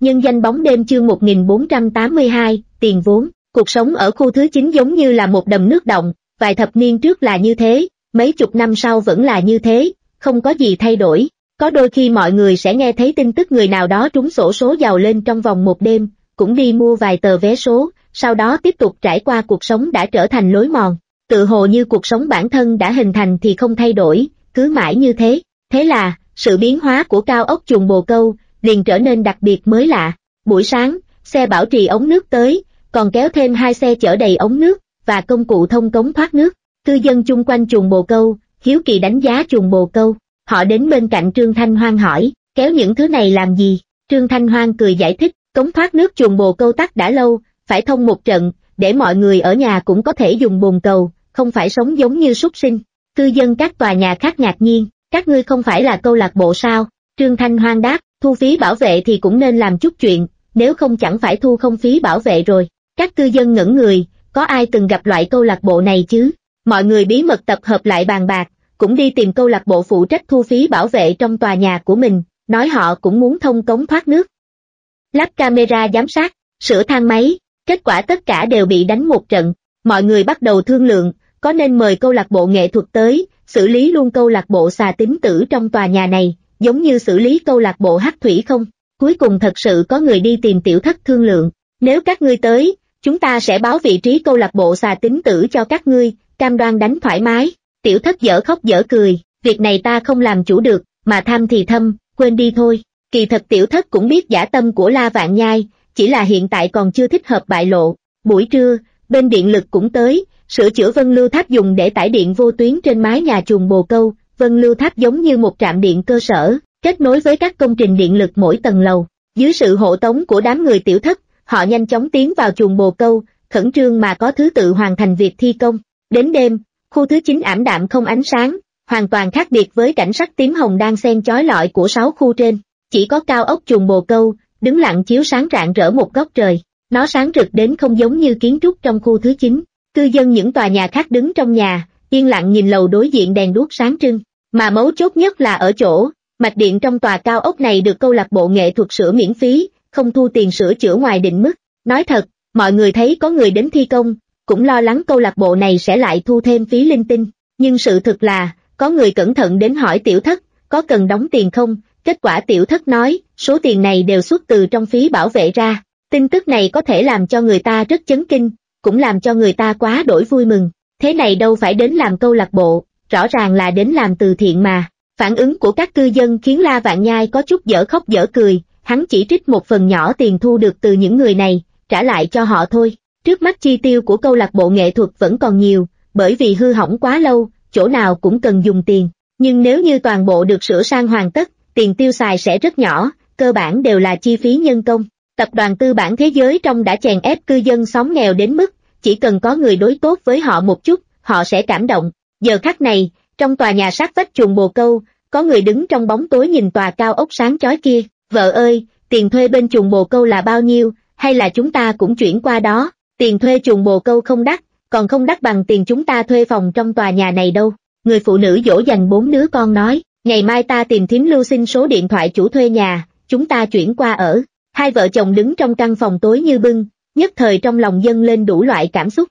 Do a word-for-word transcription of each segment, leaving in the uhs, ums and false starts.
Nhân danh bóng đêm chương một nghìn bốn trăm tám mươi hai, tiền vốn. Cuộc sống ở khu thứ chín giống như là một đầm nước động, vài thập niên trước là như thế, mấy chục năm sau vẫn là như thế, không có gì thay đổi. Có đôi khi mọi người sẽ nghe thấy tin tức người nào đó trúng xổ số giàu lên trong vòng một đêm, cũng đi mua vài tờ vé số, sau đó tiếp tục trải qua cuộc sống đã trở thành lối mòn. Tự hồ như cuộc sống bản thân đã hình thành thì không thay đổi, cứ mãi như thế. Thế là, sự biến hóa của cao ốc chuồng bồ câu liền trở nên đặc biệt mới lạ. Buổi sáng, xe bảo trì ống nước tới, còn kéo thêm hai xe chở đầy ống nước và công cụ thông cống thoát nước. Cư dân chung quanh chuồng bồ câu hiếu kỳ đánh giá chuồng bồ câu. Họ đến bên cạnh Trương Thanh Hoan hỏi, kéo những thứ này làm gì? Trương Thanh Hoan cười giải thích, cống thoát nước chuồng bồ câu tắc đã lâu, phải thông một trận, để mọi người ở nhà cũng có thể dùng bồn cầu, không phải sống giống như súc sinh. Cư dân các tòa nhà khác ngạc nhiên, các ngươi không phải là câu lạc bộ sao? Trương Thanh Hoan đáp, thu phí bảo vệ thì cũng nên làm chút chuyện, nếu không chẳng phải thu không phí bảo vệ rồi. Các cư dân ngẩn người, có ai từng gặp loại câu lạc bộ này chứ? Mọi người bí mật tập hợp lại bàn bạc, cũng đi tìm câu lạc bộ phụ trách thu phí bảo vệ trong tòa nhà của mình, nói họ cũng muốn thông cống thoát nước, lắp camera giám sát, sửa thang máy. Kết quả tất cả đều bị đánh một trận. Mọi người bắt đầu thương lượng, có nên mời câu lạc bộ nghệ thuật tới, xử lý luôn câu lạc bộ xà tính tử trong tòa nhà này, giống như xử lý câu lạc bộ hắc thủy không? Cuối cùng thật sự có người đi tìm Tiểu Thất thương lượng, nếu các ngươi tới, chúng ta sẽ báo vị trí câu lạc bộ xà tính tử cho các ngươi, cam đoan đánh thoải mái. Tiểu Thất dở khóc dở cười, việc này ta không làm chủ được, mà tham thì thâm, quên đi thôi. Kỳ thật Tiểu Thất cũng biết dã tâm của La Vạn Nhai, chỉ là hiện tại còn chưa thích hợp bại lộ. Buổi trưa, bên điện lực cũng tới, sửa chữa vân lưu tháp dùng để tải điện vô tuyến trên mái nhà chuồng bồ câu. Vân lưu tháp giống như một trạm điện cơ sở, kết nối với các công trình điện lực mỗi tầng lầu. Dưới sự hộ tống của đám người Tiểu Thất, họ nhanh chóng tiến vào chuồng bồ câu, khẩn trương mà có thứ tự hoàn thành việc thi công. Đến đêm, khu thứ chín ảm đạm không ánh sáng, hoàn toàn khác biệt với cảnh sắc tím hồng đang xen chói lọi của sáu khu trên. Chỉ có cao ốc chuồng bồ câu đứng lặng chiếu sáng rạng rỡ một góc trời, nó sáng rực đến không giống như kiến trúc trong khu thứ chín. Cư dân những tòa nhà khác đứng trong nhà, yên lặng nhìn lầu đối diện đèn đuốc sáng trưng, mà mấu chốt nhất là ở chỗ, mạch điện trong tòa cao ốc này được câu lạc bộ nghệ thuật sửa miễn phí, không thu tiền sửa chữa ngoài định mức. Nói thật, mọi người thấy có người đến thi công, cũng lo lắng câu lạc bộ này sẽ lại thu thêm phí linh tinh, nhưng sự thực là, có người cẩn thận đến hỏi Tiểu Thất, có cần đóng tiền không? Kết quả Tiểu Thất nói, số tiền này đều xuất từ trong phí bảo vệ ra. Tin tức này có thể làm cho người ta rất chấn kinh, cũng làm cho người ta quá đổi vui mừng. Thế này đâu phải đến làm câu lạc bộ, rõ ràng là đến làm từ thiện mà. Phản ứng của các cư dân khiến La Vạn Nhai có chút dở khóc dở cười, hắn chỉ trích một phần nhỏ tiền thu được từ những người này, trả lại cho họ thôi. Trước mắt chi tiêu của câu lạc bộ nghệ thuật vẫn còn nhiều, bởi vì hư hỏng quá lâu, chỗ nào cũng cần dùng tiền. Nhưng nếu như toàn bộ được sửa sang hoàn tất, tiền tiêu xài sẽ rất nhỏ, cơ bản đều là chi phí nhân công. Tập đoàn tư bản thế giới trong đã chèn ép cư dân xóm nghèo đến mức, chỉ cần có người đối tốt với họ một chút, họ sẽ cảm động. Giờ khắc này, trong tòa nhà sát vách chuồng bồ câu, có người đứng trong bóng tối nhìn tòa cao ốc sáng chói kia. Vợ ơi, tiền thuê bên chuồng bồ câu là bao nhiêu, hay là chúng ta cũng chuyển qua đó? Tiền thuê chuồng bồ câu không đắt, còn không đắt bằng tiền chúng ta thuê phòng trong tòa nhà này đâu. Người phụ nữ dỗ dành bốn đứa con nói, ngày mai ta tìm thím Lưu xin số điện thoại chủ thuê nhà, chúng ta chuyển qua ở. Hai vợ chồng đứng trong căn phòng tối như bưng, nhất thời trong lòng dâng lên đủ loại cảm xúc.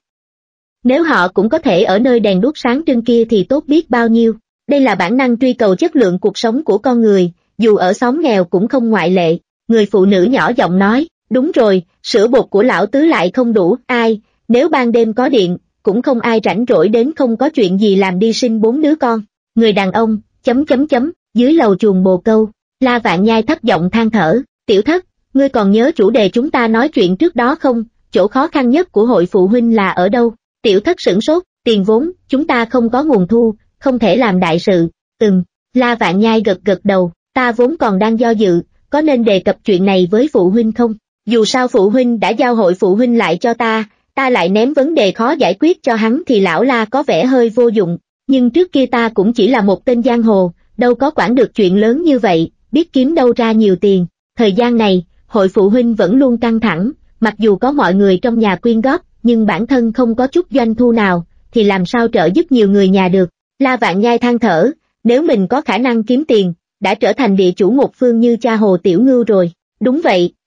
Nếu họ cũng có thể ở nơi đèn đuốc sáng trưng kia thì tốt biết bao nhiêu. Đây là bản năng truy cầu chất lượng cuộc sống của con người, dù ở xóm nghèo cũng không ngoại lệ. Người phụ nữ nhỏ giọng nói, đúng rồi, sữa bột của lão tứ lại không đủ, ai, nếu ban đêm có điện, cũng không ai rảnh rỗi đến không có chuyện gì làm đi sinh bốn đứa con. Người đàn ông, chấm chấm chấm, dưới lầu chuồng bồ câu, La Vạn Nhai thấp giọng than thở, Tiểu Thất, ngươi còn nhớ chủ đề chúng ta nói chuyện trước đó không, chỗ khó khăn nhất của hội phụ huynh là ở đâu? Tiểu Thất sửng sốt, tiền vốn, chúng ta không có nguồn thu, không thể làm đại sự. Ừm, La Vạn Nhai gật gật đầu, ta vốn còn đang do dự, có nên đề cập chuyện này với phụ huynh không? Dù sao phụ huynh đã giao hội phụ huynh lại cho ta, ta lại ném vấn đề khó giải quyết cho hắn thì lão La có vẻ hơi vô dụng, nhưng trước kia ta cũng chỉ là một tên giang hồ, đâu có quản được chuyện lớn như vậy, biết kiếm đâu ra nhiều tiền. Thời gian này, hội phụ huynh vẫn luôn căng thẳng, mặc dù có mọi người trong nhà quyên góp, nhưng bản thân không có chút doanh thu nào, thì làm sao trợ giúp nhiều người nhà được. La Vạn Nhai than thở, nếu mình có khả năng kiếm tiền, đã trở thành địa chủ một phương như cha Hồ Tiểu Ngưu rồi. Đúng vậy,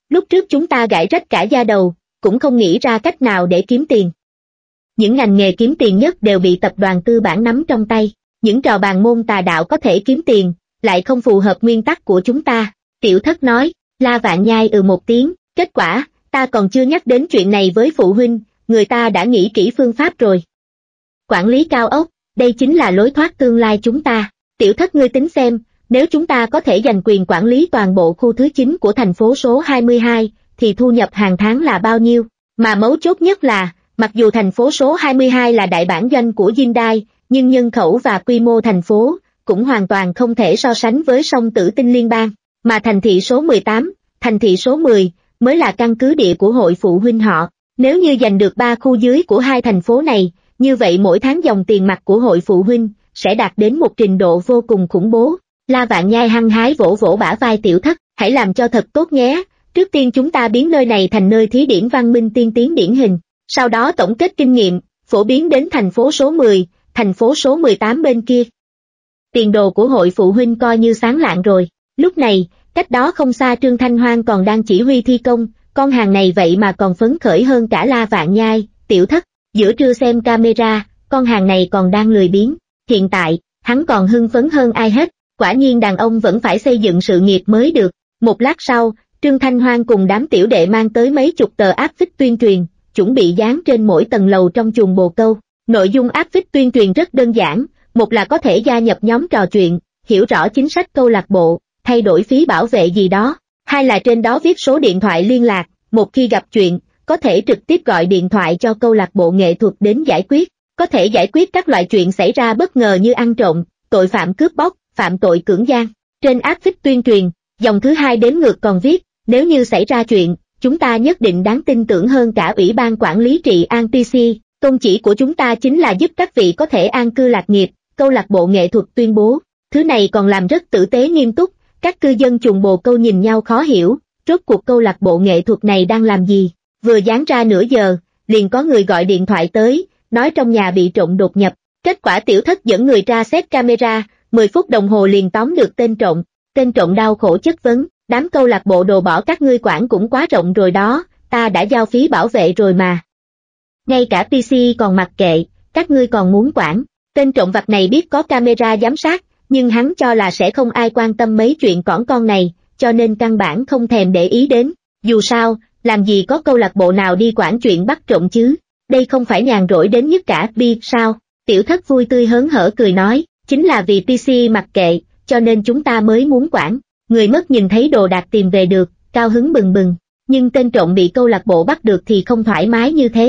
Lúc trước chúng ta gãi rách cả da đầu, cũng không nghĩ ra cách nào để kiếm tiền. Những ngành nghề kiếm tiền nhất đều bị tập đoàn tư bản nắm trong tay, những trò bàn môn tà đạo có thể kiếm tiền, lại không phù hợp nguyên tắc của chúng ta. Tiểu Thất nói. La Vạn Nhai ừ một tiếng, kết quả, ta còn chưa nhắc đến chuyện này với phụ huynh, người ta đã nghĩ kỹ phương pháp rồi. Quản lý cao ốc, đây chính là lối thoát tương lai chúng ta. Tiểu Thất ngươi tính xem, nếu chúng ta có thể giành quyền quản lý toàn bộ khu thứ chín của thành phố số hai mươi hai, thì thu nhập hàng tháng là bao nhiêu? Mà mấu chốt nhất là, mặc dù thành phố số hai mươi hai là đại bản doanh của Hyundai, nhưng nhân khẩu và quy mô thành phố cũng hoàn toàn không thể so sánh với Song Tử Tinh Liên bang, mà thành thị số mười tám, thành thị số mười mới là căn cứ địa của hội phụ huynh họ. Nếu như giành được ba khu dưới của hai thành phố này, như vậy mỗi tháng dòng tiền mặt của hội phụ huynh sẽ đạt đến một trình độ vô cùng khủng bố. La Vạn Nhai hăng hái vỗ vỗ bả vai Tiểu Thất, hãy làm cho thật tốt nhé, trước tiên chúng ta biến nơi này thành nơi thí điển văn minh tiên tiến điển hình, sau đó tổng kết kinh nghiệm, phổ biến đến thành phố số mười, thành phố số mười tám bên kia. Tiền đồ của hội phụ huynh coi như sáng lạng rồi. Lúc này, cách đó không xa Trương Thanh Hoang còn đang chỉ huy thi công, con hàng này vậy mà còn phấn khởi hơn cả La Vạn Nhai. Tiểu Thất, giữa trưa xem camera, con hàng này còn đang lười biếng. Hiện tại, hắn còn hưng phấn hơn ai hết, quả nhiên đàn ông vẫn phải xây dựng sự nghiệp mới được. Một lát sau, Trương Thanh Hoang cùng đám tiểu đệ mang tới mấy chục tờ áp phích tuyên truyền, chuẩn bị dán trên mỗi tầng lầu trong chuồng bồ câu. Nội dung áp phích tuyên truyền rất đơn giản, một là có thể gia nhập nhóm trò chuyện, hiểu rõ chính sách câu lạc bộ, thay đổi phí bảo vệ gì đó. Hai là trên đó viết số điện thoại liên lạc, một khi gặp chuyện, có thể trực tiếp gọi điện thoại cho câu lạc bộ nghệ thuật đến giải quyết, có thể giải quyết các loại chuyện xảy ra bất ngờ như ăn trộm, tội phạm cướp bóc, phạm tội cưỡng gian. Trên áp phích tuyên truyền, dòng thứ hai đếm ngược còn viết, nếu như xảy ra chuyện, chúng ta nhất định đáng tin tưởng hơn cả Ủy ban Quản lý Trị An pê xê, tôn chỉ của chúng ta chính là giúp các vị có thể an cư lạc nghiệp, câu lạc bộ nghệ thuật tuyên bố. Thứ này còn làm rất tử tế nghiêm túc, các cư dân chuồng bồ câu nhìn nhau khó hiểu, rốt cuộc câu lạc bộ nghệ thuật này đang làm gì. Vừa dán ra nửa giờ, liền có người gọi điện thoại tới, nói trong nhà bị trộm đột nhập. Kết quả Tiểu Thất dẫn người ra xét camera, mười phút đồng hồ liền tóm được tên trộm. Tên trộm đau khổ chất vấn, đám câu lạc bộ đồ bỏ các ngươi quản cũng quá rộng rồi đó, ta đã giao phí bảo vệ rồi mà. Ngay cả pê xê còn mặc kệ, các ngươi còn muốn quản. Tên trộm vặt này biết có camera giám sát, nhưng hắn cho là sẽ không ai quan tâm mấy chuyện cỏn con này, cho nên căn bản không thèm để ý đến. Dù sao, làm gì có câu lạc bộ nào đi quản chuyện bắt trộm chứ, đây không phải nhàn rỗi đến nhất cả bi sao. Tiểu Thất vui tươi hớn hở cười nói, chính là vì pê xê mặc kệ, cho nên chúng ta mới muốn quản. Người mất nhìn thấy đồ đạc tìm về được, cao hứng bừng bừng, nhưng tên trộm bị câu lạc bộ bắt được thì không thoải mái như thế.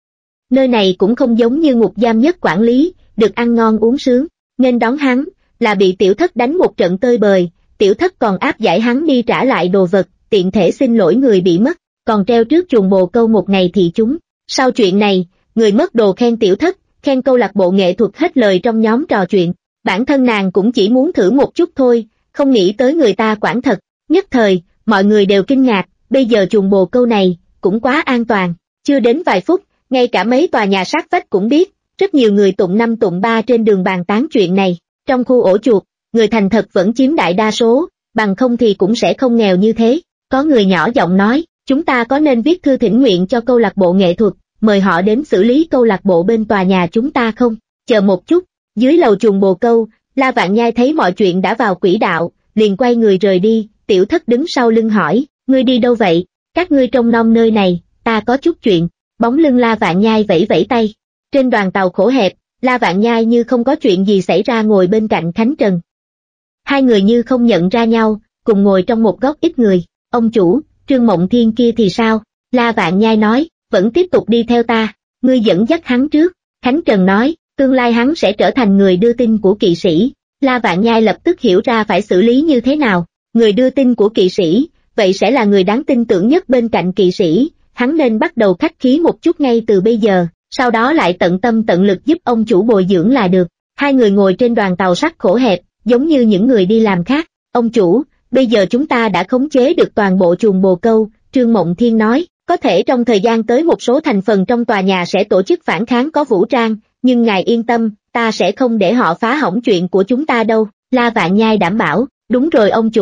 Nơi này cũng không giống như ngục giam nhất quản lý, được ăn ngon uống sướng, nên đón hắn, là bị Tiểu Thất đánh một trận tơi bời, Tiểu Thất còn áp giải hắn đi trả lại đồ vật, tiện thể xin lỗi người bị mất, còn treo trước chuồng bồ câu một ngày thì chúng. Sau chuyện này, người mất đồ khen Tiểu Thất, khen câu lạc bộ nghệ thuật hết lời trong nhóm trò chuyện, bản thân nàng cũng chỉ muốn thử một chút thôi, không nghĩ tới người ta quản thật. Nhất thời, mọi người đều kinh ngạc, bây giờ chuồng bồ câu này cũng quá an toàn. Chưa đến vài phút, ngay cả mấy tòa nhà sát vách cũng biết, rất nhiều người tụng năm tụng ba trên đường bàn tán chuyện này. Trong khu ổ chuột, người thành thật vẫn chiếm đại đa số, bằng không thì cũng sẽ không nghèo như thế. Có người nhỏ giọng nói, chúng ta có nên viết thư thỉnh nguyện cho câu lạc bộ nghệ thuật, mời họ đến xử lý câu lạc bộ bên tòa nhà chúng ta không? Chờ một chút, dưới lầu chuồng bồ câu, La Vạn Nhai thấy mọi chuyện đã vào quỹ đạo, liền quay người rời đi. Tiểu Thất đứng sau lưng hỏi, ngươi đi đâu vậy? Các ngươi trông nom nơi này, ta có chút chuyện. Bóng lưng La Vạn Nhai vẫy vẫy tay. Trên đoàn tàu khổ hẹp, La Vạn Nhai như không có chuyện gì xảy ra ngồi bên cạnh Khánh Trần. Hai người như không nhận ra nhau, cùng ngồi trong một góc ít người. Ông chủ, Trương Mộng Thiên kia thì sao? La Vạn Nhai nói, vẫn tiếp tục đi theo ta, ngươi dẫn dắt hắn trước. Khánh Trần nói, tương lai hắn sẽ trở thành người đưa tin của kỵ sĩ. La Vạn Nhai lập tức hiểu ra phải xử lý như thế nào. Người đưa tin của kỵ sĩ, vậy sẽ là người đáng tin tưởng nhất bên cạnh kỵ sĩ, hắn nên bắt đầu khách khí một chút ngay từ bây giờ, sau đó lại tận tâm tận lực giúp ông chủ bồi dưỡng là được. Hai người ngồi trên đoàn tàu sắt khổ hẹp, giống như những người đi làm khác. Ông chủ, bây giờ chúng ta đã khống chế được toàn bộ chuồng bồ câu, Trương Mộng Thiên nói, có thể trong thời gian tới một số thành phần trong tòa nhà sẽ tổ chức phản kháng có vũ trang, nhưng ngài yên tâm, ta sẽ không để họ phá hỏng chuyện của chúng ta đâu. La Vạn Nhai đảm bảo, đúng rồi ông chủ,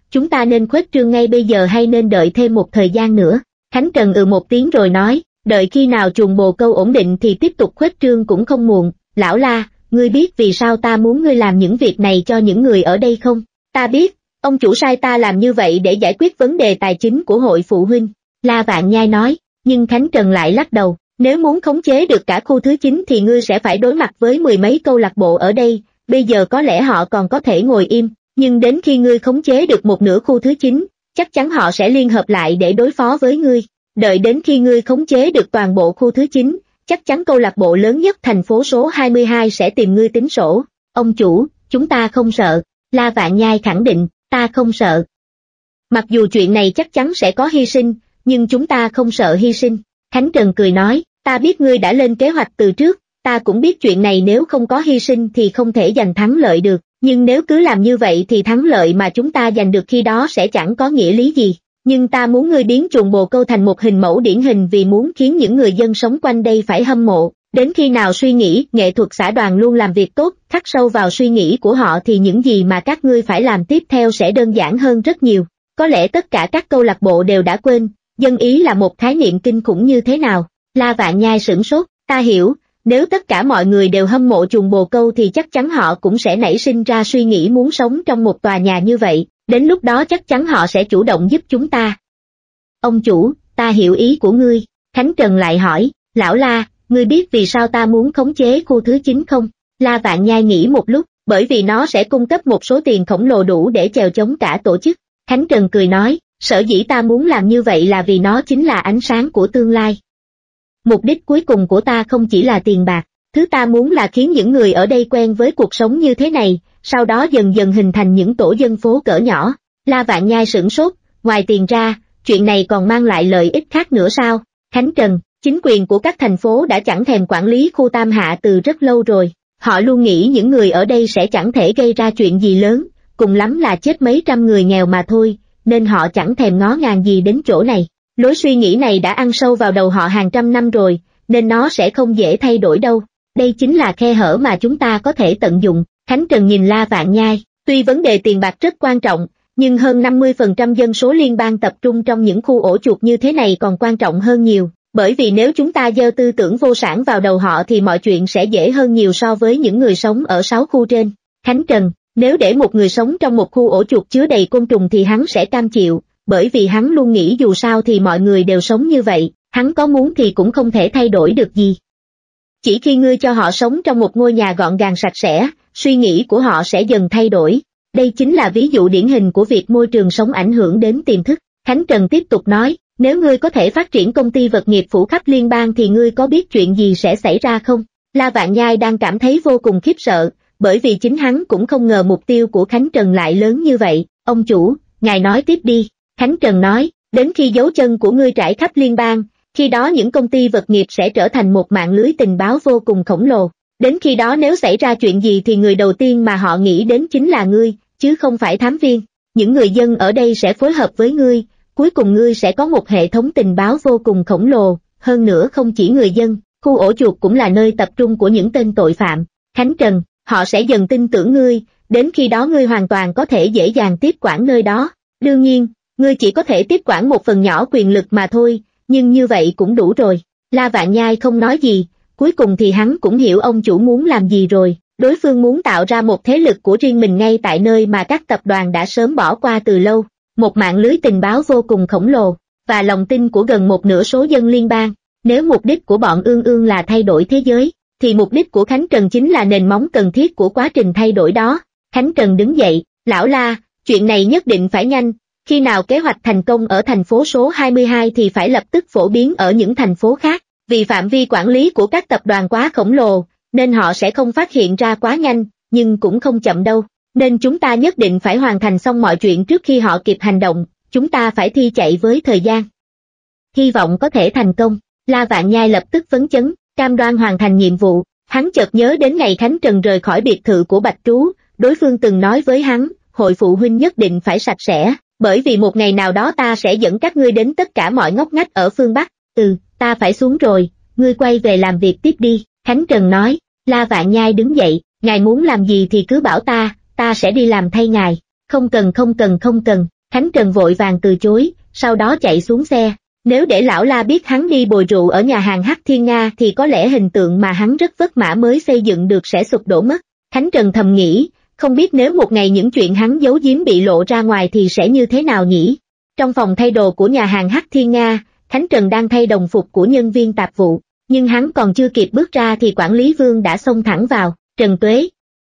chúng ta nên khuếch trương ngay bây giờ hay nên đợi thêm một thời gian nữa? Khánh Trần ừ một tiếng rồi nói, đợi khi nào chuồng bồ câu ổn định thì tiếp tục khuếch trương cũng không muộn. Lão La, ngươi biết vì sao ta muốn ngươi làm những việc này cho những người ở đây không? Ta biết, ông chủ sai ta làm như vậy để giải quyết vấn đề tài chính của hội phụ huynh. La Vạn Nhai nói, nhưng Khánh Trần lại lắc đầu, nếu muốn khống chế được cả khu thứ chín thì ngươi sẽ phải đối mặt với mười mấy câu lạc bộ ở đây, bây giờ có lẽ họ còn có thể ngồi im, nhưng đến khi ngươi khống chế được một nửa khu thứ chín, chắc chắn họ sẽ liên hợp lại để đối phó với ngươi. Đợi đến khi ngươi khống chế được toàn bộ khu thứ chín, chắc chắn câu lạc bộ lớn nhất thành phố số hai mươi hai sẽ tìm ngươi tính sổ. Ông chủ, chúng ta không sợ. La Vạn Nhai khẳng định, ta không sợ. Mặc dù chuyện này chắc chắn sẽ có hy sinh, nhưng chúng ta không sợ hy sinh. Khánh Trần cười nói, ta biết ngươi đã lên kế hoạch từ trước, ta cũng biết chuyện này nếu không có hy sinh thì không thể giành thắng lợi được, nhưng nếu cứ làm như vậy thì thắng lợi mà chúng ta giành được khi đó sẽ chẳng có nghĩa lý gì. Nhưng ta muốn ngươi biến chuồng bồ câu thành một hình mẫu điển hình vì muốn khiến những người dân sống quanh đây phải hâm mộ. Đến khi nào suy nghĩ nghệ thuật xã đoàn luôn làm việc tốt, khắc sâu vào suy nghĩ của họ thì những gì mà các ngươi phải làm tiếp theo sẽ đơn giản hơn rất nhiều. Có lẽ tất cả các câu lạc bộ đều đã quên, dân ý là một khái niệm kinh khủng như thế nào. La Vạn Nhai sửng sốt, ta hiểu, nếu tất cả mọi người đều hâm mộ chuồng bồ câu thì chắc chắn họ cũng sẽ nảy sinh ra suy nghĩ muốn sống trong một tòa nhà như vậy, đến lúc đó chắc chắn họ sẽ chủ động giúp chúng ta. Ông chủ, ta hiểu ý của ngươi. Khánh Trần lại hỏi, lão La, ngươi biết vì sao ta muốn khống chế khu thứ chín không? La Vạn Nhai nghĩ một lúc, bởi vì nó sẽ cung cấp một số tiền khổng lồ đủ để chèo chống cả tổ chức. Khánh Trần cười nói, sở dĩ ta muốn làm như vậy là vì nó chính là ánh sáng của tương lai. Mục đích cuối cùng của ta không chỉ là tiền bạc, thứ ta muốn là khiến những người ở đây quen với cuộc sống như thế này, sau đó dần dần hình thành những tổ dân phố cỡ nhỏ. La Vạn Nhai sửng sốt, ngoài tiền ra, chuyện này còn mang lại lợi ích khác nữa sao? Khánh Trần, chính quyền của các thành phố đã chẳng thèm quản lý khu Tam Hạ từ rất lâu rồi, họ luôn nghĩ những người ở đây sẽ chẳng thể gây ra chuyện gì lớn, cùng lắm là chết mấy trăm người nghèo mà thôi, nên họ chẳng thèm ngó ngàng gì đến chỗ này. Lối suy nghĩ này đã ăn sâu vào đầu họ hàng trăm năm rồi, nên nó sẽ không dễ thay đổi đâu. Đây chính là khe hở mà chúng ta có thể tận dụng. Khánh Trần nhìn La Vạn Nhai, tuy vấn đề tiền bạc rất quan trọng, nhưng hơn năm mươi phần trăm dân số liên bang tập trung trong những khu ổ chuột như thế này còn quan trọng hơn nhiều, bởi vì nếu chúng ta gieo tư tưởng vô sản vào đầu họ thì mọi chuyện sẽ dễ hơn nhiều so với những người sống ở sáu khu trên. Khánh Trần, nếu để một người sống trong một khu ổ chuột chứa đầy côn trùng thì hắn sẽ cam chịu, bởi vì hắn luôn nghĩ dù sao thì mọi người đều sống như vậy, hắn có muốn thì cũng không thể thay đổi được gì. Chỉ khi ngươi cho họ sống trong một ngôi nhà gọn gàng sạch sẽ, suy nghĩ của họ sẽ dần thay đổi. Đây chính là ví dụ điển hình của việc môi trường sống ảnh hưởng đến tiềm thức. Khánh Trần tiếp tục nói, nếu ngươi có thể phát triển công ty vật nghiệp phủ khắp liên bang thì ngươi có biết chuyện gì sẽ xảy ra không? La Vạn Nhai đang cảm thấy vô cùng khiếp sợ, bởi vì chính hắn cũng không ngờ mục tiêu của Khánh Trần lại lớn như vậy. Ông chủ, ngài nói tiếp đi. Khánh Trần nói, đến khi dấu chân của ngươi trải khắp liên bang, khi đó những công ty vật nghiệp sẽ trở thành một mạng lưới tình báo vô cùng khổng lồ. Đến khi đó nếu xảy ra chuyện gì thì người đầu tiên mà họ nghĩ đến chính là ngươi, chứ không phải thám viên. Những người dân ở đây sẽ phối hợp với ngươi, cuối cùng ngươi sẽ có một hệ thống tình báo vô cùng khổng lồ, hơn nữa không chỉ người dân, khu ổ chuột cũng là nơi tập trung của những tên tội phạm. Khánh Trần, họ sẽ dần tin tưởng ngươi, đến khi đó ngươi hoàn toàn có thể dễ dàng tiếp quản nơi đó. Đương nhiên, ngươi chỉ có thể tiếp quản một phần nhỏ quyền lực mà thôi, nhưng như vậy cũng đủ rồi. La Vạn Nhai không nói gì, cuối cùng thì hắn cũng hiểu ông chủ muốn làm gì rồi. Đối phương muốn tạo ra một thế lực của riêng mình ngay tại nơi mà các tập đoàn đã sớm bỏ qua từ lâu, một mạng lưới tình báo vô cùng khổng lồ, và lòng tin của gần một nửa số dân liên bang. Nếu mục đích của bọn Ương Ương là thay đổi thế giới, thì mục đích của Khánh Trần chính là nền móng cần thiết của quá trình thay đổi đó. Khánh Trần đứng dậy, lão La, chuyện này nhất định phải nhanh, khi nào kế hoạch thành công ở thành phố số hai mươi hai thì phải lập tức phổ biến ở những thành phố khác, vì phạm vi quản lý của các tập đoàn quá khổng lồ, nên họ sẽ không phát hiện ra quá nhanh, nhưng cũng không chậm đâu, nên chúng ta nhất định phải hoàn thành xong mọi chuyện trước khi họ kịp hành động, chúng ta phải thi chạy với thời gian. Hy vọng có thể thành công. La Vạn Nhai lập tức phấn chấn, cam đoan hoàn thành nhiệm vụ. Hắn chợt nhớ đến ngày Khánh Trần rời khỏi biệt thự của Bạch Trú, đối phương từng nói với hắn, hội phụ huynh nhất định phải sạch sẽ, bởi vì một ngày nào đó ta sẽ dẫn các ngươi đến tất cả mọi ngóc ngách ở phương Bắc. Ừ, ta phải xuống rồi, ngươi quay về làm việc tiếp đi. Khánh Trần nói. La Vạn Nhai đứng dậy, ngài muốn làm gì thì cứ bảo ta, ta sẽ đi làm thay ngài. Không cần không cần không cần, Khánh Trần vội vàng từ chối, sau đó chạy xuống xe. Nếu để lão La biết hắn đi bồi rượu ở nhà hàng Hắc Thiên Nga thì có lẽ hình tượng mà hắn rất vất vả mới xây dựng được sẽ sụp đổ mất. Khánh Trần thầm nghĩ, không biết nếu một ngày những chuyện hắn giấu giếm bị lộ ra ngoài thì sẽ như thế nào nhỉ? Trong phòng thay đồ của nhà hàng Hắc Thiên Nga, Khánh Trần đang thay đồng phục của nhân viên tạp vụ, nhưng hắn còn chưa kịp bước ra thì quản lý Vương đã xông thẳng vào. Trần Tuế,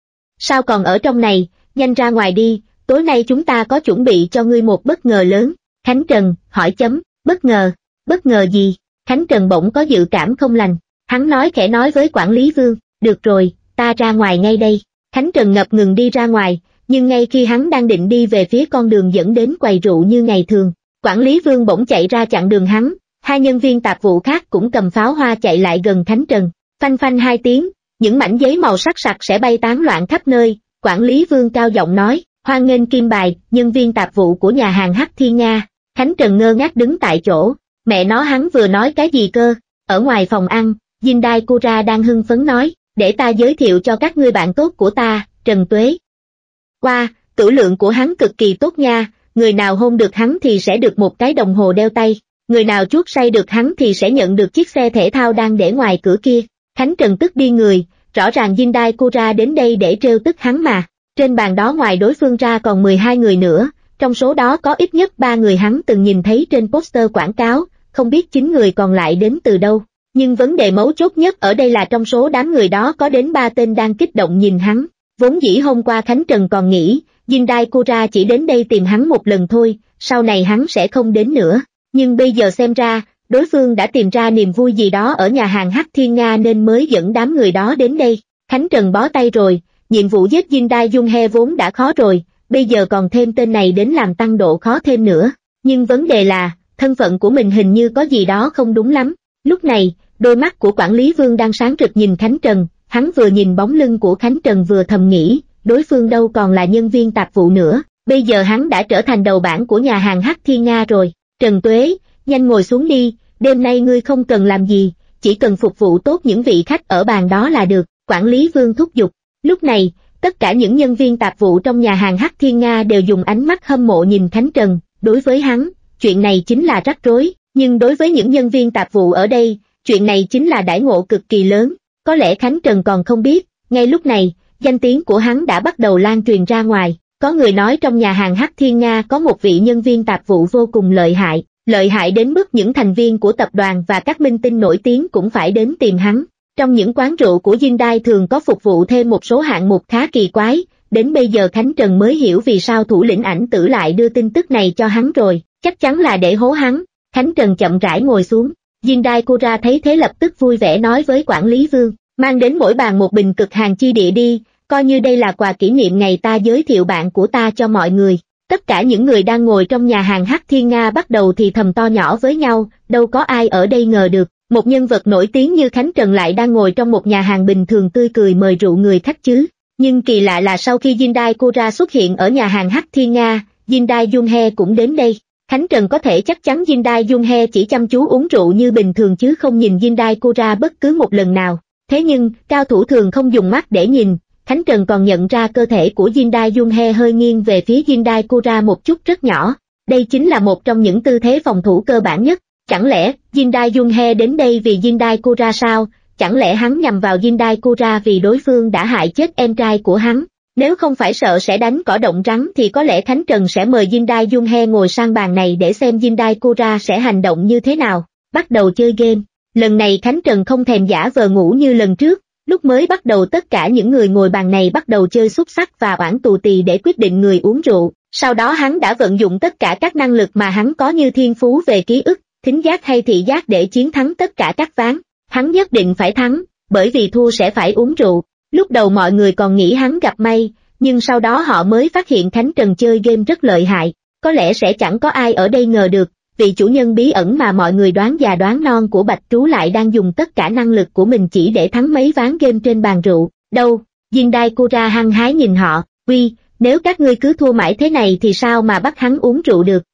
sao còn ở trong này, nhanh ra ngoài đi, tối nay chúng ta có chuẩn bị cho ngươi một bất ngờ lớn. Khánh Trần, hỏi chấm, bất ngờ, bất ngờ gì? Khánh Trần bỗng có dự cảm không lành, hắn nói khẽ nói với quản lý Vương, được rồi, ta ra ngoài ngay đây. Khánh Trần ngập ngừng đi ra ngoài, nhưng ngay khi hắn đang định đi về phía con đường dẫn đến quầy rượu như ngày thường, quản lý Vương bỗng chạy ra chặn đường hắn, hai nhân viên tạp vụ khác cũng cầm pháo hoa chạy lại gần Khánh Trần, phanh phanh hai tiếng, những mảnh giấy màu sắc sặc sẽ bay tán loạn khắp nơi, quản lý Vương cao giọng nói, hoan nghênh Kim Bài, nhân viên tạp vụ của nhà hàng Hắc Thiên Nga. Khánh Trần ngơ ngác đứng tại chỗ, mẹ nó hắn vừa nói cái gì cơ? Ở ngoài phòng ăn, Jindai Kura đang hưng phấn nói, để ta giới thiệu cho các ngươi bạn tốt của ta, Trần Tuế. Qua, wow, tử lượng của hắn cực kỳ tốt nha, người nào hôn được hắn thì sẽ được một cái đồng hồ đeo tay, người nào chuốt say được hắn thì sẽ nhận được chiếc xe thể thao đang để ngoài cửa kia. Khánh Trần tức đi người, rõ ràng Jindai Kura đến đây để trêu tức hắn mà. Trên bàn đó ngoài đối phương ra còn mười hai người nữa, trong số đó có ít nhất ba người hắn từng nhìn thấy trên poster quảng cáo, không biết chín người còn lại đến từ đâu. Nhưng vấn đề mấu chốt nhất ở đây là trong số đám người đó có đến ba tên đang kích động nhìn hắn. Vốn dĩ hôm qua Khánh Trần còn nghĩ, Jindai Kura chỉ đến đây tìm hắn một lần thôi, sau này hắn sẽ không đến nữa. Nhưng bây giờ xem ra, đối phương đã tìm ra niềm vui gì đó ở nhà hàng Hắc Thiên Nga nên mới dẫn đám người đó đến đây. Khánh Trần bó tay rồi, nhiệm vụ giết Jindai Junghe vốn đã khó rồi, bây giờ còn thêm tên này đến làm tăng độ khó thêm nữa. Nhưng vấn đề là, thân phận của mình hình như có gì đó không đúng lắm. Lúc này, đôi mắt của quản lý Vương đang sáng rực nhìn Khánh Trần, hắn vừa nhìn bóng lưng của Khánh Trần vừa thầm nghĩ, đối phương đâu còn là nhân viên tạp vụ nữa, bây giờ hắn đã trở thành đầu bảng của nhà hàng Hắc Thiên Nga rồi. Trần Tuế, nhanh ngồi xuống đi, đêm nay ngươi không cần làm gì, chỉ cần phục vụ tốt những vị khách ở bàn đó là được, quản lý Vương thúc giục. Lúc này, tất cả những nhân viên tạp vụ trong nhà hàng Hắc Thiên Nga đều dùng ánh mắt hâm mộ nhìn Khánh Trần, đối với hắn, chuyện này chính là rắc rối, nhưng đối với những nhân viên tạp vụ ở đây, chuyện này chính là đãi ngộ cực kỳ lớn. Có lẽ Khánh Trần còn không biết, ngay lúc này, danh tiếng của hắn đã bắt đầu lan truyền ra ngoài, có người nói trong nhà hàng Hắc Thiên Nga có một vị nhân viên tạp vụ vô cùng lợi hại, lợi hại đến mức những thành viên của tập đoàn và các minh tinh nổi tiếng cũng phải đến tìm hắn. Trong những quán rượu của Jindai thường có phục vụ thêm một số hạng mục khá kỳ quái, đến bây giờ Khánh Trần mới hiểu vì sao thủ lĩnh Ảnh Tử lại đưa tin tức này cho hắn rồi, chắc chắn là để hố hắn. Khánh Trần chậm rãi ngồi xuống, Jindai Kura thấy thế lập tức vui vẻ nói với quản lý Vương, mang đến mỗi bàn một bình cực hàn chi địa đi, coi như đây là quà kỷ niệm ngày ta giới thiệu bạn của ta cho mọi người. Tất cả những người đang ngồi trong nhà hàng Hắc Thiên Nga bắt đầu thì thầm to nhỏ với nhau, đâu có ai ở đây ngờ được, một nhân vật nổi tiếng như Khánh Trần lại đang ngồi trong một nhà hàng bình thường tươi cười mời rượu người khách chứ. Nhưng kỳ lạ là sau khi Jindai Kura xuất hiện ở nhà hàng Hắc Thiên Nga, Jindai Junghe cũng đến đây. Khánh Trần có thể chắc chắn Jindai Junghe chỉ chăm chú uống rượu như bình thường chứ không nhìn Jindai Kura bất cứ một lần nào. Thế nhưng, cao thủ thường không dùng mắt để nhìn, Khánh Trần còn nhận ra cơ thể của Jindai Junghe hơi nghiêng về phía Jindai Kura một chút rất nhỏ. Đây chính là một trong những tư thế phòng thủ cơ bản nhất. Chẳng lẽ, Jindai Junghe đến đây vì Jindai Kura sao? Chẳng lẽ hắn nhằm vào Jindai Kura vì đối phương đã hại chết em trai của hắn? Nếu không phải sợ sẽ đánh cỏ động rắn thì có lẽ Khánh Trần sẽ mời Jindai Junghe ngồi sang bàn này để xem Jindai Kura sẽ hành động như thế nào. Bắt đầu chơi game. Lần này Khánh Trần không thèm giả vờ ngủ như lần trước. Lúc mới bắt đầu tất cả những người ngồi bàn này bắt đầu chơi xúc xắc và oản tù tì để quyết định người uống rượu. Sau đó hắn đã vận dụng tất cả các năng lực mà hắn có như thiên phú về ký ức, thính giác hay thị giác để chiến thắng tất cả các ván. Hắn nhất định phải thắng, bởi vì thua sẽ phải uống rượu. Lúc đầu mọi người còn nghĩ hắn gặp may, nhưng sau đó họ mới phát hiện Khánh Trần chơi game rất lợi hại. Có lẽ sẽ chẳng có ai ở đây ngờ được, vị chủ nhân bí ẩn mà mọi người đoán già đoán non của Bạch Trú lại đang dùng tất cả năng lực của mình chỉ để thắng mấy ván game trên bàn rượu. Đâu, Jindai Kura hăng hái nhìn họ, uy, nếu các ngươi cứ thua mãi thế này thì sao mà bắt hắn uống rượu được.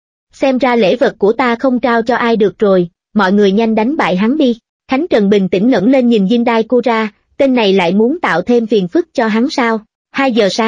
Xem ra lễ vật của ta không trao cho ai được rồi, mọi người nhanh đánh bại hắn đi. Khánh Trần bình tĩnh ngẩng lên nhìn Jindai Kura, tên này lại muốn tạo thêm phiền phức cho hắn sao. Hai giờ sáng,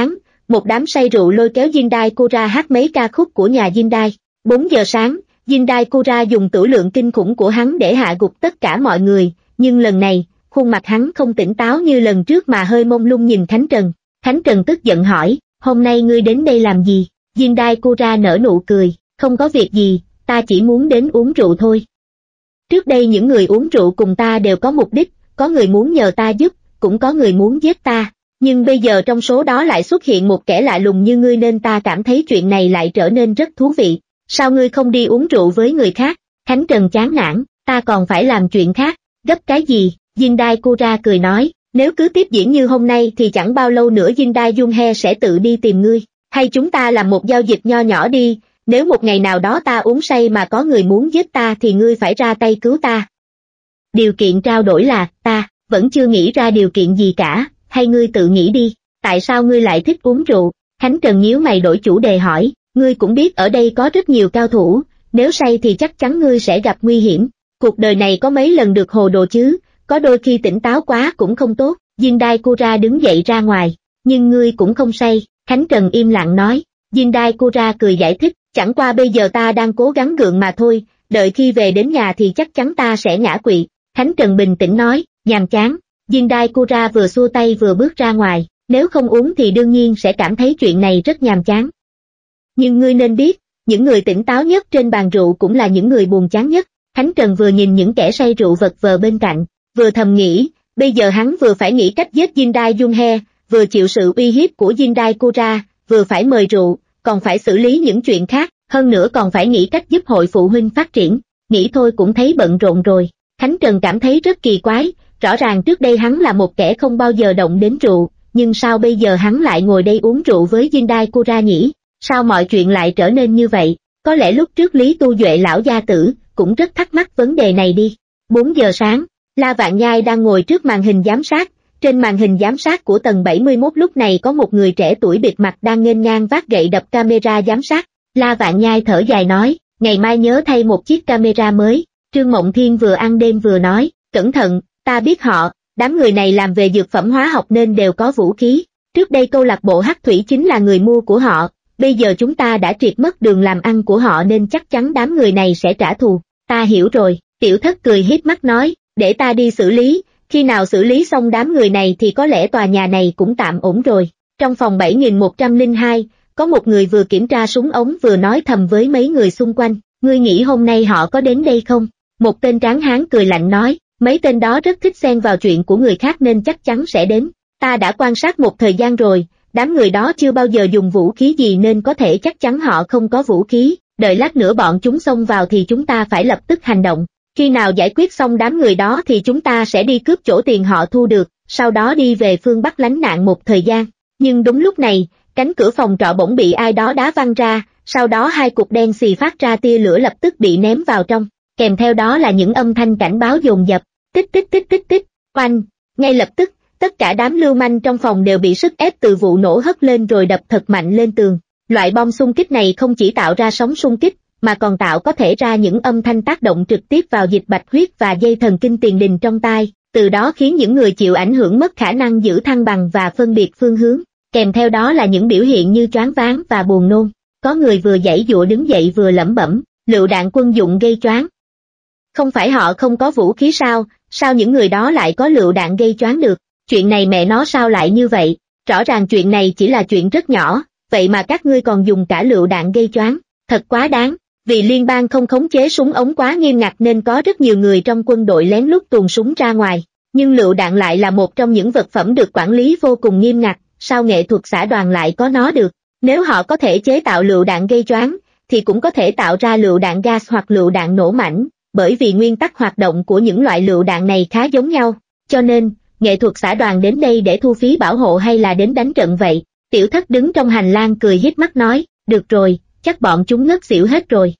một đám say rượu lôi kéo Jindai Kura hát mấy ca khúc của nhà Jindai. bốn giờ sáng, Jindai Kura dùng tửu lượng kinh khủng của hắn để hạ gục tất cả mọi người, nhưng lần này, khuôn mặt hắn không tỉnh táo như lần trước mà hơi mông lung nhìn Khánh Trần. Khánh Trần tức giận hỏi, hôm nay ngươi đến đây làm gì? Jindai Kura nở nụ cười, không có việc gì, ta chỉ muốn đến uống rượu thôi. Trước đây những người uống rượu cùng ta đều có mục đích, có người muốn nhờ ta giúp, cũng có người muốn giết ta, nhưng bây giờ trong số đó lại xuất hiện một kẻ lạ lùng như ngươi nên ta cảm thấy chuyện này lại trở nên rất thú vị. Sao ngươi không đi uống rượu với người khác? Khánh Trần chán nản, ta còn phải làm chuyện khác, gấp cái gì? Jindai Kura cười nói, nếu cứ tiếp diễn như hôm nay thì chẳng bao lâu nữa Jindai Junhe sẽ tự đi tìm ngươi, hay chúng ta làm một giao dịch nho nhỏ đi, nếu một ngày nào đó ta uống say mà có người muốn giết ta thì ngươi phải ra tay cứu ta. Điều kiện trao đổi là, ta vẫn chưa nghĩ ra điều kiện gì cả, hay ngươi tự nghĩ đi, tại sao ngươi lại thích uống rượu? Khánh Trần nhíu mày đổi chủ đề hỏi, ngươi cũng biết ở đây có rất nhiều cao thủ, nếu say thì chắc chắn ngươi sẽ gặp nguy hiểm, cuộc đời này có mấy lần được hồ đồ chứ, có đôi khi tỉnh táo quá cũng không tốt. Jindai Kura đứng dậy ra ngoài, nhưng ngươi cũng không say. Khánh Trần im lặng nói. Jindai Kura cười giải thích, chẳng qua bây giờ ta đang cố gắng gượng mà thôi, đợi khi về đến nhà thì chắc chắn ta sẽ ngã quỵ. Khánh Trần bình tĩnh nói, nhàm chán. Jindai Kura vừa xua tay vừa bước ra ngoài, nếu không uống thì đương nhiên sẽ cảm thấy chuyện này rất nhàm chán. Nhưng ngươi nên biết, những người tỉnh táo nhất trên bàn rượu cũng là những người buồn chán nhất. Khánh Trần vừa nhìn những kẻ say rượu vật vờ bên cạnh, vừa thầm nghĩ, bây giờ hắn vừa phải nghĩ cách giết Jindai Junhe, vừa chịu sự uy hiếp của Jindai Kura, vừa phải mời rượu, còn phải xử lý những chuyện khác, hơn nữa còn phải nghĩ cách giúp hội phụ huynh phát triển, nghĩ thôi cũng thấy bận rộn rồi. Khánh Trần cảm thấy rất kỳ quái, rõ ràng trước đây hắn là một kẻ không bao giờ động đến rượu, nhưng sao bây giờ hắn lại ngồi đây uống rượu với Jindai Kura nhỉ? Sao mọi chuyện lại trở nên như vậy? Có lẽ lúc trước Lý Tu Duệ lão gia tử cũng rất thắc mắc vấn đề này đi. bốn giờ sáng, La Vạn Nhai đang ngồi trước màn hình giám sát, trên màn hình giám sát của tầng bảy mươi mốt lúc này có một người trẻ tuổi bịt mặt đang nghênh ngang vác gậy đập camera giám sát. La Vạn Nhai thở dài nói, ngày mai nhớ thay một chiếc camera mới. Trương Mộng Thiên vừa ăn đêm vừa nói, cẩn thận, ta biết họ, đám người này làm về dược phẩm hóa học nên đều có vũ khí. Trước đây câu lạc bộ Hắc Thủy chính là người mua của họ, bây giờ chúng ta đã triệt mất đường làm ăn của họ nên chắc chắn đám người này sẽ trả thù. Ta hiểu rồi, Tiểu Thất cười híp mắt nói, để ta đi xử lý, khi nào xử lý xong đám người này thì có lẽ tòa nhà này cũng tạm ổn rồi. Trong phòng bảy nghìn một trăm lẻ hai, có một người vừa kiểm tra súng ống vừa nói thầm với mấy người xung quanh, ngươi nghĩ hôm nay họ có đến đây không? Một tên tráng hán cười lạnh nói, mấy tên đó rất thích xen vào chuyện của người khác nên chắc chắn sẽ đến. Ta đã quan sát một thời gian rồi, đám người đó chưa bao giờ dùng vũ khí gì nên có thể chắc chắn họ không có vũ khí, đợi lát nữa bọn chúng xông vào thì chúng ta phải lập tức hành động. Khi nào giải quyết xong đám người đó thì chúng ta sẽ đi cướp chỗ tiền họ thu được, sau đó đi về phương Bắc lánh nạn một thời gian. Nhưng đúng lúc này, cánh cửa phòng trọ bỗng bị ai đó đá văng ra, sau đó hai cục đen xì phát ra tia lửa lập tức bị ném vào trong, kèm theo đó là những âm thanh cảnh báo dồn dập, tích tích tích tích tích, oanh, ngay lập tức, tất cả đám lưu manh trong phòng đều bị sức ép từ vụ nổ hất lên rồi đập thật mạnh lên tường. Loại bom xung kích này không chỉ tạo ra sóng xung kích, mà còn tạo có thể ra những âm thanh tác động trực tiếp vào dịch bạch huyết và dây thần kinh tiền đình trong tai, từ đó khiến những người chịu ảnh hưởng mất khả năng giữ thăng bằng và phân biệt phương hướng, kèm theo đó là những biểu hiện như choáng váng và buồn nôn. Có người vừa giãy giụa đứng dậy vừa lẩm bẩm, lựu đạn quân dụng gây choáng. Không phải họ không có vũ khí sao, sao những người đó lại có lựu đạn gây choáng được? Chuyện này mẹ nó sao lại như vậy? Rõ ràng chuyện này chỉ là chuyện rất nhỏ, vậy mà các ngươi còn dùng cả lựu đạn gây choáng, thật quá đáng. Vì liên bang không khống chế súng ống quá nghiêm ngặt nên có rất nhiều người trong quân đội lén lút tuồn súng ra ngoài, nhưng lựu đạn lại là một trong những vật phẩm được quản lý vô cùng nghiêm ngặt, sao nghệ thuật xã đoàn lại có nó được? Nếu họ có thể chế tạo lựu đạn gây choáng, thì cũng có thể tạo ra lựu đạn gas hoặc lựu đạn nổ mảnh, bởi vì nguyên tắc hoạt động của những loại lựu đạn này khá giống nhau, cho nên, nghệ thuật xã đoàn đến đây để thu phí bảo hộ hay là đến đánh trận vậy? Tiểu Thất đứng trong hành lang cười híp mắt nói, được rồi, chắc bọn chúng ngất xỉu hết rồi.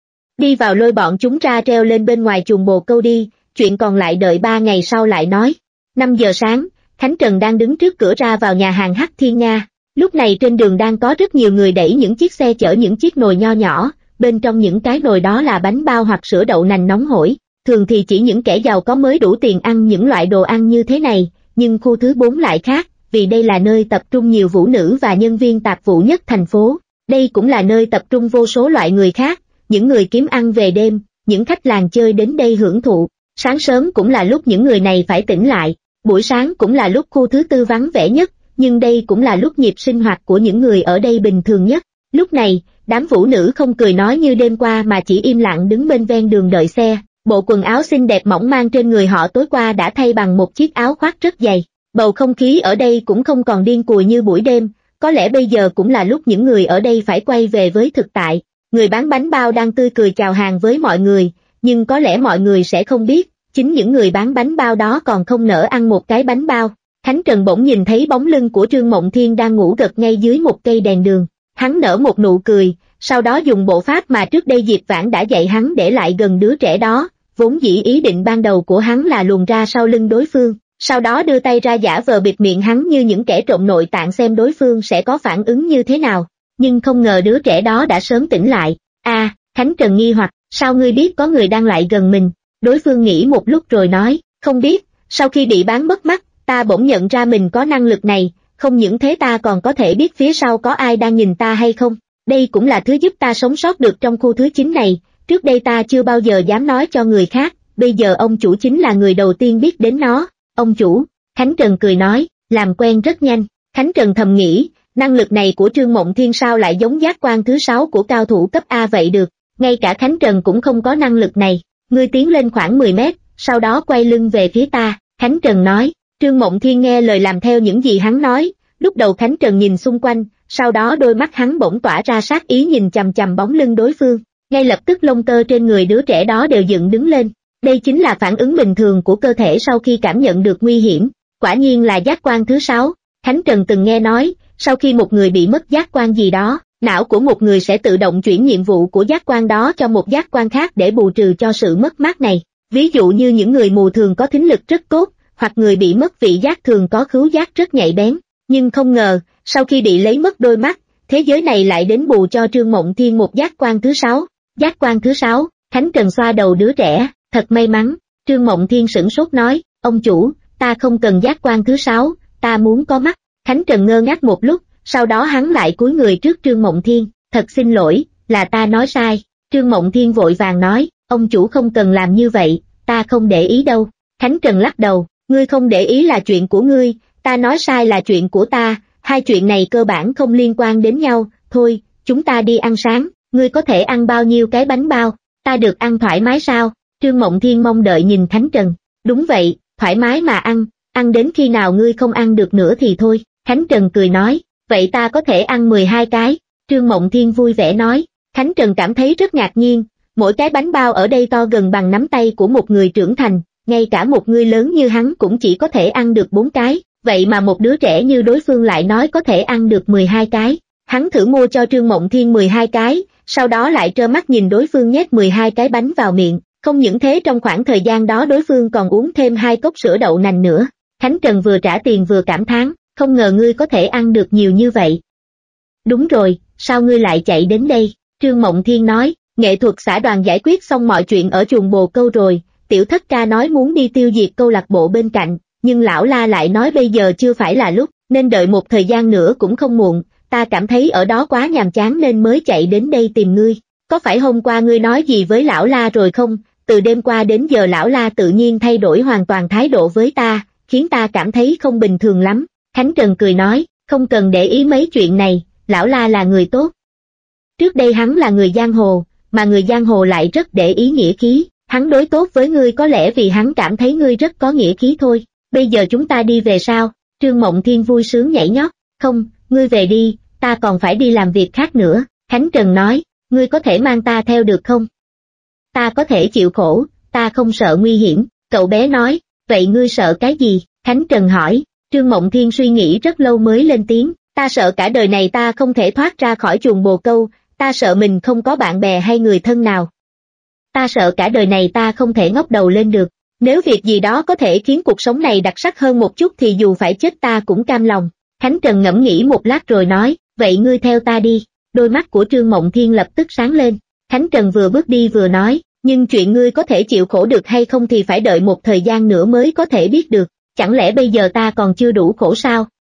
Đi vào lôi bọn chúng ra treo lên bên ngoài chuồng bồ câu đi, chuyện còn lại đợi ba ngày sau lại nói. năm giờ sáng, Khánh Trần đang đứng trước cửa ra vào nhà hàng Hắc Thiên Nga, lúc này trên đường đang có rất nhiều người đẩy những chiếc xe chở những chiếc nồi nho nhỏ, bên trong những cái nồi đó là bánh bao hoặc sữa đậu nành nóng hổi, thường thì chỉ những kẻ giàu có mới đủ tiền ăn những loại đồ ăn như thế này, nhưng khu thứ bốn lại khác, vì đây là nơi tập trung nhiều vũ nữ và nhân viên tạp vụ nhất thành phố. Đây cũng là nơi tập trung vô số loại người khác, những người kiếm ăn về đêm, những khách làng chơi đến đây hưởng thụ. Sáng sớm cũng là lúc những người này phải tỉnh lại, buổi sáng cũng là lúc khu thứ tư vắng vẻ nhất, nhưng đây cũng là lúc nhịp sinh hoạt của những người ở đây bình thường nhất. Lúc này, đám vũ nữ không cười nói như đêm qua mà chỉ im lặng đứng bên ven đường đợi xe. Bộ quần áo xinh đẹp mỏng mang trên người họ tối qua đã thay bằng một chiếc áo khoác rất dày. Bầu không khí ở đây cũng không còn điên cuồng như buổi đêm, có lẽ bây giờ cũng là lúc những người ở đây phải quay về với thực tại. Người bán bánh bao đang tươi cười chào hàng với mọi người, nhưng có lẽ mọi người sẽ không biết, chính những người bán bánh bao đó còn không nỡ ăn một cái bánh bao. Khánh Trần bỗng nhìn thấy bóng lưng của Trương Mộng Thiên đang ngủ gật ngay dưới một cây đèn đường. Hắn nở một nụ cười, sau đó dùng bộ pháp mà trước đây Diệp Vãn đã dạy hắn để lại gần đứa trẻ đó. Vốn dĩ ý định ban đầu của hắn là luồn ra sau lưng đối phương, sau đó đưa tay ra giả vờ bịt miệng hắn như những kẻ trộm nội tạng xem đối phương sẽ có phản ứng như thế nào. Nhưng không ngờ đứa trẻ đó đã sớm tỉnh lại. A, à, Khánh Trần nghi hoặc, sao ngươi biết có người đang lại gần mình? Đối phương nghĩ một lúc rồi nói, không biết, sau khi bị bán mất mắt, ta bỗng nhận ra mình có năng lực này, không những thế ta còn có thể biết phía sau có ai đang nhìn ta hay không. Đây cũng là thứ giúp ta sống sót được trong khu thứ chín này, trước đây ta chưa bao giờ dám nói cho người khác, bây giờ ông chủ chính là người đầu tiên biết đến nó. Ông chủ, Khánh Trần cười nói, làm quen rất nhanh. Khánh Trần thầm nghĩ, năng lực này của Trương Mộng Thiên sao lại giống giác quan thứ sáu của cao thủ cấp A vậy được, ngay cả Khánh Trần cũng không có năng lực này. Ngươi tiến lên khoảng mười mét, sau đó quay lưng về phía ta, Khánh Trần nói. Trương Mộng Thiên nghe lời làm theo những gì hắn nói, lúc đầu Khánh Trần nhìn xung quanh, sau đó đôi mắt hắn bỗng tỏa ra sát ý nhìn chằm chằm bóng lưng đối phương, ngay lập tức lông tơ trên người đứa trẻ đó đều dựng đứng lên. Đây chính là phản ứng bình thường của cơ thể sau khi cảm nhận được nguy hiểm, quả nhiên là giác quan thứ sáu. Khánh Trần từng nghe nói, sau khi một người bị mất giác quan gì đó, não của một người sẽ tự động chuyển nhiệm vụ của giác quan đó cho một giác quan khác để bù trừ cho sự mất mát này. Ví dụ như những người mù thường có thính lực rất tốt, hoặc người bị mất vị giác thường có khứu giác rất nhạy bén. Nhưng không ngờ, sau khi bị lấy mất đôi mắt, thế giới này lại đến bù cho Trương Mộng Thiên một giác quan thứ sáu. Giác quan thứ sáu, Khánh Trần xoa đầu đứa trẻ, thật may mắn. Trương Mộng Thiên sửng sốt nói, ông chủ, ta không cần giác quan thứ sáu, ta muốn có mắt. Khánh Trần ngơ ngác một lúc, sau đó hắn lại cúi người trước Trương Mộng Thiên, thật xin lỗi, là ta nói sai. Trương Mộng Thiên vội vàng nói, ông chủ không cần làm như vậy, ta không để ý đâu. Khánh Trần lắc đầu, ngươi không để ý là chuyện của ngươi, ta nói sai là chuyện của ta, hai chuyện này cơ bản không liên quan đến nhau. Thôi, chúng ta đi ăn sáng, ngươi có thể ăn bao nhiêu cái bánh bao, ta được ăn thoải mái sao? Trương Mộng Thiên mong đợi nhìn Khánh Trần, đúng vậy, thoải mái mà ăn, ăn đến khi nào ngươi không ăn được nữa thì thôi. Khánh Trần cười nói, vậy ta có thể ăn mười hai cái. Trương Mộng Thiên vui vẻ nói. Khánh Trần cảm thấy rất ngạc nhiên, mỗi cái bánh bao ở đây to gần bằng nắm tay của một người trưởng thành, ngay cả một người lớn như hắn cũng chỉ có thể ăn được bốn cái, vậy mà một đứa trẻ như đối phương lại nói có thể ăn được mười hai cái. Hắn thử mua cho Trương Mộng Thiên mười hai cái, sau đó lại trơ mắt nhìn đối phương nhét mười hai cái bánh vào miệng, không những thế trong khoảng thời gian đó đối phương còn uống thêm hai cốc sữa đậu nành nữa. Khánh Trần vừa trả tiền vừa cảm thán, không ngờ ngươi có thể ăn được nhiều như vậy. Đúng rồi, sao ngươi lại chạy đến đây? Trương Mộng Thiên nói, nghệ thuật xã đoàn giải quyết xong mọi chuyện ở chuồng bồ câu rồi, tiểu thất ca nói muốn đi tiêu diệt câu lạc bộ bên cạnh, nhưng lão La lại nói bây giờ chưa phải là lúc, nên đợi một thời gian nữa cũng không muộn, ta cảm thấy ở đó quá nhàm chán nên mới chạy đến đây tìm ngươi. Có phải hôm qua ngươi nói gì với lão La rồi không? Từ đêm qua đến giờ lão La tự nhiên thay đổi hoàn toàn thái độ với ta, khiến ta cảm thấy không bình thường lắm. Khánh Trần cười nói, không cần để ý mấy chuyện này, lão La là người tốt. Trước đây hắn là người giang hồ, mà người giang hồ lại rất để ý nghĩa khí, hắn đối tốt với ngươi có lẽ vì hắn cảm thấy ngươi rất có nghĩa khí thôi. Bây giờ chúng ta đi về sao? Trương Mộng Thiên vui sướng nhảy nhót, không, ngươi về đi, ta còn phải đi làm việc khác nữa. Khánh Trần nói, ngươi có thể mang ta theo được không? Ta có thể chịu khổ, ta không sợ nguy hiểm. Cậu bé nói, vậy ngươi sợ cái gì? Khánh Trần hỏi. Trương Mộng Thiên suy nghĩ rất lâu mới lên tiếng, ta sợ cả đời này ta không thể thoát ra khỏi chuồng bồ câu, ta sợ mình không có bạn bè hay người thân nào. Ta sợ cả đời này ta không thể ngóc đầu lên được, nếu việc gì đó có thể khiến cuộc sống này đặc sắc hơn một chút thì dù phải chết ta cũng cam lòng. Khánh Trần ngẫm nghĩ một lát rồi nói, vậy ngươi theo ta đi. Đôi mắt của Trương Mộng Thiên lập tức sáng lên. Khánh Trần vừa bước đi vừa nói, nhưng chuyện ngươi có thể chịu khổ được hay không thì phải đợi một thời gian nữa mới có thể biết được. Chẳng lẽ bây giờ ta còn chưa đủ khổ sao?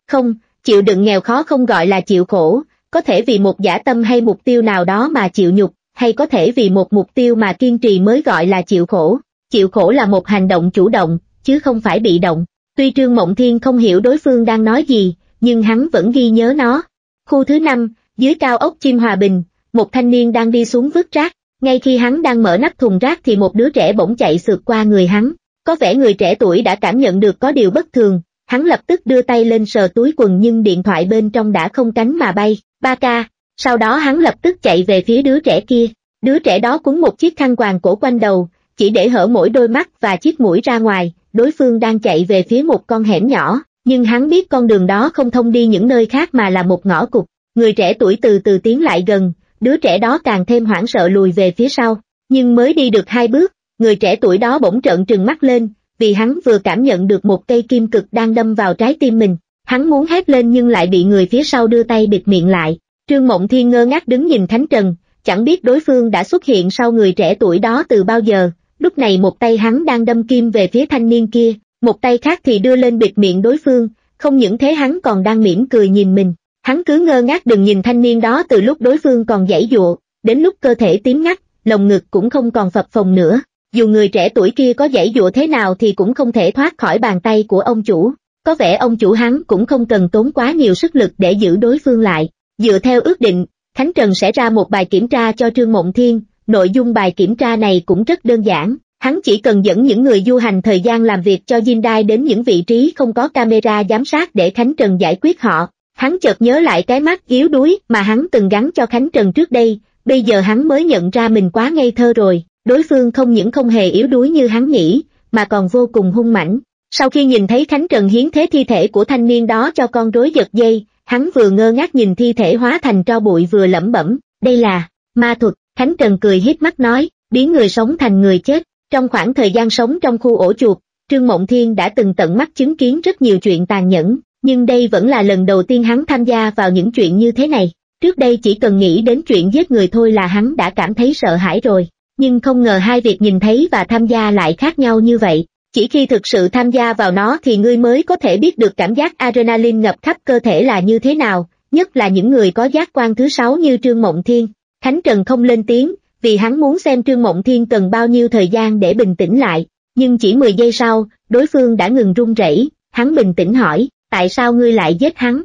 Không, chịu đựng nghèo khó không gọi là chịu khổ, có thể vì một dã tâm hay mục tiêu nào đó mà chịu nhục, hay có thể vì một mục tiêu mà kiên trì mới gọi là chịu khổ. Chịu khổ là một hành động chủ động, chứ không phải bị động. Tuy Trương Mộng Thiên không hiểu đối phương đang nói gì, nhưng hắn vẫn ghi nhớ nó. Khu thứ năm, dưới cao ốc Chim Hòa Bình, một thanh niên đang đi xuống vứt rác. Ngay khi hắn đang mở nắp thùng rác thì một đứa trẻ bỗng chạy sượt qua người hắn. Có vẻ người trẻ tuổi đã cảm nhận được có điều bất thường, hắn lập tức đưa tay lên sờ túi quần nhưng điện thoại bên trong đã không cánh mà bay. Ba ca, sau đó hắn lập tức chạy về phía đứa trẻ kia. Đứa trẻ đó quấn một chiếc khăn quàng cổ quanh đầu, chỉ để hở mỗi đôi mắt và chiếc mũi ra ngoài. Đối phương đang chạy về phía một con hẻm nhỏ, nhưng hắn biết con đường đó không thông đi những nơi khác mà là một ngõ cụt. Người trẻ tuổi từ từ tiến lại gần, đứa trẻ đó càng thêm hoảng sợ lùi về phía sau. Nhưng mới đi được hai bước, người trẻ tuổi đó bỗng trợn trừng mắt lên, vì hắn vừa cảm nhận được một cây kim cực đang đâm vào trái tim mình. Hắn muốn hét lên nhưng lại bị người phía sau đưa tay bịt miệng lại. Trương Mộng Thiên ngơ ngác đứng nhìn Khánh Trần, chẳng biết đối phương đã xuất hiện sau người trẻ tuổi đó từ bao giờ. Lúc này một tay hắn đang đâm kim về phía thanh niên kia, một tay khác thì đưa lên bịt miệng đối phương, không những thế hắn còn đang mỉm cười nhìn mình. Hắn cứ ngơ ngác đừng nhìn thanh niên đó từ lúc đối phương còn giãy giụa, đến lúc cơ thể tím ngắt, lồng ngực cũng không còn phập phồng nữa. Dù người trẻ tuổi kia có giãy giụa thế nào thì cũng không thể thoát khỏi bàn tay của ông chủ. Có vẻ ông chủ hắn cũng không cần tốn quá nhiều sức lực để giữ đối phương lại. Dựa theo ước định, Khánh Trần sẽ ra một bài kiểm tra cho Trương Mộng Thiên. Nội dung bài kiểm tra này cũng rất đơn giản, hắn chỉ cần dẫn những người du hành thời gian làm việc cho Hyundai đến những vị trí không có camera giám sát để Khánh Trần giải quyết họ. Hắn chợt nhớ lại cái mắt yếu đuối mà hắn từng gắn cho Khánh Trần trước đây, bây giờ hắn mới nhận ra mình quá ngây thơ rồi, đối phương không những không hề yếu đuối như hắn nghĩ, mà còn vô cùng hung mãnh. Sau khi nhìn thấy Khánh Trần hiến thế thi thể của thanh niên đó cho con rối giật dây, hắn vừa ngơ ngác nhìn thi thể hóa thành tro bụi vừa lẩm bẩm, đây là ma thuật. Khánh Trần cười híp mắt nói, biến người sống thành người chết. Trong khoảng thời gian sống trong khu ổ chuột, Trương Mộng Thiên đã từng tận mắt chứng kiến rất nhiều chuyện tàn nhẫn, nhưng đây vẫn là lần đầu tiên hắn tham gia vào những chuyện như thế này. Trước đây chỉ cần nghĩ đến chuyện giết người thôi là hắn đã cảm thấy sợ hãi rồi, nhưng không ngờ hai việc nhìn thấy và tham gia lại khác nhau như vậy. Chỉ khi thực sự tham gia vào nó thì ngươi mới có thể biết được cảm giác adrenaline ngập khắp cơ thể là như thế nào, nhất là những người có giác quan thứ sáu như Trương Mộng Thiên. Khánh Trần không lên tiếng, vì hắn muốn xem Trương Mộng Thiên cần bao nhiêu thời gian để bình tĩnh lại, nhưng chỉ mười giây sau, đối phương đã ngừng run rẩy. Hắn bình tĩnh hỏi, tại sao ngươi lại giết hắn?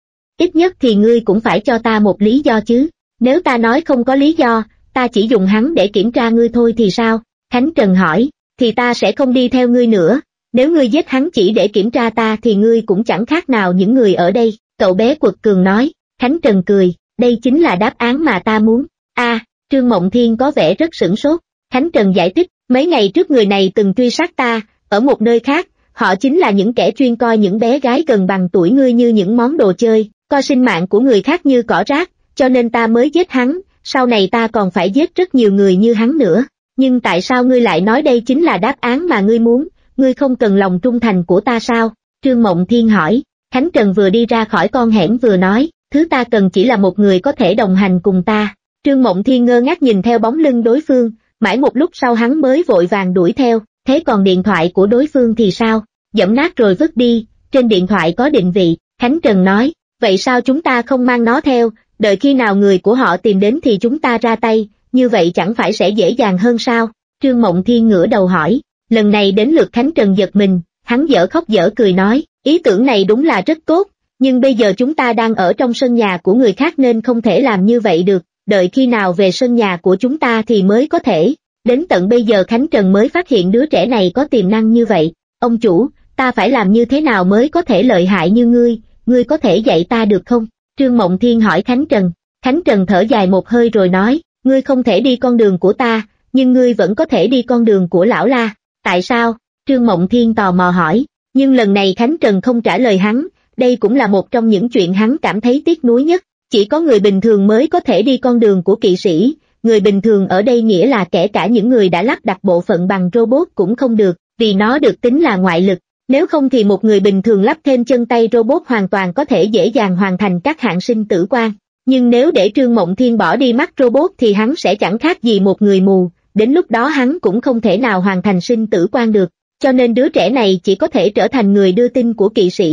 Ít nhất thì ngươi cũng phải cho ta một lý do chứ, nếu ta nói không có lý do, ta chỉ dùng hắn để kiểm tra ngươi thôi thì sao? Khánh Trần hỏi, thì ta sẽ không đi theo ngươi nữa, nếu ngươi giết hắn chỉ để kiểm tra ta thì ngươi cũng chẳng khác nào những người ở đây, cậu bé quật cường nói. Khánh Trần cười, đây chính là đáp án mà ta muốn. A, à, Trương Mộng Thiên có vẻ rất sửng sốt. Khánh Trần giải thích, mấy ngày trước người này từng truy sát ta, ở một nơi khác, họ chính là những kẻ chuyên coi những bé gái gần bằng tuổi ngươi như những món đồ chơi, coi sinh mạng của người khác như cỏ rác, cho nên ta mới giết hắn, sau này ta còn phải giết rất nhiều người như hắn nữa. Nhưng tại sao ngươi lại nói đây chính là đáp án mà ngươi muốn, ngươi không cần lòng trung thành của ta sao? Trương Mộng Thiên hỏi. Khánh Trần vừa đi ra khỏi con hẻm vừa nói, thứ ta cần chỉ là một người có thể đồng hành cùng ta. Trương Mộng Thiên ngơ ngác nhìn theo bóng lưng đối phương, mãi một lúc sau hắn mới vội vàng đuổi theo, thế còn điện thoại của đối phương thì sao? Dẫm nát rồi vứt đi, trên điện thoại có định vị. Khánh Trần nói, vậy sao chúng ta không mang nó theo, đợi khi nào người của họ tìm đến thì chúng ta ra tay, như vậy chẳng phải sẽ dễ dàng hơn sao? Trương Mộng Thiên ngửa đầu hỏi. Lần này đến lượt Khánh Trần giật mình, hắn dở khóc dở cười nói, ý tưởng này đúng là rất tốt, nhưng bây giờ chúng ta đang ở trong sân nhà của người khác nên không thể làm như vậy được, đợi khi nào về sân nhà của chúng ta thì mới có thể. Đến tận bây giờ Khánh Trần mới phát hiện đứa trẻ này có tiềm năng như vậy. Ông chủ, ta phải làm như thế nào mới có thể lợi hại như ngươi, ngươi có thể dạy ta được không? Trương Mộng Thiên hỏi Khánh Trần. Khánh Trần thở dài một hơi rồi nói, ngươi không thể đi con đường của ta, nhưng ngươi vẫn có thể đi con đường của lão La. Tại sao? Trương Mộng Thiên tò mò hỏi. Nhưng lần này Khánh Trần không trả lời hắn, đây cũng là một trong những chuyện hắn cảm thấy tiếc nuối nhất. Chỉ có người bình thường mới có thể đi con đường của kỵ sĩ, người bình thường ở đây nghĩa là kể cả những người đã lắp đặt bộ phận bằng robot cũng không được, vì nó được tính là ngoại lực. Nếu không thì một người bình thường lắp thêm chân tay robot hoàn toàn có thể dễ dàng hoàn thành các hạng sinh tử quan. Nhưng nếu để Trương Mộng Thiên bỏ đi mắt robot thì hắn sẽ chẳng khác gì một người mù, đến lúc đó hắn cũng không thể nào hoàn thành sinh tử quan được. Cho nên đứa trẻ này chỉ có thể trở thành người đưa tin của kỵ sĩ,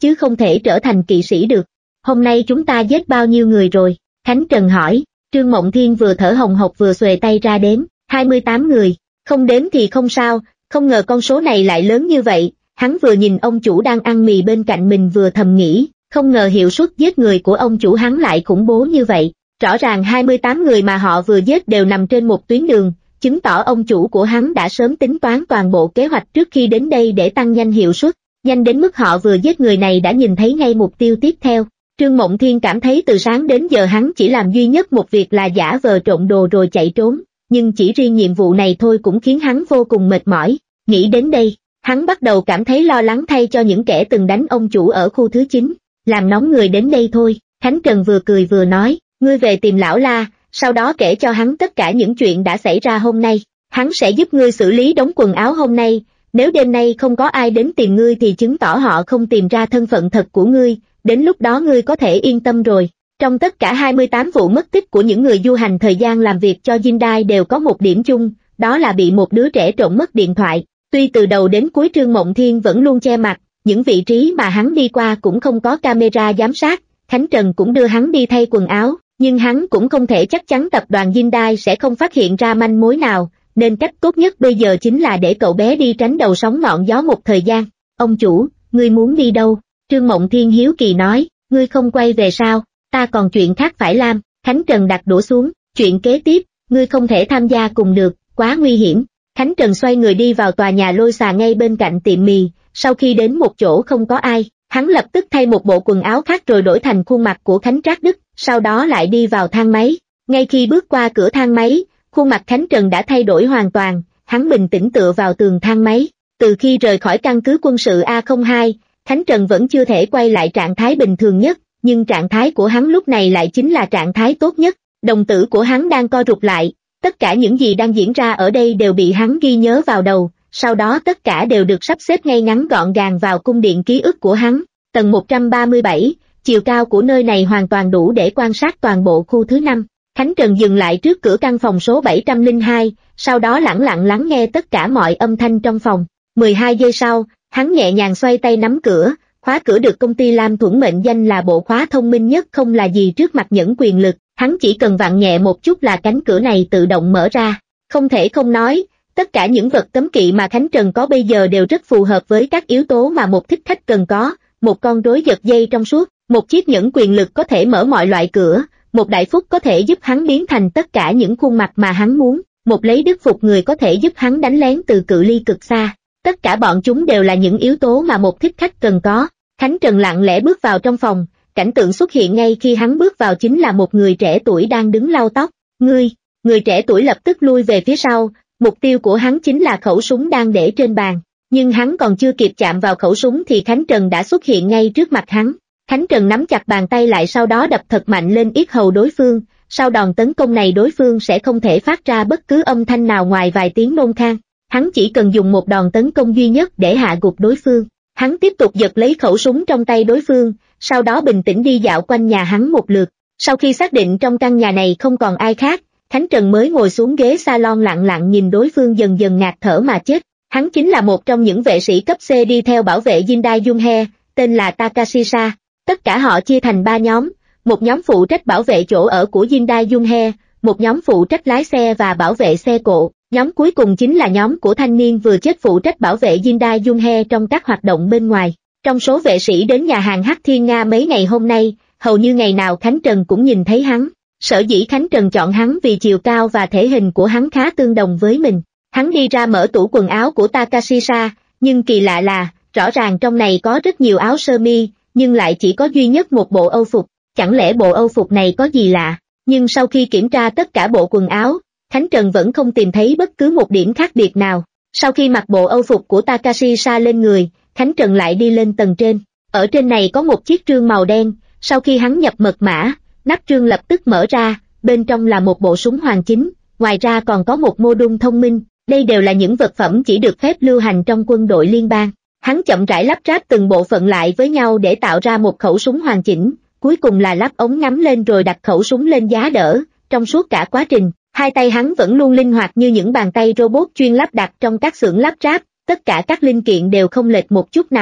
chứ không thể trở thành kỵ sĩ được. Hôm nay chúng ta giết bao nhiêu người rồi? Khánh Trần hỏi. Trương Mộng Thiên vừa thở hồng hộc vừa xuề tay ra đếm, hai mươi tám người, không đếm thì không sao, không ngờ con số này lại lớn như vậy. Hắn vừa nhìn ông chủ đang ăn mì bên cạnh mình vừa thầm nghĩ, không ngờ hiệu suất giết người của ông chủ hắn lại khủng bố như vậy. Rõ ràng hai mươi tám người mà họ vừa giết đều nằm trên một tuyến đường, chứng tỏ ông chủ của hắn đã sớm tính toán toàn bộ kế hoạch trước khi đến đây để tăng nhanh hiệu suất, nhanh đến mức họ vừa giết người này đã nhìn thấy ngay mục tiêu tiếp theo. Trương Mộng Thiên cảm thấy từ sáng đến giờ hắn chỉ làm duy nhất một việc là giả vờ trộn đồ rồi chạy trốn, nhưng chỉ riêng nhiệm vụ này thôi cũng khiến hắn vô cùng mệt mỏi. Nghĩ đến đây, hắn bắt đầu cảm thấy lo lắng thay cho những kẻ từng đánh ông chủ ở khu thứ chín, làm nóng người đến đây thôi. Khánh Trần vừa cười vừa nói, ngươi về tìm lão La, sau đó kể cho hắn tất cả những chuyện đã xảy ra hôm nay, hắn sẽ giúp ngươi xử lý đống quần áo hôm nay, nếu đêm nay không có ai đến tìm ngươi thì chứng tỏ họ không tìm ra thân phận thật của ngươi, đến lúc đó ngươi có thể yên tâm rồi. Trong tất cả hai mươi tám vụ mất tích của những người du hành thời gian làm việc cho Jindai đều có một điểm chung, đó là bị một đứa trẻ trộm mất điện thoại. Tuy từ đầu đến cuối Trương Mộng Thiên vẫn luôn che mặt, những vị trí mà hắn đi qua cũng không có camera giám sát, Khánh Trần cũng đưa hắn đi thay quần áo, nhưng hắn cũng không thể chắc chắn tập đoàn Jindai sẽ không phát hiện ra manh mối nào, nên cách tốt nhất bây giờ chính là để cậu bé đi tránh đầu sóng ngọn gió một thời gian. Ông chủ, ngươi muốn đi đâu? Trương Mộng Thiên hiếu kỳ nói, ngươi không quay về sao? Ta còn chuyện khác phải làm. Khánh Trần đặt đũa xuống, chuyện kế tiếp, ngươi không thể tham gia cùng được, quá nguy hiểm. Khánh Trần xoay người đi vào tòa nhà lôi xà ngay bên cạnh tiệm mì, sau khi đến một chỗ không có ai, hắn lập tức thay một bộ quần áo khác rồi đổi thành khuôn mặt của Khánh Trác Đức, sau đó lại đi vào thang máy. Ngay khi bước qua cửa thang máy, khuôn mặt Khánh Trần đã thay đổi hoàn toàn, hắn bình tĩnh tựa vào tường thang máy. Từ khi rời khỏi căn cứ quân sự A không hai, Khánh Trần vẫn chưa thể quay lại trạng thái bình thường nhất, nhưng trạng thái của hắn lúc này lại chính là trạng thái tốt nhất. Đồng tử của hắn đang co rụt lại, tất cả những gì đang diễn ra ở đây đều bị hắn ghi nhớ vào đầu, sau đó tất cả đều được sắp xếp ngay ngắn gọn gàng vào cung điện ký ức của hắn. Tầng một trăm ba mươi bảy, chiều cao của nơi này hoàn toàn đủ để quan sát toàn bộ khu thứ năm. Khánh Trần dừng lại trước cửa căn phòng số bảy trăm lẻ hai, sau đó lẳng lặng lắng nghe tất cả mọi âm thanh trong phòng. mười hai giây sau, hắn nhẹ nhàng xoay tay nắm cửa, khóa cửa được công ty Lam Thuẫn mệnh danh là bộ khóa thông minh nhất không là gì trước mặt những quyền lực, hắn chỉ cần vặn nhẹ một chút là cánh cửa này tự động mở ra. Không thể không nói, tất cả những vật cấm kỵ mà Khánh Trần có bây giờ đều rất phù hợp với các yếu tố mà một thích khách cần có, một con rối giật dây trong suốt, một chiếc nhẫn quyền lực có thể mở mọi loại cửa, một đại phúc có thể giúp hắn biến thành tất cả những khuôn mặt mà hắn muốn, một lấy đức phục người có thể giúp hắn đánh lén từ cự ly cực xa. Tất cả bọn chúng đều là những yếu tố mà một thích khách cần có. Khánh Trần lặng lẽ bước vào trong phòng, cảnh tượng xuất hiện ngay khi hắn bước vào chính là một người trẻ tuổi đang đứng lau tóc. Ngươi, người trẻ tuổi lập tức lui về phía sau, mục tiêu của hắn chính là khẩu súng đang để trên bàn. Nhưng hắn còn chưa kịp chạm vào khẩu súng thì Khánh Trần đã xuất hiện ngay trước mặt hắn. Khánh Trần nắm chặt bàn tay lại sau đó đập thật mạnh lên yết hầu đối phương, sau đòn tấn công này đối phương sẽ không thể phát ra bất cứ âm thanh nào ngoài vài tiếng nôn khan. Hắn chỉ cần dùng một đòn tấn công duy nhất để hạ gục đối phương. Hắn tiếp tục giật lấy khẩu súng trong tay đối phương, sau đó bình tĩnh đi dạo quanh nhà hắn một lượt. Sau khi xác định trong căn nhà này không còn ai khác, Khánh Trần mới ngồi xuống ghế salon lặng lặng nhìn đối phương dần dần ngạt thở mà chết. Hắn chính là một trong những vệ sĩ cấp C đi theo bảo vệ Jindai Junhe, tên là Takashisa. Tất cả họ chia thành ba nhóm, một nhóm phụ trách bảo vệ chỗ ở của Jindai Junhe, một nhóm phụ trách lái xe và bảo vệ xe cộ, nhóm cuối cùng chính là nhóm của thanh niên vừa chết phụ trách bảo vệ Jindai Junhe trong các hoạt động bên ngoài. Trong số vệ sĩ đến nhà hàng Hắc Thiên Nga mấy ngày hôm nay, hầu như ngày nào Khánh Trần cũng nhìn thấy hắn. Sở dĩ Khánh Trần chọn hắn vì chiều cao và thể hình của hắn khá tương đồng với mình. Hắn đi ra mở tủ quần áo của Takashisa, nhưng kỳ lạ là, rõ ràng trong này có rất nhiều áo sơ mi, nhưng lại chỉ có duy nhất một bộ âu phục. Chẳng lẽ bộ âu phục này có gì lạ? Nhưng sau khi kiểm tra tất cả bộ quần áo, Khánh Trần vẫn không tìm thấy bất cứ một điểm khác biệt nào. Sau khi mặc bộ âu phục của Takashisa lên người, Khánh Trần lại đi lên tầng trên. Ở trên này có một chiếc trương màu đen, sau khi hắn nhập mật mã, nắp trương lập tức mở ra, bên trong là một bộ súng hoàn chính, ngoài ra còn có một mô đun thông minh. Đây đều là những vật phẩm chỉ được phép lưu hành trong quân đội liên bang. Hắn chậm rãi lắp ráp từng bộ phận lại với nhau để tạo ra một khẩu súng hoàn chỉnh, cuối cùng là lắp ống ngắm lên rồi đặt khẩu súng lên giá đỡ. Trong suốt cả quá trình, hai tay hắn vẫn luôn linh hoạt như những bàn tay robot chuyên lắp đặt trong các xưởng lắp ráp, tất cả các linh kiện đều không lệch một chút nào.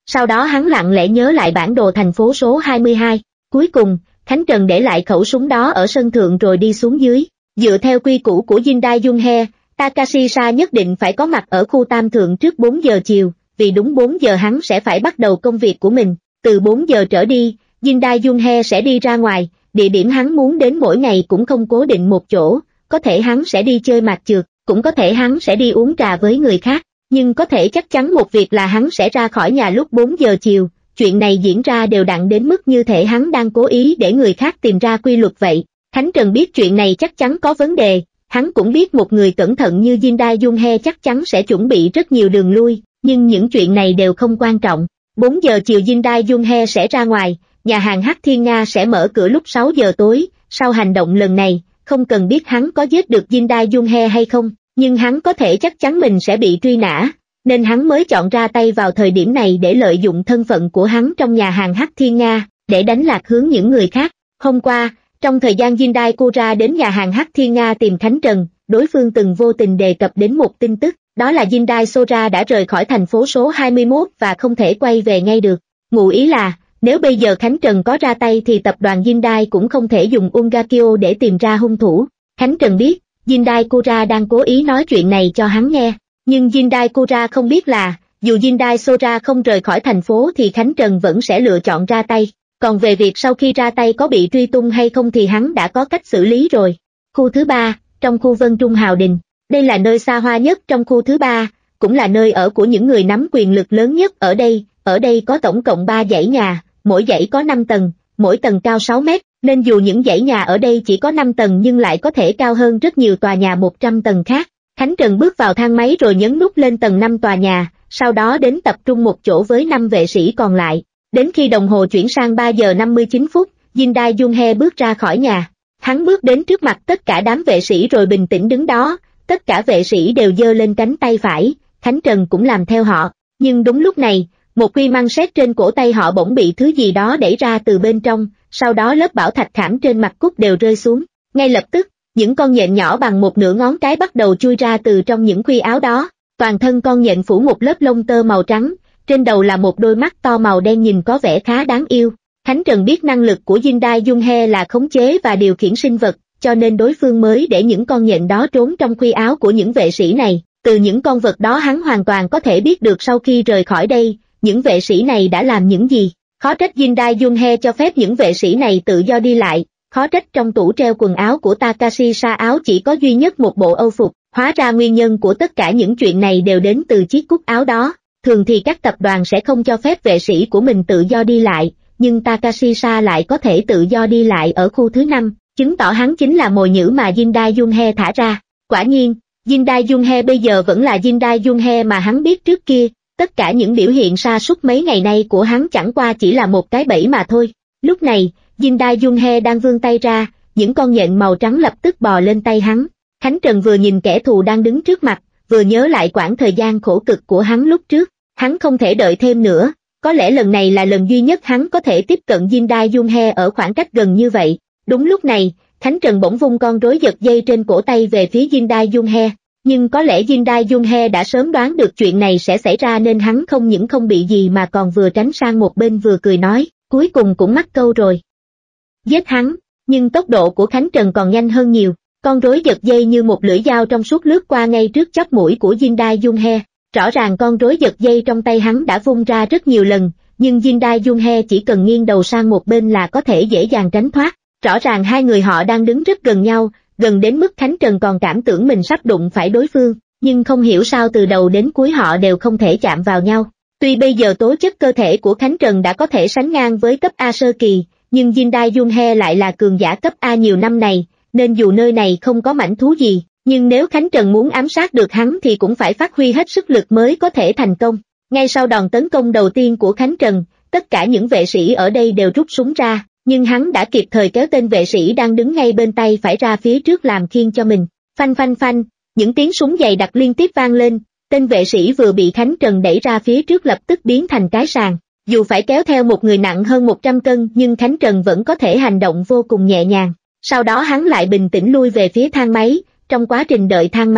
Sau đó hắn lặng lẽ nhớ lại bản đồ thành phố số hai mươi hai. Cuối cùng, Khánh Trần để lại khẩu súng đó ở sân thượng rồi đi xuống dưới. Dựa theo quy củ của Jindai Junhe, Takashisa nhất định phải có mặt ở khu tam thượng trước bốn giờ chiều, vì đúng bốn giờ hắn sẽ phải bắt đầu công việc của mình. Từ bốn giờ trở đi, Jindai Junhe sẽ đi ra ngoài, địa điểm hắn muốn đến mỗi ngày cũng không cố định một chỗ, có thể hắn sẽ đi chơi mạt trượt, cũng có thể hắn sẽ đi uống trà với người khác, nhưng có thể chắc chắn một việc là hắn sẽ ra khỏi nhà lúc bốn giờ chiều. Chuyện này diễn ra đều đặn đến mức như thể hắn đang cố ý để người khác tìm ra quy luật vậy. Khánh Trần biết chuyện này chắc chắn có vấn đề, hắn cũng biết một người cẩn thận như Jindai Junhe chắc chắn sẽ chuẩn bị rất nhiều đường lui, nhưng những chuyện này đều không quan trọng. bốn giờ chiều Jindai Junhe sẽ ra ngoài, nhà hàng Hắc Thiên Nga sẽ mở cửa lúc sáu giờ tối. Sau hành động lần này, không cần biết hắn có giết được Jindai Junhe hay không, nhưng hắn có thể chắc chắn mình sẽ bị truy nã, nên hắn mới chọn ra tay vào thời điểm này để lợi dụng thân phận của hắn trong nhà hàng Hắc Thiên Nga, để đánh lạc hướng những người khác. Hôm qua, trong thời gian Jindai Kura đến nhà hàng Hắc Thiên Nga tìm Khánh Trần, đối phương từng vô tình đề cập đến một tin tức, đó là Jindai Sora đã rời khỏi thành phố số hai mươi mốt và không thể quay về ngay được. Ngụ ý là, nếu bây giờ Khánh Trần có ra tay thì tập đoàn Jindai cũng không thể dùng Ungakyo để tìm ra hung thủ. Khánh Trần biết, Jindai Kura đang cố ý nói chuyện này cho hắn nghe, nhưng Jindai Kura không biết là, dù Jindai Sora không rời khỏi thành phố thì Khánh Trần vẫn sẽ lựa chọn ra tay, còn về việc sau khi ra tay có bị truy tung hay không thì hắn đã có cách xử lý rồi. Khu thứ ba, trong khu Vân Trung Hào Đình, đây là nơi xa hoa nhất trong khu thứ ba, cũng là nơi ở của những người nắm quyền lực lớn nhất ở đây. Ở đây có tổng cộng ba dãy nhà, mỗi dãy có năm tầng, mỗi tầng cao sáu mét, nên dù những dãy nhà ở đây chỉ có năm tầng nhưng lại có thể cao hơn rất nhiều tòa nhà một trăm tầng khác. Khánh Trần bước vào thang máy rồi nhấn nút lên tầng năm tòa nhà, sau đó đến tập trung một chỗ với năm vệ sĩ còn lại. Đến khi đồng hồ chuyển sang ba giờ năm mươi chín phút, Jindai Junhe bước ra khỏi nhà. Hắn bước đến trước mặt tất cả đám vệ sĩ rồi bình tĩnh đứng đó, tất cả vệ sĩ đều giơ lên cánh tay phải, Khánh Trần cũng làm theo họ. Nhưng đúng lúc này, một quy măng sét trên cổ tay họ bỗng bị thứ gì đó đẩy ra từ bên trong, sau đó lớp bảo thạch khảm trên mặt cúc đều rơi xuống. Ngay lập tức, những con nhện nhỏ bằng một nửa ngón cái bắt đầu chui ra từ trong những khuy áo đó. Toàn thân con nhện phủ một lớp lông tơ màu trắng, trên đầu là một đôi mắt to màu đen nhìn có vẻ khá đáng yêu. Khánh Trần biết năng lực của Jindai Junhe là khống chế và điều khiển sinh vật, cho nên đối phương mới để những con nhện đó trốn trong khuy áo của những vệ sĩ này. Từ những con vật đó hắn hoàn toàn có thể biết được sau khi rời khỏi đây, những vệ sĩ này đã làm những gì. Khó trách Jindai Junhe cho phép những vệ sĩ này tự do đi lại, khó trách trong tủ treo quần áo của Takashisa áo chỉ có duy nhất một bộ âu phục, hóa ra nguyên nhân của tất cả những chuyện này đều đến từ chiếc cúc áo đó. Thường thì các tập đoàn sẽ không cho phép vệ sĩ của mình tự do đi lại, nhưng Takashisa lại có thể tự do đi lại ở khu thứ năm, chứng tỏ hắn chính là mồi nhử mà Jindai Junhe thả ra. Quả nhiên, Jindai Junhe bây giờ vẫn là Jindai Junhe mà hắn biết trước kia, tất cả những biểu hiện sa sút mấy ngày nay của hắn chẳng qua chỉ là một cái bẫy mà thôi. Lúc này, Jindai Junhe đang vươn tay ra, những con nhện màu trắng lập tức bò lên tay hắn. Khánh Trần vừa nhìn kẻ thù đang đứng trước mặt, vừa nhớ lại quãng thời gian khổ cực của hắn lúc trước, hắn không thể đợi thêm nữa, có lẽ lần này là lần duy nhất hắn có thể tiếp cận Jindai Junhe ở khoảng cách gần như vậy. Đúng lúc này, Khánh Trần bỗng vung con rối giật dây trên cổ tay về phía Jindai Junhe, nhưng có lẽ Jindai Junhe đã sớm đoán được chuyện này sẽ xảy ra nên hắn không những không bị gì mà còn vừa tránh sang một bên vừa cười nói, cuối cùng cũng mắc câu rồi. Giết hắn, nhưng tốc độ của Khánh Trần còn nhanh hơn nhiều, con rối giật dây như một lưỡi dao trong suốt lướt qua ngay trước chóp mũi của Jindai Junhe. Rõ ràng con rối giật dây trong tay hắn đã vung ra rất nhiều lần, nhưng Jindai Junhe chỉ cần nghiêng đầu sang một bên là có thể dễ dàng tránh thoát. Rõ ràng hai người họ đang đứng rất gần nhau, gần đến mức Khánh Trần còn cảm tưởng mình sắp đụng phải đối phương, nhưng không hiểu sao từ đầu đến cuối họ đều không thể chạm vào nhau. Tuy bây giờ tố chất cơ thể của Khánh Trần đã có thể sánh ngang với cấp A sơ kỳ, nhưng Jindai Junhe lại là cường giả cấp A nhiều năm này, nên dù nơi này không có mảnh thú gì, nhưng nếu Khánh Trần muốn ám sát được hắn thì cũng phải phát huy hết sức lực mới có thể thành công. Ngay sau đòn tấn công đầu tiên của Khánh Trần, tất cả những vệ sĩ ở đây đều rút súng ra, nhưng hắn đã kịp thời kéo tên vệ sĩ đang đứng ngay bên tay phải ra phía trước làm khiên cho mình. Phanh phanh phanh, những tiếng súng dày đặc liên tiếp vang lên, tên vệ sĩ vừa bị Khánh Trần đẩy ra phía trước lập tức biến thành cái sàng. Dù phải kéo theo một người nặng hơn một trăm cân nhưng Khánh Trần vẫn có thể hành động vô cùng nhẹ nhàng. Sau đó hắn lại bình tĩnh lui về phía thang máy, trong quá trình đợi thang máy,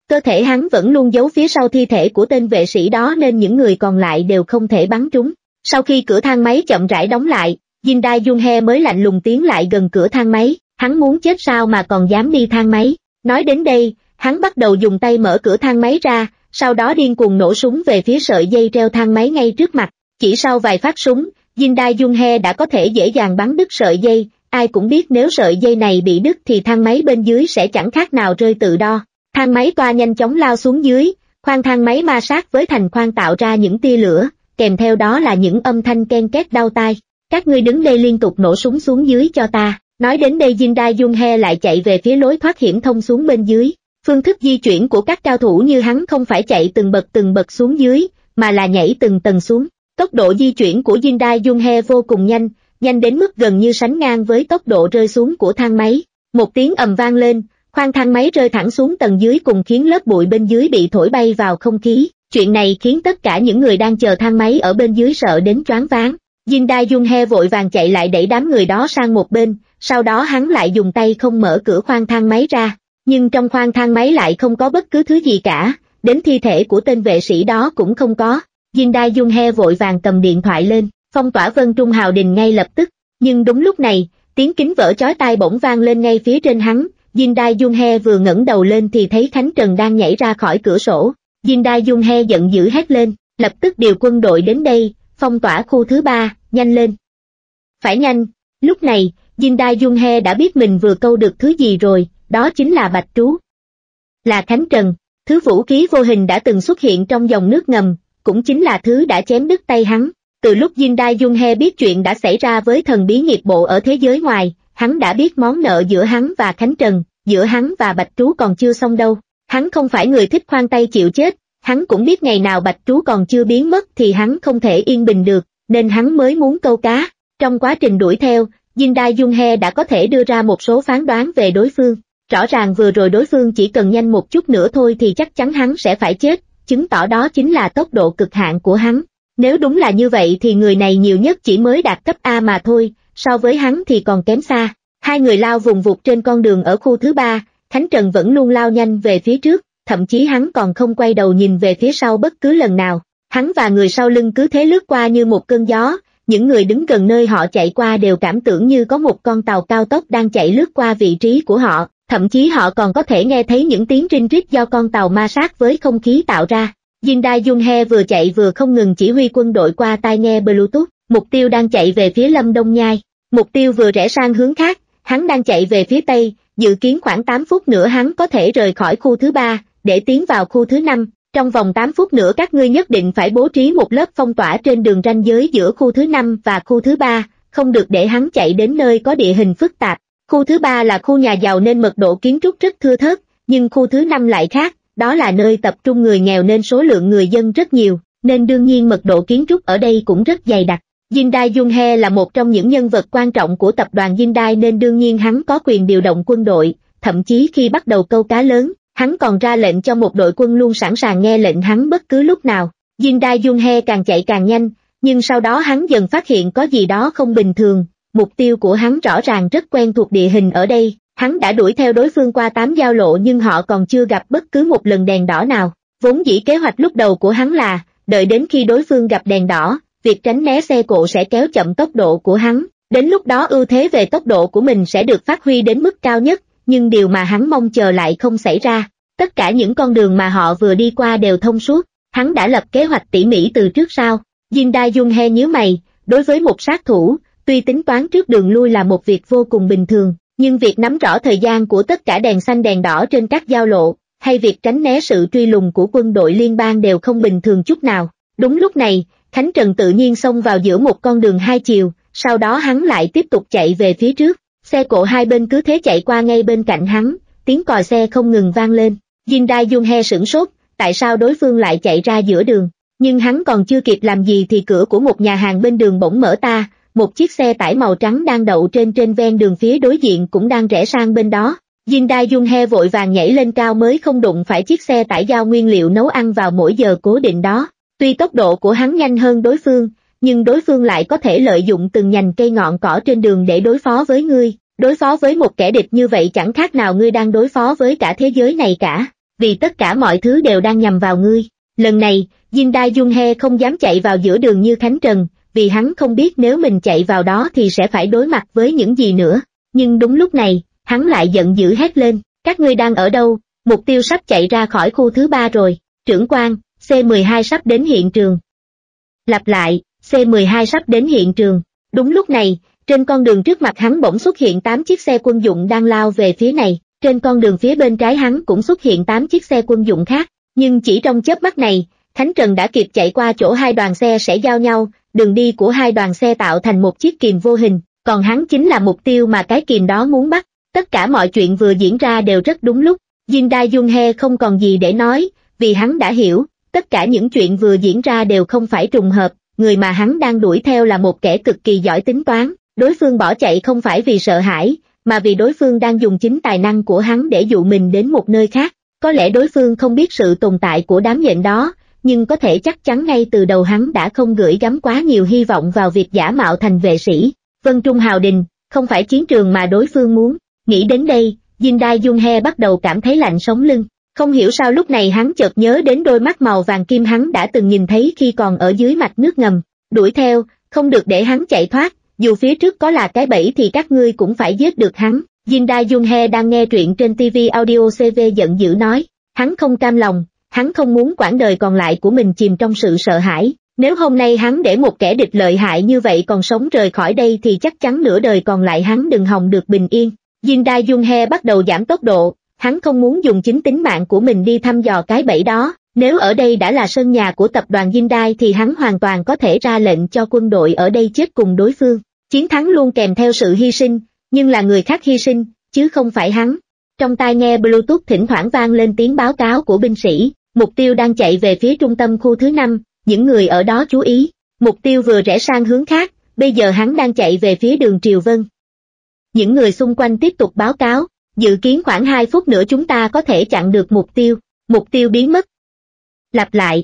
Cơ thể hắn vẫn luôn giấu phía sau thi thể của tên vệ sĩ đó nên những người còn lại đều không thể bắn trúng. Sau khi cửa thang máy chậm rãi đóng lại, Jin Dae Jung-hee mới lạnh lùng tiến lại gần cửa thang máy, hắn muốn chết sao mà còn dám đi thang máy. Nói đến đây, hắn bắt đầu dùng tay mở cửa thang máy ra, sau đó điên cuồng nổ súng về phía sợi dây treo thang máy ngay trước mặt. Chỉ sau vài phát súng, Jin Dae Jung-hee đã có thể dễ dàng bắn đứt sợi dây, ai cũng biết nếu sợi dây này bị đứt thì thang máy bên dưới sẽ chẳng khác nào rơi tự do. Thang máy toa nhanh chóng lao xuống dưới, khoang thang máy ma sát với thành khoang tạo ra những tia lửa, kèm theo đó là những âm thanh ken két đau tai. Các ngươi đứng đây liên tục nổ súng xuống dưới cho ta. Nói đến đây Jin Dae Jung-hee lại chạy về phía lối thoát hiểm thông xuống bên dưới. Phương thức di chuyển của các cao thủ như hắn không phải chạy từng bậc từng bậc xuống dưới, mà là nhảy từng tầng xuống. Tốc độ di chuyển của Jin Dae Jung-hee vô cùng nhanh, nhanh đến mức gần như sánh ngang với tốc độ rơi xuống của thang máy. Một tiếng ầm vang lên, khoang thang máy rơi thẳng xuống tầng dưới cùng khiến lớp bụi bên dưới bị thổi bay vào không khí. Chuyện này khiến tất cả những người đang chờ thang máy ở bên dưới sợ đến choáng váng. Jin Dae Jung-hee vội vàng chạy lại đẩy đám người đó sang một bên, sau đó hắn lại dùng tay không mở cửa khoang thang máy ra. Nhưng trong khoang thang máy lại không có bất cứ thứ gì cả, đến thi thể của tên vệ sĩ đó cũng không có. Jin Dae Jung-hee vội vàng cầm điện thoại lên, phong tỏa Vân Trung Hào Đình ngay lập tức. Nhưng đúng lúc này, tiếng kính vỡ chói tai bỗng vang lên ngay phía trên hắn. Jin Dae Jung-hee vừa ngẩng đầu lên thì thấy Khánh Trần đang nhảy ra khỏi cửa sổ. Jin Dae Jung-hee giận dữ hét lên, lập tức điều quân đội đến đây, phong tỏa khu thứ ba, nhanh lên. Phải nhanh. Lúc này, Jin Dae Jung-hee đã biết mình vừa câu được thứ gì rồi, đó chính là Bạch Trú. Là Khánh Trần, thứ vũ khí vô hình đã từng xuất hiện trong dòng nước ngầm, cũng chính là thứ đã chém đứt tay hắn. Từ lúc Jin Dae Jung-hee biết chuyện đã xảy ra với thần bí nghiệp bộ ở thế giới ngoài, hắn đã biết món nợ giữa hắn và Khánh Trần, giữa hắn và Bạch Trú còn chưa xong đâu. Hắn không phải người thích khoan tay chịu chết, hắn cũng biết ngày nào Bạch Trú còn chưa biến mất thì hắn không thể yên bình được, nên hắn mới muốn câu cá. Trong quá trình đuổi theo, Jin Dae Jung-hee đã có thể đưa ra một số phán đoán về đối phương. Rõ ràng vừa rồi đối phương chỉ cần nhanh một chút nữa thôi thì chắc chắn hắn sẽ phải chết, chứng tỏ đó chính là tốc độ cực hạn của hắn. Nếu đúng là như vậy thì người này nhiều nhất chỉ mới đạt cấp A mà thôi, so với hắn thì còn kém xa. Hai người lao vùng vụt trên con đường ở khu thứ ba, Khánh Trần vẫn luôn lao nhanh về phía trước, thậm chí hắn còn không quay đầu nhìn về phía sau bất cứ lần nào. Hắn và người sau lưng cứ thế lướt qua như một cơn gió, những người đứng gần nơi họ chạy qua đều cảm tưởng như có một con tàu cao tốc đang chạy lướt qua vị trí của họ, thậm chí họ còn có thể nghe thấy những tiếng rinh rít do con tàu ma sát với không khí tạo ra. Jin Dae Jung-hee vừa chạy vừa không ngừng chỉ huy quân đội qua tai nghe Bluetooth, mục tiêu đang chạy về phía Lâm Đông Nhai, mục tiêu vừa rẽ sang hướng khác, hắn đang chạy về phía Tây, dự kiến khoảng tám phút nữa hắn có thể rời khỏi khu thứ ba, để tiến vào khu thứ năm. Trong vòng tám phút nữa các ngươi nhất định phải bố trí một lớp phong tỏa trên đường ranh giới giữa khu thứ năm và khu thứ ba, không được để hắn chạy đến nơi có địa hình phức tạp. Khu thứ ba là khu nhà giàu nên mật độ kiến trúc rất thưa thớt, nhưng khu thứ năm lại khác, đó là nơi tập trung người nghèo nên số lượng người dân rất nhiều, nên đương nhiên mật độ kiến trúc ở đây cũng rất dày đặc. Jin Dae Jung-hee là một trong những nhân vật quan trọng của tập đoàn Jin Dae nên đương nhiên hắn có quyền điều động quân đội, thậm chí khi bắt đầu câu cá lớn, hắn còn ra lệnh cho một đội quân luôn sẵn sàng nghe lệnh hắn bất cứ lúc nào. Jin Dae Jung-hee càng chạy càng nhanh, nhưng sau đó hắn dần phát hiện có gì đó không bình thường, mục tiêu của hắn rõ ràng rất quen thuộc địa hình ở đây, hắn đã đuổi theo đối phương qua tám giao lộ nhưng họ còn chưa gặp bất cứ một lần đèn đỏ nào. Vốn dĩ kế hoạch lúc đầu của hắn là, đợi đến khi đối phương gặp đèn đỏ, việc tránh né xe cộ sẽ kéo chậm tốc độ của hắn, đến lúc đó ưu thế về tốc độ của mình sẽ được phát huy đến mức cao nhất, nhưng điều mà hắn mong chờ lại không xảy ra. Tất cả những con đường mà họ vừa đi qua đều thông suốt, hắn đã lập kế hoạch tỉ mỉ từ trước sao. Jin Dae Jung-hee nhíu mày, đối với một sát thủ, tuy tính toán trước đường lui là một việc vô cùng bình thường, nhưng việc nắm rõ thời gian của tất cả đèn xanh đèn đỏ trên các giao lộ, hay việc tránh né sự truy lùng của quân đội liên bang đều không bình thường chút nào. Đúng lúc này, Khánh Trần tự nhiên xông vào giữa một con đường hai chiều, sau đó hắn lại tiếp tục chạy về phía trước, xe cộ hai bên cứ thế chạy qua ngay bên cạnh hắn, tiếng còi xe không ngừng vang lên. Jin Dae Jung-hee sửng sốt, tại sao đối phương lại chạy ra giữa đường, nhưng hắn còn chưa kịp làm gì thì cửa của một nhà hàng bên đường bỗng mở ta, một chiếc xe tải màu trắng đang đậu trên trên ven đường phía đối diện cũng đang rẽ sang bên đó. Jin Dae Jung-hee vội vàng nhảy lên cao mới không đụng phải chiếc xe tải giao nguyên liệu nấu ăn vào mỗi giờ cố định đó. Tuy tốc độ của hắn nhanh hơn đối phương, nhưng đối phương lại có thể lợi dụng từng nhành cây ngọn cỏ trên đường để đối phó với ngươi. Đối phó với một kẻ địch như vậy chẳng khác nào ngươi đang đối phó với cả thế giới này cả. vì tất cả mọi thứ đều đang nhằm vào ngươi. Lần này, Jin Dae Jung-hae không dám chạy vào giữa đường như Khánh Trần, vì hắn không biết nếu mình chạy vào đó thì sẽ phải đối mặt với những gì nữa. Nhưng đúng lúc này, hắn lại giận dữ hét lên, các ngươi đang ở đâu, mục tiêu sắp chạy ra khỏi khu thứ ba rồi, trưởng quan, C mười hai sắp đến hiện trường. Lặp lại, C mười hai sắp đến hiện trường. Đúng lúc này, trên con đường trước mặt hắn bỗng xuất hiện tám chiếc xe quân dụng đang lao về phía này, trên con đường phía bên trái hắn cũng xuất hiện tám chiếc xe quân dụng khác, nhưng chỉ trong chớp mắt này, Khánh Trần đã kịp chạy qua chỗ hai đoàn xe sẽ giao nhau, đường đi của hai đoàn xe tạo thành một chiếc kìm vô hình, còn hắn chính là mục tiêu mà cái kìm đó muốn bắt. Tất cả mọi chuyện vừa diễn ra đều rất đúng lúc, Jin Dae Jung-hae không còn gì để nói, vì hắn đã hiểu, tất cả những chuyện vừa diễn ra đều không phải trùng hợp, người mà hắn đang đuổi theo là một kẻ cực kỳ giỏi tính toán, đối phương bỏ chạy không phải vì sợ hãi, mà vì đối phương đang dùng chính tài năng của hắn để dụ mình đến một nơi khác. Có lẽ đối phương không biết sự tồn tại của đám nhện đó, nhưng có thể chắc chắn ngay từ đầu hắn đã không gửi gắm quá nhiều hy vọng vào việc giả mạo thành vệ sĩ. Vân Trung Hào Đình, không phải chiến trường mà đối phương muốn. Nghĩ đến đây, Jin Dae Jung-hae bắt đầu cảm thấy lạnh sống lưng. Không hiểu sao lúc này hắn chợt nhớ đến đôi mắt màu vàng kim hắn đã từng nhìn thấy khi còn ở dưới mạch nước ngầm. Đuổi theo, không được để hắn chạy thoát, dù phía trước có là cái bẫy thì các ngươi cũng phải giết được hắn. Jin Dae Jung-hae đang nghe truyện trên ti vi Audio xê vê giận dữ nói, hắn không cam lòng, hắn không muốn quãng đời còn lại của mình chìm trong sự sợ hãi. Nếu hôm nay hắn để một kẻ địch lợi hại như vậy còn sống rời khỏi đây thì chắc chắn nửa đời còn lại hắn đừng hòng được bình yên. Jin Dae Jung-hae bắt đầu giảm tốc độ, hắn không muốn dùng chính tính mạng của mình đi thăm dò cái bẫy đó. Nếu ở đây đã là sân nhà của tập đoàn Jin Dae thì hắn hoàn toàn có thể ra lệnh cho quân đội ở đây chết cùng đối phương. Chiến thắng luôn kèm theo sự hy sinh, nhưng là người khác hy sinh, chứ không phải hắn. Trong tai nghe Bluetooth thỉnh thoảng vang lên tiếng báo cáo của binh sĩ, mục tiêu đang chạy về phía trung tâm khu thứ năm, những người ở đó chú ý, mục tiêu vừa rẽ sang hướng khác, bây giờ hắn đang chạy về phía đường Triều Vân. Những người xung quanh tiếp tục báo cáo, dự kiến khoảng hai phút nữa chúng ta có thể chặn được mục tiêu, mục tiêu biến mất. Lặp lại.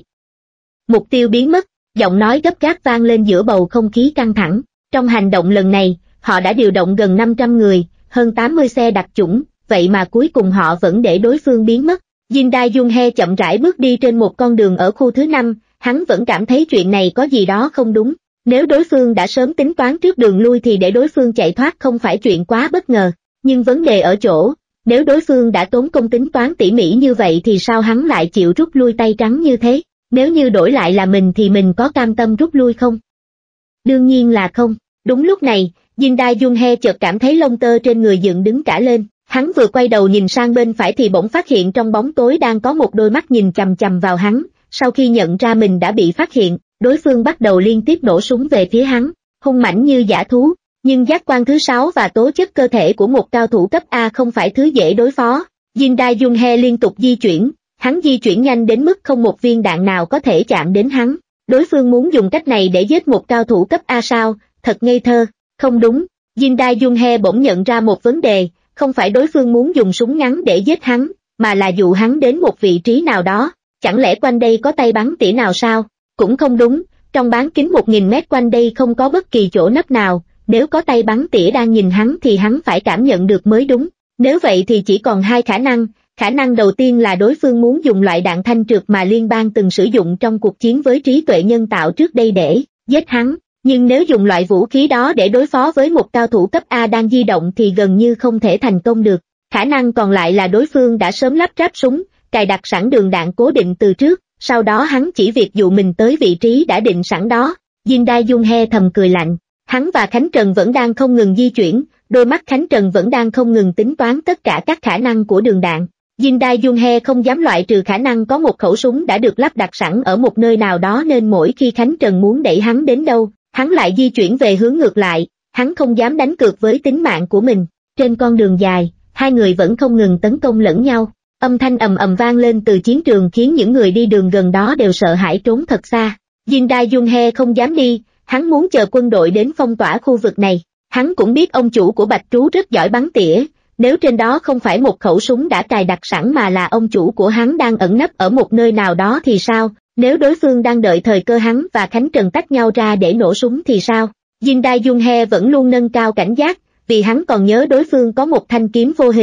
Mục tiêu biến mất, giọng nói gấp gáp vang lên giữa bầu không khí căng thẳng. Trong hành động lần này, họ đã điều động gần năm trăm người, hơn tám mươi xe đặc chủng, vậy mà cuối cùng họ vẫn để đối phương biến mất. Jin Dae Jung-hae chậm rãi bước đi trên một con đường ở khu thứ năm, hắn vẫn cảm thấy chuyện này có gì đó không đúng. Nếu đối phương đã sớm tính toán trước đường lui thì để đối phương chạy thoát không phải chuyện quá bất ngờ. Nhưng vấn đề ở chỗ, nếu đối phương đã tốn công tính toán tỉ mỉ như vậy thì sao hắn lại chịu rút lui tay trắng như thế? Nếu như đổi lại là mình thì mình có cam tâm rút lui không? Đương nhiên là không. Đúng lúc này, Jin Dae Jung-hae chợt cảm thấy lông tơ trên người dựng đứng cả lên. Hắn vừa quay đầu nhìn sang bên phải thì bỗng phát hiện trong bóng tối đang có một đôi mắt nhìn chằm chằm vào hắn. Sau khi nhận ra mình đã bị phát hiện, đối phương bắt đầu liên tiếp nổ súng về phía hắn, hung mãnh như dã thú. Nhưng giác quan thứ sáu và tố chất cơ thể của một cao thủ cấp A không phải thứ dễ đối phó. Jin Dae Jung-hae liên tục di chuyển, hắn di chuyển nhanh đến mức không một viên đạn nào có thể chạm đến hắn. Đối phương muốn dùng cách này để giết một cao thủ cấp A sao? Thật ngây thơ. Không đúng, Jin Dae Jung-hae bỗng nhận ra một vấn đề, không phải đối phương muốn dùng súng ngắn để giết hắn, mà là dụ hắn đến một vị trí nào đó. Chẳng lẽ quanh đây có tay bắn tỉa nào sao? Cũng không đúng, trong bán kính một nghìn mét quanh đây không có bất kỳ chỗ nấp nào, nếu có tay bắn tỉa đang nhìn hắn thì hắn phải cảm nhận được mới đúng. Nếu vậy thì chỉ còn hai khả năng, khả năng đầu tiên là đối phương muốn dùng loại đạn thanh trượt mà liên bang từng sử dụng trong cuộc chiến với trí tuệ nhân tạo trước đây để giết hắn. Nhưng nếu dùng loại vũ khí đó để đối phó với một cao thủ cấp A đang di động thì gần như không thể thành công được. Khả năng còn lại là đối phương đã sớm lắp ráp súng, cài đặt sẵn đường đạn cố định từ trước, sau đó hắn chỉ việc dụ mình tới vị trí đã định sẵn đó. Jin Dae Jung-hae thầm cười lạnh, hắn và Khánh Trần vẫn đang không ngừng di chuyển, đôi mắt Khánh Trần vẫn đang không ngừng tính toán tất cả các khả năng của đường đạn. Jin Dae Jung-hae không dám loại trừ khả năng có một khẩu súng đã được lắp đặt sẵn ở một nơi nào đó nên mỗi khi Khánh Trần muốn đẩy hắn đến đâu, hắn lại di chuyển về hướng ngược lại, hắn không dám đánh cược với tính mạng của mình. Trên con đường dài, hai người vẫn không ngừng tấn công lẫn nhau, âm thanh ầm ầm vang lên từ chiến trường khiến những người đi đường gần đó đều sợ hãi trốn thật xa. Jin Dae Jung-hae không dám đi, hắn muốn chờ quân đội đến phong tỏa khu vực này. Hắn cũng biết ông chủ của Bạch Trú rất giỏi bắn tỉa, nếu trên đó không phải một khẩu súng đã cài đặt sẵn mà là ông chủ của hắn đang ẩn nấp ở một nơi nào đó thì sao? Nếu đối phương đang đợi thời cơ hắn và Khánh Trần tách nhau ra để nổ súng thì sao? Jin Dae Jung-hae vẫn luôn nâng cao cảnh giác, vì hắn còn nhớ đối phương có một thanh kiếm vô hình,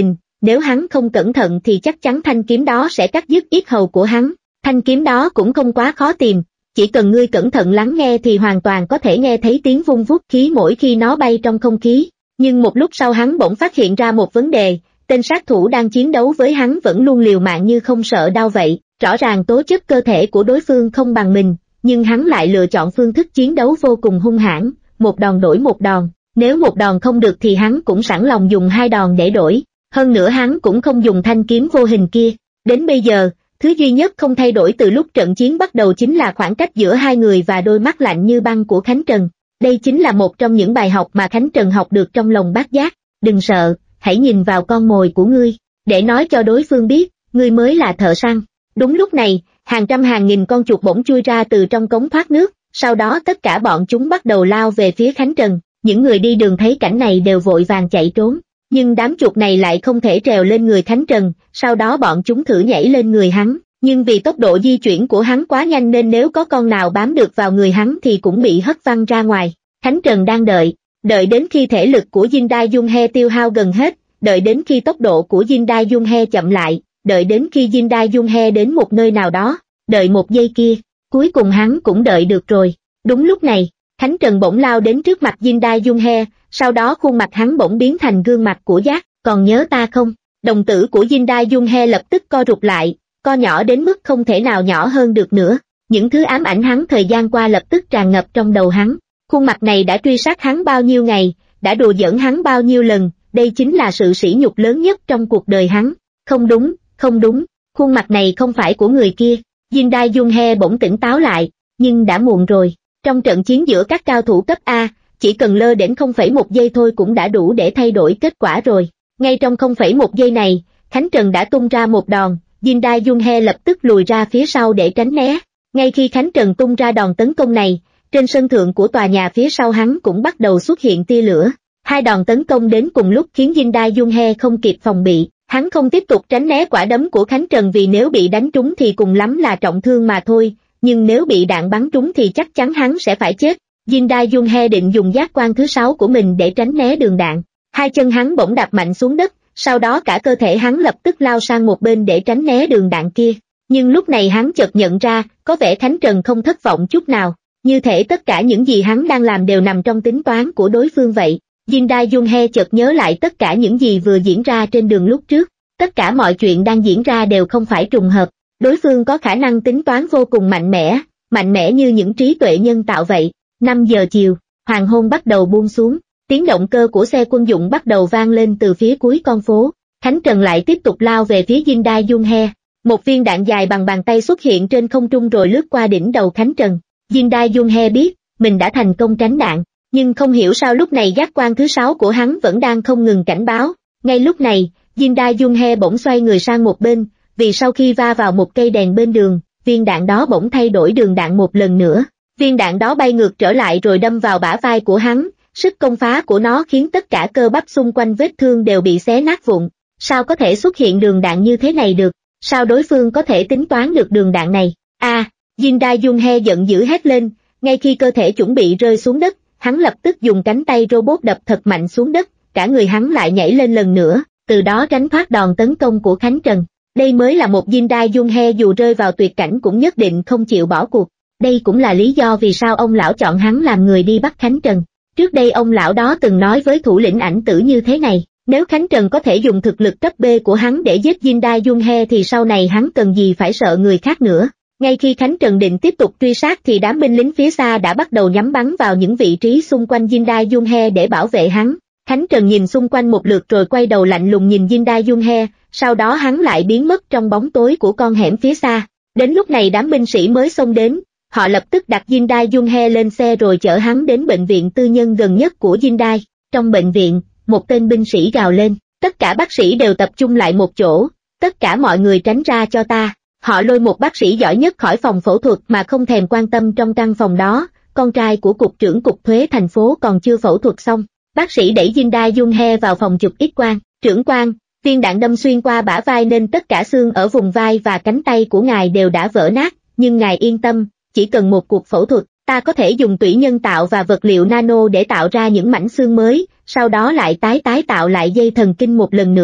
nếu hắn không cẩn thận thì chắc chắn thanh kiếm đó sẽ cắt đứt yết hầu của hắn. Thanh kiếm đó cũng không quá khó tìm, chỉ cần ngươi cẩn thận lắng nghe thì hoàn toàn có thể nghe thấy tiếng vung vút khí mỗi khi nó bay trong không khí. Nhưng một lúc sau hắn bỗng phát hiện ra một vấn đề, tên sát thủ đang chiến đấu với hắn vẫn luôn liều mạng như không sợ đau vậy, rõ ràng tố chất cơ thể của đối phương không bằng mình, nhưng hắn lại lựa chọn phương thức chiến đấu vô cùng hung hãn, một đòn đổi một đòn, nếu một đòn không được thì hắn cũng sẵn lòng dùng hai đòn để đổi, hơn nữa hắn cũng không dùng thanh kiếm vô hình kia. Đến bây giờ, thứ duy nhất không thay đổi từ lúc trận chiến bắt đầu chính là khoảng cách giữa hai người và đôi mắt lạnh như băng của Khánh Trần. Đây chính là một trong những bài học mà Khánh Trần học được trong lòng Bát Giác. Đừng sợ, hãy nhìn vào con mồi của ngươi, để nói cho đối phương biết, ngươi mới là thợ săn. Đúng lúc này, hàng trăm hàng nghìn con chuột bỗng chui ra từ trong cống thoát nước, sau đó tất cả bọn chúng bắt đầu lao về phía Khánh Trần. Những người đi đường thấy cảnh này đều vội vàng chạy trốn, nhưng đám chuột này lại không thể trèo lên người Khánh Trần, sau đó bọn chúng thử nhảy lên người hắn, nhưng vì tốc độ di chuyển của hắn quá nhanh nên nếu có con nào bám được vào người hắn thì cũng bị hất văng ra ngoài. Khánh Trần đang đợi, đợi đến khi thể lực của Jin Dae Jung He tiêu hao gần hết, đợi đến khi tốc độ của Jin Dae Jung He chậm lại, đợi đến khi Jin Dae Jung He đến một nơi nào đó, đợi một giây kia, cuối cùng hắn cũng đợi được rồi. Đúng lúc này, Khánh Trần bỗng lao đến trước mặt Jin Dae Jung He, sau đó khuôn mặt hắn bỗng biến thành gương mặt của Giác, còn nhớ ta không? Đồng tử của Jin Dae Jung He lập tức co rụt lại, co nhỏ đến mức không thể nào nhỏ hơn được nữa. Những thứ ám ảnh hắn thời gian qua lập tức tràn ngập trong đầu hắn. Khuôn mặt này đã truy sát hắn bao nhiêu ngày, đã đùa giỡn hắn bao nhiêu lần, đây chính là sự sỉ nhục lớn nhất trong cuộc đời hắn. Không đúng, không đúng, khuôn mặt này không phải của người kia. Jin Dae Jung He bỗng tỉnh táo lại, nhưng đã muộn rồi. Trong trận chiến giữa các cao thủ cấp A, chỉ cần lơ đễnh không phẩy một giây thôi cũng đã đủ để thay đổi kết quả rồi. Ngay trong không phẩy một giây này, Khánh Trần đã tung ra một đòn, Jin Dae Jung He lập tức lùi ra phía sau để tránh né. Ngay khi Khánh Trần tung ra đòn tấn công này, trên sân thượng của tòa nhà phía sau hắn cũng bắt đầu xuất hiện tia lửa. Hai đòn tấn công đến cùng lúc khiến Jin Dae Jung He không kịp phòng bị, hắn không tiếp tục tránh né quả đấm của Khánh Trần vì nếu bị đánh trúng thì cùng lắm là trọng thương mà thôi, nhưng nếu bị đạn bắn trúng thì chắc chắn hắn sẽ phải chết. Jin Dae Jung He định dùng giác quan thứ sáu của mình để tránh né đường đạn. Hai chân hắn bỗng đạp mạnh xuống đất, sau đó cả cơ thể hắn lập tức lao sang một bên để tránh né đường đạn kia. Nhưng lúc này hắn chợt nhận ra, có vẻ Khánh Trần không thất vọng chút nào, như thể tất cả những gì hắn đang làm đều nằm trong tính toán của đối phương vậy. Jin Dae Jung He chợt nhớ lại tất cả những gì vừa diễn ra trên đường lúc trước, tất cả mọi chuyện đang diễn ra đều không phải trùng hợp, đối phương có khả năng tính toán vô cùng mạnh mẽ, mạnh mẽ như những trí tuệ nhân tạo vậy. năm giờ chiều, hoàng hôn bắt đầu buông xuống, tiếng động cơ của xe quân dụng bắt đầu vang lên từ phía cuối con phố. Khánh Trần lại tiếp tục lao về phía Jin Dae Jung He. Một viên đạn dài bằng bàn tay xuất hiện trên không trung rồi lướt qua đỉnh đầu Khánh Trần. Jin Dae Jung He biết mình đã thành công tránh đạn, nhưng không hiểu sao lúc này giác quan thứ sáu của hắn vẫn đang không ngừng cảnh báo. Ngay lúc này, Jin Dae Jung He bỗng xoay người sang một bên, vì sau khi va vào một cây đèn bên đường, viên đạn đó bỗng thay đổi đường đạn một lần nữa. Viên đạn đó bay ngược trở lại rồi đâm vào bả vai của hắn, sức công phá của nó khiến tất cả cơ bắp xung quanh vết thương đều bị xé nát vụn. Sao có thể xuất hiện đường đạn như thế này được? Sao đối phương có thể tính toán được đường đạn này? A, à, Jin Dae Jung He giận dữ hét lên, ngay khi cơ thể chuẩn bị rơi xuống đất, hắn lập tức dùng cánh tay robot đập thật mạnh xuống đất, cả người hắn lại nhảy lên lần nữa, từ đó tránh thoát đòn tấn công của Khánh Trần. Đây mới là một Jin Dae Jung He dù rơi vào tuyệt cảnh cũng nhất định không chịu bỏ cuộc. Đây cũng là lý do vì sao ông lão chọn hắn làm người đi bắt Khánh Trần. Trước đây ông lão đó từng nói với thủ lĩnh Ảnh Tử như thế này, nếu Khánh Trần có thể dùng thực lực cấp B của hắn để giết Jin Dae Jung He thì sau này hắn cần gì phải sợ người khác nữa. Ngay khi Khánh Trần định tiếp tục truy sát thì đám binh lính phía xa đã bắt đầu nhắm bắn vào những vị trí xung quanh Jin Dae Jung He để bảo vệ hắn. Khánh Trần nhìn xung quanh một lượt rồi quay đầu lạnh lùng nhìn Jin Dae Jung He, sau đó hắn lại biến mất trong bóng tối của con hẻm phía xa. Đến lúc này đám binh sĩ mới xông đến, họ lập tức đặt Jin Dae Jung He lên xe rồi chở hắn đến bệnh viện tư nhân gần nhất của Jin Dae. Trong bệnh viện, một tên binh sĩ gào lên, tất cả bác sĩ đều tập trung lại một chỗ, tất cả mọi người tránh ra cho ta. Họ lôi một bác sĩ giỏi nhất khỏi phòng phẫu thuật mà không thèm quan tâm trong căn phòng đó, con trai của cục trưởng cục thuế thành phố còn chưa phẫu thuật xong. Bác sĩ đẩy Jin Dae Jung He vào phòng chụp X-quang. Trưởng quan, viên đạn đâm xuyên qua bả vai nên tất cả xương ở vùng vai và cánh tay của ngài đều đã vỡ nát, nhưng ngài yên tâm, chỉ cần một cuộc phẫu thuật, ta có thể dùng tủy nhân tạo và vật liệu nano để tạo ra những mảnh xương mới, sau đó lại tái tái tạo lại dây thần kinh một lần nữa.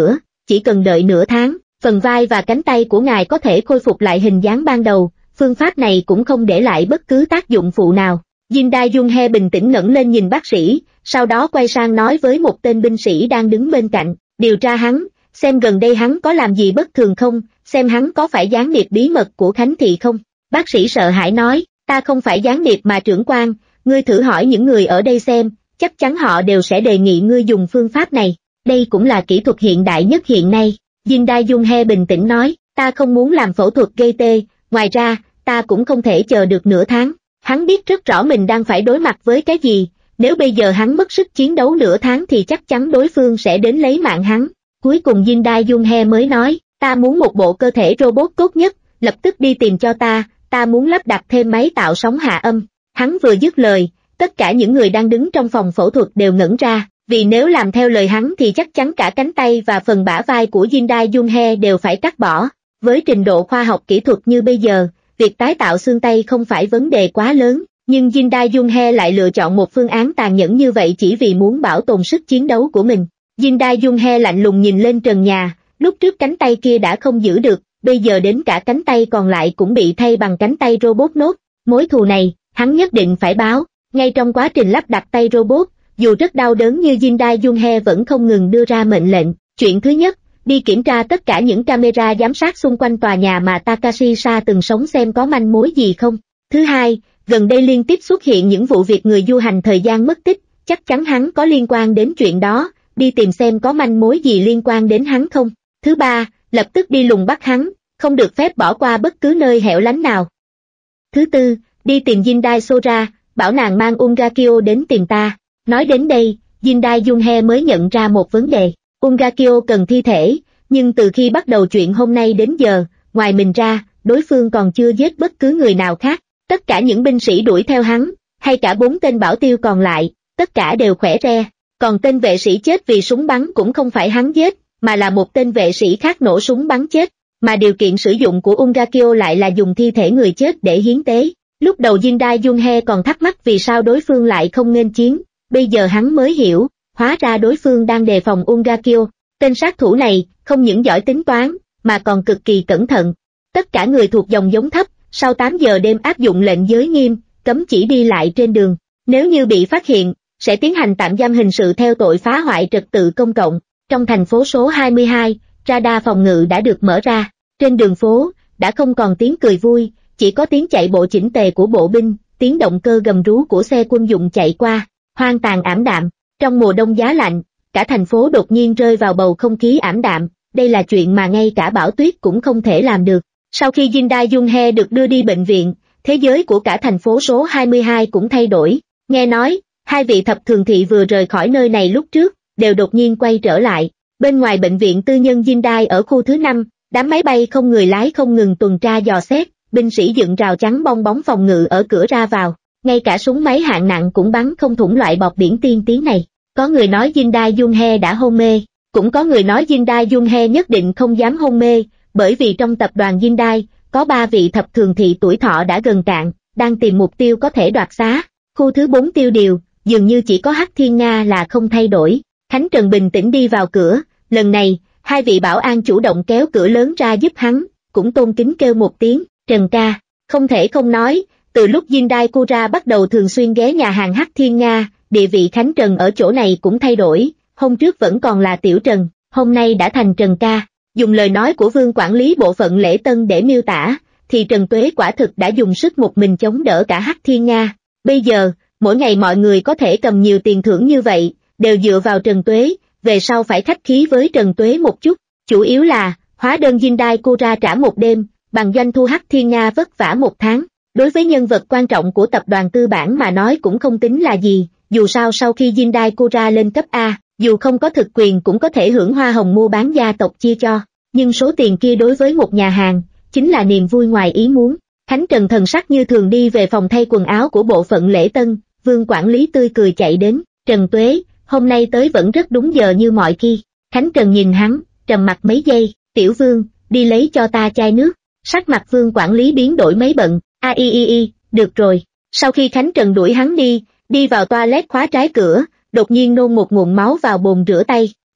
chỉ cần đợi nửa tháng, phần vai và cánh tay của ngài có thể khôi phục lại hình dáng ban đầu, phương pháp này cũng không để lại bất cứ tác dụng phụ nào. Jin Dae Jung-hee bình tĩnh ngẩng lên nhìn bác sĩ, sau đó quay sang nói với một tên binh sĩ đang đứng bên cạnh, điều tra hắn, xem gần đây hắn có làm gì bất thường không, xem hắn có phải gián điệp bí mật của Khánh Thị không. Bác sĩ sợ hãi nói, ta không phải gián điệp mà trưởng quan, ngươi thử hỏi những người ở đây xem, chắc chắn họ đều sẽ đề nghị ngươi dùng phương pháp này, đây cũng là kỹ thuật hiện đại nhất hiện nay. Jin Dae Jung-hee bình tĩnh nói, ta không muốn làm phẫu thuật gây tê, ngoài ra, ta cũng không thể chờ được nửa tháng. Hắn biết rất rõ mình đang phải đối mặt với cái gì, nếu bây giờ hắn mất sức chiến đấu nửa tháng thì chắc chắn đối phương sẽ đến lấy mạng hắn. Cuối cùng Jin Dae Jung-hee mới nói, ta muốn một bộ cơ thể robot tốt nhất, lập tức đi tìm cho ta, ta muốn lắp đặt thêm máy tạo sóng hạ âm. Hắn vừa dứt lời, tất cả những người đang đứng trong phòng phẫu thuật đều ngẩn ra, vì nếu làm theo lời hắn thì chắc chắn cả cánh tay và phần bả vai của Jin Dae Jung-hee đều phải cắt bỏ. Với trình độ khoa học kỹ thuật như bây giờ, việc tái tạo xương tay không phải vấn đề quá lớn, nhưng Jin Dae Jung-hee lại lựa chọn một phương án tàn nhẫn như vậy chỉ vì muốn bảo tồn sức chiến đấu của mình. Jin Dae Jung-hee lạnh lùng nhìn lên trần nhà, lúc trước cánh tay kia đã không giữ được, bây giờ đến cả cánh tay còn lại cũng bị thay bằng cánh tay robot nốt. Mối thù này, hắn nhất định phải báo. Ngay trong quá trình lắp đặt tay robot, dù rất đau đớn như Jin Dae Jung-hee vẫn không ngừng đưa ra mệnh lệnh. Chuyện thứ nhất, đi kiểm tra tất cả những camera giám sát xung quanh tòa nhà mà Takashi Sa từng sống xem có manh mối gì không. Thứ hai, gần đây liên tiếp xuất hiện những vụ việc người du hành thời gian mất tích, chắc chắn hắn có liên quan đến chuyện đó, đi tìm xem có manh mối gì liên quan đến hắn không. Thứ ba, lập tức đi lùng bắt hắn, không được phép bỏ qua bất cứ nơi hẻo lánh nào. Thứ tư, đi tìm Jin Dae Sora, bảo nàng mang Ungakyo đến tìm ta. Nói đến đây, Jin Dae Jung-hee mới nhận ra một vấn đề. Ungakyo cần thi thể, nhưng từ khi bắt đầu chuyện hôm nay đến giờ, ngoài mình ra, đối phương còn chưa giết bất cứ người nào khác. Tất cả những binh sĩ đuổi theo hắn, hay cả bốn tên bảo tiêu còn lại, tất cả đều khỏe re. Còn tên vệ sĩ chết vì súng bắn cũng không phải hắn giết, mà là một tên vệ sĩ khác nổ súng bắn chết. Mà điều kiện sử dụng của Ungakyo lại là dùng thi thể người chết để hiến tế. Lúc đầu Jin Dae Jung-hee còn thắc mắc vì sao đối phương lại không nghênh chiến, bây giờ hắn mới hiểu, hóa ra đối phương đang đề phòng Ungakyo. Tên sát thủ này, không những giỏi tính toán, mà còn cực kỳ cẩn thận. Tất cả người thuộc dòng giống thấp, sau tám giờ đêm áp dụng lệnh giới nghiêm, cấm chỉ đi lại trên đường. Nếu như bị phát hiện, sẽ tiến hành tạm giam hình sự theo tội phá hoại trật tự công cộng. Trong thành phố số hai mươi hai, radar phòng ngự đã được mở ra. Trên đường phố, đã không còn tiếng cười vui, chỉ có tiếng chạy bộ chỉnh tề của bộ binh, tiếng động cơ gầm rú của xe quân dụng chạy qua, hoang tàn ảm đạm. Trong mùa đông giá lạnh, cả thành phố đột nhiên rơi vào bầu không khí ảm đạm, đây là chuyện mà ngay cả Bão Tuyết cũng không thể làm được. Sau khi Jin Dae Jung-hee được đưa đi bệnh viện, thế giới của cả thành phố số hai mươi hai cũng thay đổi. Nghe nói, hai vị thập thường thị vừa rời khỏi nơi này lúc trước, đều đột nhiên quay trở lại. Bên ngoài bệnh viện tư nhân Jin Dae ở khu thứ năm, đám máy bay không người lái không ngừng tuần tra dò xét, binh sĩ dựng rào chắn bong bóng phòng ngự ở cửa ra vào, ngay cả súng máy hạng nặng cũng bắn không thủng loại bọt biển tiên tiến này. Có người nói Jin Dae Jung-hee đã hôn mê, cũng có người nói Jin Dae Jung-hee nhất định không dám hôn mê, bởi vì trong tập đoàn Jin Dae, có ba vị thập thường thị tuổi thọ đã gần cạn, đang tìm mục tiêu có thể đoạt xá. Khu thứ bốn tiêu điều, dường như chỉ có Hắc Thiên Nga là không thay đổi. Khánh Trần bình tĩnh đi vào cửa, lần này, hai vị bảo an chủ động kéo cửa lớn ra giúp hắn, cũng tôn kính kêu một tiếng, Trần ca. Không thể không nói, từ lúc Jin Dae Kura bắt đầu thường xuyên ghé nhà hàng Hắc Thiên Nga, địa vị Khánh Trần ở chỗ này cũng thay đổi, hôm trước vẫn còn là Tiểu Trần, hôm nay đã thành Trần ca. Dùng lời nói của Vương quản lý bộ phận lễ tân để miêu tả, thì Trần Tuế quả thực đã dùng sức một mình chống đỡ cả Hắc Thiên Nga. Bây giờ, mỗi ngày mọi người có thể cầm nhiều tiền thưởng như vậy, đều dựa vào Trần Tuế, về sau phải khách khí với Trần Tuế một chút, chủ yếu là, hóa đơn Jin Dae Kura trả một đêm, bằng doanh thu Hắc Thiên Nga vất vả một tháng. Đối với nhân vật quan trọng của tập đoàn tư bản mà nói cũng không tính là gì, dù sao sau khi Jin Dae Kura lên cấp A, dù không có thực quyền cũng có thể hưởng hoa hồng mua bán gia tộc chia cho, nhưng số tiền kia đối với một nhà hàng, chính là niềm vui ngoài ý muốn. Khánh Trần thần sắc như thường đi về phòng thay quần áo của bộ phận lễ tân, Vương quản lý tươi cười chạy đến, Trần Tuế, hôm nay tới vẫn rất đúng giờ như mọi khi. Khánh Trần nhìn hắn, trầm mặt mấy giây, Tiểu Vương, đi lấy cho ta chai nước. Sắc mặt Vương quản lý biến đổi mấy bận, a i i i, được rồi. Sau khi Khánh Trần đuổi hắn đi, đi vào toilet khóa trái cửa, đột nhiên nôn một nguồn máu vào bồn rửa tay.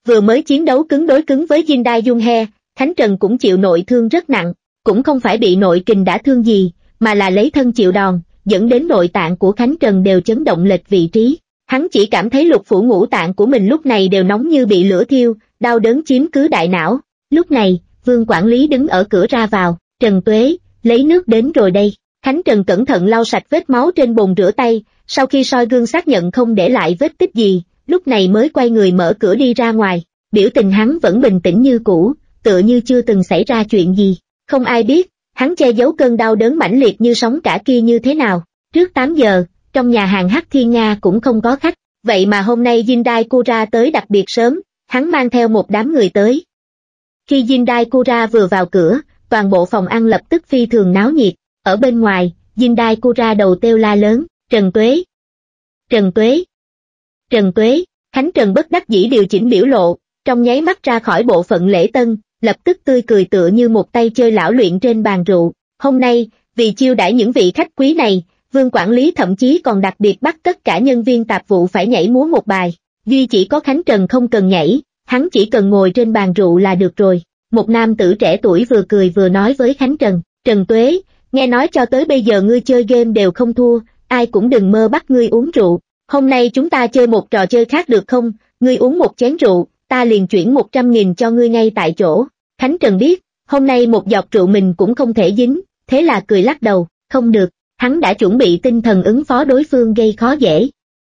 Vừa mới chiến đấu cứng đối cứng với Jin Dae Jung He, Khánh Trần cũng chịu nội thương rất nặng, cũng không phải bị nội kình đả thương gì, mà là lấy thân chịu đòn, dẫn đến nội tạng của Khánh Trần đều chấn động lệch vị trí. Hắn chỉ cảm thấy lục phủ ngũ tạng của mình lúc này đều nóng như bị lửa thiêu, đau đớn chiếm cứ đại não. Lúc này, Vương quản lý đứng ở cửa ra vào, Trần Tuế, lấy nước đến rồi đây. Khánh Trần cẩn thận lau sạch vết máu trên bồn rửa tay, sau khi soi gương xác nhận không để lại vết tích gì, lúc này mới quay người mở cửa đi ra ngoài. Biểu tình hắn vẫn bình tĩnh như cũ, tựa như chưa từng xảy ra chuyện gì. Không ai biết, hắn che giấu cơn đau đớn mãnh liệt như sóng cả kia như thế nào. Trước tám giờ, trong nhà hàng Hắc Thiên Nga cũng không có khách, vậy mà hôm nay Jin Dae Kura tới đặc biệt sớm, hắn mang theo một đám người tới. Khi Jin Dae Kura vừa vào cửa, toàn bộ phòng ăn lập tức phi thường náo nhiệt. Ở bên ngoài, Jin Dae Kura đầu kêu la lớn, Trần Tuế, Trần Tuế, Trần Tuế. Khánh Trần bất đắc dĩ điều chỉnh biểu lộ, trong nháy mắt ra khỏi bộ phận lễ tân, lập tức tươi cười tựa như một tay chơi lão luyện trên bàn rượu. Hôm nay, vì chiêu đãi những vị khách quý này, Vương quản lý thậm chí còn đặc biệt bắt tất cả nhân viên tạp vụ phải nhảy múa một bài. Duy chỉ có Khánh Trần không cần nhảy, hắn chỉ cần ngồi trên bàn rượu là được rồi. Một nam tử trẻ tuổi vừa cười vừa nói với Khánh Trần, Trần Tuế, nghe nói cho tới bây giờ ngươi chơi game đều không thua, ai cũng đừng mơ bắt ngươi uống rượu. Hôm nay chúng ta chơi một trò chơi khác được không, ngươi uống một chén rượu, ta liền chuyển một trăm nghìn cho ngươi ngay tại chỗ. Khánh Trần biết, hôm nay một giọt rượu mình cũng không thể dính, thế là cười lắc đầu, không được, hắn đã chuẩn bị tinh thần ứng phó đối phương gây khó dễ.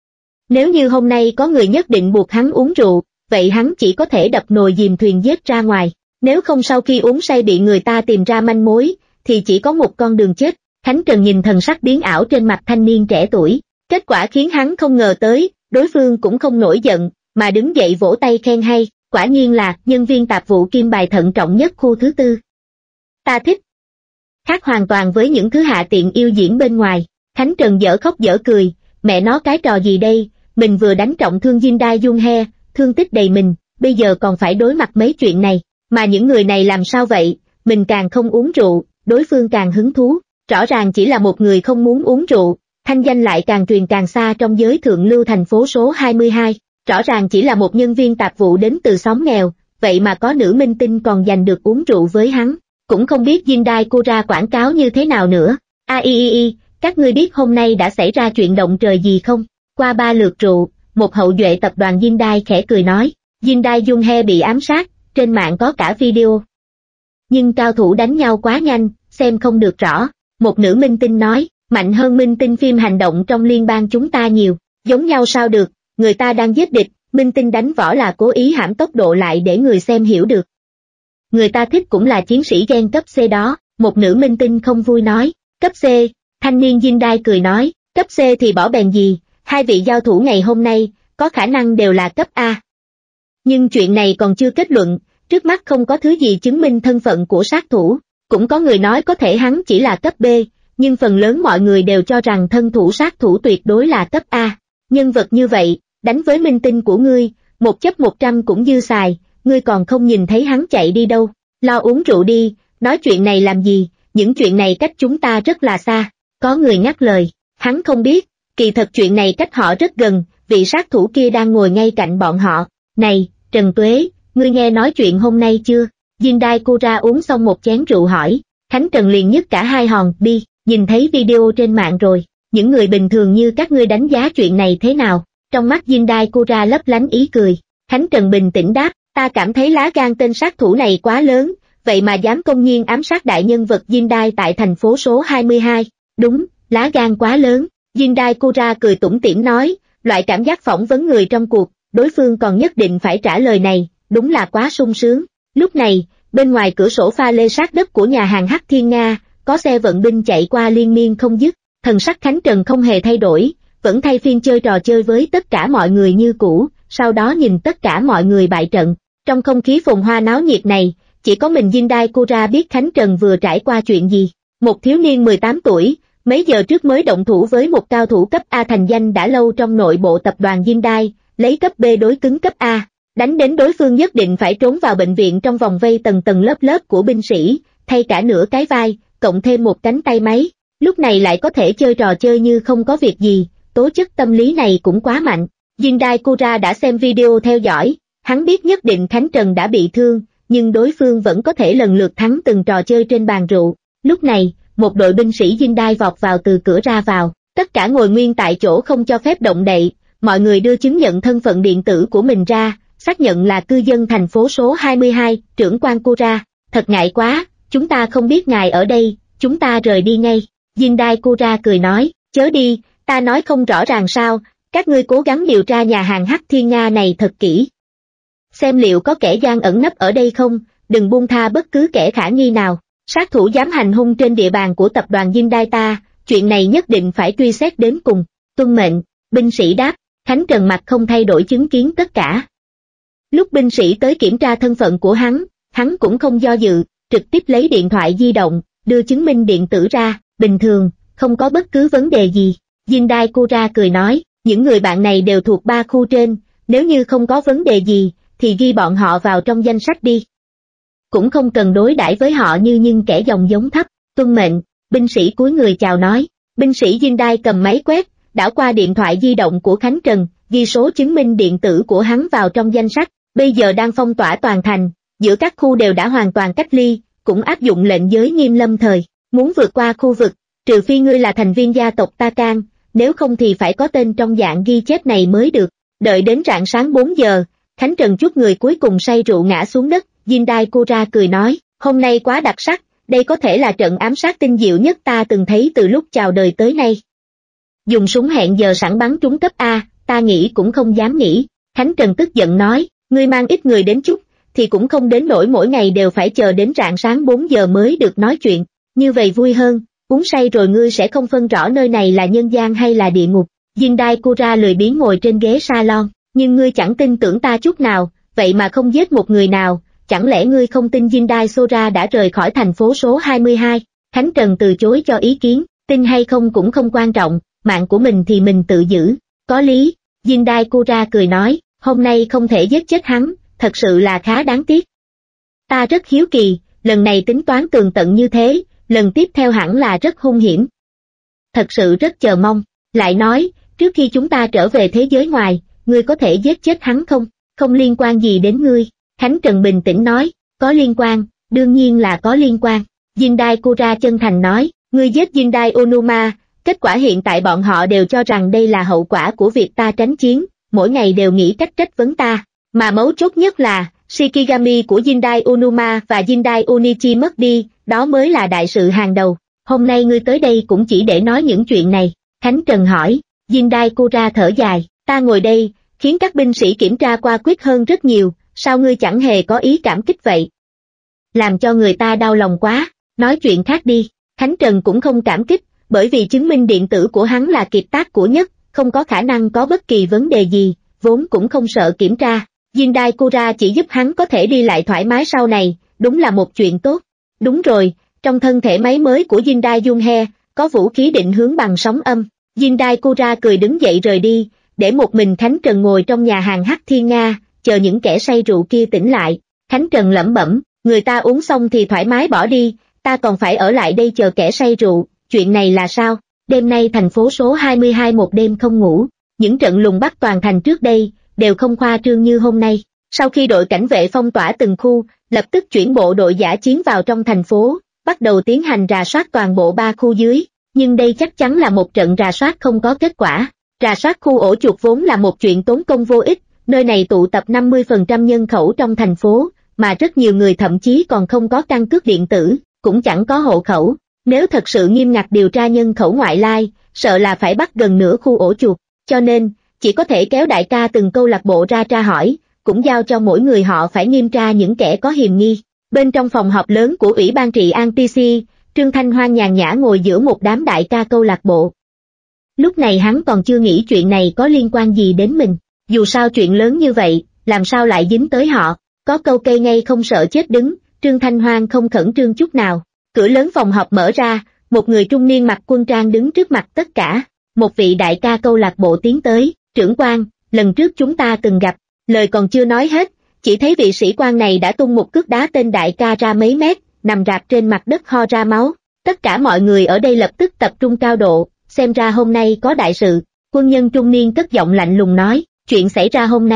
Nếu như hôm nay có người nhất định buộc hắn uống rượu, vậy hắn chỉ có thể đập nồi dìm thuyền giết ra ngoài, nếu không sau khi uống say bị người ta tìm ra manh mối, thì chỉ có một con đường chết. Khánh Trần nhìn thần sắc biến ảo trên mặt thanh niên trẻ tuổi, kết quả khiến hắn không ngờ tới, đối phương cũng không nổi giận, mà đứng dậy vỗ tay khen hay, quả nhiên là nhân viên tạp vụ kim bài thận trọng nhất khu thứ tư. Ta thích. Khác hoàn toàn với những thứ hạ tiện yêu diễn bên ngoài, Khánh Trần dở khóc dở cười, mẹ nó cái trò gì đây, mình vừa đánh trọng thương Jin Dae Jung He, thương tích đầy mình, bây giờ còn phải đối mặt mấy chuyện này, mà những người này làm sao vậy, mình càng không uống rượu, đối phương càng hứng thú, rõ ràng chỉ là một người không muốn uống rượu, thanh danh lại càng truyền càng xa trong giới thượng lưu thành phố số hai mươi hai, rõ ràng chỉ là một nhân viên tạp vụ đến từ xóm nghèo, vậy mà có nữ minh tinh còn giành được uống rượu với hắn, cũng không biết Jin Dae Kura quảng cáo như thế nào nữa. A i i i, các ngươi biết hôm nay đã xảy ra chuyện động trời gì không? Qua ba lượt rượu, một hậu duệ tập đoàn Jin Dae khẽ cười nói, Jin Dae Jung He bị ám sát, trên mạng có cả video. Nhưng cao thủ đánh nhau quá nhanh, xem không được rõ. Một nữ minh tinh nói, mạnh hơn minh tinh phim hành động trong liên bang chúng ta nhiều, giống nhau sao được, người ta đang giết địch, minh tinh đánh võ là cố ý hãm tốc độ lại để người xem hiểu được. Người ta thích cũng là chiến sĩ gen cấp C đó, một nữ minh tinh không vui nói, cấp C, thanh niên Jin Dae cười nói, cấp C thì bỏ bèn gì, hai vị giao thủ ngày hôm nay, có khả năng đều là cấp A. Nhưng chuyện này còn chưa kết luận, trước mắt không có thứ gì chứng minh thân phận của sát thủ, cũng có người nói có thể hắn chỉ là cấp B, nhưng phần lớn mọi người đều cho rằng thân thủ sát thủ tuyệt đối là cấp A. Nhân vật như vậy, đánh với minh tinh của ngươi, một chấp một trăm cũng dư xài, ngươi còn không nhìn thấy hắn chạy đi đâu, lo uống rượu đi, nói chuyện này làm gì, những chuyện này cách chúng ta rất là xa. Có người ngắt lời, hắn không biết, kỳ thật chuyện này cách họ rất gần, vị sát thủ kia đang ngồi ngay cạnh bọn họ. Này, Trần Tuế, ngươi nghe nói chuyện hôm nay chưa? Jin Dae Kura uống xong một chén rượu hỏi, Khánh Trần liền nhấc cả hai hòn bi, nhìn thấy video trên mạng rồi, những người bình thường như các ngươi đánh giá chuyện này thế nào? Trong mắt Jin Dae Kura lấp lánh ý cười, Khánh Trần bình tĩnh đáp, ta cảm thấy lá gan tên sát thủ này quá lớn, vậy mà dám công nhiên ám sát đại nhân vật Jin Dae tại thành phố số hai mươi hai, đúng, lá gan quá lớn. Jin Dae Kura cười tủm tỉm nói, loại cảm giác phỏng vấn người trong cuộc, đối phương còn nhất định phải trả lời này, đúng là quá sung sướng. Lúc này, bên ngoài cửa sổ pha lê sát đất của nhà hàng Hắc Thiên Nga, có xe vận binh chạy qua liên miên không dứt, thần sắc Khánh Trần không hề thay đổi, vẫn thay phiên chơi trò chơi với tất cả mọi người như cũ, sau đó nhìn tất cả mọi người bại trận. Trong không khí phồn hoa náo nhiệt này, chỉ có mình Jin Dae Kura biết Khánh Trần vừa trải qua chuyện gì. Một thiếu niên mười tám tuổi, mấy giờ trước mới động thủ với một cao thủ cấp A thành danh đã lâu trong nội bộ tập đoàn Jin Dae, lấy cấp B đối cứng cấp A, đánh đến đối phương nhất định phải trốn vào bệnh viện trong vòng vây tầng tầng lớp lớp của binh sĩ, thay cả nửa cái vai, cộng thêm một cánh tay máy, lúc này lại có thể chơi trò chơi như không có việc gì, tố chất tâm lý này cũng quá mạnh. Jin Dae Kura đã xem video theo dõi, Hắn biết nhất định Khánh Trần đã bị thương, nhưng đối phương vẫn có thể lần lượt thắng từng trò chơi trên bàn rượu. Lúc này, một đội binh sĩ dinh đai vọt vào từ cửa ra vào, tất cả ngồi nguyên tại chỗ không cho phép động đậy, mọi người đưa chứng nhận thân phận điện tử của mình ra, xác nhận là cư dân thành phố số hai mươi hai, trưởng quan Kura. Thật ngại quá, chúng ta không biết ngài ở đây, chúng ta rời đi ngay. Jindai Kura cười nói, chớ đi, ta nói không rõ ràng sao, các ngươi cố gắng điều tra nhà hàng Hắc Thiên Nga này thật kỹ. Xem liệu có kẻ gian ẩn nấp ở đây không, đừng buông tha bất cứ kẻ khả nghi nào. Sát thủ dám hành hung trên địa bàn của tập đoàn Jindai ta, chuyện này nhất định phải truy xét đến cùng. Tuân mệnh, binh sĩ đáp, Khánh Trần mặt không thay đổi chứng kiến tất cả. Lúc binh sĩ tới kiểm tra thân phận của hắn, hắn cũng không do dự, trực tiếp lấy điện thoại di động, đưa chứng minh điện tử ra, bình thường, không có bất cứ vấn đề gì. Jindai Kura cười nói, những người bạn này đều thuộc ba khu trên, nếu như không có vấn đề gì, thì ghi bọn họ vào trong danh sách đi. Cũng không cần đối đãi với họ như những kẻ dòng giống thấp. Tuân mệnh, binh sĩ cúi người chào nói. Binh sĩ Jindai cầm máy quét, đảo qua điện thoại di động của Khánh Trần, ghi số chứng minh điện tử của hắn vào trong danh sách. Bây giờ đang phong tỏa toàn thành, giữa các khu đều đã hoàn toàn cách ly, cũng áp dụng lệnh giới nghiêm lâm thời. Muốn vượt qua khu vực, trừ phi ngươi là thành viên gia tộc Ta Can, nếu không thì phải có tên trong dạng ghi chép này mới được. Đợi đến rạng sáng bốn giờ, Khánh Trần chút người cuối cùng say rượu ngã xuống đất. Jindai Kura cười nói, hôm nay quá đặc sắc, đây có thể là trận ám sát tinh diệu nhất ta từng thấy từ lúc chào đời tới nay. Dùng súng hẹn giờ sẵn bắn trúng cấp A, ta nghĩ cũng không dám nghĩ. Khánh Trần tức giận nói, ngươi mang ít người đến chút, thì cũng không đến nỗi mỗi ngày đều phải chờ đến rạng sáng bốn giờ mới được nói chuyện, như vậy vui hơn, uống say rồi ngươi sẽ không phân rõ nơi này là nhân gian hay là địa ngục. Jindai Kura lười biếng ngồi trên ghế salon, nhưng ngươi chẳng tin tưởng ta chút nào, vậy mà không giết một người nào, chẳng lẽ ngươi không tin Jindai Sora đã rời khỏi thành phố số hai mươi hai? Khánh Trần từ chối cho ý kiến, tin hay không cũng không quan trọng, mạng của mình thì mình tự giữ. Có lý, Jindai Kura cười nói, hôm nay không thể giết chết hắn, thật sự là khá đáng tiếc. Ta rất hiếu kỳ, lần này tính toán tường tận như thế, lần tiếp theo hẳn là rất hung hiểm. Thật sự rất chờ mong, lại nói, trước khi chúng ta trở về thế giới ngoài, ngươi có thể giết chết hắn không? Không liên quan gì đến ngươi. Khánh Trần bình tĩnh nói, có liên quan, đương nhiên là có liên quan. Jindai Kura chân thành nói, ngươi giết Jindai Onuma, kết quả hiện tại bọn họ đều cho rằng đây là hậu quả của việc ta tránh chiến, mỗi ngày đều nghĩ cách trách vấn ta, mà mấu chốt nhất là, Shikigami của Jindai Onuma và Jindai Onichi mất đi, đó mới là đại sự hàng đầu. Hôm nay ngươi tới đây cũng chỉ để nói những chuyện này. Khánh Trần hỏi, Jindai Kura thở dài, ta ngồi đây, khiến các binh sĩ kiểm tra qua quyết hơn rất nhiều, sao ngươi chẳng hề có ý cảm kích vậy? Làm cho người ta đau lòng quá, nói chuyện khác đi. Khánh Trần cũng không cảm kích, bởi vì chứng minh điện tử của hắn là kiệt tác của nhất, không có khả năng có bất kỳ vấn đề gì, vốn cũng không sợ kiểm tra. Jindai Kura chỉ giúp hắn có thể đi lại thoải mái sau này, đúng là một chuyện tốt. Đúng rồi, trong thân thể máy mới của Jindai Junhe, có vũ khí định hướng bằng sóng âm. Jindai Kura cười đứng dậy rời đi, để một mình Khánh Trần ngồi trong nhà hàng Hắc Thiên Nga, chờ những kẻ say rượu kia tỉnh lại. Khánh Trần lẩm bẩm, người ta uống xong thì thoải mái bỏ đi, ta còn phải ở lại đây chờ kẻ say rượu, chuyện này là sao? Đêm nay thành phố số hai mươi hai một đêm không ngủ, những trận lùng bắt toàn thành trước đây, đều không khoa trương như hôm nay. Sau khi đội cảnh vệ phong tỏa từng khu, lập tức chuyển bộ đội dã chiến vào trong thành phố, bắt đầu tiến hành rà soát toàn bộ ba khu dưới, nhưng đây chắc chắn là một trận rà soát không có kết quả. Rà soát khu ổ chuột vốn là một chuyện tốn công vô ích, nơi này tụ tập năm mươi phần trăm nhân khẩu trong thành phố, mà rất nhiều người thậm chí còn không có căn cước điện tử, cũng chẳng có hộ khẩu. Nếu thật sự nghiêm ngặt điều tra nhân khẩu ngoại lai, sợ là phải bắt gần nửa khu ổ chuột, cho nên, chỉ có thể kéo đại ca từng câu lạc bộ ra tra hỏi, cũng giao cho mỗi người họ phải nghiêm tra những kẻ có hiềm nghi. Bên trong phòng họp lớn của Ủy ban trị an tê xê, Trương Thanh Hoan nhàn nhã ngồi giữa một đám đại ca câu lạc bộ. Lúc này hắn còn chưa nghĩ chuyện này có liên quan gì đến mình, dù sao chuyện lớn như vậy, làm sao lại dính tới họ, có câu cây ngay không sợ chết đứng, Trương Thanh Hoan không khẩn trương chút nào. Cửa lớn phòng họp mở ra, một người trung niên mặc quân trang đứng trước mặt tất cả, một vị đại ca câu lạc bộ tiến tới, trưởng quan, lần trước chúng ta từng gặp, lời còn chưa nói hết, chỉ thấy vị sĩ quan này đã tung một cước đá tên đại ca ra mấy mét, nằm rạp trên mặt đất ho ra máu. Tất cả mọi người ở đây lập tức tập trung cao độ, xem ra hôm nay có đại sự. Quân nhân trung niên cất giọng lạnh lùng nói, chuyện xảy ra hôm nay,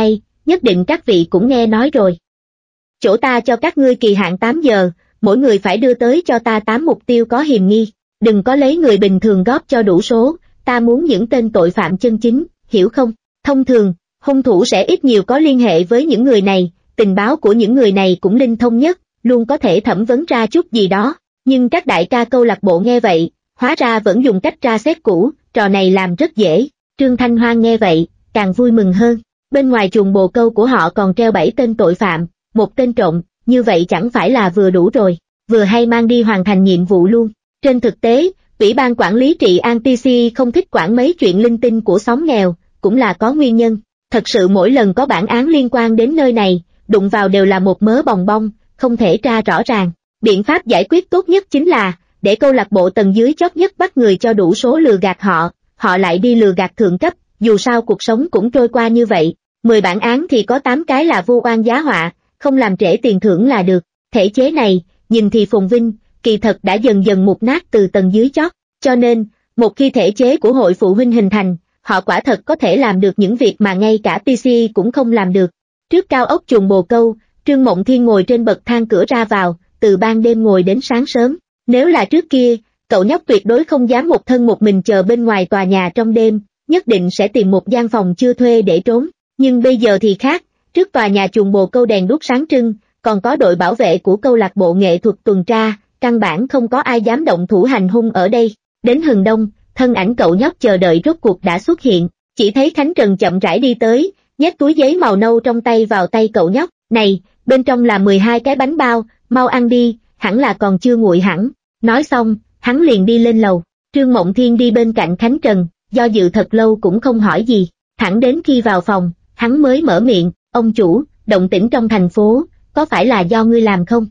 nhất định các vị cũng nghe nói rồi. Chỗ ta cho các ngươi kỳ hạn tám giờ, mỗi người phải đưa tới cho ta tám mục tiêu có hiềm nghi, đừng có lấy người bình thường góp cho đủ số, ta muốn những tên tội phạm chân chính, hiểu không? Thông thường, hung thủ sẽ ít nhiều có liên hệ với những người này, tình báo của những người này cũng linh thông nhất, luôn có thể thẩm vấn ra chút gì đó, nhưng các đại ca câu lạc bộ nghe vậy, hóa ra vẫn dùng cách tra xét cũ, trò này làm rất dễ. Trương Thanh Hoan nghe vậy, càng vui mừng hơn, bên ngoài chuồng bồ câu của họ còn treo bảy tên tội phạm, một tên trộm, như vậy chẳng phải là vừa đủ rồi, vừa hay mang đi hoàn thành nhiệm vụ luôn. Trên thực tế, Ủy ban quản lý trị an tê xê không thích quản mấy chuyện linh tinh của xóm nghèo, cũng là có nguyên nhân. Thật sự mỗi lần có bản án liên quan đến nơi này, đụng vào đều là một mớ bòng bong, không thể tra rõ ràng. Biện pháp giải quyết tốt nhất chính là, để câu lạc bộ tầng dưới chót nhất bắt người cho đủ số lừa gạt họ, họ lại đi lừa gạt thượng cấp, dù sao cuộc sống cũng trôi qua như vậy. Mười bản án thì có tám cái là vu oan giá họa, không làm trễ tiền thưởng là được. Thể chế này, nhìn thì phồn vinh, kỳ thật đã dần dần mục nát từ tầng dưới chót, cho nên, một khi thể chế của hội phụ huynh hình thành, họ quả thật có thể làm được những việc mà ngay cả tê xê cũng không làm được. Trước cao ốc chuồng bồ câu, Trương Mộng Thiên ngồi trên bậc thang cửa ra vào, từ ban đêm ngồi đến sáng sớm. Nếu là trước kia, cậu nhóc tuyệt đối không dám một thân một mình chờ bên ngoài tòa nhà trong đêm, nhất định sẽ tìm một gian phòng chưa thuê để trốn. Nhưng bây giờ thì khác, trước tòa nhà chuồng bồ câu đèn đuốc sáng trưng, còn có đội bảo vệ của câu lạc bộ nghệ thuật tuần tra, căn bản không có ai dám động thủ hành hung ở đây. Đến hừng đông, thân ảnh cậu nhóc chờ đợi rốt cuộc đã xuất hiện, chỉ thấy Khánh Trần chậm rãi đi tới, nhét túi giấy màu nâu trong tay vào tay cậu nhóc. Này, bên trong là mười hai cái bánh bao, mau ăn đi, hẳn là còn chưa nguội hẳn. Nói xong, hắn liền đi lên lầu. Trương Mộng Thiên đi bên cạnh Khánh Trần, do dự thật lâu cũng không hỏi gì, thẳng đến khi vào phòng, hắn mới mở miệng, ông chủ, động tĩnh trong thành phố, có phải là do ngươi làm không?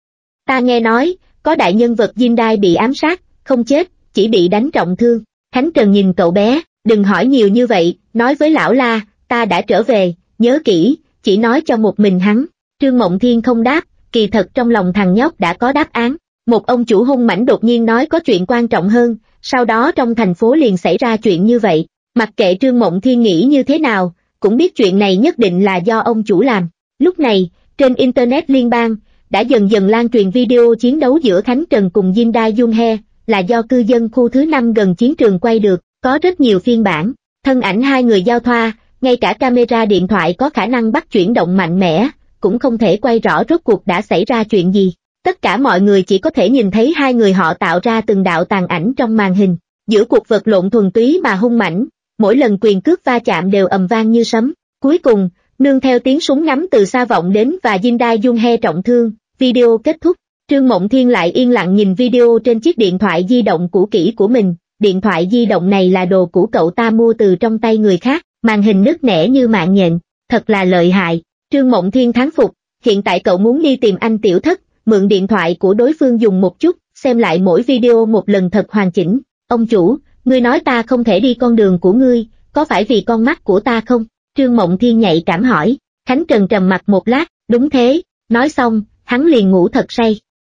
Ta nghe nói, có đại nhân vật Diên Đai bị ám sát, không chết, chỉ bị đánh trọng thương. Khánh Trần nhìn cậu bé, đừng hỏi nhiều như vậy, nói với lão La, ta đã trở về, nhớ kỹ, chỉ nói cho một mình hắn. Trương Mộng Thiên không đáp, kỳ thật trong lòng thằng nhóc đã có đáp án. Một ông chủ hung mãnh đột nhiên nói có chuyện quan trọng hơn, sau đó trong thành phố liền xảy ra chuyện như vậy. Mặc kệ Trương Mộng Thiên nghĩ như thế nào, cũng biết chuyện này nhất định là do ông chủ làm. Lúc này, trên Internet liên bang, đã dần dần lan truyền video chiến đấu giữa Khánh Trần cùng Jin Dae Jung He, là do cư dân khu thứ năm gần chiến trường quay được, có rất nhiều phiên bản. Thân ảnh hai người giao thoa, ngay cả camera điện thoại có khả năng bắt chuyển động mạnh mẽ, cũng không thể quay rõ rốt cuộc đã xảy ra chuyện gì. Tất cả mọi người chỉ có thể nhìn thấy hai người họ tạo ra từng đạo tàn ảnh trong màn hình. Giữa cuộc vật lộn thuần túy mà hung mãnh, mỗi lần quyền cước va chạm đều ầm vang như sấm. Cuối cùng, nương theo tiếng súng ngắm từ xa vọng đến và Jin Dae Jung He trọng thương, video kết thúc. Trương Mộng Thiên lại yên lặng nhìn video trên chiếc điện thoại di động cũ kỹ của mình. Điện thoại di động này là đồ của cậu ta mua từ trong tay người khác, màn hình nứt nẻ như mạng nhện, thật là lợi hại. Trương Mộng Thiên thán phục, hiện tại cậu muốn đi tìm anh tiểu thất, mượn điện thoại của đối phương dùng một chút, xem lại mỗi video một lần thật hoàn chỉnh. Ông chủ, ngươi nói ta không thể đi con đường của ngươi, có phải vì con mắt của ta không? Trương Mộng Thiên nhạy cảm hỏi. Khánh Trần trầm mặt một lát, đúng thế, nói xong, hắn liền ngủ thật say.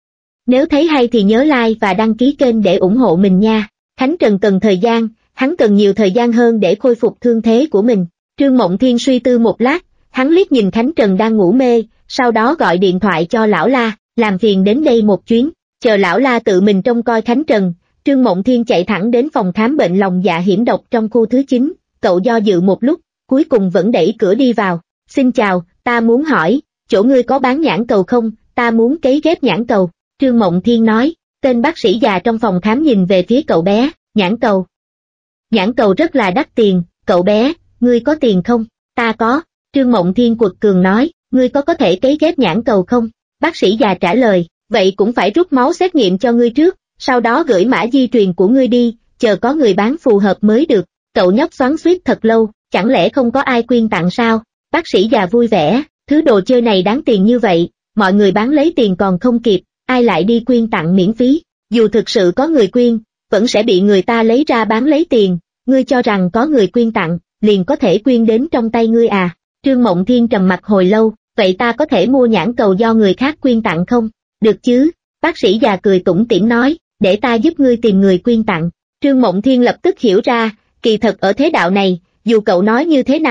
Nếu thấy hay thì nhớ like và đăng ký kênh để ủng hộ mình nha. Khánh Trần cần thời gian, hắn cần nhiều thời gian hơn để khôi phục thương thế của mình. Trương Mộng Thiên suy tư một lát, hắn liếc nhìn Khánh Trần đang ngủ mê, sau đó gọi điện thoại cho lão La, làm phiền đến đây một chuyến. Chờ lão La tự mình trông coi Khánh Trần, Trương Mộng Thiên chạy thẳng đến phòng khám bệnh lòng dạ hiểm độc trong khu thứ chín, cậu do dự một lúc, cuối cùng vẫn đẩy cửa đi vào. Xin chào, ta muốn hỏi, chỗ ngươi có bán nhãn cầu không, ta muốn cấy ghép nhãn cầu. Trương Mộng Thiên nói. Tên bác sĩ già trong phòng khám nhìn về phía cậu bé, nhãn cầu. Nhãn cầu rất là đắt tiền, cậu bé, ngươi có tiền không? Ta có. Trương Mộng Thiên quật cường nói, ngươi có có thể cấy ghép nhãn cầu không? Bác sĩ già trả lời, vậy cũng phải rút máu xét nghiệm cho ngươi trước, sau đó gửi mã di truyền của ngươi đi, chờ có người bán phù hợp mới được. Cậu nhóc xoắn xuýt thật lâu, chẳng lẽ không có ai quyên tặng sao? Bác sĩ già vui vẻ, thứ đồ chơi này đáng tiền như vậy, mọi người bán lấy tiền còn không kịp, ai lại đi quyên tặng miễn phí? Dù thực sự có người quyên, vẫn sẽ bị người ta lấy ra bán lấy tiền. Ngươi cho rằng có người quyên tặng, liền có thể quyên đến trong tay ngươi à? Trương Mộng Thiên trầm mặt hồi lâu, vậy ta có thể mua nhãn cầu do người khác quyên tặng không? Được chứ? Bác sĩ già cười tủm tỉm nói, để ta giúp ngươi tìm người quyên tặng. Trương Mộng Thiên lập tức hiểu ra, kỳ thật ở thế đạo này, dù cậu nói như thế nào,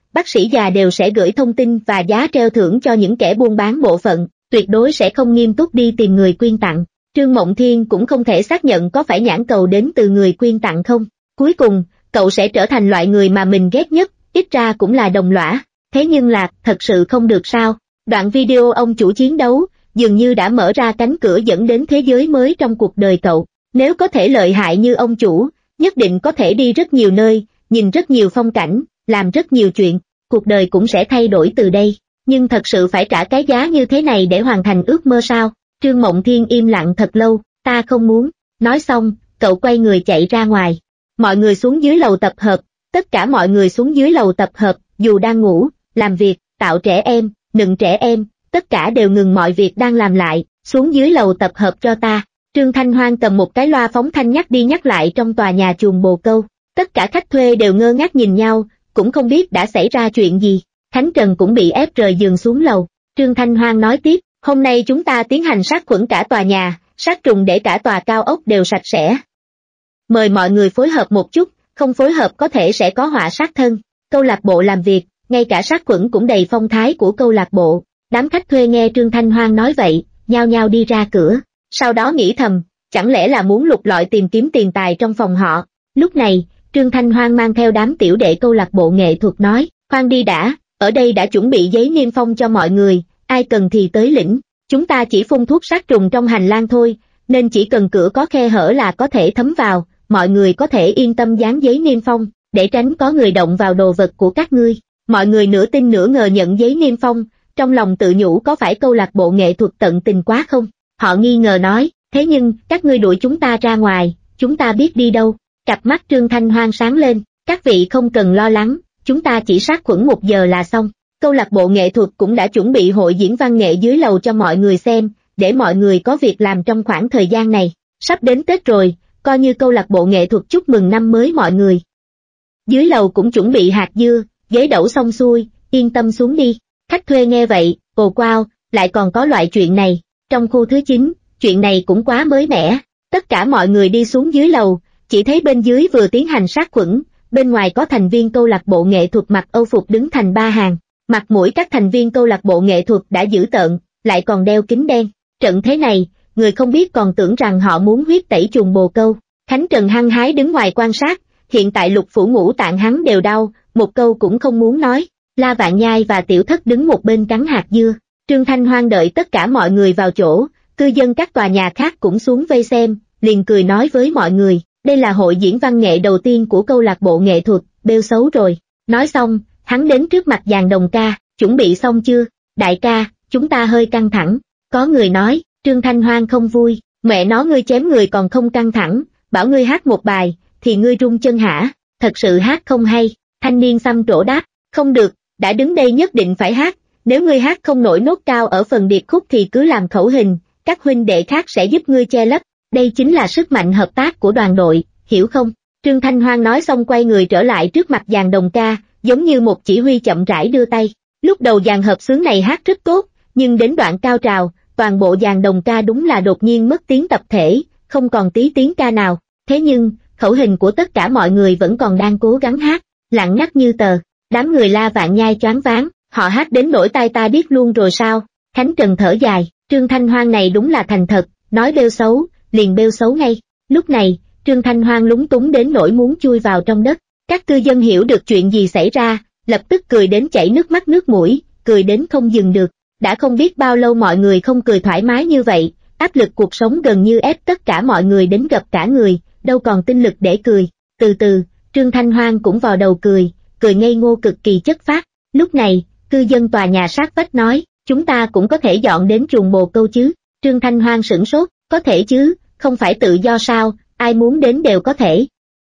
bác sĩ già đều sẽ gửi thông tin và giá treo thưởng cho những kẻ buôn bán bộ phận, tuyệt đối sẽ không nghiêm túc đi tìm người quyên tặng. Trương Mộng Thiên cũng không thể xác nhận có phải nhãn cầu đến từ người quyên tặng không. Cuối cùng, cậu sẽ trở thành loại người mà mình ghét nhất, ít ra cũng là đồng lõa. Thế nhưng là, thật sự không được sao. Đoạn video ông chủ chiến đấu, dường như đã mở ra cánh cửa dẫn đến thế giới mới trong cuộc đời cậu. Nếu có thể lợi hại như ông chủ, nhất định có thể đi rất nhiều nơi, nhìn rất nhiều phong cảnh, làm rất nhiều chuyện, cuộc đời cũng sẽ thay đổi từ đây. Nhưng thật sự phải trả cái giá như thế này để hoàn thành ước mơ sao? Trương Mộng Thiên im lặng thật lâu, ta không muốn. Nói xong, cậu quay người chạy ra ngoài. Mọi người xuống dưới lầu tập hợp, tất cả mọi người xuống dưới lầu tập hợp, dù đang ngủ, làm việc, tạo trẻ em, nựng trẻ em, tất cả đều ngừng mọi việc đang làm lại, xuống dưới lầu tập hợp cho ta. Trương Thanh Hoan cầm một cái loa phóng thanh nhắc đi nhắc lại trong tòa nhà chuồng bồ câu. Tất cả khách thuê đều ngơ ngác nhìn nhau, cũng không biết đã xảy ra chuyện gì. Khánh Trần cũng bị ép rời giường xuống lầu. Trương Thanh Hoan nói tiếp, hôm nay chúng ta tiến hành sát khuẩn cả tòa nhà, sát trùng để cả tòa cao ốc đều sạch sẽ. Mời mọi người phối hợp một chút, không phối hợp có thể sẽ có họa sát thân. Câu lạc bộ làm việc, ngay cả sát khuẩn cũng đầy phong thái của câu lạc bộ. Đám khách thuê nghe Trương Thanh Hoan nói vậy, nhao nhao đi ra cửa. Sau đó nghĩ thầm, chẳng lẽ là muốn lục lọi tìm kiếm tiền tài trong phòng họ. Lúc này, Trương Thanh Hoan mang theo đám tiểu đệ câu lạc bộ nghệ thuật nói, khoan đi đã, ở đây đã chuẩn bị giấy niêm phong cho mọi người, ai cần thì tới lĩnh. Chúng ta chỉ phun thuốc sát trùng trong hành lang thôi, nên chỉ cần cửa có khe hở là có thể thấm vào, mọi người có thể yên tâm dán giấy niêm phong, để tránh có người động vào đồ vật của các ngươi. Mọi người nửa tin nửa ngờ nhận giấy niêm phong, trong lòng tự nhủ có phải câu lạc bộ nghệ thuật tận tình quá không? Họ nghi ngờ nói, thế nhưng, các ngươi đuổi chúng ta ra ngoài, chúng ta biết đi đâu. Cặp mắt Trương Thanh Hoan sáng lên, các vị không cần lo lắng, chúng ta chỉ sát khuẩn một giờ là xong. Câu lạc bộ nghệ thuật cũng đã chuẩn bị hội diễn văn nghệ dưới lầu cho mọi người xem, để mọi người có việc làm trong khoảng thời gian này. Sắp đến Tết rồi, coi như câu lạc bộ nghệ thuật chúc mừng năm mới mọi người. Dưới lầu cũng chuẩn bị hạt dưa, ghế đẩu xong xuôi, yên tâm xuống đi. Khách thuê nghe vậy, ồ wow, lại còn có loại chuyện này. Trong khu thứ chín, chuyện này cũng quá mới mẻ. Tất cả mọi người đi xuống dưới lầu, chỉ thấy bên dưới vừa tiến hành sát khuẩn, bên ngoài có thành viên câu lạc bộ nghệ thuật mặc âu phục đứng thành ba hàng. Mặt mũi các thành viên câu lạc bộ nghệ thuật đã dữ tợn, lại còn đeo kính đen. Trận thế này, người không biết còn tưởng rằng họ muốn huyết tẩy chuồng bồ câu. Khánh Trần hăng hái đứng ngoài quan sát, hiện tại lục phủ ngũ tạng hắn đều đau, một câu cũng không muốn nói. La Vạn Nhai và Tiểu Thất đứng một bên cắn hạt dưa. Trương Thanh Hoan đợi tất cả mọi người vào chỗ, cư dân các tòa nhà khác cũng xuống vây xem, liền cười nói với mọi người, đây là hội diễn văn nghệ đầu tiên của câu lạc bộ nghệ thuật, bêu xấu rồi. Nói xong, hắn đến trước mặt Giàng Đồng ca, chuẩn bị xong chưa? Đại ca, chúng ta hơi căng thẳng. Có người nói, Trương Thanh Hoan không vui, mẹ nó ngươi chém người còn không căng thẳng, bảo ngươi hát một bài, thì ngươi rung chân hả? Thật sự hát không hay. Thanh niên xăm trổ đáp, không được, đã đứng đây nhất định phải hát, nếu ngươi hát không nổi nốt cao ở phần điệp khúc thì cứ làm khẩu hình, các huynh đệ khác sẽ giúp ngươi che lấp, đây chính là sức mạnh hợp tác của đoàn đội, hiểu không? Trương Thanh Hoan nói xong quay người trở lại trước mặt Giàng Đồng ca, giống như một chỉ huy chậm rãi đưa tay. Lúc đầu dàn hợp xướng này hát rất tốt, nhưng đến đoạn cao trào, toàn bộ Giàng Đồng ca đúng là đột nhiên mất tiếng tập thể, không còn tí tiếng ca nào. Thế nhưng, khẩu hình của tất cả mọi người vẫn còn đang cố gắng hát, lặng ngắt như tờ. Đám người La Vạn Nhai choáng váng, họ hát đến nỗi tai ta điếc luôn rồi sao? Khánh Trần thở dài, Trương Thanh Hoan này đúng là thành thật, nói bêu xấu, liền bêu xấu ngay. Lúc này, Trương Thanh Hoan lúng túng đến nỗi muốn chui vào trong đất. Các cư dân hiểu được chuyện gì xảy ra, lập tức cười đến chảy nước mắt nước mũi, cười đến không dừng được. Đã không biết bao lâu mọi người không cười thoải mái như vậy, áp lực cuộc sống gần như ép tất cả mọi người đến gập cả người, đâu còn tinh lực để cười. Từ từ, Trương Thanh Hoan cũng vào đầu cười, cười ngây ngô cực kỳ chất phác. Lúc này, cư dân tòa nhà sát vách nói, chúng ta cũng có thể dọn đến chuồng bồ câu chứ? Trương Thanh Hoan sửng sốt, có thể chứ, không phải tự do sao, ai muốn đến đều có thể.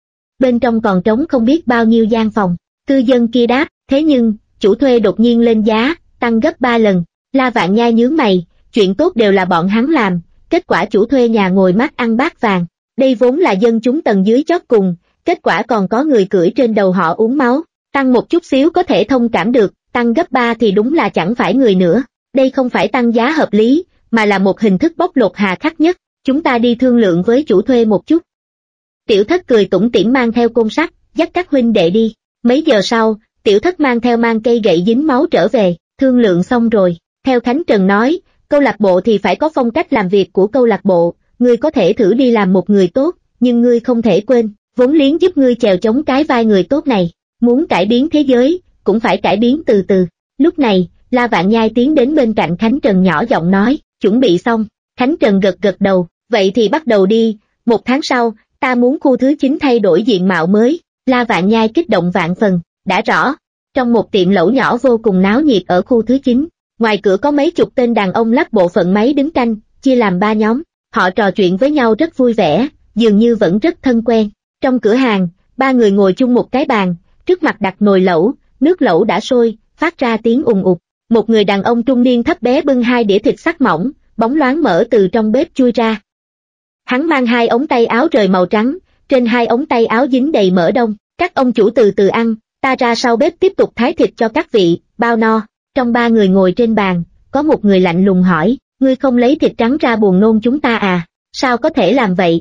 Bên trong còn trống không biết bao nhiêu gian phòng, cư dân kia đáp, thế nhưng, chủ thuê đột nhiên lên giá, tăng gấp ba lần. La Vạn Nhai nhướng mày, chuyện tốt đều là bọn hắn làm, kết quả chủ thuê nhà ngồi mắt ăn bát vàng. Đây vốn là dân chúng tầng dưới chót cùng, kết quả còn có người cưỡi trên đầu họ uống máu. Tăng một chút xíu có thể thông cảm được, tăng gấp ba thì đúng là chẳng phải người nữa. Đây không phải tăng giá hợp lý, mà là một hình thức bóc lột hà khắc nhất. Chúng ta đi thương lượng với chủ thuê một chút. Tiểu Thất cười tủm tỉm mang theo côn sắt, dắt các huynh đệ đi. Mấy giờ sau, Tiểu Thất mang theo mang cây gậy dính máu trở về, thương lượng xong rồi, theo Khánh Trần nói, câu lạc bộ thì phải có phong cách làm việc của câu lạc bộ, ngươi có thể thử đi làm một người tốt, nhưng ngươi không thể quên, vốn liếng giúp ngươi chèo chống cái vai người tốt này, muốn cải biến thế giới, cũng phải cải biến từ từ. Lúc này, La Vạn Nhai tiến đến bên cạnh Khánh Trần nhỏ giọng nói, chuẩn bị xong, Khánh Trần gật gật đầu, vậy thì bắt đầu đi, một tháng sau, ta muốn khu thứ chín thay đổi diện mạo mới. La Vạn Nhai kích động vạn phần, đã rõ, trong một tiệm lẩu nhỏ vô cùng náo nhiệt ở khu thứ chín, ngoài cửa có mấy chục tên đàn ông lắp bộ phận máy đứng canh, chia làm ba nhóm, họ trò chuyện với nhau rất vui vẻ, dường như vẫn rất thân quen. Trong cửa hàng, ba người ngồi chung một cái bàn, trước mặt đặt nồi lẩu, nước lẩu đã sôi, phát ra tiếng ùng ục. Một người đàn ông trung niên thấp bé bưng hai đĩa thịt sắc mỏng, bóng loáng mỡ từ trong bếp chui ra. Hắn mang hai ống tay áo rời màu trắng, trên hai ống tay áo dính đầy mỡ đông. Các ông chủ từ từ ăn, ta ra sau bếp tiếp tục thái thịt cho các vị, bao no. Trong ba người ngồi trên bàn, có một người lạnh lùng hỏi, ngươi không lấy thịt trắng ra buồn nôn chúng ta à, sao có thể làm vậy?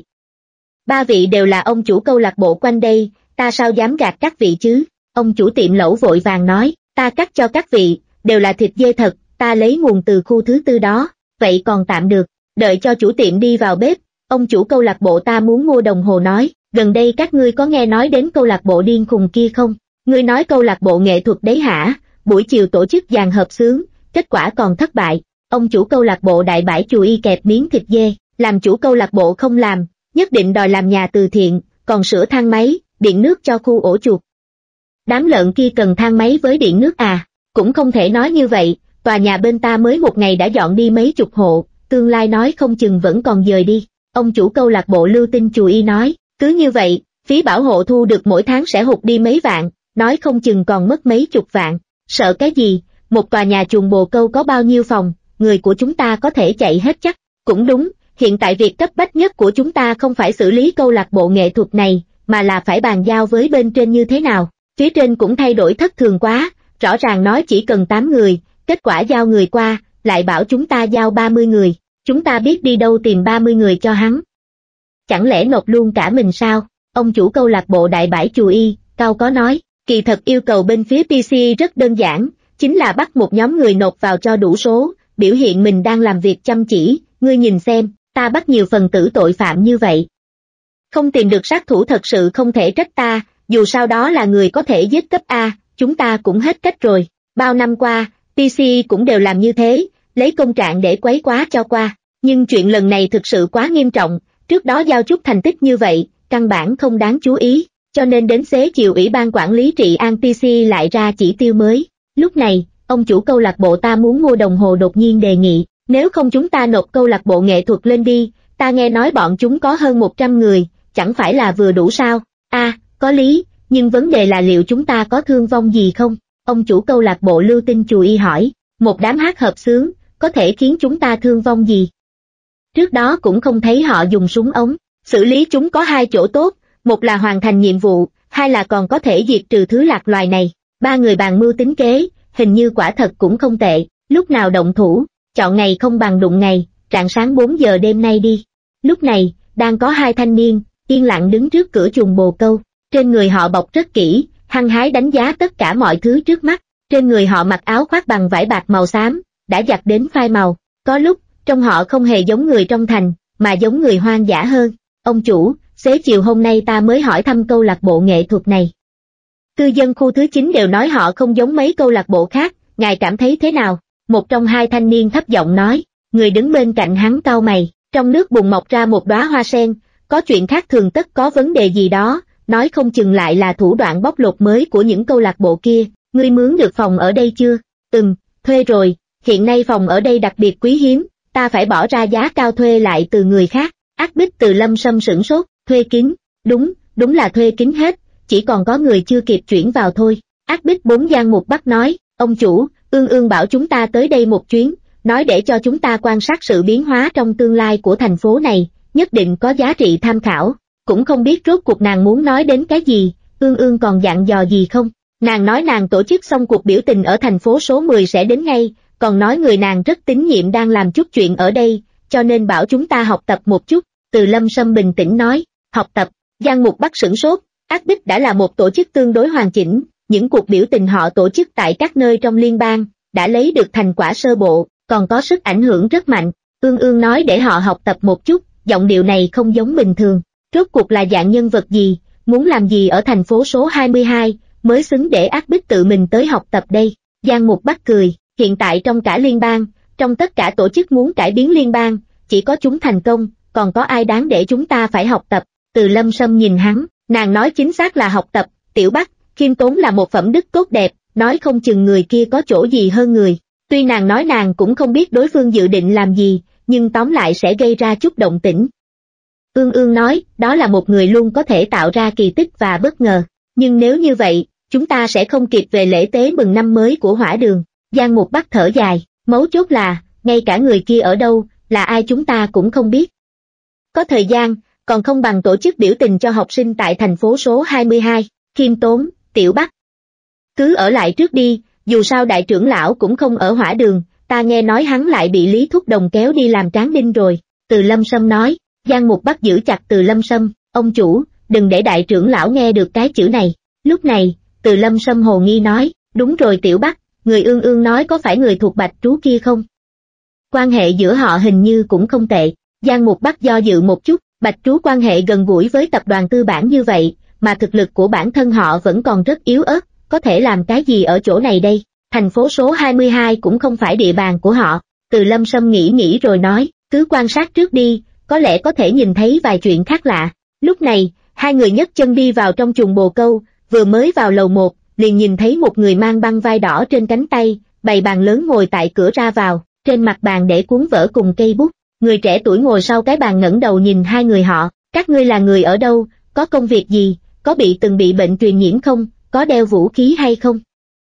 Ba vị đều là ông chủ câu lạc bộ quanh đây, ta sao dám gạt các vị chứ? Ông chủ tiệm lẩu vội vàng nói, ta cắt cho các vị, đều là thịt dê thật, ta lấy nguồn từ khu thứ tư đó, vậy còn tạm được. Đợi cho chủ tiệm đi vào bếp, ông chủ câu lạc bộ ta muốn mua đồng hồ nói, gần đây các ngươi có nghe nói đến câu lạc bộ điên khùng kia không? Ngươi nói câu lạc bộ nghệ thuật đấy hả? Buổi chiều tổ chức dàn hợp xướng, kết quả còn thất bại. Ông chủ câu lạc bộ đại bãi chù y kẹp miếng thịt dê, làm chủ câu lạc bộ không làm, nhất định đòi làm nhà từ thiện, còn sửa thang máy, điện nước cho khu ổ chuột. Đám lợn kia cần thang máy với điện nước à? Cũng không thể nói như vậy, tòa nhà bên ta mới một ngày đã dọn đi mấy chục hộ, tương lai nói không chừng vẫn còn dời đi. Ông chủ câu lạc bộ Lưu Tinh Chù Y nói, cứ như vậy, phí bảo hộ thu được mỗi tháng sẽ hụt đi mấy vạn, nói không chừng còn mất mấy chục vạn. Sợ cái gì, một tòa nhà chuồng bồ câu có bao nhiêu phòng, người của chúng ta có thể chạy hết chắc. Cũng đúng, hiện tại việc cấp bách nhất của chúng ta không phải xử lý câu lạc bộ nghệ thuật này, mà là phải bàn giao với bên trên như thế nào. Phía trên cũng thay đổi thất thường quá, rõ ràng nói chỉ cần tám người, kết quả giao người qua, lại bảo chúng ta giao ba mươi người, chúng ta biết đi đâu tìm ba mươi người cho hắn. Chẳng lẽ nộp luôn cả mình sao? Ông chủ câu lạc bộ đại bãi chù y, cao có nói, kỳ thật yêu cầu bên phía pê xê rất đơn giản, chính là bắt một nhóm người nộp vào cho đủ số, biểu hiện mình đang làm việc chăm chỉ, ngươi nhìn xem, ta bắt nhiều phần tử tội phạm như vậy. Không tìm được sát thủ thật sự không thể trách ta, dù sao đó là người có thể giết cấp A, chúng ta cũng hết cách rồi. Bao năm qua, pê xê cũng đều làm như thế, lấy công trạng để quấy quá cho qua, nhưng chuyện lần này thực sự quá nghiêm trọng, trước đó giao chút thành tích như vậy, căn bản không đáng chú ý, cho nên đến xế chiều Ủy ban quản lý trị an pê xê lại ra chỉ tiêu mới. Lúc này, ông chủ câu lạc bộ ta muốn mua đồng hồ đột nhiên đề nghị, nếu không chúng ta nộp câu lạc bộ nghệ thuật lên đi, ta nghe nói bọn chúng có hơn một trăm người, chẳng phải là vừa đủ sao? A, à, có lý, nhưng vấn đề là liệu chúng ta có thương vong gì không? Ông chủ câu lạc bộ Lưu Tinh Chù Y hỏi, một đám hát hợp xướng, có thể khiến chúng ta thương vong gì? Trước đó cũng không thấy họ dùng súng ống, xử lý chúng có hai chỗ tốt, một là hoàn thành nhiệm vụ, hai là còn có thể diệt trừ thứ lạc loài này. Ba người bàn mưu tính kế, hình như quả thật cũng không tệ, lúc nào động thủ, chọn ngày không bằng đụng ngày, rạng sáng bốn giờ đêm nay đi. Lúc này, đang có hai thanh niên, yên lặng đứng trước cửa chuồng bồ câu, trên người họ bọc rất kỹ, hăng hái đánh giá tất cả mọi thứ trước mắt, trên người họ mặc áo khoác bằng vải bạc màu xám, đã giặt đến phai màu, có lúc, trong họ không hề giống người trong thành, mà giống người hoang dã hơn. Ông chủ, xế chiều hôm nay ta mới hỏi thăm câu lạc bộ nghệ thuật này. Cư dân khu thứ chín đều nói họ không giống mấy câu lạc bộ khác, ngài cảm thấy thế nào? Một trong hai thanh niên thấp giọng nói, người đứng bên cạnh hắn cau mày, trong nước bùn mọc ra một đóa hoa sen, có chuyện khác thường tất có vấn đề gì đó, nói không chừng lại là thủ đoạn bóc lột mới của những câu lạc bộ kia. Ngươi mướn được phòng ở đây chưa? Ừm, thuê rồi, hiện nay phòng ở đây đặc biệt quý hiếm, ta phải bỏ ra giá cao thuê lại từ người khác. Ác Bích từ Lâm Sâm sửng sốt, thuê kín, đúng, đúng là thuê kín hết, chỉ còn có người chưa kịp chuyển vào thôi. Ác Bích bốn gian một bắc nói, ông chủ, Ương Ương bảo chúng ta tới đây một chuyến, nói để cho chúng ta quan sát sự biến hóa trong tương lai của thành phố này, nhất định có giá trị tham khảo. Cũng không biết rốt cuộc nàng muốn nói đến cái gì, Ương Ương còn dặn dò gì không? Nàng nói nàng tổ chức xong cuộc biểu tình ở thành phố số mười sẽ đến ngay, còn nói người nàng rất tín nhiệm đang làm chút chuyện ở đây, cho nên bảo chúng ta học tập một chút. Từ Lâm Sâm bình tĩnh nói, học tập. Giang Mục Bắc sửng sốt, Ác Bích đã là một tổ chức tương đối hoàn chỉnh, những cuộc biểu tình họ tổ chức tại các nơi trong liên bang, đã lấy được thành quả sơ bộ, còn có sức ảnh hưởng rất mạnh. Ương Ương nói để họ học tập một chút, giọng điệu này không giống bình thường. Rốt cuộc là dạng nhân vật gì, muốn làm gì ở thành phố số hai mươi hai, mới xứng để ác bích tự mình tới học tập đây. Giang Mục Bắc cười, hiện tại trong cả liên bang, trong tất cả tổ chức muốn cải biến liên bang, chỉ có chúng thành công, còn có ai đáng để chúng ta phải học tập. Từ Lâm Sâm nhìn hắn, nàng nói chính xác là học tập. Tiểu Bắc, khiêm tốn là một phẩm đức tốt đẹp, nói không chừng người kia có chỗ gì hơn người. Tuy nàng nói nàng cũng không biết đối phương dự định làm gì, nhưng tóm lại sẽ gây ra chút động tĩnh. Ương Ương nói, đó là một người luôn có thể tạo ra kỳ tích và bất ngờ. Nhưng nếu như vậy, chúng ta sẽ không kịp về lễ tế mừng năm mới của Hỏa Đường. Giang Mục Bắc thở dài, mấu chốt là, ngay cả người kia ở đâu, là ai chúng ta cũng không biết. Có thời gian, còn không bằng tổ chức biểu tình cho học sinh tại thành phố số hai mươi hai, khiêm tốn, Tiểu Bắc. Cứ ở lại trước đi, dù sao đại trưởng lão cũng không ở Hỏa Đường, ta nghe nói hắn lại bị Lý Thúc Đồng kéo đi làm tráng đinh rồi. Từ Lâm Sâm nói. Giang Mục Bắc giữ chặt Từ Lâm Sâm, ông chủ, đừng để đại trưởng lão nghe được cái chữ này. Lúc này, Từ Lâm Sâm hồ nghi nói, đúng rồi Tiểu Bắc, người Ương Ương nói có phải người thuộc Bạch Trú kia không? Quan hệ giữa họ hình như cũng không tệ. Giang Mục Bắc do dự một chút, Bạch Trú quan hệ gần gũi với tập đoàn tư bản như vậy, mà thực lực của bản thân họ vẫn còn rất yếu ớt, có thể làm cái gì ở chỗ này đây? Thành phố số hai mươi hai cũng không phải địa bàn của họ. Từ Lâm Sâm nghĩ nghĩ rồi nói, cứ quan sát trước đi, có lẽ có thể nhìn thấy vài chuyện khác lạ. Lúc này, hai người nhấc chân đi vào trong chuồng bồ câu, vừa mới vào lầu một, liền nhìn thấy một người mang băng vai đỏ trên cánh tay, bày bàn lớn ngồi tại cửa ra vào, trên mặt bàn để cuốn vở cùng cây bút. Người trẻ tuổi ngồi sau cái bàn ngẩng đầu nhìn hai người họ, các ngươi là người ở đâu, có công việc gì, có bị từng bị bệnh truyền nhiễm không, có đeo vũ khí hay không?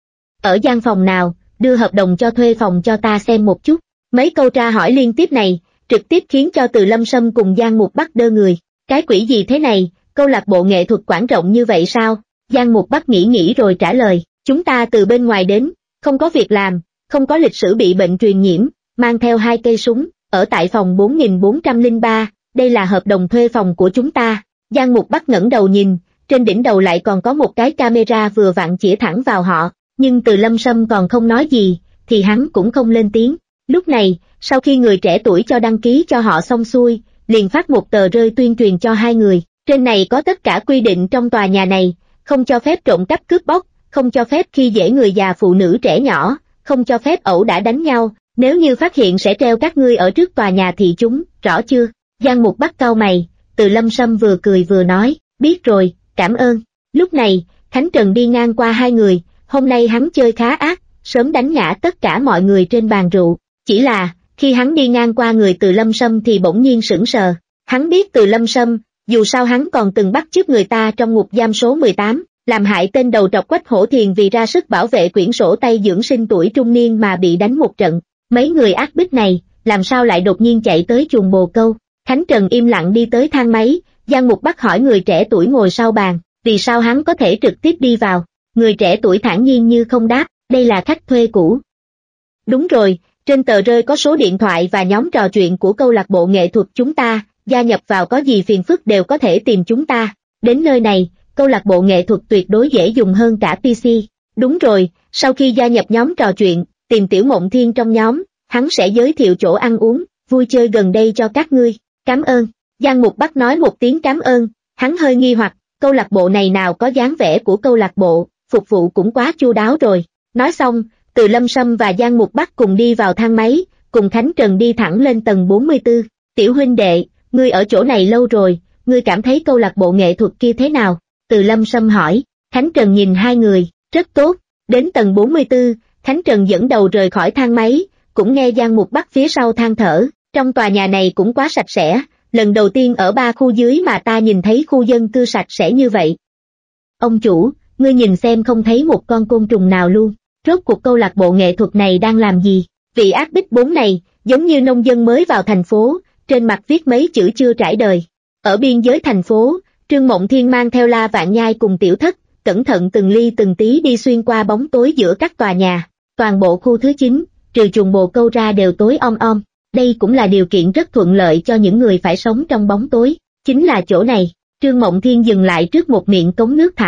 Ở gian phòng nào, đưa hợp đồng cho thuê phòng cho ta xem một chút. Mấy câu tra hỏi liên tiếp này, trực tiếp khiến cho Từ Lâm Sâm cùng Giang Mục Bắc đơ người. Cái quỷ gì thế này, câu lạc bộ nghệ thuật quảng rộng như vậy sao? Giang Mục Bắc nghĩ nghĩ rồi trả lời, chúng ta từ bên ngoài đến, không có việc làm, không có lịch sử bị bệnh truyền nhiễm, mang theo hai cây súng, ở tại phòng bốn nghìn bốn trăm lẻ ba, đây là hợp đồng thuê phòng của chúng ta. Giang Mục Bắc ngẩng đầu nhìn, trên đỉnh đầu lại còn có một cái camera vừa vặn chĩa thẳng vào họ, nhưng Từ Lâm Sâm còn không nói gì, thì hắn cũng không lên tiếng. Lúc này, sau khi người trẻ tuổi cho đăng ký cho họ xong xuôi, liền phát một tờ rơi tuyên truyền cho hai người. Trên này có tất cả quy định trong tòa nhà này, không cho phép trộm cắp cướp bóc, không cho phép khi dễ người già phụ nữ trẻ nhỏ, không cho phép ẩu đả đánh nhau, nếu như phát hiện sẽ treo các ngươi ở trước tòa nhà thị chúng, rõ chưa? Giang Mục Bắc cau mày, Từ Lâm Sâm vừa cười vừa nói, biết rồi, cảm ơn. Lúc này, Khánh Trần đi ngang qua hai người, hôm nay hắn chơi khá ác, sớm đánh ngã tất cả mọi người trên bàn rượu. Chỉ là, khi hắn đi ngang qua người Từ Lâm Sâm thì bỗng nhiên sững sờ. Hắn biết Từ Lâm Sâm, dù sao hắn còn từng bắt chước người ta trong ngục giam số mười tám, làm hại tên đầu trọc Quách Hổ Thiền vì ra sức bảo vệ quyển sổ tay dưỡng sinh tuổi trung niên mà bị đánh một trận. Mấy người ác bích này, làm sao lại đột nhiên chạy tới chuồng bồ câu? Khánh Trần im lặng đi tới thang máy, Giang Mục Bắc hỏi người trẻ tuổi ngồi sau bàn, vì sao hắn có thể trực tiếp đi vào? Người trẻ tuổi thản nhiên như không đáp, đây là khách thuê cũ. Đúng rồi, trên tờ rơi có số điện thoại và nhóm trò chuyện của câu lạc bộ nghệ thuật chúng ta, gia nhập vào có gì phiền phức đều có thể tìm chúng ta. Đến nơi này, câu lạc bộ nghệ thuật tuyệt đối dễ dùng hơn cả pê xê. Đúng rồi, sau khi gia nhập nhóm trò chuyện, tìm Tiểu Mộng Thiên trong nhóm, hắn sẽ giới thiệu chỗ ăn uống, vui chơi gần đây cho các ngươi. Cảm ơn. Giang Mục Bắc nói một tiếng cảm ơn, hắn hơi nghi hoặc, câu lạc bộ này nào có dáng vẻ của câu lạc bộ, phục vụ cũng quá chu đáo rồi. Nói xong, Từ Lâm Sâm và Giang Mục Bắc cùng đi vào thang máy, cùng Khánh Trần đi thẳng lên tầng bốn mươi tư. Tiểu huynh đệ, ngươi ở chỗ này lâu rồi, ngươi cảm thấy câu lạc bộ nghệ thuật kia thế nào? Từ Lâm Sâm hỏi. Khánh Trần nhìn hai người, rất tốt. Đến tầng bốn mươi tư, Khánh Trần dẫn đầu rời khỏi thang máy, cũng nghe Giang Mục Bắc phía sau than thở, trong tòa nhà này cũng quá sạch sẽ, lần đầu tiên ở ba khu dưới mà ta nhìn thấy khu dân cư sạch sẽ như vậy. Ông chủ, ngươi nhìn xem không thấy một con côn trùng nào luôn, rốt cuộc câu lạc bộ nghệ thuật này đang làm gì? Vị ác bích bốn này, giống như nông dân mới vào thành phố, trên mặt viết mấy chữ chưa trải đời. Ở biên giới thành phố, Trương Mộng Thiên mang theo La Vạn Nhai cùng Tiểu Thất, cẩn thận từng ly từng tí đi xuyên qua bóng tối giữa các tòa nhà. Toàn bộ khu thứ chín, trừ chuồng bồ câu ra đều tối om om. Đây cũng là điều kiện rất thuận lợi cho những người phải sống trong bóng tối. Chính là chỗ này. Trương Mộng Thiên dừng lại trước một miệng cống nước thải,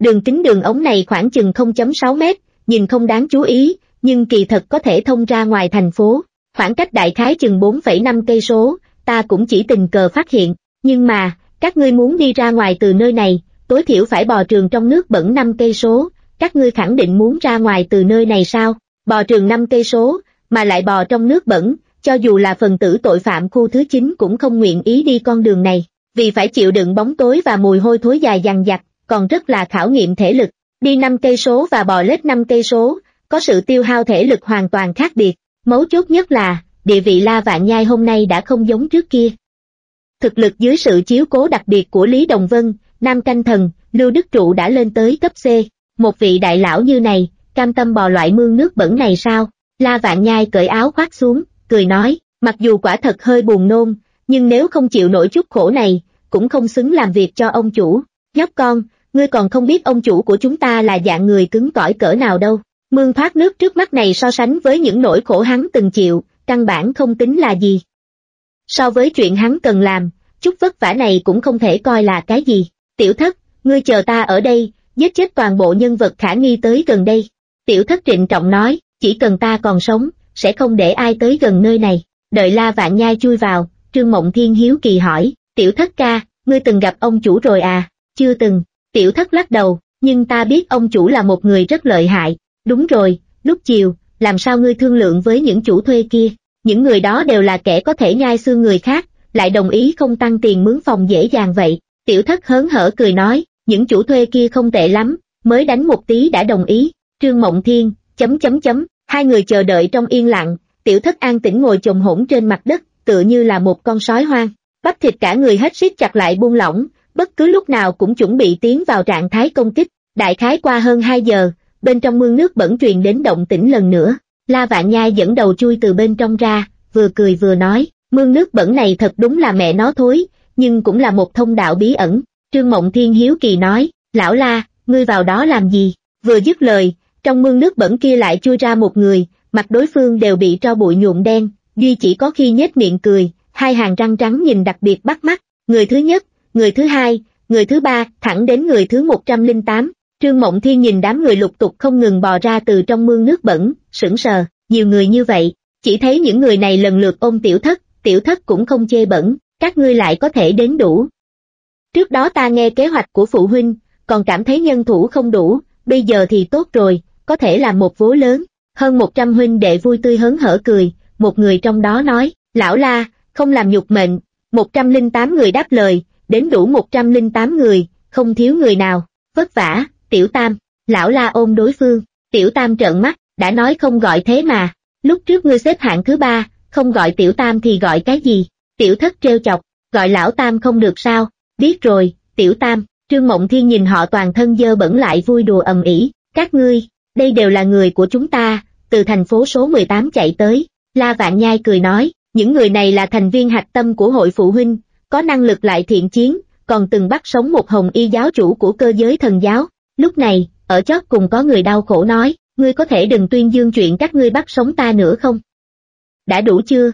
Đường kính đường ống này khoảng chừng không phẩy sáu mét, nhìn không đáng chú ý, nhưng kỳ thật có thể thông ra ngoài thành phố. Khoảng cách đại khái chừng bốn phẩy năm cây số, ta cũng chỉ tình cờ phát hiện, nhưng mà, các ngươi muốn đi ra ngoài từ nơi này, tối thiểu phải bò trườn trong nước bẩn năm cây số, các ngươi khẳng định muốn ra ngoài từ nơi này sao? Bò trườn năm cây số, mà lại bò trong nước bẩn, cho dù là phần tử tội phạm khu thứ chín cũng không nguyện ý đi con đường này, vì phải chịu đựng bóng tối và mùi hôi thối dài dằng dặc, còn rất là khảo nghiệm thể lực. Đi năm cây số và bò lết năm cây số, có sự tiêu hao thể lực hoàn toàn khác biệt. Mấu chốt nhất là, địa vị La Vạn Nhai hôm nay đã không giống trước kia. Thực lực dưới sự chiếu cố đặc biệt của Lý Đồng Vân, Nam Canh Thần, Lưu Đức Trụ đã lên tới cấp C. Một vị đại lão như này, cam tâm bò loại mương nước bẩn này sao? La Vạn Nhai cởi áo khoác xuống, cười nói, mặc dù quả thật hơi buồn nôn, nhưng nếu không chịu nổi chút khổ này, cũng không xứng làm việc cho ông chủ. Nhóc con, ngươi còn không biết ông chủ của chúng ta là dạng người cứng cỏi cỡ nào đâu. Mương thoát nước trước mắt này so sánh với những nỗi khổ hắn từng chịu, căn bản không tính là gì. So với chuyện hắn cần làm, chút vất vả này cũng không thể coi là cái gì. Tiểu Thất, ngươi chờ ta ở đây, giết chết toàn bộ nhân vật khả nghi tới gần đây. Tiểu Thất trịnh trọng nói, chỉ cần ta còn sống, sẽ không để ai tới gần nơi này. Đợi La Vạn Nhai chui vào, Trương Mộng Thiên hiếu kỳ hỏi, Tiểu Thất ca, ngươi từng gặp ông chủ rồi à? Chưa từng. Tiểu Thất lắc đầu, nhưng ta biết ông chủ là một người rất lợi hại. Đúng rồi, lúc chiều, làm sao ngươi thương lượng với những chủ thuê kia? Những người đó đều là kẻ có thể nhai xương người khác, lại đồng ý không tăng tiền mướn phòng dễ dàng vậy. Tiểu Thất hớn hở cười nói, những chủ thuê kia không tệ lắm, mới đánh một tí đã đồng ý. Trương Mộng Thiên, chấm chấm chấm, hai người chờ đợi trong yên lặng, Tiểu Thất an tĩnh ngồi chồm hổn trên mặt đất, tựa như là một con sói hoang. Bắp thịt cả người hết siết chặt lại buông lỏng, bất cứ lúc nào cũng chuẩn bị tiến vào trạng thái công kích. Đại khái qua hơn hai giờ, bên trong mương nước bẩn truyền đến động tĩnh lần nữa. La Vạn Nhai dẫn đầu chui từ bên trong ra, vừa cười vừa nói, mương nước bẩn này thật đúng là mẹ nó thối, nhưng cũng là một thông đạo bí ẩn. Trương Mộng Thiên hiếu kỳ nói, lão La, ngươi vào đó làm gì? Vừa dứt lời, trong mương nước bẩn kia lại chui ra một người, mặt đối phương đều bị tro bụi nhuộm đen, duy chỉ có khi nhếch miệng cười, hai hàng răng trắng nhìn đặc biệt bắt mắt. Người thứ nhất, người thứ hai, người thứ ba, thẳng đến người thứ một trăm lẻ tám. Trương Mộng Thiên nhìn đám người lục tục không ngừng bò ra từ trong mương nước bẩn, sững sờ, nhiều người như vậy, chỉ thấy những người này lần lượt ôm Tiểu Thất, Tiểu Thất cũng không chê bẩn, các ngươi lại có thể đến đủ. Trước đó ta nghe kế hoạch của phụ huynh, còn cảm thấy nhân thủ không đủ, bây giờ thì tốt rồi, có thể làm một vố lớn. Hơn một trăm huynh đệ vui tươi hớn hở cười, một người trong đó nói, lão La, không làm nhục mệnh. Một trăm lẻ tám người đáp lời, đến đủ một trăm lẻ tám người, không thiếu người nào. Vất vả, Tiểu Tam. Lão La ôm đối phương, Tiểu Tam trợn mắt, đã nói không gọi thế mà, lúc trước ngươi xếp hạng thứ ba, không gọi Tiểu Tam thì gọi cái gì? Tiểu Thất trêu chọc, gọi lão Tam không được sao? Biết rồi, Tiểu Tam. Trương Mộng Thiên nhìn họ toàn thân dơ bẩn lại vui đùa ầm ĩ, các ngươi, đây đều là người của chúng ta, từ thành phố số mười tám chạy tới. La Vạn Nhai cười nói, những người này là thành viên hạch tâm của hội phụ huynh, có năng lực lại thiện chiến, còn từng bắt sống một hồng y giáo chủ của cơ giới thần giáo. Lúc này, ở chót cùng có người đau khổ nói, ngươi có thể đừng tuyên dương chuyện các ngươi bắt sống ta nữa không? Đã đủ chưa?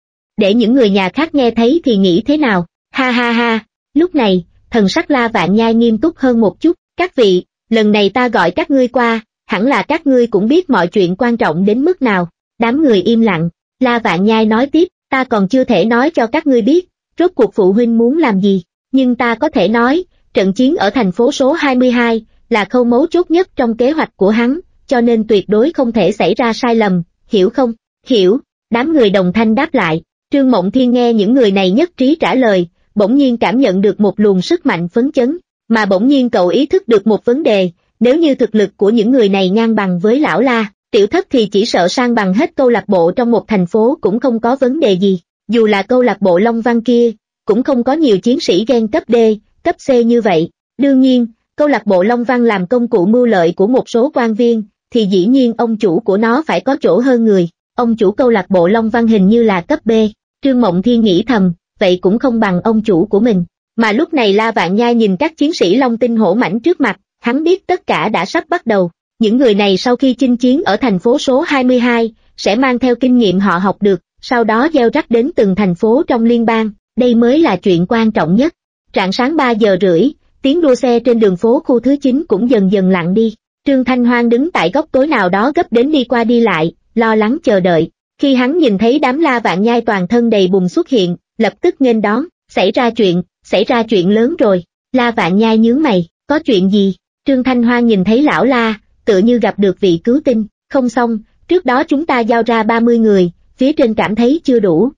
Để những người nhà khác nghe thấy thì nghĩ thế nào? Ha ha ha, lúc này, thần sắc La Vạn Nhai nghiêm túc hơn một chút, các vị, lần này ta gọi các ngươi qua, hẳn là các ngươi cũng biết mọi chuyện quan trọng đến mức nào. Đám người im lặng, La Vạn Nhai nói tiếp, ta còn chưa thể nói cho các ngươi biết, rốt cuộc phụ huynh muốn làm gì, nhưng ta có thể nói, trận chiến ở thành phố số hai mươi hai, là khâu mấu chốt nhất trong kế hoạch của hắn, cho nên tuyệt đối không thể xảy ra sai lầm, hiểu không? Hiểu, đám người đồng thanh đáp lại. Trương Mộng Thiên nghe những người này nhất trí trả lời, bỗng nhiên cảm nhận được một luồng sức mạnh phấn chấn, mà bỗng nhiên cậu ý thức được một vấn đề, nếu như thực lực của những người này ngang bằng với lão La, Tiểu Thất thì chỉ sợ sang bằng hết câu lạc bộ trong một thành phố cũng không có vấn đề gì, dù là câu lạc bộ Long Văn kia, cũng không có nhiều chiến sĩ gen cấp D, cấp C như vậy. Đương nhiên, câu lạc bộ Long Văn làm công cụ mưu lợi của một số quan viên, thì dĩ nhiên ông chủ của nó phải có chỗ hơn người. Ông chủ câu lạc bộ Long Văn hình như là cấp B. Trương Mộng Thiên nghĩ thầm, vậy cũng không bằng ông chủ của mình. Mà lúc này La Vạn Nhai nhìn các chiến sĩ Long Tinh hổ mãnh trước mặt, hắn biết tất cả đã sắp bắt đầu. Những người này sau khi chinh chiến ở thành phố số hai mươi hai, sẽ mang theo kinh nghiệm họ học được, sau đó gieo rắc đến từng thành phố trong liên bang, đây mới là chuyện quan trọng nhất. Rạng sáng ba giờ rưỡi, tiếng đua xe trên đường phố khu thứ chín cũng dần dần lặng đi. Trương Thanh Hoan đứng tại góc tối nào đó gấp đến đi qua đi lại, lo lắng chờ đợi. Khi hắn nhìn thấy đám La Vạn Nhai toàn thân đầy bùn xuất hiện, lập tức nghênh đón. Xảy ra chuyện, xảy ra chuyện lớn rồi. La Vạn Nhai nhướng mày, có chuyện gì? Trương Thanh Hoan nhìn thấy lão La, tựa như gặp được vị cứu tinh. Không xong, trước đó chúng ta giao ra ba mươi người, phía trên cảm thấy chưa đủ.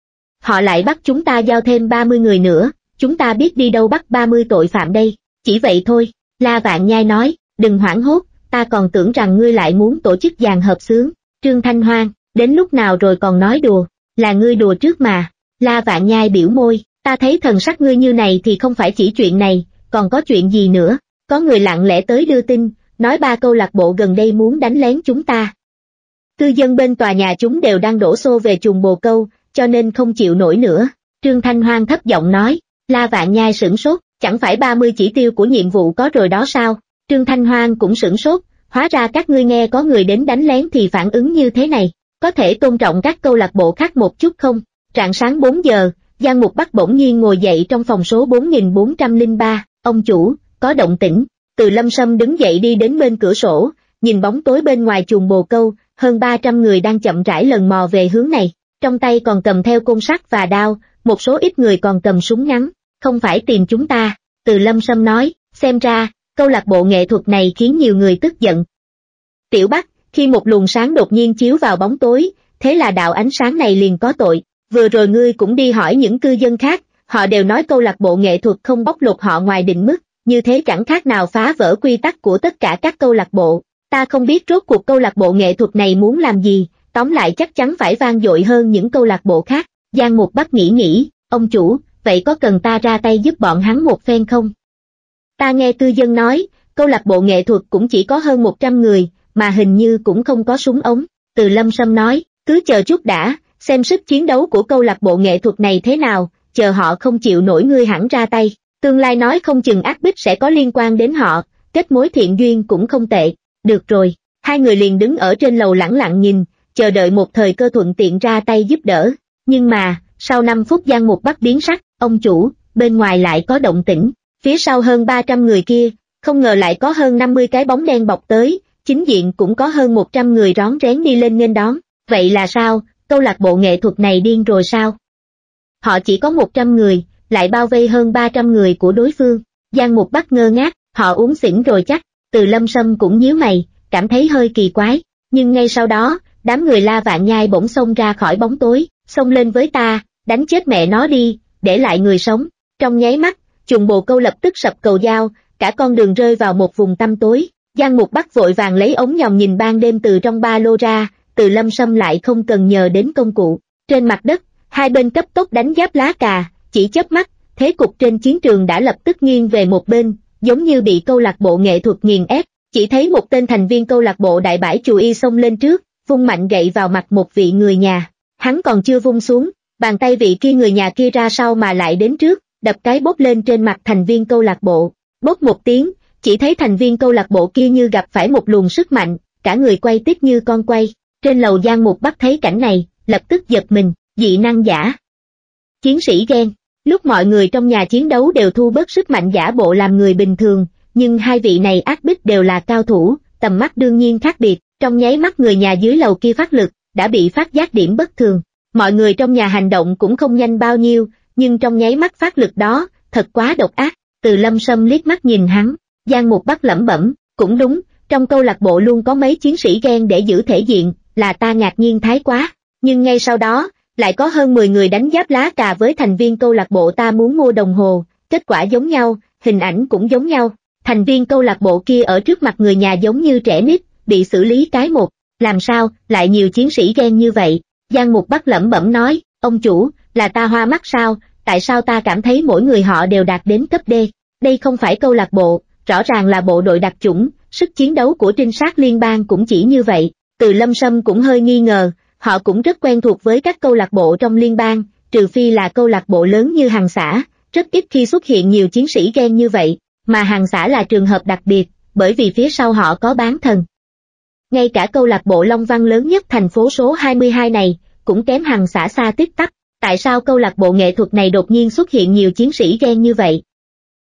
Họ lại bắt chúng ta giao thêm ba mươi người nữa, chúng ta biết đi đâu bắt ba mươi tội phạm đây. Chỉ vậy thôi, La Vạn Nhai nói, đừng hoảng hốt, ta còn tưởng rằng ngươi lại muốn tổ chức dàn hợp xướng. Trương Thanh Hoan, đến lúc nào rồi còn nói đùa, là ngươi đùa trước mà. La Vạn Nhai biểu môi, ta thấy thần sắc ngươi như này thì không phải chỉ chuyện này, còn có chuyện gì nữa. Có người lặng lẽ tới đưa tin, nói ba câu lạc bộ gần đây muốn đánh lén chúng ta. Cư dân bên tòa nhà chúng đều đang đổ xô về chuồng bồ câu, cho nên không chịu nổi nữa. Trương Thanh Hoan thấp giọng nói. La Vạn Nhai sửng sốt, chẳng phải ba mươi chỉ tiêu của nhiệm vụ có rồi đó sao? Trương Thanh Hoan cũng sửng sốt, hóa ra các ngươi nghe có người đến đánh lén thì phản ứng như thế này, có thể tôn trọng các câu lạc bộ khác một chút không? Rạng sáng bốn giờ, Giang Mục Bắc bỗng nhiên ngồi dậy trong phòng số bốn nghìn bốn trăm lẻ ba, ông chủ, có động tĩnh. Từ Lâm Sâm đứng dậy đi đến bên cửa sổ, nhìn bóng tối bên ngoài chuồng bồ câu, hơn ba trăm người đang chậm rãi lần mò về hướng này, trong tay còn cầm theo côn sắt và đao, một số ít người còn cầm súng ngắn, không phải tìm chúng ta. Từ Lâm Sâm nói, xem ra, câu lạc bộ nghệ thuật này khiến nhiều người tức giận. Tiểu Bắc, khi một luồng sáng đột nhiên chiếu vào bóng tối, thế là đạo ánh sáng này liền có tội. Vừa rồi ngươi cũng đi hỏi những cư dân khác, họ đều nói câu lạc bộ nghệ thuật không bóc lột họ ngoài định mức, như thế chẳng khác nào phá vỡ quy tắc của tất cả các câu lạc bộ. Ta không biết rốt cuộc câu lạc bộ nghệ thuật này muốn làm gì, tóm lại chắc chắn phải vang dội hơn những câu lạc bộ khác. Giang Mục Bắc nghĩ nghĩ, ông chủ, vậy có cần ta ra tay giúp bọn hắn một phen không? Ta nghe cư dân nói, câu lạc bộ nghệ thuật cũng chỉ có hơn một trăm người, mà hình như cũng không có súng ống. Từ Lâm Sâm nói, cứ chờ chút đã, xem sức chiến đấu của câu lạc bộ nghệ thuật này thế nào, chờ họ không chịu nổi ngươi hẳn ra tay. Tương lai nói không chừng ác bích sẽ có liên quan đến họ, kết mối thiện duyên cũng không tệ. Được rồi, hai người liền đứng ở trên lầu lẳng lặng nhìn, chờ đợi một thời cơ thuận tiện ra tay giúp đỡ. Nhưng mà, sau năm phút Giang Mục Bắc biến sắc, ông chủ, bên ngoài lại có động tĩnh. Phía sau hơn ba trăm người kia, không ngờ lại có hơn năm mươi cái bóng đen bọc tới, chính diện cũng có hơn một trăm người rón rén đi lên nghênh đón. Vậy là sao, câu lạc bộ nghệ thuật này điên rồi sao? Họ chỉ có một trăm người, lại bao vây hơn ba trăm người của đối phương. Giang Mục Bắc ngơ ngác, họ uống xỉn rồi chắc. Từ Lâm Sâm cũng nhíu mày, cảm thấy hơi kỳ quái. Nhưng ngay sau đó, đám người La Vạn Nhai bỗng xông ra khỏi bóng tối, xông lên với ta, đánh chết mẹ nó đi, để lại người sống. Trong nháy mắt, chuồng bồ câu lập tức sập cầu dao, cả con đường rơi vào một vùng tăm tối. Giang Mục Bắc vội vàng lấy ống nhòm nhìn ban đêm từ trong ba lô ra, Từ Lâm Sâm lại không cần nhờ đến công cụ. Trên mặt đất, hai bên cấp tốc đánh giáp lá cà, chỉ chớp mắt, thế cục trên chiến trường đã lập tức nghiêng về một bên, giống như bị câu lạc bộ nghệ thuật nghiền ép. Chỉ thấy một tên thành viên câu lạc bộ Đại Bãi Chù Y xông lên trước, vung mạnh gậy vào mặt một vị người nhà. Hắn còn chưa vung xuống, bàn tay vị kia người nhà kia ra sau mà lại đến trước, đập cái bốp lên trên mặt thành viên câu lạc bộ. Bốp một tiếng, chỉ thấy thành viên câu lạc bộ kia như gặp phải một luồng sức mạnh, cả người quay tít như con quay. Trên lầu Giang Mục Bắc thấy cảnh này, lập tức giật mình, dị năng giả. Chiến sĩ ghen. Lúc mọi người trong nhà chiến đấu đều thu bớt sức mạnh giả bộ làm người bình thường, nhưng hai vị này ác bích đều là cao thủ, tầm mắt đương nhiên khác biệt. Trong nháy mắt người nhà dưới lầu kia phát lực, đã bị phát giác điểm bất thường. Mọi người trong nhà hành động cũng không nhanh bao nhiêu, nhưng trong nháy mắt phát lực đó, thật quá độc ác. Từ Lâm Sâm liếc mắt nhìn hắn, Giang Mục Bắc lẩm bẩm, cũng đúng, trong câu lạc bộ luôn có mấy chiến sĩ ghen để giữ thể diện, là ta ngạc nhiên thái quá. Nhưng ngay sau đó, lại có hơn mười người đánh giáp lá cà với thành viên câu lạc bộ ta muốn mua đồng hồ, kết quả giống nhau, hình ảnh cũng giống nhau. Thành viên câu lạc bộ kia ở trước mặt người nhà giống như trẻ nít, bị xử lý cái một. Làm sao, lại nhiều chiến sĩ ghen như vậy? Giang Mục Bắc lẩm bẩm nói, ông chủ, là ta hoa mắt sao, tại sao ta cảm thấy mỗi người họ đều đạt đến cấp D? Đây không phải câu lạc bộ, rõ ràng là bộ đội đặc chủng, sức chiến đấu của trinh sát liên bang cũng chỉ như vậy. Từ Lâm Sâm cũng hơi nghi ngờ, họ cũng rất quen thuộc với các câu lạc bộ trong liên bang, trừ phi là câu lạc bộ lớn như Hằng xã, rất ít khi xuất hiện nhiều chiến sĩ ghen như vậy, mà Hằng xã là trường hợp đặc biệt, bởi vì phía sau họ có bán thần. Ngay cả câu lạc bộ Long Văn lớn nhất thành phố số hai mươi hai này, cũng kém Hằng xã xa tít tắp. Tại sao câu lạc bộ nghệ thuật này đột nhiên xuất hiện nhiều chiến sĩ ghen như vậy?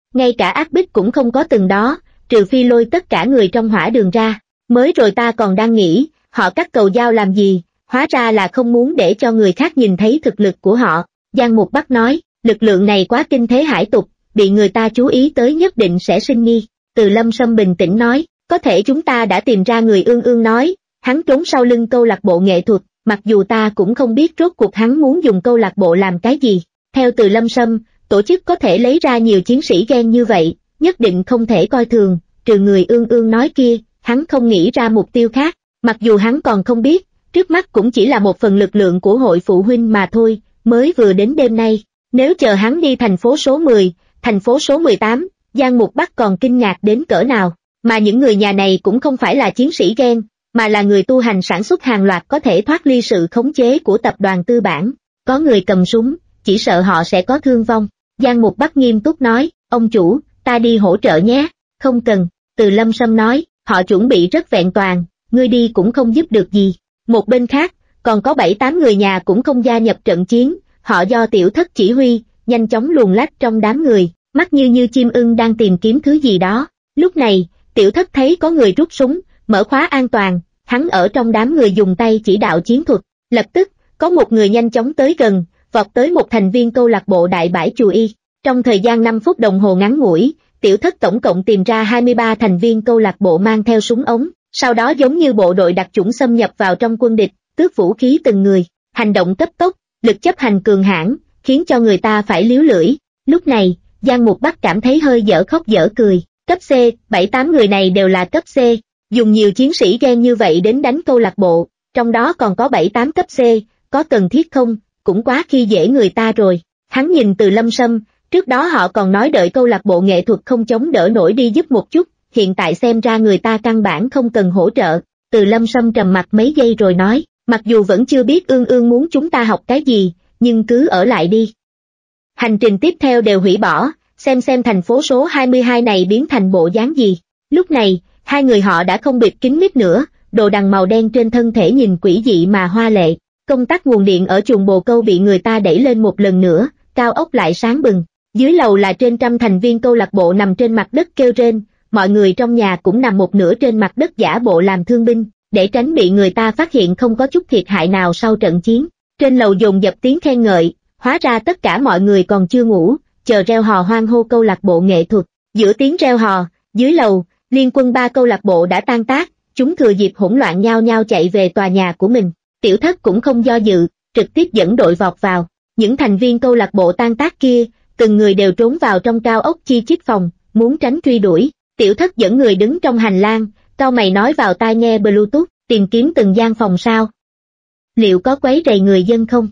ngay cả ác bích cũng không có từng đó, trừ phi lôi tất cả người trong hỏa đường ra. Mới rồi ta còn đang nghĩ, họ cắt cầu giao làm gì, hóa ra là không muốn để cho người khác nhìn thấy thực lực của họ. Giang Mục Bắc nói, lực lượng này quá kinh thế hải tục, bị người ta chú ý tới nhất định sẽ sinh nghi. Từ Lâm Sâm bình tĩnh nói, có thể chúng ta đã tìm ra người. Ương Ương nói, hắn trốn sau lưng câu lạc bộ nghệ thuật, mặc dù ta cũng không biết rốt cuộc hắn muốn dùng câu lạc bộ làm cái gì. Theo Từ Lâm Sâm, tổ chức có thể lấy ra nhiều chiến sĩ gen như vậy, nhất định không thể coi thường, trừ người Ương Ương nói kia, hắn không nghĩ ra mục tiêu khác, mặc dù hắn còn không biết, trước mắt cũng chỉ là một phần lực lượng của hội phụ huynh mà thôi, mới vừa đến đêm nay. Nếu chờ hắn đi thành phố số mười, thành phố số mười tám, Giang Mục Bắc còn kinh ngạc đến cỡ nào, mà những người nhà này cũng không phải là chiến sĩ gen, mà là người tu hành sản xuất hàng loạt có thể thoát ly sự khống chế của tập đoàn tư bản. Có người cầm súng, chỉ sợ họ sẽ có thương vong. Giang Mục Bắc nghiêm túc nói, ông chủ, ta đi hỗ trợ nhé. Không cần, Từ Lâm Sâm nói, họ chuẩn bị rất vẹn toàn, ngươi đi cũng không giúp được gì. Một bên khác, còn có bảy tám người nhà cũng không gia nhập trận chiến, họ do Tiểu Thất chỉ huy, nhanh chóng luồn lách trong đám người, mắt như như chim ưng đang tìm kiếm thứ gì đó. Lúc này, Tiểu Thất thấy có người rút súng, mở khóa an toàn, hắn ở trong đám người dùng tay chỉ đạo chiến thuật, lập tức, có một người nhanh chóng tới gần, vọt tới một thành viên câu lạc bộ Đại Bãi Chù Y. Trong thời gian năm phút đồng hồ ngắn ngủi, Tiểu Thất tổng cộng tìm ra hai mươi ba thành viên câu lạc bộ mang theo súng ống, sau đó giống như bộ đội đặc chủng xâm nhập vào trong quân địch, tước vũ khí từng người, hành động cấp tốc, lực chấp hành cường hãn, khiến cho người ta phải líu lưỡi. Lúc này, Giang Mục Bắc cảm thấy hơi dở khóc dở cười, cấp C, bảy tám người này đều là cấp C, dùng nhiều chiến sĩ gen như vậy đến đánh câu lạc bộ, trong đó còn có bảy tám cấp C, có cần thiết không, cũng quá khi dễ người ta rồi. Hắn nhìn Từ Lâm Sâm, trước đó họ còn nói đợi câu lạc bộ nghệ thuật không chống đỡ nổi đi giúp một chút, hiện tại xem ra người ta căn bản không cần hỗ trợ. Từ Lâm Sâm trầm mặt mấy giây rồi nói, mặc dù vẫn chưa biết Ương Ương muốn chúng ta học cái gì, nhưng cứ ở lại đi. Hành trình tiếp theo đều hủy bỏ, xem xem thành phố số hai mươi hai này biến thành bộ dáng gì. Lúc này, hai người họ đã không bịt kín mít nữa, đồ đằng màu đen trên thân thể nhìn quỷ dị mà hoa lệ. Công tắc nguồn điện ở chuồng bồ câu bị người ta đẩy lên một lần nữa, cao ốc lại sáng bừng. Dưới lầu là trên trăm thành viên câu lạc bộ nằm trên mặt đất kêu rên, mọi người trong nhà cũng nằm một nửa trên mặt đất giả bộ làm thương binh, để tránh bị người ta phát hiện không có chút thiệt hại nào sau trận chiến. Trên lầu dồn dập tiếng khen ngợi, hóa ra tất cả mọi người còn chưa ngủ, chờ reo hò hoan hô câu lạc bộ nghệ thuật. Giữa tiếng reo hò, dưới lầu, liên quân ba câu lạc bộ đã tan tác, chúng thừa dịp hỗn loạn nhao nhao chạy về tòa nhà của mình. Tiểu Thất cũng không do dự, trực tiếp dẫn đội vọt vào. Những thành viên câu lạc bộ tan tác kia, từng người đều trốn vào trong cao ốc chi chít phòng, muốn tránh truy đuổi. Tiểu Thất dẫn người đứng trong hành lang, cau mày nói vào tai nghe Bluetooth, tìm kiếm từng gian phòng sao. Liệu có quấy rầy người dân không?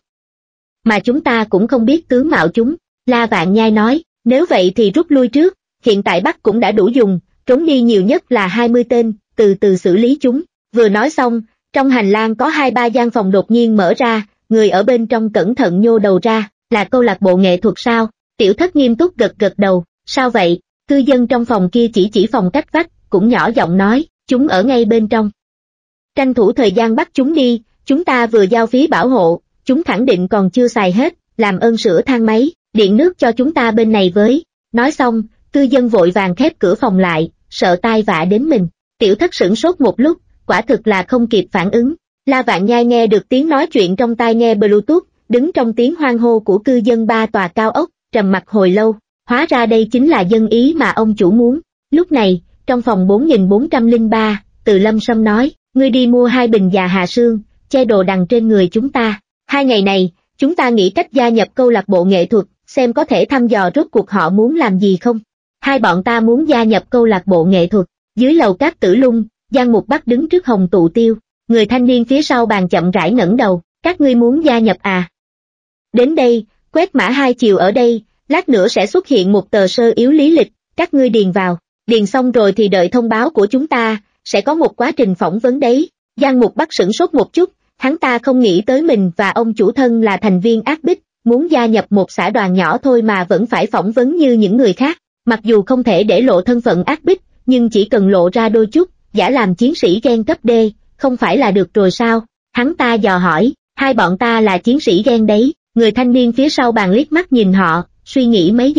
Mà chúng ta cũng không biết tướng mạo chúng. La Vạn Nhai nói, nếu vậy thì rút lui trước, hiện tại Bắc cũng đã đủ dùng, trốn đi nhiều nhất là hai mươi tên, từ từ xử lý chúng. Vừa nói xong, trong hành lang có hai ba gian phòng đột nhiên mở ra, người ở bên trong cẩn thận nhô đầu ra, là câu lạc bộ nghệ thuật sao? Tiểu Thất nghiêm túc gật gật đầu, sao vậy? Cư dân trong phòng kia chỉ chỉ phòng cách vách, cũng nhỏ giọng nói, chúng ở ngay bên trong. Tranh thủ thời gian bắt chúng đi, chúng ta vừa giao phí bảo hộ, chúng khẳng định còn chưa xài hết, làm ơn sửa thang máy, điện nước cho chúng ta bên này với. Nói xong, cư dân vội vàng khép cửa phòng lại, sợ tai vạ đến mình. Tiểu Thất sửng sốt một lúc, quả thực là không kịp phản ứng. La Vạn Nhai nghe được tiếng nói chuyện trong tai nghe Bluetooth, đứng trong tiếng hoan hô của cư dân ba tòa cao ốc, trầm mặc hồi lâu. Hóa ra đây chính là dân ý mà ông chủ muốn. Lúc này, trong phòng bốn nghìn bốn trăm lẻ ba, Từ Lâm Sâm nói, ngươi đi mua hai bình già Hà Sương, che đồ đằng trên người chúng ta. Hai ngày này, chúng ta nghĩ cách gia nhập câu lạc bộ nghệ thuật, xem có thể thăm dò rốt cuộc họ muốn làm gì không. Hai bọn ta muốn gia nhập câu lạc bộ nghệ thuật. Dưới lầu Cát Tử Lung, Giang Mục Bắc đứng trước Hồng Tụ Tiêu, người thanh niên phía sau bàn chậm rãi ngẩng đầu, các ngươi muốn gia nhập à? Đến đây, quét mã hai chiều ở đây, lát nữa sẽ xuất hiện một tờ sơ yếu lý lịch, các ngươi điền vào, điền xong rồi thì đợi thông báo của chúng ta, sẽ có một quá trình phỏng vấn đấy. Giang Mục Bắc sửng sốt một chút, hắn ta không nghĩ tới mình và ông chủ thân là thành viên ác bích, muốn gia nhập một xã đoàn nhỏ thôi mà vẫn phải phỏng vấn như những người khác, mặc dù không thể để lộ thân phận ác bích, nhưng chỉ cần lộ ra đôi chút, giả làm chiến sĩ gen cấp D, không phải là được rồi sao? Hắn ta dò hỏi, hai bọn ta là chiến sĩ gen đấy. Người thanh niên phía sau bàn liếc mắt nhìn họ, suy nghĩ mấy giây,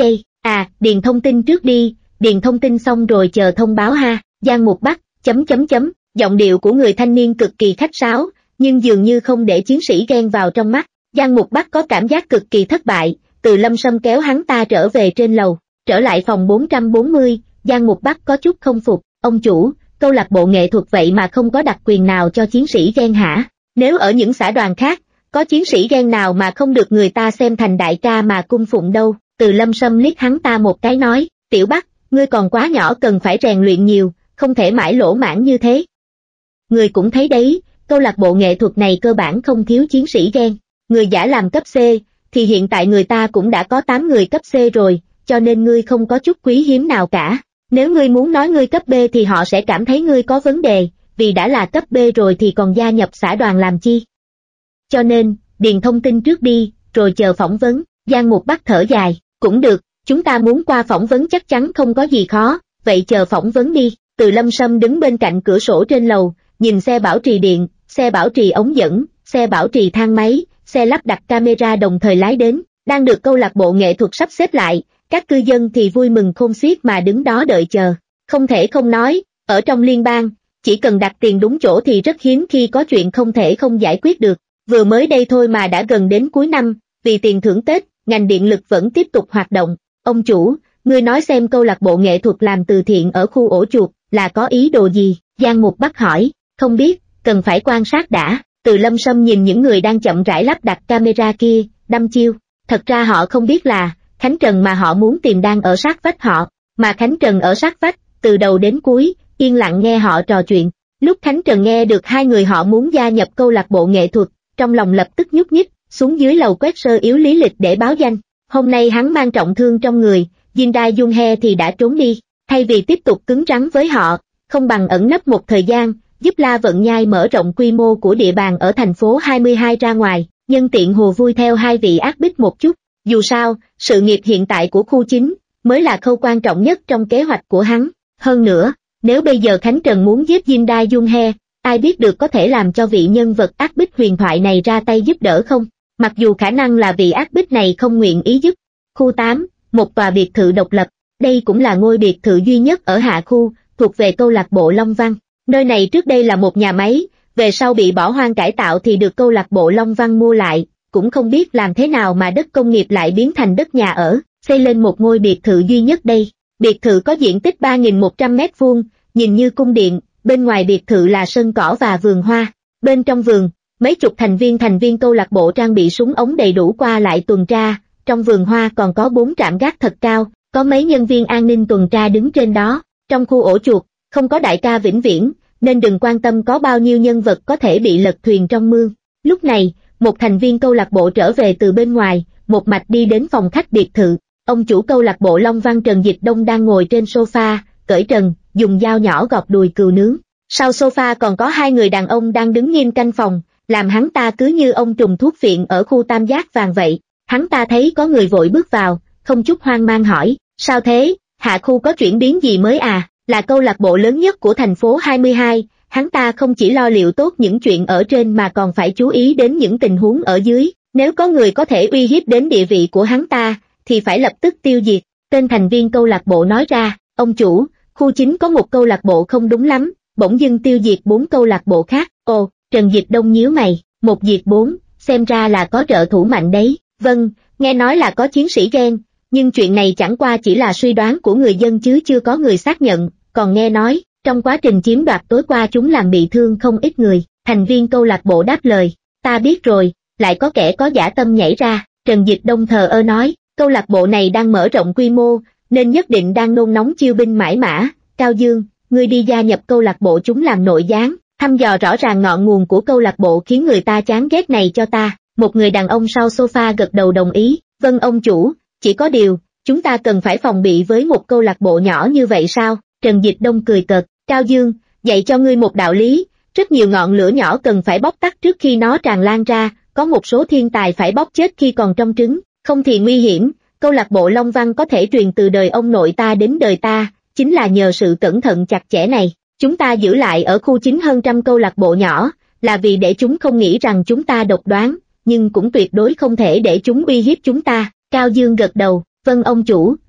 À, điền thông tin trước đi, điền thông tin xong rồi chờ thông báo ha. Giang Mục Bắc, chấm chấm chấm, giọng điệu của người thanh niên cực kỳ khách sáo, nhưng dường như không để chiến sĩ ghen vào trong mắt. Giang Mục Bắc có cảm giác cực kỳ thất bại, Từ Lâm Sâm kéo hắn ta trở về trên lầu, trở lại phòng bốn trăm bốn mươi, Giang Mục Bắc có chút không phục, ông chủ, câu lạc bộ nghệ thuật vậy mà không có đặc quyền nào cho chiến sĩ ghen hả? Nếu ở những xã đoàn khác, có chiến sĩ ghen nào mà không được người ta xem thành đại ca mà cung phụng đâu. Từ Lâm Sâm liếc hắn ta một cái nói, Tiểu Bắc, ngươi còn quá nhỏ cần phải rèn luyện nhiều, không thể mãi lỗ mãn như thế. Người cũng thấy đấy, câu lạc bộ nghệ thuật này cơ bản không thiếu chiến sĩ ghen. Người giả làm cấp C, thì hiện tại người ta cũng đã có tám người cấp C rồi, cho nên ngươi không có chút quý hiếm nào cả. Nếu ngươi muốn nói ngươi cấp B thì họ sẽ cảm thấy ngươi có vấn đề, vì đã là cấp B rồi thì còn gia nhập xã đoàn làm chi. Cho nên, điền thông tin trước đi, rồi chờ phỏng vấn. Giang Mục Bắc thở dài, cũng được, chúng ta muốn qua phỏng vấn chắc chắn không có gì khó, vậy chờ phỏng vấn đi. Từ Lâm Sâm đứng bên cạnh cửa sổ trên lầu, nhìn xe bảo trì điện, xe bảo trì ống dẫn, xe bảo trì thang máy, xe lắp đặt camera đồng thời lái đến, đang được câu lạc bộ nghệ thuật sắp xếp lại, các cư dân thì vui mừng khôn xiết mà đứng đó đợi chờ. Không thể không nói, ở trong liên bang, chỉ cần đặt tiền đúng chỗ thì rất hiếm khi có chuyện không thể không giải quyết được. Vừa mới đây thôi mà đã gần đến cuối năm, vì tiền thưởng Tết, ngành điện lực vẫn tiếp tục hoạt động. Ông chủ, ngươi nói xem câu lạc bộ nghệ thuật làm từ thiện ở khu ổ chuột là có ý đồ gì? Giang Mục Bắc hỏi, không biết, cần phải quan sát đã. Từ Lâm Sâm nhìn những người đang chậm rãi lắp đặt camera kia, đăm chiêu. Thật ra họ không biết là, Khánh Trần mà họ muốn tìm đang ở sát vách họ, mà Khánh Trần ở sát vách, từ đầu đến cuối, yên lặng nghe họ trò chuyện. Lúc Khánh Trần nghe được hai người họ muốn gia nhập câu lạc bộ nghệ thuật, trong lòng lập tức nhúc nhích, xuống dưới lầu quét sơ yếu lý lịch để báo danh. Hôm nay hắn mang trọng thương trong người, Jin Dai Jung He thì đã trốn đi, thay vì tiếp tục cứng rắn với họ, không bằng ẩn nấp một thời gian, giúp La Vận Nhai mở rộng quy mô của địa bàn ở thành phố hai mươi hai ra ngoài, nhân tiện hùa vui theo hai vị ác bích một chút. Dù sao, sự nghiệp hiện tại của khu chính mới là khâu quan trọng nhất trong kế hoạch của hắn. Hơn nữa, nếu bây giờ Khánh Trần muốn giết Jin Dai Jung He, ai biết được có thể làm cho vị nhân vật ác bích huyền thoại này ra tay giúp đỡ không? Mặc dù khả năng là vị ác bích này không nguyện ý giúp. Khu tám, một tòa biệt thự độc lập, đây cũng là ngôi biệt thự duy nhất ở hạ khu, thuộc về câu lạc bộ Long Văn. Nơi này trước đây là một nhà máy, về sau bị bỏ hoang cải tạo thì được câu lạc bộ Long Văn mua lại, cũng không biết làm thế nào mà đất công nghiệp lại biến thành đất nhà ở, xây lên một ngôi biệt thự duy nhất đây. Biệt thự có diện tích ba nghìn một trăm mét vuông, nhìn như cung điện, bên ngoài biệt thự là sân cỏ và vườn hoa. Bên trong vườn, mấy chục thành viên thành viên câu lạc bộ trang bị súng ống đầy đủ qua lại tuần tra, trong vườn hoa còn có bốn trạm gác thật cao, có mấy nhân viên an ninh tuần tra đứng trên đó. Trong khu ổ chuột, không có đại ca vĩnh viễn, nên đừng quan tâm có bao nhiêu nhân vật có thể bị lật thuyền trong mương. Lúc này, một thành viên câu lạc bộ trở về từ bên ngoài, một mạch đi đến phòng khách biệt thự. Ông chủ câu lạc bộ Long Văn Trần Dịch Đông đang ngồi trên sofa, cởi trần, dùng dao nhỏ gọt đùi cừu nướng. Sau sofa còn có hai người đàn ông đang đứng nghiêm canh phòng, làm hắn ta cứ như ông trùng thuốc viện ở khu tam giác vàng vậy. Hắn ta thấy có người vội bước vào, không chút hoang mang hỏi, sao thế, hạ khu có chuyển biến gì mới à? Là câu lạc bộ lớn nhất của thành phố hai mươi hai, hắn ta không chỉ lo liệu tốt những chuyện ở trên mà còn phải chú ý đến những tình huống ở dưới. Nếu có người có thể uy hiếp đến địa vị của hắn ta, thì phải lập tức tiêu diệt. Tên thành viên câu lạc bộ nói ra, ông chủ, khu chính có một câu lạc bộ không đúng lắm, bỗng dưng tiêu diệt bốn câu lạc bộ khác. Ồ, Trần Dịch Đông nhíu mày, một diệt bốn, xem ra là có trợ thủ mạnh đấy. Vâng, nghe nói là có chiến sĩ ghen, nhưng chuyện này chẳng qua chỉ là suy đoán của người dân chứ chưa có người xác nhận. Còn nghe nói, trong quá trình chiếm đoạt tối qua chúng làm bị thương không ít người. Thành viên câu lạc bộ đáp lời, ta biết rồi, lại có kẻ có dã tâm nhảy ra. Trần Dịch Đông thờ ơ nói, câu lạc bộ này đang mở rộng quy mô, nên nhất định đang nôn nóng chiêu binh mãi mã. Cao Dương, ngươi đi gia nhập câu lạc bộ chúng làm nội gián, thăm dò rõ ràng ngọn nguồn của câu lạc bộ khiến người ta chán ghét này cho ta. Một người đàn ông sau sofa gật đầu đồng ý, vâng ông chủ, chỉ có điều, chúng ta cần phải phòng bị với một câu lạc bộ nhỏ như vậy sao? Trần Dịch Đông cười cợt, Cao Dương, dạy cho ngươi một đạo lý, rất nhiều ngọn lửa nhỏ cần phải bóc tắt trước khi nó tràn lan ra, có một số thiên tài phải bóc chết khi còn trong trứng, không thì nguy hiểm. Câu lạc bộ Long Văn có thể truyền từ đời ông nội ta đến đời ta, chính là nhờ sự cẩn thận chặt chẽ này. Chúng ta giữ lại ở khu chính hơn trăm câu lạc bộ nhỏ, là vì để chúng không nghĩ rằng chúng ta độc đoán, nhưng cũng tuyệt đối không thể để chúng uy hiếp chúng ta. Cao Dương gật đầu, vâng ông chủ,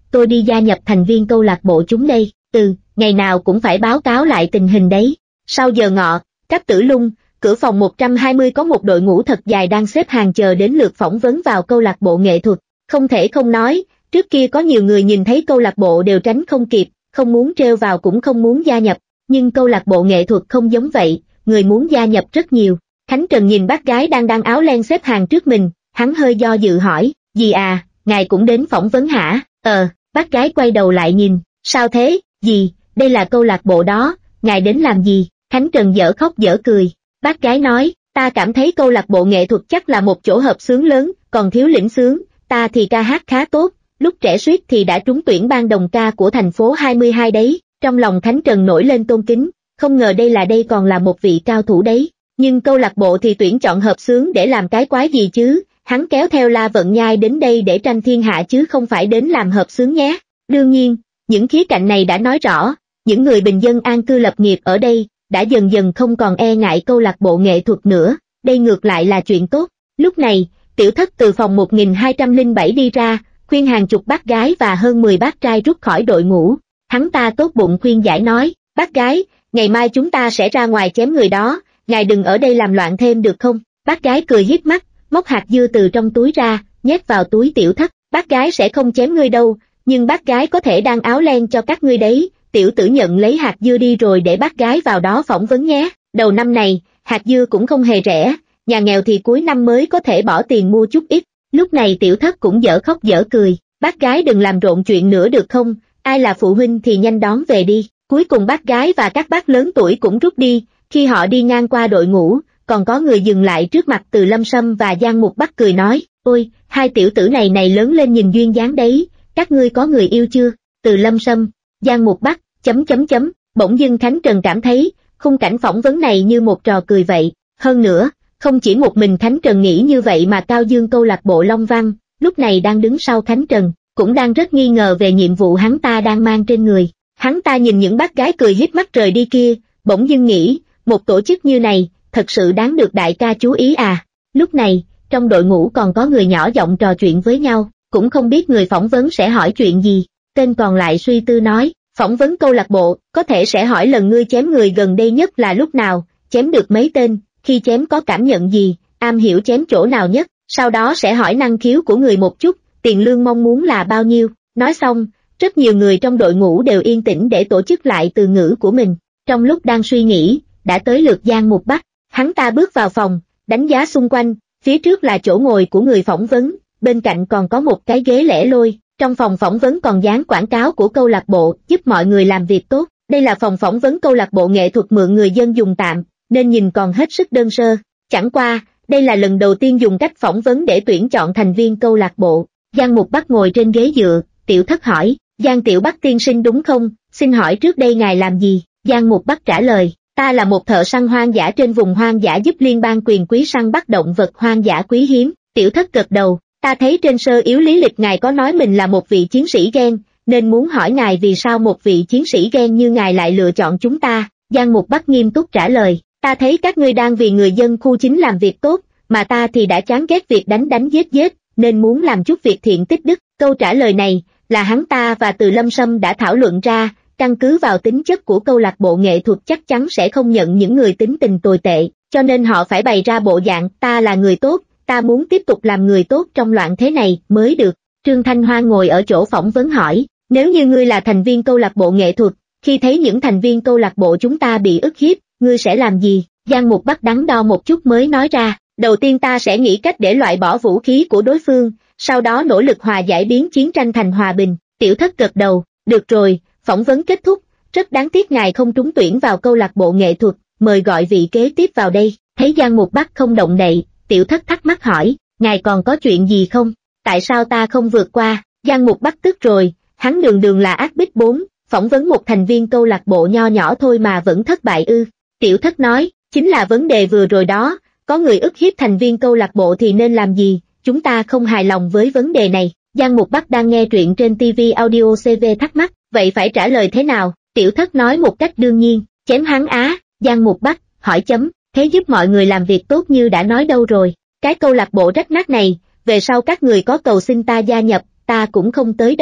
tôi đi gia nhập thành viên câu lạc bộ chúng đây. Ừ, ngày nào cũng phải báo cáo lại tình hình đấy. Sau giờ ngọ, Cáp Tử Lung, cửa phòng một trăm hai mươi có một đội ngũ thật dài đang xếp hàng chờ đến lượt phỏng vấn vào câu lạc bộ nghệ thuật. Không thể không nói, trước kia có nhiều người nhìn thấy câu lạc bộ đều tránh không kịp, không muốn treo vào cũng không muốn gia nhập. Nhưng câu lạc bộ nghệ thuật không giống vậy, người muốn gia nhập rất nhiều. Khánh Trần nhìn bác gái đang đăng áo len xếp hàng trước mình, hắn hơi do dự hỏi, dì à, ngài cũng đến phỏng vấn hả? Ờ, bác gái quay đầu lại nhìn, sao thế, dì, đây là câu lạc bộ đó, ngài đến làm gì? Khánh Trần dở khóc dở cười. Bác gái nói, ta cảm thấy câu lạc bộ nghệ thuật chắc là một chỗ hợp xướng lớn, còn thiếu lĩnh xướng, ta thì ca hát khá tốt, lúc trẻ suýt thì đã trúng tuyển ban đồng ca của thành phố hai mươi hai đấy. Trong lòng Khánh Trần nổi lên tôn kính, không ngờ đây là đây còn là một vị cao thủ đấy. Nhưng câu lạc bộ thì tuyển chọn hợp xướng để làm cái quái gì chứ, hắn kéo theo La Vận Nhai đến đây để tranh thiên hạ chứ không phải đến làm hợp xướng nhé. Đương nhiên, những khía cạnh này đã nói rõ, những người bình dân an cư lập nghiệp ở đây, đã dần dần không còn e ngại câu lạc bộ nghệ thuật nữa, đây ngược lại là chuyện tốt. Lúc này, Tiểu Thất từ phòng một nghìn hai trăm lẻ bảy đi ra, khuyên hàng chục bác gái và hơn mười bác trai rút khỏi đội ngũ. Hắn ta tốt bụng khuyên giải nói, bác gái, ngày mai chúng ta sẽ ra ngoài chém người đó, ngài đừng ở đây làm loạn thêm được không? Bác gái cười hiếp mắt, móc hạt dưa từ trong túi ra, nhét vào túi Tiểu Thất, bác gái sẽ không chém ngươi đâu, nhưng bác gái có thể đan áo len cho các ngươi đấy. Tiểu tử nhận lấy hạt dưa đi rồi để bác gái vào đó phỏng vấn nhé. Đầu năm này, hạt dưa cũng không hề rẻ, nhà nghèo thì cuối năm mới có thể bỏ tiền mua chút ít. Lúc này Tiểu Thất cũng dở khóc dở cười, bác gái đừng làm rộn chuyện nữa được không, ai là phụ huynh thì nhanh đón về đi. Cuối cùng bác gái và các bác lớn tuổi cũng rút đi, khi họ đi ngang qua đội ngũ, còn có người dừng lại trước mặt Từ Lâm Sâm và Giang Mục Bắc cười nói, ôi, hai tiểu tử này này lớn lên nhìn duyên dáng đấy, các ngươi có người yêu chưa? Từ Lâm Sâm, Giang Mục Bắc, chấm chấm chấm, bỗng dưng Khánh Trần cảm thấy, khung cảnh phỏng vấn này như một trò cười vậy. Hơn nữa, không chỉ một mình Khánh Trần nghĩ như vậy mà Cao Dương câu lạc bộ Long Văn, lúc này đang đứng sau Khánh Trần, cũng đang rất nghi ngờ về nhiệm vụ hắn ta đang mang trên người. Hắn ta nhìn những bác gái cười híp mắt rời đi kia, bỗng dưng nghĩ, một tổ chức như này, thật sự đáng được đại ca chú ý à. Lúc này, trong đội ngũ còn có người nhỏ giọng trò chuyện với nhau, cũng không biết người phỏng vấn sẽ hỏi chuyện gì. Tên còn lại suy tư nói, phỏng vấn câu lạc bộ, có thể sẽ hỏi lần ngươi chém người gần đây nhất là lúc nào, chém được mấy tên, khi chém có cảm nhận gì, am hiểu chém chỗ nào nhất, sau đó sẽ hỏi năng khiếu của người một chút, tiền lương mong muốn là bao nhiêu. Nói xong, rất nhiều người trong đội ngũ đều yên tĩnh để tổ chức lại từ ngữ của mình. Trong lúc đang suy nghĩ, đã tới lượt Giang Mục Bắc, hắn ta bước vào phòng, đánh giá xung quanh, phía trước là chỗ ngồi của người phỏng vấn, bên cạnh còn có một cái ghế lẻ loi. Trong phòng phỏng vấn còn dán quảng cáo của câu lạc bộ giúp mọi người làm việc tốt. Đây là phòng phỏng vấn câu lạc bộ nghệ thuật mượn người dân dùng tạm, nên nhìn còn hết sức đơn sơ. Chẳng qua, đây là lần đầu tiên dùng cách phỏng vấn để tuyển chọn thành viên câu lạc bộ. Giang Mục Bắc ngồi trên ghế dựa, Tiểu Thất hỏi, Giang Tiểu Bắc tiên sinh đúng không, xin hỏi trước đây ngài làm gì? Giang Mục Bắc trả lời, ta là một thợ săn hoang dã trên vùng hoang dã giúp liên bang quyền quý săn bắt động vật hoang dã quý hiếm. Tiểu Thất gật đầu, ta thấy trên sơ yếu lý lịch ngài có nói mình là một vị chiến sĩ gen, nên muốn hỏi ngài vì sao một vị chiến sĩ gen như ngài lại lựa chọn chúng ta. Giang Mục Bắc nghiêm túc trả lời, ta thấy các ngươi đang vì người dân khu chính làm việc tốt, mà ta thì đã chán ghét việc đánh đánh giết giết, nên muốn làm chút việc thiện tích đức. Câu trả lời này là hắn ta và Từ Lâm Sâm đã thảo luận ra, căn cứ vào tính chất của câu lạc bộ nghệ thuật chắc chắn sẽ không nhận những người tính tình tồi tệ, cho nên họ phải bày ra bộ dạng ta là người tốt, ta muốn tiếp tục làm người tốt trong loạn thế này mới được. Trương Thanh Hoa ngồi ở chỗ phỏng vấn hỏi, nếu như ngươi là thành viên câu lạc bộ nghệ thuật, khi thấy những thành viên câu lạc bộ chúng ta bị ức hiếp, ngươi sẽ làm gì? Giang Mục Bắc đắn đo một chút mới nói ra, đầu tiên ta sẽ nghĩ cách để loại bỏ vũ khí của đối phương, sau đó nỗ lực hòa giải biến chiến tranh thành hòa bình. Tiểu Thất gật đầu, được rồi, phỏng vấn kết thúc, rất đáng tiếc ngài không trúng tuyển vào câu lạc bộ nghệ thuật, mời gọi vị kế tiếp vào đây. Thấy Giang Mục Bắc không động đậy, Tiểu Thất thắc mắc hỏi, ngài còn có chuyện gì không? Tại sao ta không vượt qua? Giang Mục Bắc tức rồi, hắn đường đường là ác bích bốn, phỏng vấn một thành viên câu lạc bộ nho nhỏ thôi mà vẫn thất bại ư? Tiểu Thất nói, chính là vấn đề vừa rồi đó, có người ức hiếp thành viên câu lạc bộ thì nên làm gì? Chúng ta không hài lòng với vấn đề này. Giang Mục Bắc đang nghe truyện trên ti vi Audio xê vê thắc mắc, vậy phải trả lời thế nào? Tiểu Thất nói một cách đương nhiên, chém hắn á. Giang Mục Bắc hỏi chấm, thế giúp mọi người làm việc tốt như đã nói đâu rồi? Cái câu lạc bộ rách nát này, về sau các người có cầu xin ta gia nhập, ta cũng không tới đâu.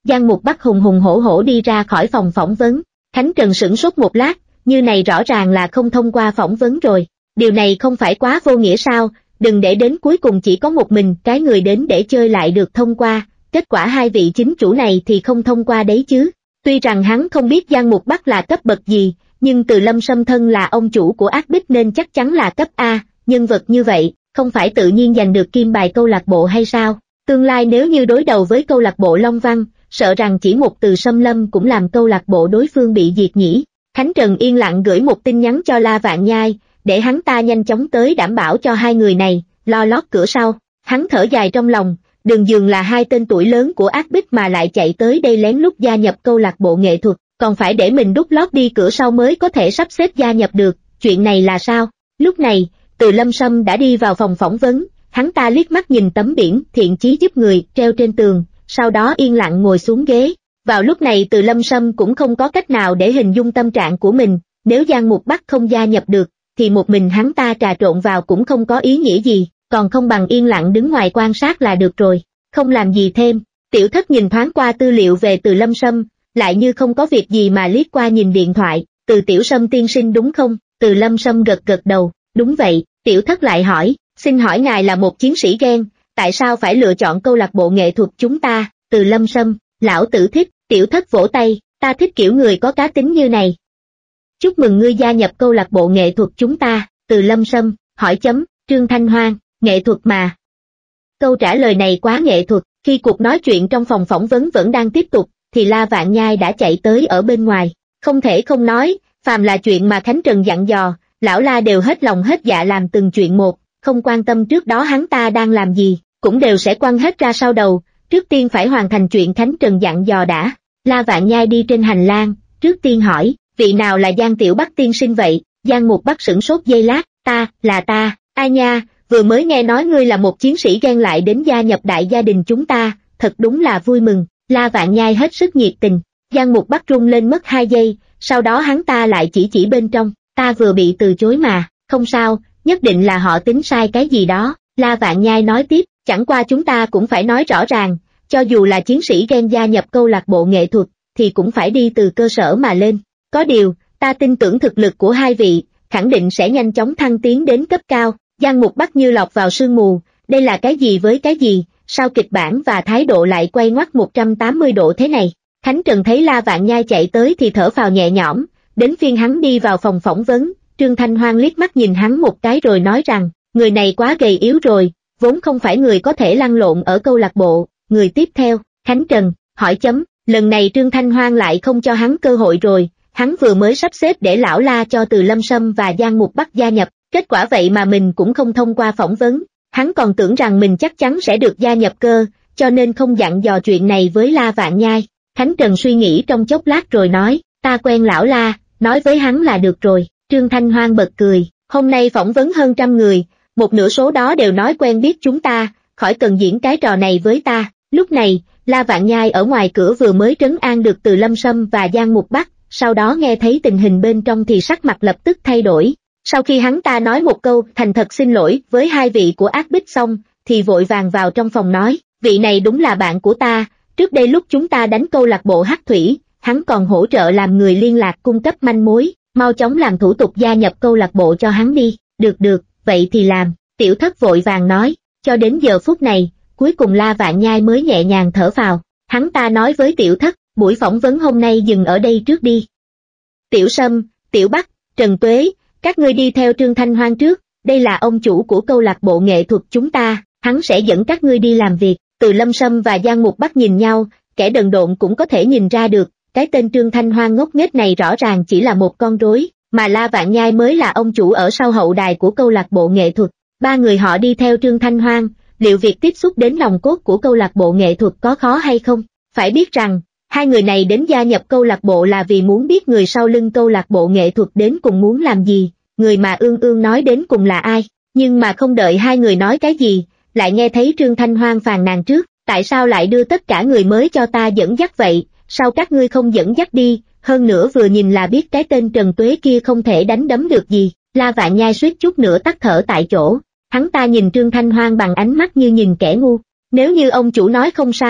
Giang Mục Bắc hùng hùng hổ hổ đi ra khỏi phòng phỏng vấn. Khánh Trần sửng sốt một lát, như này rõ ràng là không thông qua phỏng vấn rồi. Điều này không phải quá vô nghĩa sao, đừng để đến cuối cùng chỉ có một mình cái người đến để chơi lại được thông qua, kết quả hai vị chính chủ này thì không thông qua đấy chứ. Tuy rằng hắn không biết Giang Mục Bắc là cấp bậc gì, nhưng Từ Lâm Sâm thân là ông chủ của Ác Bích nên chắc chắn là cấp A, nhân vật như vậy, không phải tự nhiên giành được kim bài câu lạc bộ hay sao? Tương lai nếu như đối đầu với câu lạc bộ Long Văn, sợ rằng chỉ một Từ Sâm Lâm cũng làm câu lạc bộ đối phương bị diệt nhỉ. Khánh Trần yên lặng gửi một tin nhắn cho La Vạn Nhai, để hắn ta nhanh chóng tới đảm bảo cho hai người này, lo lót cửa sau. Hắn thở dài trong lòng, đường dường là hai tên tuổi lớn của Ác Bích mà lại chạy tới đây lén lút gia nhập câu lạc bộ nghệ thuật, còn phải để mình đút lót đi cửa sau mới có thể sắp xếp gia nhập được, chuyện này là sao? Lúc này, Từ Lâm Sâm đã đi vào phòng phỏng vấn, hắn ta liếc mắt nhìn tấm biển thiện chí giúp người treo trên tường, sau đó yên lặng ngồi xuống ghế. Vào lúc này Từ Lâm Sâm cũng không có cách nào để hình dung tâm trạng của mình, nếu Giang Mục Bắc không gia nhập được, thì một mình hắn ta trà trộn vào cũng không có ý nghĩa gì, còn không bằng yên lặng đứng ngoài quan sát là được rồi, không làm gì thêm. Tiểu Thất nhìn thoáng qua tư liệu về Từ Lâm Sâm, lại như không có việc gì mà liếc qua nhìn điện thoại, Từ Tiểu Sâm tiên sinh đúng không? Từ Lâm Sâm gật gật đầu, đúng vậy. Tiểu Thất lại hỏi, xin hỏi ngài là một chiến sĩ gen, tại sao phải lựa chọn câu lạc bộ nghệ thuật chúng ta? Từ Lâm Sâm, lão tử thích. Tiểu Thất vỗ tay, ta thích kiểu người có cá tính như này. Chúc mừng ngươi gia nhập câu lạc bộ nghệ thuật chúng ta. Từ Lâm Sâm, hỏi chấm, Trương Thanh Hoang, nghệ thuật mà. Câu trả lời này quá nghệ thuật. Khi cuộc nói chuyện trong phòng phỏng vấn vẫn đang tiếp tục, thì La Vạn Nhai đã chạy tới ở bên ngoài. Không thể không nói, phàm là chuyện mà Khánh Trần dặn dò, lão La đều hết lòng hết dạ làm từng chuyện một, không quan tâm trước đó hắn ta đang làm gì, cũng đều sẽ quăng hết ra sau đầu, trước tiên phải hoàn thành chuyện Khánh Trần dặn dò đã. La Vạn Nhai đi trên hành lang, trước tiên hỏi, vị nào là Giang Tiểu Bắc tiên sinh vậy? Giang Mục Bắc sửng sốt giây lát, ta, là ta, ai nha, vừa mới nghe nói ngươi là một chiến sĩ gen lại đến gia nhập đại gia đình chúng ta, thật đúng là vui mừng. La Vạn Nhai hết sức nhiệt tình. Giang Mục Bắc rung lên mất hai giây, sau đó hắn ta lại chỉ chỉ bên trong, ta vừa bị từ chối mà, không sao, nhất định là họ tính sai cái gì đó. La Vạn Nhai nói tiếp, chẳng qua chúng ta cũng phải nói rõ ràng, cho dù là chiến sĩ gen gia nhập câu lạc bộ nghệ thuật, thì cũng phải đi từ cơ sở mà lên. Có điều, ta tin tưởng thực lực của hai vị, khẳng định sẽ nhanh chóng thăng tiến đến cấp cao. Giang Mục Bắc như lọt vào sương mù, đây là cái gì với cái gì, sao kịch bản và thái độ lại quay ngoắt một trăm tám mươi độ thế này. Khánh Trần thấy La Vạn Nhai chạy tới thì thở phào nhẹ nhõm, đến phiên hắn đi vào phòng phỏng vấn, Trương Thanh Hoang liếc mắt nhìn hắn một cái rồi nói rằng, người này quá gầy yếu rồi, vốn không phải người có thể lăn lộn ở câu lạc bộ. Người tiếp theo, Khánh Trần, hỏi chấm, lần này Trương Thanh Hoang lại không cho hắn cơ hội rồi, hắn vừa mới sắp xếp để lão La cho Từ Lâm Sâm và Giang Mục Bắc gia nhập, kết quả vậy mà mình cũng không thông qua phỏng vấn, hắn còn tưởng rằng mình chắc chắn sẽ được gia nhập cơ, cho nên không dặn dò chuyện này với La Vạn Nhai. Khánh Trần suy nghĩ trong chốc lát rồi nói, ta quen lão La, nói với hắn là được rồi. Trương Thanh Hoang bật cười, hôm nay phỏng vấn hơn trăm người, một nửa số đó đều nói quen biết chúng ta, khỏi cần diễn cái trò này với ta. Lúc này, La Vạn Nhai ở ngoài cửa vừa mới trấn an được Từ Lâm Sâm và Giang Mục Bắc, sau đó nghe thấy tình hình bên trong thì sắc mặt lập tức thay đổi. Sau khi hắn ta nói một câu thành thật xin lỗi với hai vị của Ác Bích xong, thì vội vàng vào trong phòng nói, vị này đúng là bạn của ta, trước đây lúc chúng ta đánh câu lạc bộ Hắc Thủy, hắn còn hỗ trợ làm người liên lạc cung cấp manh mối, mau chóng làm thủ tục gia nhập câu lạc bộ cho hắn đi. Được được, vậy thì làm. Tiểu Thất vội vàng nói, cho đến giờ phút này, cuối cùng La Vạn Nhai mới nhẹ nhàng thở phào. Hắn ta nói với Tiểu Thất, buổi phỏng vấn hôm nay dừng ở đây trước đi. Tiểu Sâm, Tiểu Bắc, Trần Tuế, các ngươi đi theo Trương Thanh Hoang trước, đây là ông chủ của câu lạc bộ nghệ thuật chúng ta, hắn sẽ dẫn các ngươi đi làm việc. Từ Lâm Sâm và Giang Mục Bắc nhìn nhau, kẻ đần độn cũng có thể nhìn ra được, cái tên Trương Thanh Hoang ngốc nghếch này rõ ràng chỉ là một con rối, mà La Vạn Nhai mới là ông chủ ở sau hậu đài của câu lạc bộ nghệ thuật. Ba người họ đi theo Trương Thanh Hoang, liệu việc tiếp xúc đến nòng cốt của câu lạc bộ nghệ thuật có khó hay không? Phải biết rằng, hai người này đến gia nhập câu lạc bộ là vì muốn biết người sau lưng câu lạc bộ nghệ thuật đến cùng muốn làm gì, người mà Ương Ương nói đến cùng là ai. Nhưng mà không đợi hai người nói cái gì, lại nghe thấy Trương Thanh Hoang phàn nàn trước, tại sao lại đưa tất cả người mới cho ta dẫn dắt vậy, sao các ngươi không dẫn dắt đi, hơn nữa vừa nhìn là biết cái tên Trần Tuế kia không thể đánh đấm được gì. La Vạn Nhai suýt chút nữa tắt thở tại chỗ, hắn ta nhìn Trương Thanh Hoang bằng ánh mắt như nhìn kẻ ngu, nếu như ông chủ nói không sai,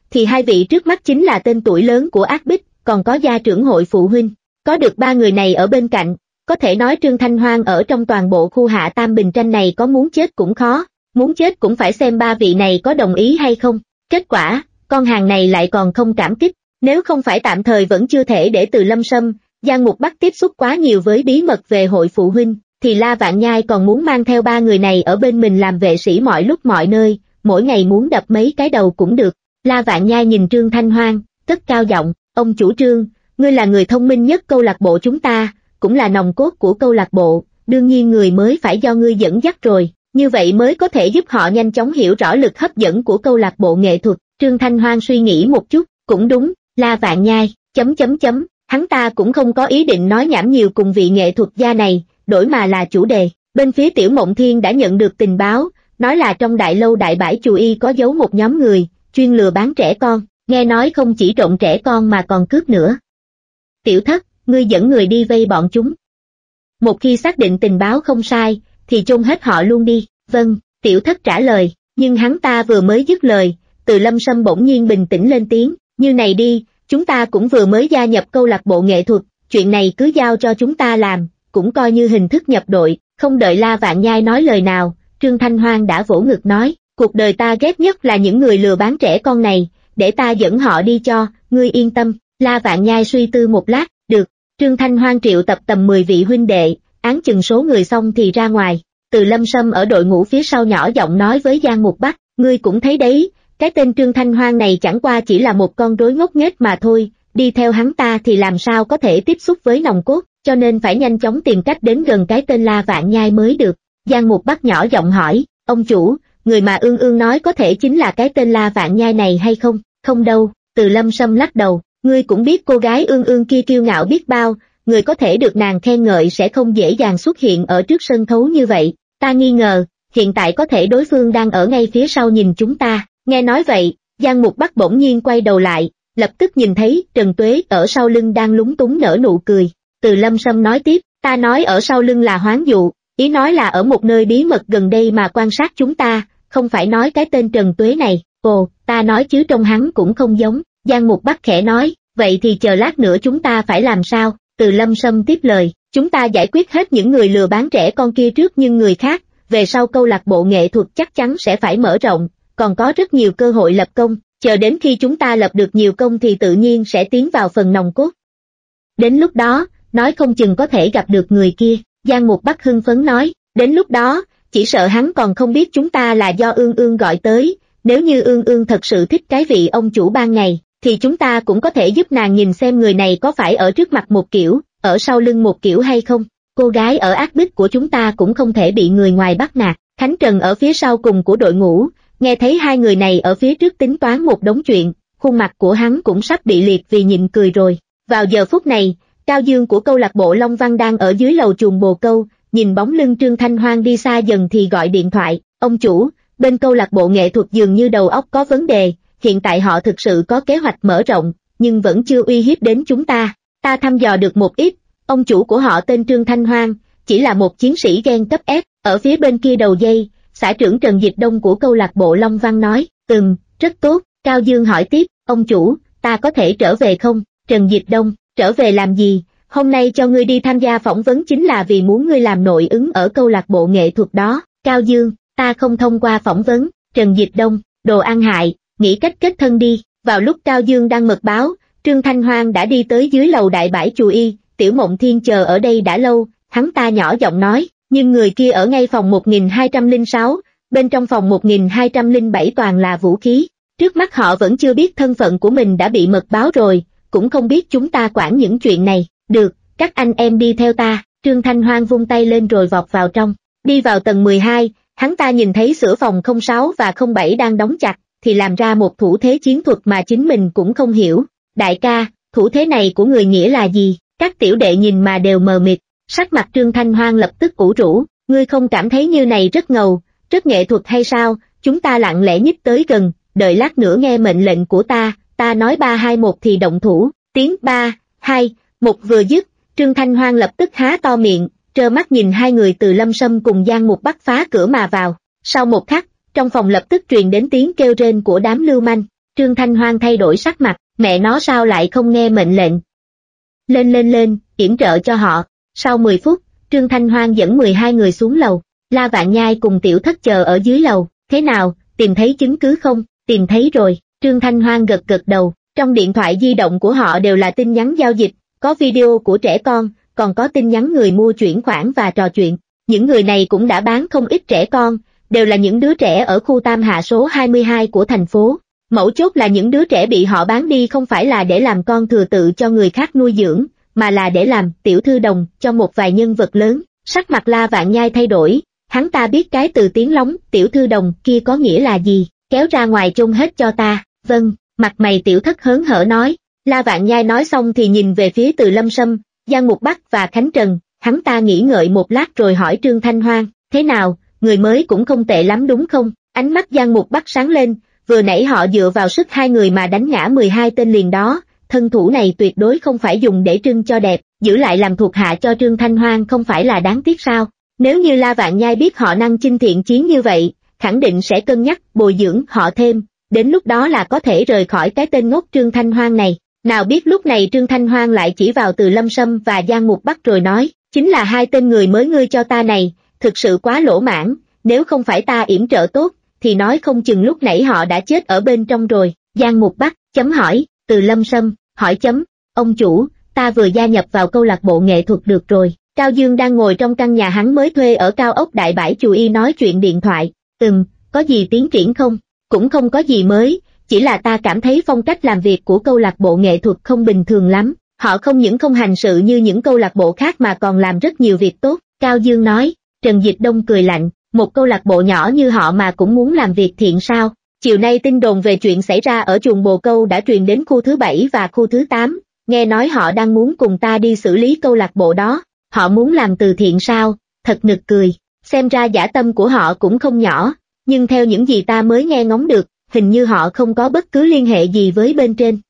thì hai vị trước mắt chính là tên tuổi lớn của Ác Bích, còn có gia trưởng hội phụ huynh. Có được ba người này ở bên cạnh, có thể nói Trương Thanh Hoang ở trong toàn bộ khu Hạ Tam Bình tranh này có muốn chết cũng khó, muốn chết cũng phải xem ba vị này có đồng ý hay không. Kết quả, con hàng này lại còn không cảm kích, nếu không phải tạm thời vẫn chưa thể để Từ Lâm Sâm, Giang Mục Bắc tiếp xúc quá nhiều với bí mật về hội phụ huynh, thì La Vạn Nhai còn muốn mang theo ba người này ở bên mình làm vệ sĩ mọi lúc mọi nơi, mỗi ngày muốn đập mấy cái đầu cũng được. La Vạn Nhai nhìn Trương Thanh Hoang, cất cao giọng, ông chủ Trương, ngươi là người thông minh nhất câu lạc bộ chúng ta, cũng là nòng cốt của câu lạc bộ, đương nhiên người mới phải do ngươi dẫn dắt rồi, như vậy mới có thể giúp họ nhanh chóng hiểu rõ lực hấp dẫn của câu lạc bộ nghệ thuật. Trương Thanh Hoang suy nghĩ một chút, cũng đúng, La Vạn Nhai, chấm chấm chấm, hắn ta cũng không có ý định nói nhảm nhiều cùng vị nghệ thuật gia này, đổi mà là chủ đề. Bên phía Tiểu Mộng Thiên đã nhận được tình báo, nói là trong đại lâu Đại Bãi Chù Y có giấu một nhóm người, chuyên lừa bán trẻ con, nghe nói không chỉ trộm trẻ con mà còn cướp nữa. Tiểu Thất, ngươi dẫn người đi vây bọn chúng. Một khi xác định tình báo không sai, thì chôn hết họ luôn đi. Vâng, Tiểu Thất trả lời, nhưng hắn ta vừa mới dứt lời, Từ Lâm Sâm bỗng nhiên bình tĩnh lên tiếng, như này đi, chúng ta cũng vừa mới gia nhập câu lạc bộ nghệ thuật, chuyện này cứ giao cho chúng ta làm, cũng coi như hình thức nhập đội. Không đợi La Vạn Nhai nói lời nào, Trương Thanh Hoang đã vỗ ngực nói, cuộc đời ta ghét nhất là những người lừa bán trẻ con này, để ta dẫn họ đi cho, ngươi yên tâm. La Vạn Nhai suy tư một lát, được. Trương Thanh Hoang triệu tập tầm mười vị huynh đệ, án chừng số người xong thì ra ngoài. Từ Lâm Sâm ở đội ngũ phía sau nhỏ giọng nói với Giang Mục Bắc, ngươi cũng thấy đấy, cái tên Trương Thanh Hoang này chẳng qua chỉ là một con rối ngốc nghếch mà thôi, đi theo hắn ta thì làm sao có thể tiếp xúc với nòng cốt, cho nên phải nhanh chóng tìm cách đến gần cái tên La Vạn Nhai mới được. Giang Mục Bắc nhỏ giọng hỏi, ông chủ, người mà Ương Ương nói có thể chính là cái tên La Vạn Nhai này hay không? Không đâu, Từ Lâm Sâm lắc đầu, ngươi cũng biết cô gái Ương Ương kia kiêu ngạo biết bao, người có thể được nàng khen ngợi sẽ không dễ dàng xuất hiện ở trước sân khấu như vậy. Ta nghi ngờ, hiện tại có thể đối phương đang ở ngay phía sau nhìn chúng ta. Nghe nói vậy, Giang Mục Bắc bỗng nhiên quay đầu lại, lập tức nhìn thấy Trần Tuế ở sau lưng đang lúng túng nở nụ cười. Từ Lâm Sâm nói tiếp, ta nói ở sau lưng là Hoáng Dụ, ý nói là ở một nơi bí mật gần đây mà quan sát chúng ta, không phải nói cái tên Trần Tuế này. Ồ, ta nói chứ trông hắn cũng không giống. Giang Mục Bắc khẽ nói, vậy thì chờ lát nữa chúng ta phải làm sao? Từ Lâm Sâm tiếp lời, chúng ta giải quyết hết những người lừa bán trẻ con kia trước, nhưng người khác, về sau câu lạc bộ nghệ thuật chắc chắn sẽ phải mở rộng, còn có rất nhiều cơ hội lập công, chờ đến khi chúng ta lập được nhiều công thì tự nhiên sẽ tiến vào phần nòng cốt. Đến lúc đó, nói không chừng có thể gặp được người kia. Giang Mục Bắc hưng phấn nói, đến lúc đó, chỉ sợ hắn còn không biết chúng ta là do Ương Ương gọi tới, nếu như Ương Ương thật sự thích cái vị ông chủ ban ngày, thì chúng ta cũng có thể giúp nàng nhìn xem người này có phải ở trước mặt một kiểu, ở sau lưng một kiểu hay không. Cô gái ở Ác Bích của chúng ta cũng không thể bị người ngoài bắt nạt. Khánh Trần ở phía sau cùng của đội ngũ, nghe thấy hai người này ở phía trước tính toán một đống chuyện, khuôn mặt của hắn cũng sắp bị liệt vì nhịn cười rồi. Vào giờ phút này, Cao Dương của câu lạc bộ Long Văn đang ở dưới lầu chuồng bồ câu, nhìn bóng lưng Trương Thanh Hoang đi xa dần thì gọi điện thoại, ông chủ, bên câu lạc bộ nghệ thuật dường như đầu óc có vấn đề, hiện tại họ thực sự có kế hoạch mở rộng, nhưng vẫn chưa uy hiếp đến chúng ta. Ta thăm dò được một ít, ông chủ của họ tên Trương Thanh Hoang, chỉ là một chiến sĩ ghen cấp S, ở phía bên kia đầu dây, xã trưởng Trần Dịch Đông của câu lạc bộ Long Văn nói, ừm, rất tốt. Cao Dương hỏi tiếp, ông chủ, ta có thể trở về không? Trần Dịch Đông, trở về làm gì? Hôm nay cho ngươi đi tham gia phỏng vấn chính là vì muốn ngươi làm nội ứng ở câu lạc bộ nghệ thuật đó. Cao Dương, ta không thông qua phỏng vấn. Trần Dịch Đông, đồ ăn hại, nghĩ cách kết thân đi. Vào lúc Cao Dương đang mật báo, Trương Thanh Hoang đã đi tới dưới lầu Đại Bãi Chù Y. Tiểu Mộng Thiên chờ ở đây đã lâu, hắn ta nhỏ giọng nói, nhưng người kia ở ngay phòng một nghìn hai trăm lẻ sáu, bên trong phòng một nghìn hai trăm lẻ bảy toàn là vũ khí. Trước mắt họ vẫn chưa biết thân phận của mình đã bị mật báo rồi, cũng không biết chúng ta quản những chuyện này. Được, các anh em đi theo ta. Trương Thanh Hoang vung tay lên rồi vọt vào trong. Đi vào tầng mười hai, hắn ta nhìn thấy sữa phòng không sáu và không bảy đang đóng chặt, thì làm ra một thủ thế chiến thuật mà chính mình cũng không hiểu. Đại ca, thủ thế này của người nghĩa là gì? Các tiểu đệ nhìn mà đều mờ mịt. Sắc mặt Trương Thanh Hoang lập tức ủ rũ, ngươi không cảm thấy như này rất ngầu, rất nghệ thuật hay sao? Chúng ta lặng lẽ nhích tới gần, đợi lát nữa nghe mệnh lệnh của ta, ta nói ba hai một thì động thủ. Tiếng ba, hai, một vừa dứt, Trương Thanh Hoang lập tức há to miệng, trơ mắt nhìn hai người Từ Lâm Sâm cùng Giang Mục Bắc phá cửa mà vào. Sau một khắc, trong phòng lập tức truyền đến tiếng kêu rên của đám lưu manh. Trương Thanh Hoan thay đổi sắc mặt, mẹ nó sao lại không nghe mệnh lệnh. Lên lên lên, yểm trợ cho họ. Sau mười phút, Trương Thanh Hoan dẫn mười hai người xuống lầu, La Vạn Nhai cùng Tiểu Thất chờ ở dưới lầu. Thế nào, tìm thấy chứng cứ không? Tìm thấy rồi, Trương Thanh Hoan gật gật đầu. Trong điện thoại di động của họ đều là tin nhắn giao dịch, có video của trẻ con, còn có tin nhắn người mua chuyển khoản và trò chuyện. Những người này cũng đã bán không ít trẻ con, đều là những đứa trẻ ở khu Tam Hạ số hai mươi hai của thành phố. Mấu chốt là những đứa trẻ bị họ bán đi không phải là để làm con thừa tự cho người khác nuôi dưỡng, mà là để làm tiểu thư đồng cho một vài nhân vật lớn. Sắc mặt La Vạn Nhai thay đổi, hắn ta biết cái từ tiếng lóng tiểu thư đồng kia có nghĩa là gì, kéo ra ngoài chôn hết cho ta. Vâng, mặt mày Tiểu Thất hớn hở nói. La Vạn Nhai nói xong thì nhìn về phía Từ Lâm Sâm, Giang Mục Bắc và Khánh Trần, hắn ta nghĩ ngợi một lát rồi hỏi Trương Thanh Hoan, thế nào, người mới cũng không tệ lắm đúng không? Ánh mắt Giang Mục Bắc sáng lên, vừa nãy họ dựa vào sức hai người mà đánh ngã mười hai tên liền đó, thân thủ này tuyệt đối không phải dùng để trưng cho đẹp, giữ lại làm thuộc hạ cho Trương Thanh Hoan không phải là đáng tiếc sao? Nếu như La Vạn Nhai biết họ năng chinh thiện chiến như vậy, khẳng định sẽ cân nhắc bồi dưỡng họ thêm, đến lúc đó là có thể rời khỏi cái tên ngốc Trương Thanh Hoan này. Nào biết lúc này Trương Thanh Hoan lại chỉ vào Từ Lâm Sâm và Giang Mục Bắc rồi nói, chính là hai tên người mới ngươi cho ta này, thực sự quá lỗ mãn, nếu không phải ta yểm trợ tốt, thì nói không chừng lúc nãy họ đã chết ở bên trong rồi. Giang Mục Bắc, chấm hỏi, Từ Lâm Sâm, hỏi chấm, ông chủ, ta vừa gia nhập vào câu lạc bộ nghệ thuật được rồi. Cao Dương đang ngồi trong căn nhà hắn mới thuê ở cao ốc Đại Bãi Chù Y nói chuyện điện thoại, ừm, có gì tiến triển không? Cũng không có gì mới, chỉ là ta cảm thấy phong cách làm việc của câu lạc bộ nghệ thuật không bình thường lắm, họ không những không hành sự như những câu lạc bộ khác mà còn làm rất nhiều việc tốt, Cao Dương nói. Trần Dịch Đông cười lạnh, một câu lạc bộ nhỏ như họ mà cũng muốn làm việc thiện sao? Chiều nay tin đồn về chuyện xảy ra ở chuồng bồ câu đã truyền đến khu thứ bảy và khu thứ tám, nghe nói họ đang muốn cùng ta đi xử lý câu lạc bộ đó, họ muốn làm từ thiện sao? Thật nực cười, xem ra dã tâm của họ cũng không nhỏ, nhưng theo những gì ta mới nghe ngóng được, hình như họ không có bất cứ liên hệ gì với bên trên.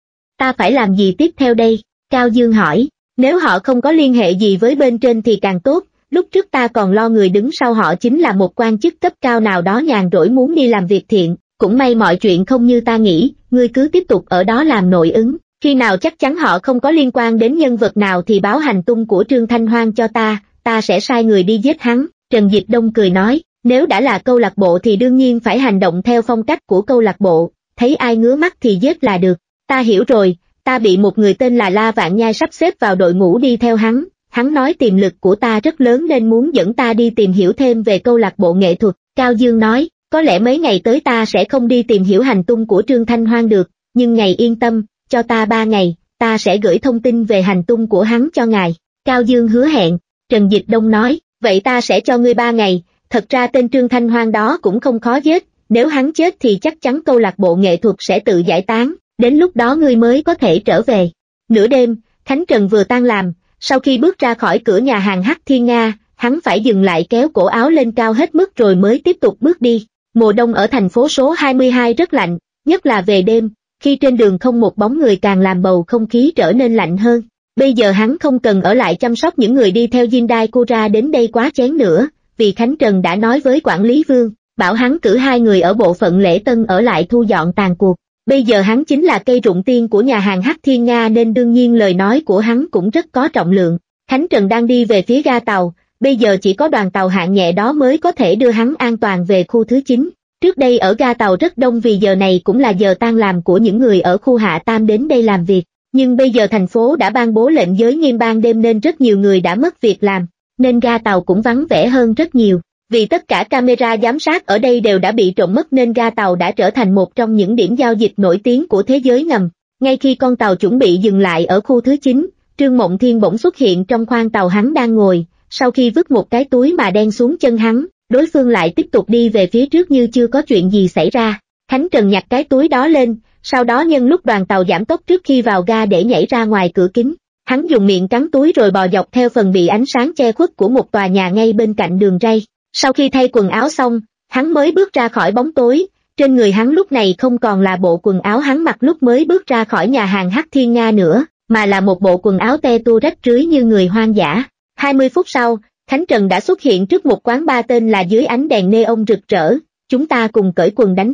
Ta phải làm gì tiếp theo đây? Cao Dương hỏi, nếu họ không có liên hệ gì với bên trên thì càng tốt, lúc trước ta còn lo người đứng sau họ chính là một quan chức cấp cao nào đó nhàn rỗi muốn đi làm việc thiện, cũng may mọi chuyện không như ta nghĩ, ngươi cứ tiếp tục ở đó làm nội ứng, khi nào chắc chắn họ không có liên quan đến nhân vật nào thì báo hành tung của Trương Thanh Hoan cho ta, ta sẽ sai người đi giết hắn. Trần Dịch Đông cười nói, nếu đã là câu lạc bộ thì đương nhiên phải hành động theo phong cách của câu lạc bộ, thấy ai ngứa mắt thì giết là được. Ta hiểu rồi, ta bị một người tên là La Vạn Nhai sắp xếp vào đội ngũ đi theo hắn, hắn nói tiềm lực của ta rất lớn nên muốn dẫn ta đi tìm hiểu thêm về câu lạc bộ nghệ thuật. Cao Dương nói, có lẽ mấy ngày tới ta sẽ không đi tìm hiểu hành tung của Trương Thanh Hoan được, nhưng ngài yên tâm, cho ta ba ngày, ta sẽ gửi thông tin về hành tung của hắn cho ngài. Cao Dương hứa hẹn. Trần Dịch Đông nói, vậy ta sẽ cho ngươi ba ngày. Thật ra tên Trương Thanh Hoan đó cũng không khó giết, nếu hắn chết thì chắc chắn câu lạc bộ nghệ thuật sẽ tự giải tán, đến lúc đó ngươi mới có thể trở về. Nửa đêm, Khánh Trần vừa tan làm, sau khi bước ra khỏi cửa nhà hàng Hắc Thiên Nga, hắn phải dừng lại kéo cổ áo lên cao hết mức rồi mới tiếp tục bước đi. Mùa đông ở thành phố số hai mươi hai rất lạnh, nhất là về đêm, khi trên đường không một bóng người càng làm bầu không khí trở nên lạnh hơn. Bây giờ hắn không cần ở lại chăm sóc những người đi theo Jindai Kura đến đây quá chén nữa, vì Khánh Trần đã nói với quản lý Vương, bảo hắn cử hai người ở bộ phận lễ tân ở lại thu dọn tàn cuộc. Bây giờ hắn chính là cây rụng tiên của nhà hàng Hắc Thiên Nga nên đương nhiên lời nói của hắn cũng rất có trọng lượng. Khánh Trần đang đi về phía ga tàu, bây giờ chỉ có đoàn tàu hạng nhẹ đó mới có thể đưa hắn an toàn về khu thứ chín. Trước đây ở ga tàu rất đông vì giờ này cũng là giờ tan làm của những người ở khu Hạ Tam đến đây làm việc. Nhưng bây giờ thành phố đã ban bố lệnh giới nghiêm ban đêm nên rất nhiều người đã mất việc làm, nên ga tàu cũng vắng vẻ hơn rất nhiều. Vì tất cả camera giám sát ở đây đều đã bị trộm mất nên ga tàu đã trở thành một trong những điểm giao dịch nổi tiếng của thế giới ngầm. Ngay khi con tàu chuẩn bị dừng lại ở khu thứ chín, Trương Mộng Thiên bỗng xuất hiện trong khoang tàu hắn đang ngồi, sau khi vứt một cái túi mà đen xuống chân hắn, đối phương lại tiếp tục đi về phía trước như chưa có chuyện gì xảy ra. Khánh Trần nhặt cái túi đó lên, sau đó nhân lúc đoàn tàu giảm tốc trước khi vào ga để nhảy ra ngoài cửa kính. Hắn dùng miệng cắn túi rồi bò dọc theo phần bị ánh sáng che khuất của một tòa nhà ngay bên cạnh đường ray. Sau khi thay quần áo xong, hắn mới bước ra khỏi bóng tối, trên người hắn lúc này không còn là bộ quần áo hắn mặc lúc mới bước ra khỏi nhà hàng Hắc Thiên Nga nữa, mà là một bộ quần áo te tua rách rưới như người hoang dã. hai mươi phút sau, Khánh Trần đã xuất hiện trước một quán bar tên là Dưới Ánh Đèn Neon Rực Rỡ, chúng ta cùng cởi quần đánh rắm,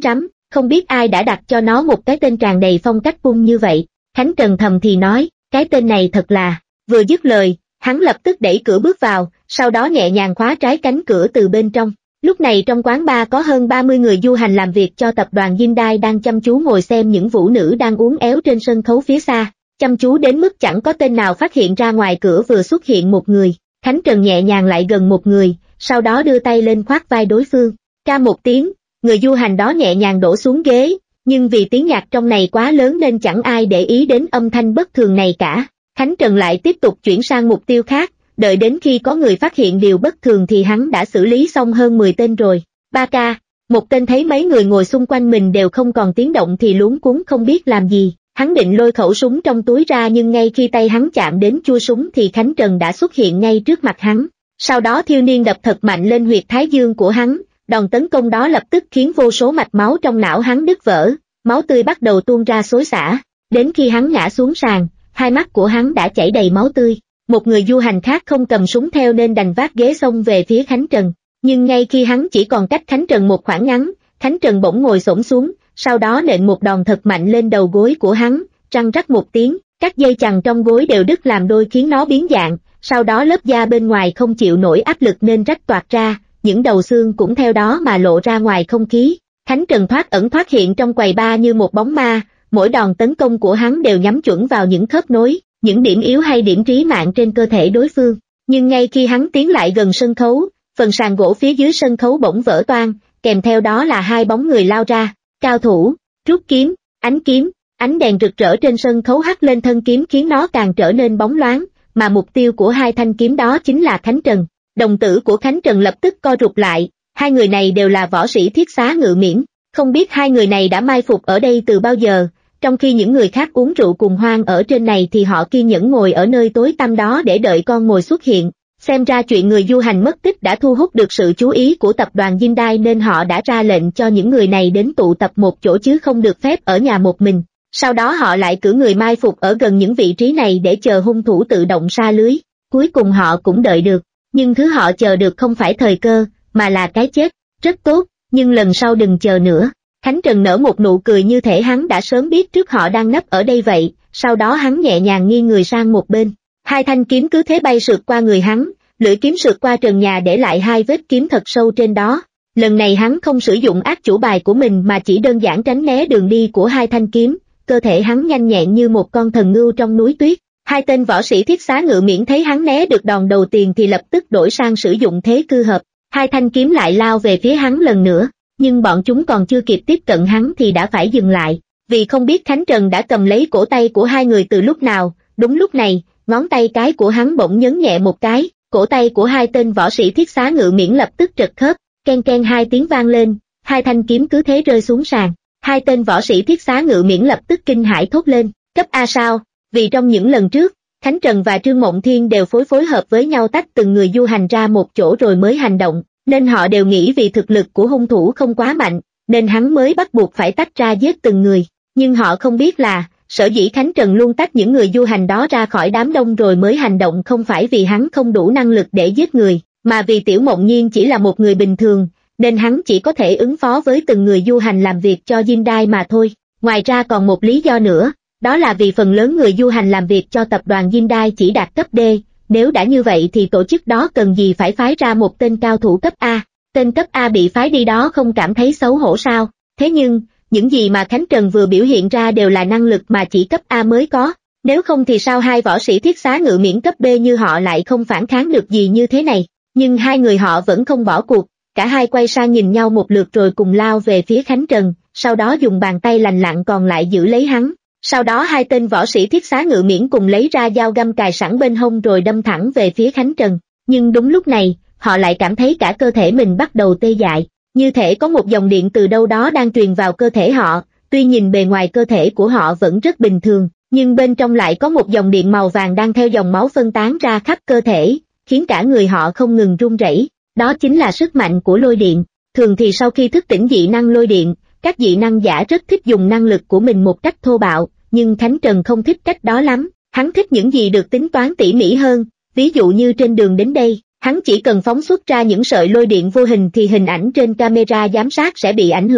không biết ai đã đặt cho nó một cái tên tràn đầy phong cách bung như vậy. Khánh Trần thầm thì nói, cái tên này thật là, vừa dứt lời, hắn lập tức đẩy cửa bước vào, sau đó nhẹ nhàng khóa trái cánh cửa từ bên trong. Lúc này trong quán bar có hơn ba mươi người du hành làm việc cho tập đoàn Hyundai đang chăm chú ngồi xem những vũ nữ đang uốn éo trên sân khấu phía xa, chăm chú đến mức chẳng có tên nào phát hiện ra ngoài cửa vừa xuất hiện một người. Khánh Trần nhẹ nhàng lại gần một người, sau đó đưa tay lên khoác vai đối phương, ca một tiếng, người du hành đó nhẹ nhàng đổ xuống ghế, nhưng vì tiếng nhạc trong này quá lớn nên chẳng ai để ý đến âm thanh bất thường này cả. Khánh Trần lại tiếp tục chuyển sang mục tiêu khác, đợi đến khi có người phát hiện điều bất thường thì hắn đã xử lý xong hơn mười tên rồi. Ba ca, một tên thấy mấy người ngồi xung quanh mình đều không còn tiếng động thì luống cuống không biết làm gì, hắn định lôi khẩu súng trong túi ra nhưng ngay khi tay hắn chạm đến chui súng thì Khánh Trần đã xuất hiện ngay trước mặt hắn. Sau đó thiếu niên đập thật mạnh lên huyệt thái dương của hắn, đòn tấn công đó lập tức khiến vô số mạch máu trong não hắn đứt vỡ, máu tươi bắt đầu tuôn ra xối xả, đến khi hắn ngã xuống sàn, hai mắt của hắn đã chảy đầy máu tươi. Một người du hành khác không cầm súng theo nên đành vác ghế xông về phía Khánh Trần, nhưng ngay khi hắn chỉ còn cách Khánh Trần một khoảng ngắn, Khánh Trần bỗng ngồi xổm xuống, sau đó nện một đòn thật mạnh lên đầu gối của hắn, răng rắc một tiếng, các dây chằng trong gối đều đứt làm đôi khiến nó biến dạng, sau đó lớp da bên ngoài không chịu nổi áp lực nên rách toạc ra, những đầu xương cũng theo đó mà lộ ra ngoài không khí. Khánh Trần thoát ẩn thoát hiện trong quầy bar như một bóng ma, mỗi đòn tấn công của hắn đều nhắm chuẩn vào những khớp nối, những điểm yếu hay điểm trí mạng trên cơ thể đối phương. Nhưng ngay khi hắn tiến lại gần sân khấu, phần sàn gỗ phía dưới sân khấu bỗng vỡ toang, kèm theo đó là hai bóng người lao ra, cao thủ, rút kiếm, ánh kiếm, ánh đèn rực rỡ trên sân khấu hắt lên thân kiếm khiến nó càng trở nên bóng loáng, mà mục tiêu của hai thanh kiếm đó chính là Khánh Trần. Đồng tử của Khánh Trần lập tức co rụt lại, hai người này đều là võ sĩ thiết xá ngự miễn, không biết hai người này đã mai phục ở đây từ bao giờ. Trong khi những người khác uống rượu cùng hoan ở trên này thì họ kiên nhẫn ngồi ở nơi tối tăm đó để đợi con mồi xuất hiện. Xem ra chuyện người du hành mất tích đã thu hút được sự chú ý của tập đoàn Hyundai nên họ đã ra lệnh cho những người này đến tụ tập một chỗ chứ không được phép ở nhà một mình. Sau đó họ lại cử người mai phục ở gần những vị trí này để chờ hung thủ tự động sa lưới. Cuối cùng họ cũng đợi được, nhưng thứ họ chờ được không phải thời cơ, mà là cái chết. Rất tốt, nhưng lần sau đừng chờ nữa. Khánh Trần nở một nụ cười như thể hắn đã sớm biết trước họ đang nấp ở đây vậy, sau đó hắn nhẹ nhàng nghiêng người sang một bên. Hai thanh kiếm cứ thế bay sượt qua người hắn, lưỡi kiếm sượt qua trần nhà để lại hai vết kiếm thật sâu trên đó. Lần này hắn không sử dụng ác chủ bài của mình mà chỉ đơn giản tránh né đường đi của hai thanh kiếm, cơ thể hắn nhanh nhẹn như một con thần ngưu trong núi tuyết. Hai tên võ sĩ thiết xá ngự miễn thấy hắn né được đòn đầu tiên thì lập tức đổi sang sử dụng thế cư hợp. Hai thanh kiếm lại lao về phía hắn lần nữa, nhưng bọn chúng còn chưa kịp tiếp cận hắn thì đã phải dừng lại, vì không biết Khánh Trần đã cầm lấy cổ tay của hai người từ lúc nào. Đúng lúc này, ngón tay cái của hắn bỗng nhấn nhẹ một cái, cổ tay của hai tên võ sĩ thiết xá ngự miễn lập tức trật khớp, ken ken hai tiếng vang lên, hai thanh kiếm cứ thế rơi xuống sàn. Hai tên võ sĩ thiết xá ngự miễn lập tức kinh hãi thốt lên, cấp A sao? Vì trong những lần trước, Khánh Trần và Trương Mộng Thiên đều phối phối hợp với nhau tách từng người du hành ra một chỗ rồi mới hành động, nên họ đều nghĩ vì thực lực của hung thủ không quá mạnh, nên hắn mới bắt buộc phải tách ra giết từng người. Nhưng họ không biết là, sở dĩ Khánh Trần luôn tách những người du hành đó ra khỏi đám đông rồi mới hành động không phải vì hắn không đủ năng lực để giết người, mà vì Tiểu Mộng Nhiên chỉ là một người bình thường, nên hắn chỉ có thể ứng phó với từng người du hành làm việc cho Hyundai mà thôi. Ngoài ra còn một lý do nữa, đó là vì phần lớn người du hành làm việc cho tập đoàn Hyundai chỉ đạt cấp D, nếu đã như vậy thì tổ chức đó cần gì phải phái ra một tên cao thủ cấp A, tên cấp A bị phái đi đó không cảm thấy xấu hổ sao? Thế nhưng, những gì mà Khánh Trần vừa biểu hiện ra đều là năng lực mà chỉ cấp A mới có, nếu không thì sao hai võ sĩ thiết xá ngự miễn cấp B như họ lại không phản kháng được gì như thế này? Nhưng hai người họ vẫn không bỏ cuộc, cả hai quay sang nhìn nhau một lượt rồi cùng lao về phía Khánh Trần, sau đó dùng bàn tay lành lặn còn lại giữ lấy hắn. Sau đó hai tên võ sĩ thiết xá ngự miễn cùng lấy ra dao găm cài sẵn bên hông rồi đâm thẳng về phía Khánh Trần. Nhưng đúng lúc này, họ lại cảm thấy cả cơ thể mình bắt đầu tê dại, như thể có một dòng điện từ đâu đó đang truyền vào cơ thể họ. Tuy nhìn bề ngoài cơ thể của họ vẫn rất bình thường, nhưng bên trong lại có một dòng điện màu vàng đang theo dòng máu phân tán ra khắp cơ thể, khiến cả người họ không ngừng run rẩy. Đó chính là sức mạnh của lôi điện. Thường thì sau khi thức tỉnh dị năng lôi điện, các dị năng giả rất thích dùng năng lực của mình một cách thô bạo, nhưng Khánh Trần không thích cách đó lắm, hắn thích những gì được tính toán tỉ mỉ hơn. Ví dụ như trên đường đến đây, hắn chỉ cần phóng xuất ra những sợi lôi điện vô hình thì hình ảnh trên camera giám sát sẽ bị ảnh hưởng,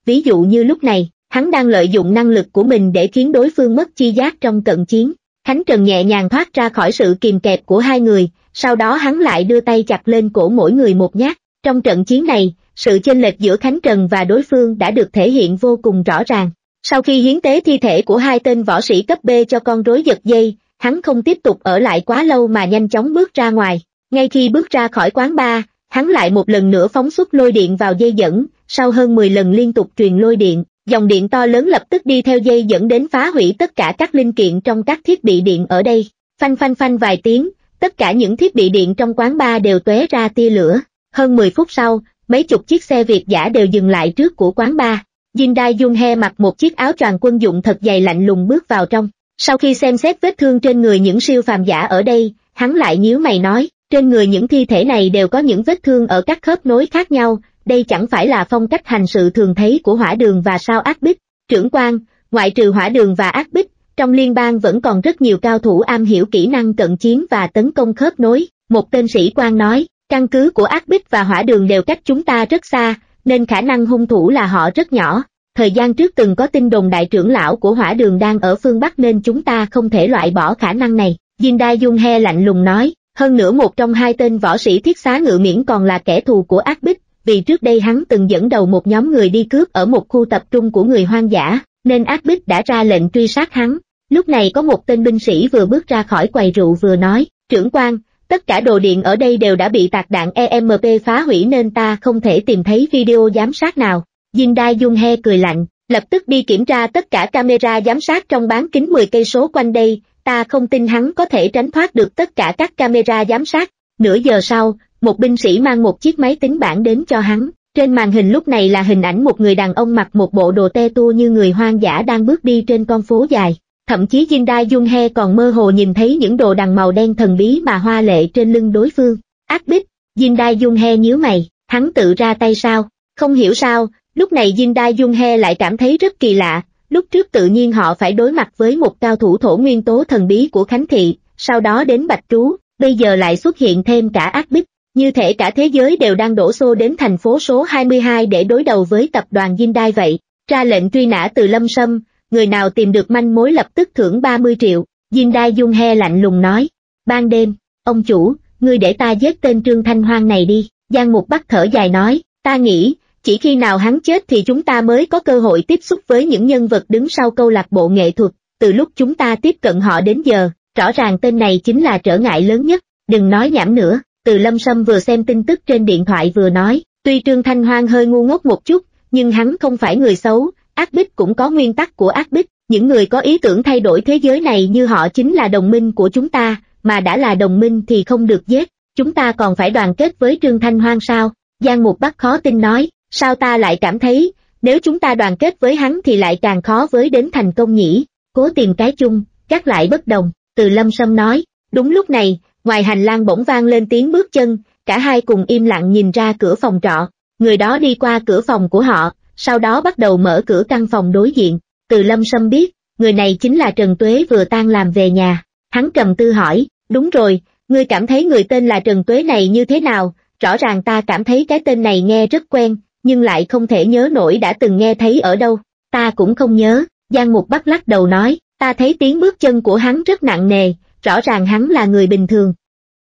ví dụ như lúc này, hắn đang lợi dụng năng lực của mình để khiến đối phương mất chi giác trong cận chiến. Khánh Trần nhẹ nhàng thoát ra khỏi sự kìm kẹp của hai người, sau đó hắn lại đưa tay chặt lên cổ mỗi người một nhát. Trong trận chiến này, sự chênh lệch giữa Khánh Trần và đối phương đã được thể hiện vô cùng rõ ràng. Sau khi hiến tế thi thể của hai tên võ sĩ cấp B cho con rối giật dây, hắn không tiếp tục ở lại quá lâu mà nhanh chóng bước ra ngoài. Ngay khi bước ra khỏi quán bar, hắn lại một lần nữa phóng xuất lôi điện vào dây dẫn, sau hơn mười lần liên tục truyền lôi điện, dòng điện to lớn lập tức đi theo dây dẫn đến phá hủy tất cả các linh kiện trong các thiết bị điện ở đây. Phanh phanh phanh vài tiếng, tất cả những thiết bị điện trong quán bar đều tóe ra tia lửa. Hơn mười phút sau, mấy chục chiếc xe Việt dã đều dừng lại trước của quán bar. Jin Dae Jung He mặc một chiếc áo choàng quân dụng thật dày lạnh lùng bước vào trong. Sau khi xem xét vết thương trên người những siêu phàm giả ở đây, hắn lại nhíu mày nói, trên người những thi thể này đều có những vết thương ở các khớp nối khác nhau, đây chẳng phải là phong cách hành sự thường thấy của Hỏa Đường và sao Ác Bích. Trưởng quan, ngoại trừ Hỏa Đường và Ác Bích, trong liên bang vẫn còn rất nhiều cao thủ am hiểu kỹ năng cận chiến và tấn công khớp nối, một tên sĩ quan nói, căn cứ của Ác Bích và Hỏa Đường đều cách chúng ta rất xa, nên khả năng hung thủ là họ rất nhỏ. Thời gian trước từng có tin đồn đại trưởng lão của Hỏa Đường đang ở phương Bắc nên chúng ta không thể loại bỏ khả năng này. Jin Dae Jung He lạnh lùng nói, hơn nữa một trong hai tên võ sĩ thiết xá ngự miễn còn là kẻ thù của Ác Bích, vì trước đây hắn từng dẫn đầu một nhóm người đi cướp ở một khu tập trung của người hoang dã, nên Ác Bích đã ra lệnh truy sát hắn. Lúc này có một tên binh sĩ vừa bước ra khỏi quầy rượu vừa nói, trưởng quan, tất cả đồ điện ở đây đều đã bị tạc đạn E M P phá hủy nên ta không thể tìm thấy video giám sát nào. Jin Dae Jung He cười lạnh, lập tức đi kiểm tra tất cả camera giám sát trong bán kính mười cây số quanh đây, ta không tin hắn có thể tránh thoát được tất cả các camera giám sát. Nửa giờ sau, một binh sĩ mang một chiếc máy tính bảng đến cho hắn, trên màn hình lúc này là hình ảnh một người đàn ông mặc một bộ đồ te tua như người hoang dã đang bước đi trên con phố dài. Thậm chí Jin Dae Jung He còn mơ hồ nhìn thấy những đồ đằng màu đen thần bí mà hoa lệ trên lưng đối phương. Ác Bích, Jin Dae Jung He nhíu mày, hắn tự ra tay sao? Không hiểu sao, lúc này Jin Dae Jung He lại cảm thấy rất kỳ lạ, lúc trước tự nhiên họ phải đối mặt với một cao thủ thổ nguyên tố thần bí của Khánh Thị, sau đó đến Bạch Trú, bây giờ lại xuất hiện thêm cả Ác Bích, như thể cả thế giới đều đang đổ xô đến thành phố số hai mươi hai để đối đầu với tập đoàn Jin Dae vậy. Ra lệnh truy nã từ Lâm Sâm, người nào tìm được manh mối lập tức thưởng ba mươi triệu, Jin Dae Jung He lạnh lùng nói. Ban đêm, ông chủ, ngươi để ta giết tên Trương Thanh Hoang này đi, Giang Mục Bắc thở dài nói, ta nghĩ, chỉ khi nào hắn chết thì chúng ta mới có cơ hội tiếp xúc với những nhân vật đứng sau câu lạc bộ nghệ thuật, từ lúc chúng ta tiếp cận họ đến giờ, rõ ràng tên này chính là trở ngại lớn nhất, đừng nói nhảm nữa. Từ Lâm Sâm vừa xem tin tức trên điện thoại vừa nói, tuy Trương Thanh Hoang hơi ngu ngốc một chút, nhưng hắn không phải người xấu, Ác Bích cũng có nguyên tắc của Ác Bích, những người có ý tưởng thay đổi thế giới này như họ chính là đồng minh của chúng ta, mà đã là đồng minh thì không được giết, chúng ta còn phải đoàn kết với Trương Thanh Hoang sao? Giang Mục Bắc khó tin nói, sao ta lại cảm thấy, nếu chúng ta đoàn kết với hắn thì lại càng khó với đến thành công nhỉ, cố tìm cái chung, các lại bất đồng, Từ Lâm Sâm nói. Đúng lúc này, ngoài hành lang bỗng vang lên tiếng bước chân, cả hai cùng im lặng nhìn ra cửa phòng trọ, người đó đi qua cửa phòng của họ, sau đó bắt đầu mở cửa căn phòng đối diện. Từ Lâm Sâm biết, người này chính là Trần Tuế vừa tan làm về nhà, hắn trầm tư hỏi, đúng rồi, ngươi cảm thấy người tên là Trần Tuế này như thế nào? Rõ ràng ta cảm thấy cái tên này nghe rất quen, nhưng lại không thể nhớ nổi đã từng nghe thấy ở đâu. Ta cũng không nhớ, Giang Mục Bắc lắc đầu nói, ta thấy tiếng bước chân của hắn rất nặng nề, rõ ràng hắn là người bình thường.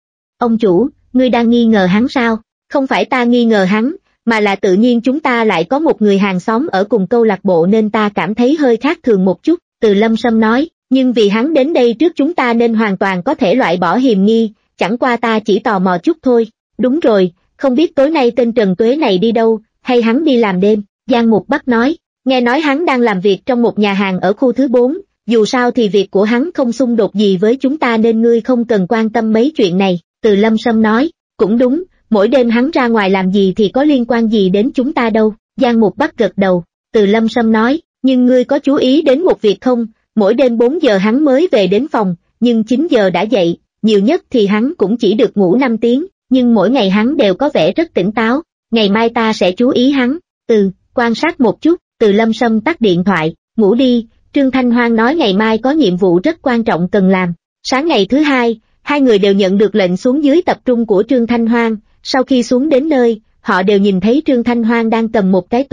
Ông chủ, ngươi đang nghi ngờ hắn sao? Không phải ta nghi ngờ hắn, mà là tự nhiên chúng ta lại có một người hàng xóm ở cùng câu lạc bộ nên ta cảm thấy hơi khác thường một chút, Từ Lâm Sâm nói, nhưng vì hắn đến đây trước chúng ta nên hoàn toàn có thể loại bỏ hiềm nghi, chẳng qua ta chỉ tò mò chút thôi. Đúng rồi, không biết tối nay tên Trần Tuế này đi đâu, hay hắn đi làm đêm, Giang Mục Bắc nói, nghe nói hắn đang làm việc trong một nhà hàng ở khu thứ bốn, dù sao thì việc của hắn không xung đột gì với chúng ta nên ngươi không cần quan tâm mấy chuyện này, Từ Lâm Sâm nói, cũng đúng, mỗi đêm hắn ra ngoài làm gì thì có liên quan gì đến chúng ta đâu, Giang Mục Bắc gật đầu, Từ Lâm Sâm nói, nhưng ngươi có chú ý đến một việc không, mỗi đêm bốn giờ hắn mới về đến phòng, nhưng chín giờ đã dậy, nhiều nhất thì hắn cũng chỉ được ngủ năm tiếng, nhưng mỗi ngày hắn đều có vẻ rất tỉnh táo, ngày mai ta sẽ chú ý hắn, ừ, quan sát một chút, Từ Lâm Sâm tắt điện thoại, ngủ đi, Trương Thanh Hoang nói ngày mai có nhiệm vụ rất quan trọng cần làm. Sáng ngày thứ hai, hai người đều nhận được lệnh xuống dưới tập trung của Trương Thanh Hoang, sau khi xuống đến nơi, họ đều nhìn thấy Trương Thanh Hoang đang cầm một cái túi,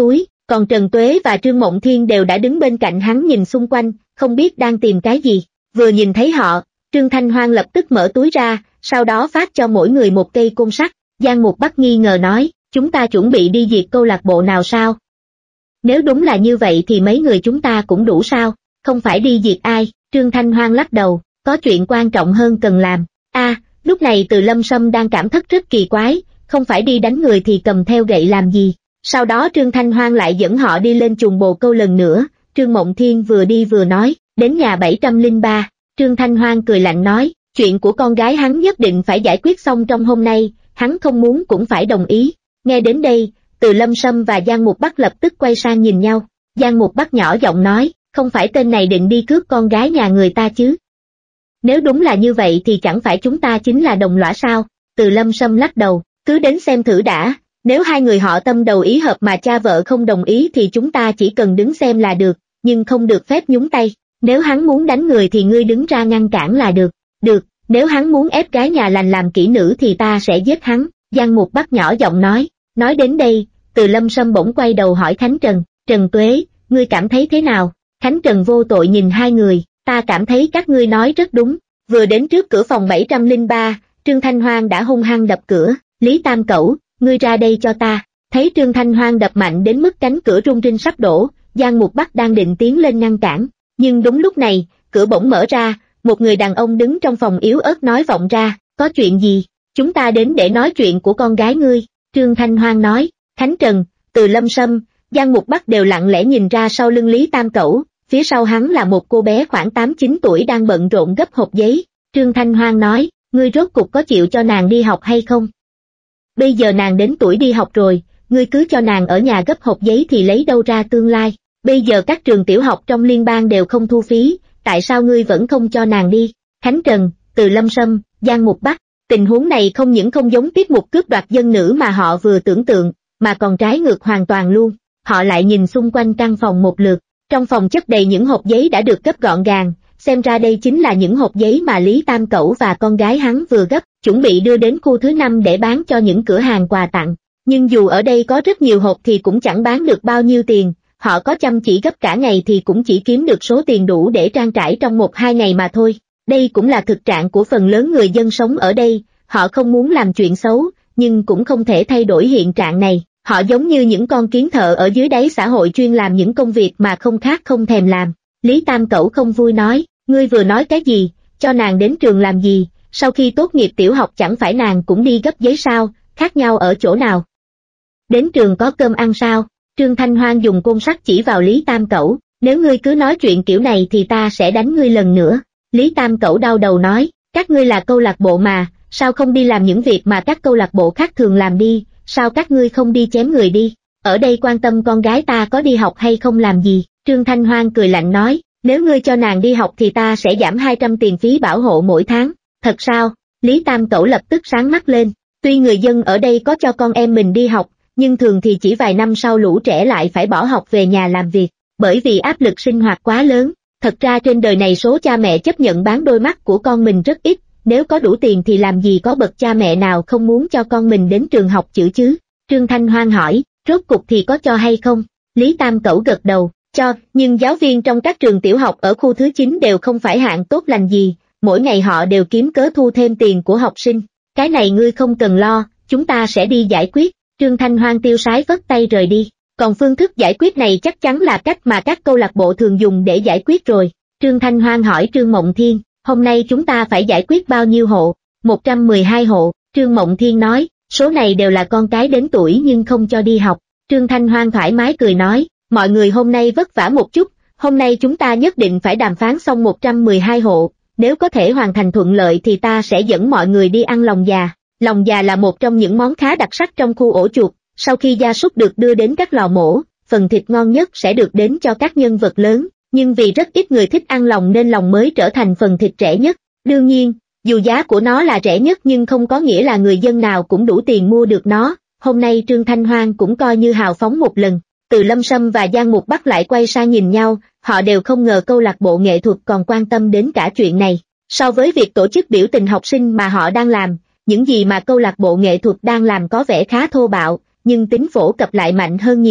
còn Trần Tuế và Trương Mộng Thiên đều đã đứng bên cạnh hắn nhìn xung quanh, không biết đang tìm cái gì. Vừa nhìn thấy họ, Trương Thanh Hoan lập tức mở túi ra, sau đó phát cho mỗi người một cây côn sắt. Giang Mục Bắc nghi ngờ nói, chúng ta chuẩn bị đi diệt câu lạc bộ nào sao? Nếu đúng là như vậy thì mấy người chúng ta cũng đủ sao? Không phải đi diệt ai? Trương Thanh Hoan lắc đầu, có chuyện quan trọng hơn cần làm. A, lúc này Từ Lâm Sâm đang cảm thất rất kỳ quái, không phải đi đánh người thì cầm theo gậy làm gì. Sau đó Trương Thanh Hoan lại dẫn họ đi lên chuồng bồ câu lần nữa. Trương Mộng Thiên vừa đi vừa nói, đến nhà bảy trăm lẻ ba. Trương Thanh Hoan cười lạnh nói, chuyện của con gái hắn nhất định phải giải quyết xong trong hôm nay, hắn không muốn cũng phải đồng ý. Nghe đến đây, Từ Lâm Sâm và Giang Mục Bắc lập tức quay sang nhìn nhau. Giang Mục Bắc nhỏ giọng nói, không phải tên này định đi cướp con gái nhà người ta chứ? Nếu đúng là như vậy thì chẳng phải chúng ta chính là đồng lõa sao? Từ Lâm Sâm lắc đầu, cứ đến xem thử đã, nếu hai người họ tâm đầu ý hợp mà cha vợ không đồng ý thì chúng ta chỉ cần đứng xem là được, nhưng không được phép nhúng tay. Nếu hắn muốn đánh người thì ngươi đứng ra ngăn cản là được. Được, nếu hắn muốn ép gái nhà lành làm kỹ nữ thì ta sẽ giết hắn. Giang Mục Bắc nhỏ giọng nói. Nói đến đây, Từ Lâm Sâm bỗng quay đầu hỏi Khánh Trần, Trần Tuế, ngươi cảm thấy thế nào? Khánh Trần vô tội nhìn hai người, ta cảm thấy các ngươi nói rất đúng. Vừa đến trước cửa phòng bảy trăm lẻ ba, Trương Thanh Hoan đã hung hăng đập cửa. Lý Tam Cẩu, ngươi ra đây cho ta. Thấy Trương Thanh Hoan đập mạnh đến mức cánh cửa rung rinh sắp đổ, Giang Mục Bắc đang định tiến lên ngăn cản. Nhưng đúng lúc này, cửa bỗng mở ra, một người đàn ông đứng trong phòng yếu ớt nói vọng ra, có chuyện gì? Chúng ta đến để nói chuyện của con gái ngươi. Trương Thanh Hoan nói. Khánh Trần, Từ Lâm Sâm, Giang Mục Bắc đều lặng lẽ nhìn ra sau lưng Lý Tam Cẩu, phía sau hắn là một cô bé khoảng tám chín tuổi đang bận rộn gấp hộp giấy. Trương Thanh Hoan nói, ngươi rốt cục có chịu cho nàng đi học hay không? Bây giờ nàng đến tuổi đi học rồi, ngươi cứ cho nàng ở nhà gấp hộp giấy thì lấy đâu ra tương lai? Bây giờ các trường tiểu học trong liên bang đều không thu phí, tại sao ngươi vẫn không cho nàng đi? Khánh Trần, Từ Lâm Sâm, Giang Mục Bắc, tình huống này không những không giống tiết mục cướp đoạt dân nữ mà họ vừa tưởng tượng, mà còn trái ngược hoàn toàn luôn. Họ lại nhìn xung quanh căn phòng một lượt, trong phòng chất đầy những hộp giấy đã được gấp gọn gàng, xem ra đây chính là những hộp giấy mà Lý Tam Cẩu và con gái hắn vừa gấp, chuẩn bị đưa đến khu thứ năm để bán cho những cửa hàng quà tặng. Nhưng dù ở đây có rất nhiều hộp thì cũng chẳng bán được bao nhiêu tiền, họ có chăm chỉ gấp cả ngày thì cũng chỉ kiếm được số tiền đủ để trang trải trong một hai ngày mà thôi. Đây cũng là thực trạng của phần lớn người dân sống ở đây, họ không muốn làm chuyện xấu, nhưng cũng không thể thay đổi hiện trạng này. Họ giống như những con kiến thợ ở dưới đáy xã hội chuyên làm những công việc mà không khác không thèm làm. Lý Tam Cẩu không vui nói, ngươi vừa nói cái gì, cho nàng đến trường làm gì, sau khi tốt nghiệp tiểu học chẳng phải nàng cũng đi gấp giấy sao, khác nhau ở chỗ nào? Đến trường có cơm ăn sao? Trương Thanh Hoan dùng côn sắt chỉ vào Lý Tam Cẩu, nếu ngươi cứ nói chuyện kiểu này thì ta sẽ đánh ngươi lần nữa. Lý Tam Cẩu đau đầu nói, các ngươi là câu lạc bộ mà, sao không đi làm những việc mà các câu lạc bộ khác thường làm đi, sao các ngươi không đi chém người đi, ở đây quan tâm con gái ta có đi học hay không làm gì. Trương Thanh Hoan cười lạnh nói, nếu ngươi cho nàng đi học thì ta sẽ giảm hai trăm tiền phí bảo hộ mỗi tháng. Thật sao? Lý Tam Cẩu lập tức sáng mắt lên, tuy người dân ở đây có cho con em mình đi học, nhưng thường thì chỉ vài năm sau lũ trẻ lại phải bỏ học về nhà làm việc, bởi vì áp lực sinh hoạt quá lớn. Thật ra trên đời này số cha mẹ chấp nhận bán đôi mắt của con mình rất ít, nếu có đủ tiền thì làm gì có bậc cha mẹ nào không muốn cho con mình đến trường học chữ chứ. Trương Thanh Hoan hỏi, rốt cục thì có cho hay không? Lý Tam Cẩu gật đầu, cho, nhưng giáo viên trong các trường tiểu học ở khu thứ chín đều không phải hạng tốt lành gì, mỗi ngày họ đều kiếm cớ thu thêm tiền của học sinh. Cái này ngươi không cần lo, chúng ta sẽ đi giải quyết. Trương Thanh Hoan tiêu sái vất tay rời đi. Còn phương thức giải quyết này chắc chắn là cách mà các câu lạc bộ thường dùng để giải quyết rồi. Trương Thanh Hoan hỏi Trương Mộng Thiên, hôm nay chúng ta phải giải quyết bao nhiêu hộ? một trăm mười hai hộ. Trương Mộng Thiên nói, số này đều là con cái đến tuổi nhưng không cho đi học. Trương Thanh Hoan thoải mái cười nói, mọi người hôm nay vất vả một chút, hôm nay chúng ta nhất định phải đàm phán xong một trăm mười hai hộ, nếu có thể hoàn thành thuận lợi thì ta sẽ dẫn mọi người đi ăn lòng già. Lòng già là một trong những món khá đặc sắc trong khu ổ chuột, sau khi gia súc được đưa đến các lò mổ, phần thịt ngon nhất sẽ được đến cho các nhân vật lớn, nhưng vì rất ít người thích ăn lòng nên lòng mới trở thành phần thịt rẻ nhất. Đương nhiên, dù giá của nó là rẻ nhất nhưng không có nghĩa là người dân nào cũng đủ tiền mua được nó. Hôm nay Trương Thanh Hoan cũng coi như hào phóng một lần. Từ Lâm Sâm và Giang Mục Bắc lại quay sang nhìn nhau, họ đều không ngờ câu lạc bộ nghệ thuật còn quan tâm đến cả chuyện này. So với việc tổ chức biểu tình học sinh mà họ đang làm, những gì mà câu lạc bộ nghệ thuật đang làm có vẻ khá thô bạo, nhưng tính phổ cập lại mạnh hơn nhiều.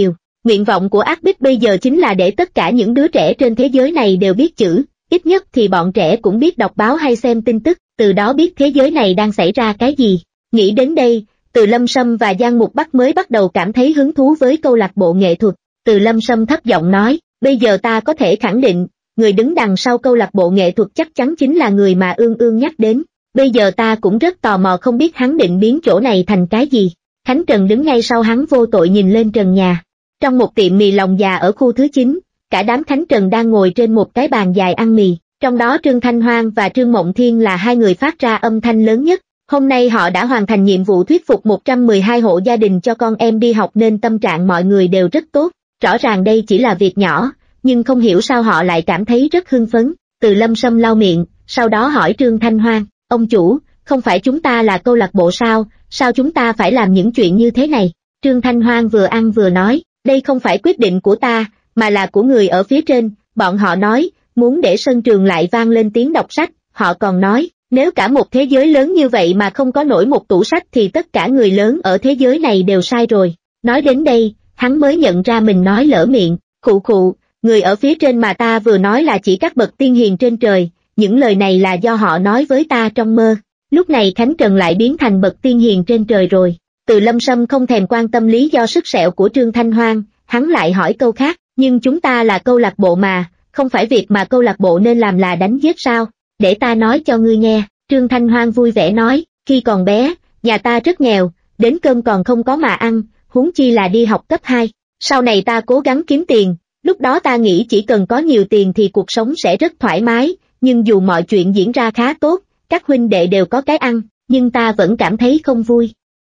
Nguyện vọng của Ác Bích bây giờ chính là để tất cả những đứa trẻ trên thế giới này đều biết chữ, ít nhất thì bọn trẻ cũng biết đọc báo hay xem tin tức, từ đó biết thế giới này đang xảy ra cái gì. Nghĩ đến đây, Từ Lâm Sâm và Giang Mục Bắc mới bắt đầu cảm thấy hứng thú với câu lạc bộ nghệ thuật. Từ Lâm Sâm thấp giọng nói, bây giờ ta có thể khẳng định, người đứng đằng sau câu lạc bộ nghệ thuật chắc chắn chính là người mà Ương Ương nhắc đến. Bây giờ ta cũng rất tò mò không biết hắn định biến chỗ này thành cái gì. Khánh Trần đứng ngay sau hắn vô tội nhìn lên trần nhà. Trong một tiệm mì lòng già ở khu thứ chín, cả đám Khánh Trần đang ngồi trên một cái bàn dài ăn mì, trong đó Trương Thanh Hoang và Trương Mộng Thiên là hai người phát ra âm thanh lớn nhất. Hôm nay họ đã hoàn thành nhiệm vụ thuyết phục một trăm mười hai hộ gia đình cho con em đi học nên tâm trạng mọi người đều rất tốt. Rõ ràng đây chỉ là việc nhỏ, nhưng không hiểu sao họ lại cảm thấy rất hưng phấn. Từ Lâm Sâm lau miệng, sau đó hỏi Trương Thanh Hoang, ông chủ, không phải chúng ta là câu lạc bộ sao, sao chúng ta phải làm những chuyện như thế này? Trương Thanh Hoang vừa ăn vừa nói, đây không phải quyết định của ta, mà là của người ở phía trên, bọn họ nói, muốn để sân trường lại vang lên tiếng đọc sách, họ còn nói, nếu cả một thế giới lớn như vậy mà không có nổi một tủ sách thì tất cả người lớn ở thế giới này đều sai rồi. Nói đến đây, hắn mới nhận ra mình nói lỡ miệng, khụ khụ, người ở phía trên mà ta vừa nói là chỉ các bậc tiên hiền trên trời, những lời này là do họ nói với ta trong mơ. Lúc này Khánh Trần lại biến thành bậc tiên hiền trên trời rồi. Từ Lâm Sâm không thèm quan tâm lý do sức sẹo của Trương Thanh Hoang, hắn lại hỏi câu khác, nhưng chúng ta là câu lạc bộ mà, không phải việc mà câu lạc bộ nên làm là đánh giết sao? Để ta nói cho ngươi nghe, Trương Thanh Hoang vui vẻ nói, khi còn bé, nhà ta rất nghèo, đến cơm còn không có mà ăn, huống chi là đi học cấp hai. Sau này ta cố gắng kiếm tiền, lúc đó ta nghĩ chỉ cần có nhiều tiền thì cuộc sống sẽ rất thoải mái, nhưng dù mọi chuyện diễn ra khá tốt, các huynh đệ đều có cái ăn, nhưng ta vẫn cảm thấy không vui.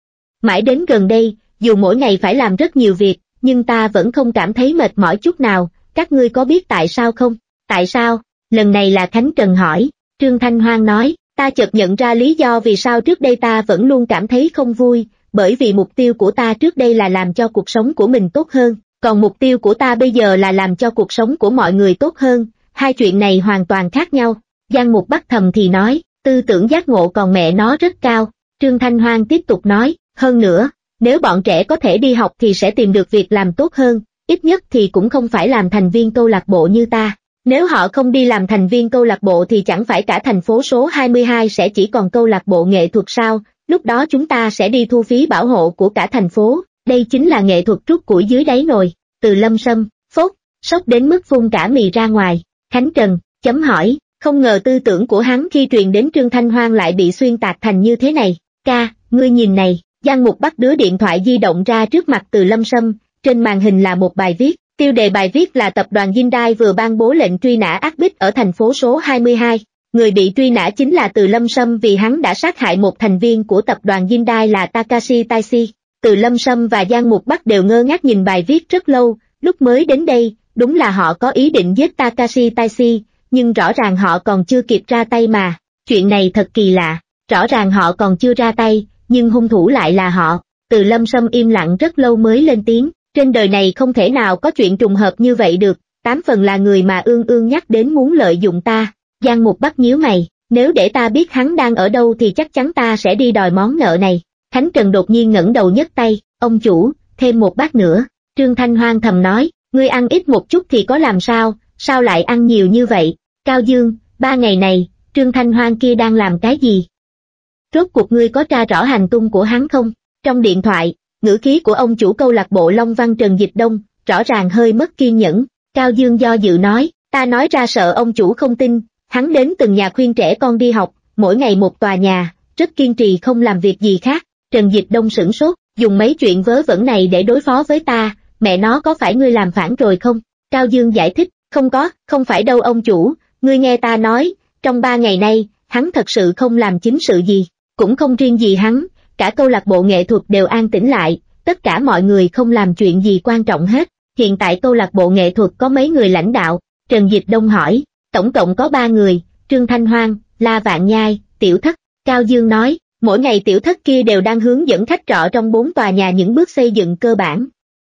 Mãi đến gần đây, dù mỗi ngày phải làm rất nhiều việc, nhưng ta vẫn không cảm thấy mệt mỏi chút nào, các ngươi có biết tại sao không? Tại sao? Lần này là Khánh Trần hỏi. Trương Thanh Hoang nói, ta chợt nhận ra lý do vì sao trước đây ta vẫn luôn cảm thấy không vui, bởi vì mục tiêu của ta trước đây là làm cho cuộc sống của mình tốt hơn, còn mục tiêu của ta bây giờ là làm cho cuộc sống của mọi người tốt hơn, hai chuyện này hoàn toàn khác nhau. Giang Mục Bắc thầm thì nói, tư tưởng giác ngộ còn mẹ nó rất cao. Trương Thanh Hoang tiếp tục nói, hơn nữa, nếu bọn trẻ có thể đi học thì sẽ tìm được việc làm tốt hơn, ít nhất thì cũng không phải làm thành viên câu lạc bộ như ta. Nếu họ không đi làm thành viên câu lạc bộ thì chẳng phải cả thành phố số hai mươi hai sẽ chỉ còn câu lạc bộ nghệ thuật sao, lúc đó chúng ta sẽ đi thu phí bảo hộ của cả thành phố, đây chính là nghệ thuật trút củi dưới đáy nồi. Từ Lâm Sâm, phốt, sốc đến mức phun cả mì ra ngoài. Khánh Trần, chấm hỏi, không ngờ tư tưởng của hắn khi truyền đến Trương Thanh Hoang lại bị xuyên tạc thành như thế này. Ca, ngươi nhìn này. Giang Mục Bắc đưa điện thoại di động ra trước mặt Từ Lâm Sâm, trên màn hình là một bài viết, tiêu đề bài viết là tập đoàn Hyundai vừa ban bố lệnh truy nã Ác Bích ở thành phố số hai mươi hai. Người bị truy nã chính là Từ Lâm Sâm vì hắn đã sát hại một thành viên của tập đoàn Hyundai là Takashi Taisi. Từ Lâm Sâm và Giang Mục Bắc đều ngơ ngác nhìn bài viết rất lâu, lúc mới đến đây, đúng là họ có ý định giết Takashi Taisi, nhưng rõ ràng họ còn chưa kịp ra tay mà, chuyện này thật kỳ lạ, rõ ràng họ còn chưa ra tay, nhưng hung thủ lại là họ. Từ Lâm Sâm im lặng rất lâu mới lên tiếng, trên đời này không thể nào có chuyện trùng hợp như vậy được, tám phần là người mà Ương Ương nhắc đến muốn lợi dụng ta. Giang Mục Bắc nhíu mày, nếu để ta biết hắn đang ở đâu thì chắc chắn ta sẽ đi đòi món nợ này. Khánh Trần đột nhiên ngẩng đầu nhấc tay, ông chủ, thêm một bát nữa. Trương Thanh Hoang thầm nói, ngươi ăn ít một chút thì có làm sao, sao lại ăn nhiều như vậy? Cao Dương, ba ngày này, Trương Thanh Hoang kia đang làm cái gì? Rốt cuộc ngươi có tra rõ hành tung của hắn không? Trong điện thoại, ngữ khí của ông chủ câu lạc bộ Long Văn Trần Dịch Đông, rõ ràng hơi mất kiên nhẫn. Cao Dương do dự nói, ta nói ra sợ ông chủ không tin, hắn đến từng nhà khuyên trẻ con đi học, mỗi ngày một tòa nhà, rất kiên trì không làm việc gì khác. Trần Dịch Đông sửng sốt, dùng mấy chuyện vớ vẩn này để đối phó với ta, mẹ nó có phải ngươi làm phản rồi không? Cao Dương giải thích, không có, không phải đâu ông chủ, ngươi nghe ta nói, trong ba ngày nay, hắn thật sự không làm chính sự gì, cũng không riêng gì hắn, cả câu lạc bộ nghệ thuật đều an tĩnh lại, tất cả mọi người không làm chuyện gì quan trọng hết. Hiện tại câu lạc bộ nghệ thuật có mấy người lãnh đạo? Trần Dịch Đông hỏi, tổng cộng có ba người, Trương Thanh Hoang, La Vạn Nhai, Tiểu Thất. Cao Dương nói, mỗi ngày Tiểu Thất kia đều đang hướng dẫn khách trọ trong bốn tòa nhà những bước xây dựng cơ bản.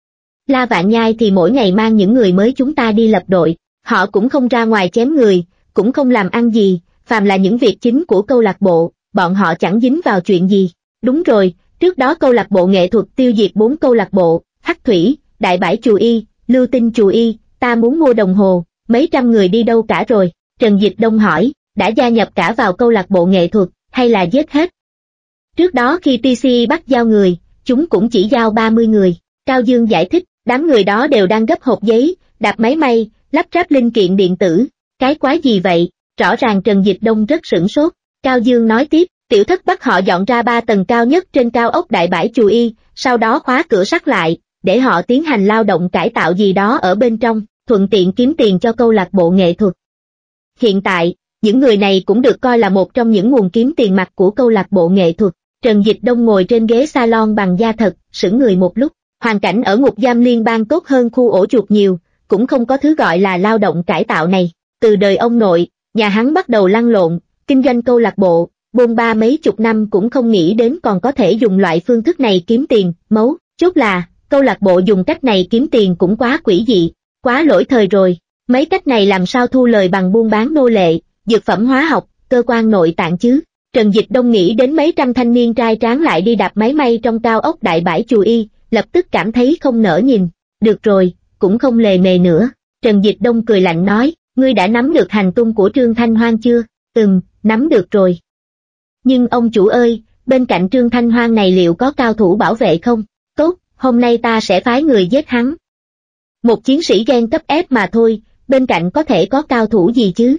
La Vạn Nhai thì mỗi ngày mang những người mới chúng ta đi lập đội, họ cũng không ra ngoài chém người, cũng không làm ăn gì, phàm là những việc chính của câu lạc bộ, bọn họ chẳng dính vào chuyện gì. Đúng rồi, trước đó câu lạc bộ nghệ thuật tiêu diệt bốn câu lạc bộ, Hắc Thủy, Đại Bãi Chù Y, Lưu Tinh Chù Y, ta muốn mua đồng hồ, mấy trăm người đi đâu cả rồi? Trần Dịch Đông hỏi, đã gia nhập cả vào câu lạc bộ nghệ thuật, hay là giết hết? Trước đó khi tê xê bắt giao người, chúng cũng chỉ giao ba mươi người. Cao Dương giải thích, đám người đó đều đang gấp hộp giấy, đạp máy may, lắp ráp linh kiện điện tử. Cái quái gì vậy? Rõ ràng Trần Dịch Đông rất sửng sốt. Cao Dương nói tiếp, tiểu thất bắt họ dọn ra ba tầng cao nhất trên cao ốc Đại Bãi Chù Y, sau đó khóa cửa sắt lại, để họ tiến hành lao động cải tạo gì đó ở bên trong, thuận tiện kiếm tiền cho câu lạc bộ nghệ thuật. Hiện tại, những người này cũng được coi là một trong những nguồn kiếm tiền mặt của câu lạc bộ nghệ thuật. Trần Dịch Đông ngồi trên ghế salon bằng da thật, sững người một lúc. Hoàn cảnh ở ngục giam liên bang tốt hơn khu ổ chuột nhiều, cũng không có thứ gọi là lao động cải tạo này. Từ đời ông nội, nhà hắn bắt đầu lăn lộn, kinh doanh câu lạc bộ, bôn ba mấy chục năm cũng không nghĩ đến còn có thể dùng loại phương thức này kiếm tiền. Mấu chốt là, câu lạc bộ dùng cách này kiếm tiền cũng quá quỷ dị, quá lỗi thời rồi. Mấy cách này làm sao thu lời bằng buôn bán nô lệ, dược phẩm hóa học, cơ quan nội tạng chứ? Trần Dịch Đông nghĩ đến mấy trăm thanh niên trai tráng lại đi đạp máy may trong cao ốc Đại Bãi Chù Y, lập tức cảm thấy không nỡ nhìn. Được rồi, cũng không lề mề nữa. Trần Dịch Đông cười lạnh nói, ngươi đã nắm được hành tung của Trương Thanh Hoang chưa? Ừm, nắm được rồi. Nhưng ông chủ ơi, bên cạnh Trương Thanh Hoang này liệu có cao thủ bảo vệ không? Tốt, hôm nay ta sẽ phái người giết hắn. Một chiến sĩ ghen cấp F mà thôi, bên cạnh có thể có cao thủ gì chứ?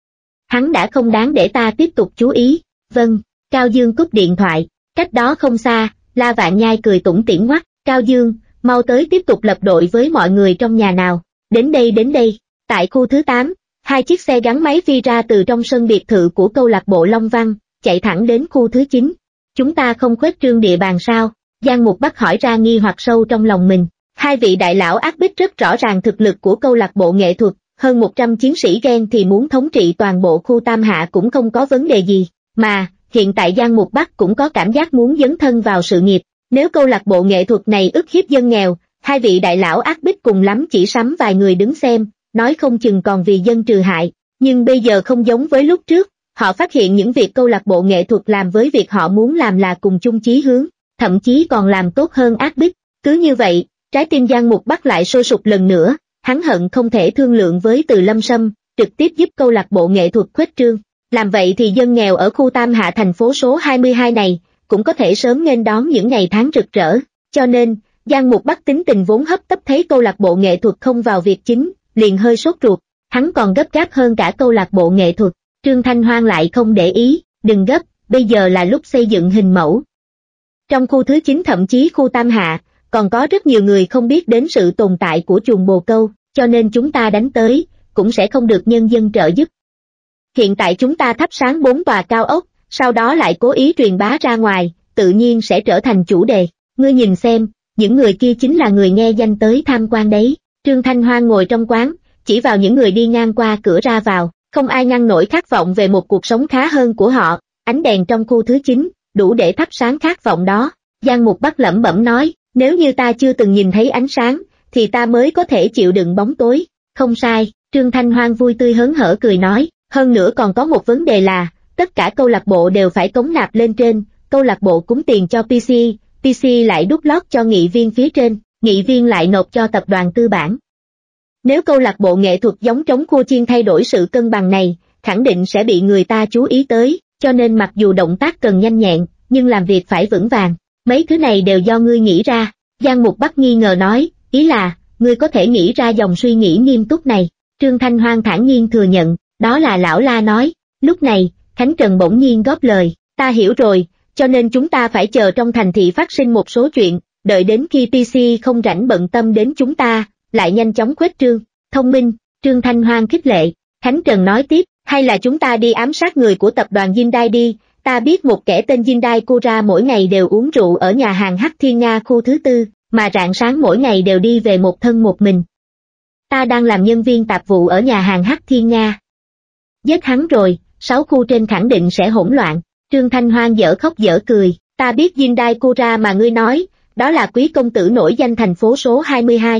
Hắn đã không đáng để ta tiếp tục chú ý. Vâng, Cao Dương cúp điện thoại. Cách đó không xa, La Vạn Nhai cười tủm tỉm ngoắt, Cao Dương, mau tới tiếp tục lập đội với mọi người trong nhà nào. Đến đây đến đây. Tại khu thứ tám, hai chiếc xe gắn máy phi ra từ trong sân biệt thự của câu lạc bộ Long Văn, chạy thẳng đến khu thứ chín. Chúng ta không khuếch trương địa bàn sao? Giang Mục Bắc hỏi ra nghi hoặc sâu trong lòng mình. Hai vị đại lão ác bích rất rõ ràng thực lực của câu lạc bộ nghệ thuật, hơn một trăm chiến sĩ ghen thì muốn thống trị toàn bộ khu Tam Hạ cũng không có vấn đề gì. Mà, hiện tại Giang Mục Bắc cũng có cảm giác muốn dấn thân vào sự nghiệp. Nếu câu lạc bộ nghệ thuật này ức hiếp dân nghèo, hai vị đại lão ác bích cùng lắm chỉ sắm vài người đứng xem, nói không chừng còn vì dân trừ hại. Nhưng bây giờ không giống với lúc trước, họ phát hiện những việc câu lạc bộ nghệ thuật làm với việc họ muốn làm là cùng chung chí hướng, thậm chí còn làm tốt hơn ác bích. Cứ như vậy, trái tim Giang Mục Bắc lại sôi sục lần nữa, hắn hận không thể thương lượng với Từ Lâm Sâm, trực tiếp giúp câu lạc bộ nghệ thuật khuếch trương. Làm vậy thì dân nghèo ở khu Tam Hạ thành phố số hai mươi hai này, cũng có thể sớm nghênh đón những ngày tháng rực rỡ. Cho nên, Giang Mục Bắc tính tình vốn hấp tấp thấy câu lạc bộ nghệ thuật không vào việc chính, liền hơi sốt ruột. Hắn còn gấp gáp hơn cả câu lạc bộ nghệ thuật. Trương Thanh Hoang lại không để ý, đừng gấp, bây giờ là lúc xây dựng hình mẫu. Trong khu thứ chín thậm chí khu Tam Hạ, còn có rất nhiều người không biết đến sự tồn tại của chuồng bồ câu, cho nên chúng ta đánh tới, cũng sẽ không được nhân dân trợ giúp. Hiện tại chúng ta thắp sáng bốn tòa cao ốc, sau đó lại cố ý truyền bá ra ngoài, tự nhiên sẽ trở thành chủ đề. Ngươi nhìn xem, những người kia chính là người nghe danh tới tham quan đấy. Trương Thanh Hoang ngồi trong quán, chỉ vào những người đi ngang qua cửa ra vào, không ai ngăn nổi khát vọng về một cuộc sống khá hơn của họ. Ánh đèn trong khu thứ chín, đủ để thắp sáng khát vọng đó. Giang Mục Bắc lẩm bẩm nói, nếu như ta chưa từng nhìn thấy ánh sáng, thì ta mới có thể chịu đựng bóng tối. Không sai, Trương Thanh Hoang vui tươi hớn hở cười nói, hơn nữa còn có một vấn đề là, tất cả câu lạc bộ đều phải cống nạp lên trên, câu lạc bộ cúng tiền cho pê xê, pê xê lại đút lót cho nghị viên phía trên, nghị viên lại nộp cho tập đoàn tư bản. Nếu câu lạc bộ nghệ thuật giống trống khua chiên thay đổi sự cân bằng này, khẳng định sẽ bị người ta chú ý tới, cho nên mặc dù động tác cần nhanh nhẹn, nhưng làm việc phải vững vàng. Mấy thứ này đều do ngươi nghĩ ra. Giang Mục Bắc nghi ngờ nói, ý là, ngươi có thể nghĩ ra dòng suy nghĩ nghiêm túc này. Trương Thanh Hoang thản nhiên thừa nhận, đó là lão La nói. Lúc này, Khánh Trần bỗng nhiên góp lời, ta hiểu rồi, cho nên chúng ta phải chờ trong thành thị phát sinh một số chuyện, đợi đến khi pê xê không rảnh bận tâm đến chúng ta, lại nhanh chóng khuếch trương. Thông minh, Trương Thanh Hoang khích lệ. Khánh Trần nói tiếp, hay là chúng ta đi ám sát người của tập đoàn Hyundai đi, ta biết một kẻ tên Hyundai Kura mỗi ngày đều uống rượu ở nhà hàng Hắc Thiên Nga khu thứ tư, mà rạng sáng mỗi ngày đều đi về một thân một mình. Ta đang làm nhân viên tạp vụ ở nhà hàng Hắc Thiên Nga. Giết hắn rồi, sáu khu trên khẳng định sẽ hỗn loạn. Trương Thanh Hoang dở khóc dở cười, ta biết Hyundai Kura mà ngươi nói, đó là quý công tử nổi danh thành phố số hai mươi hai.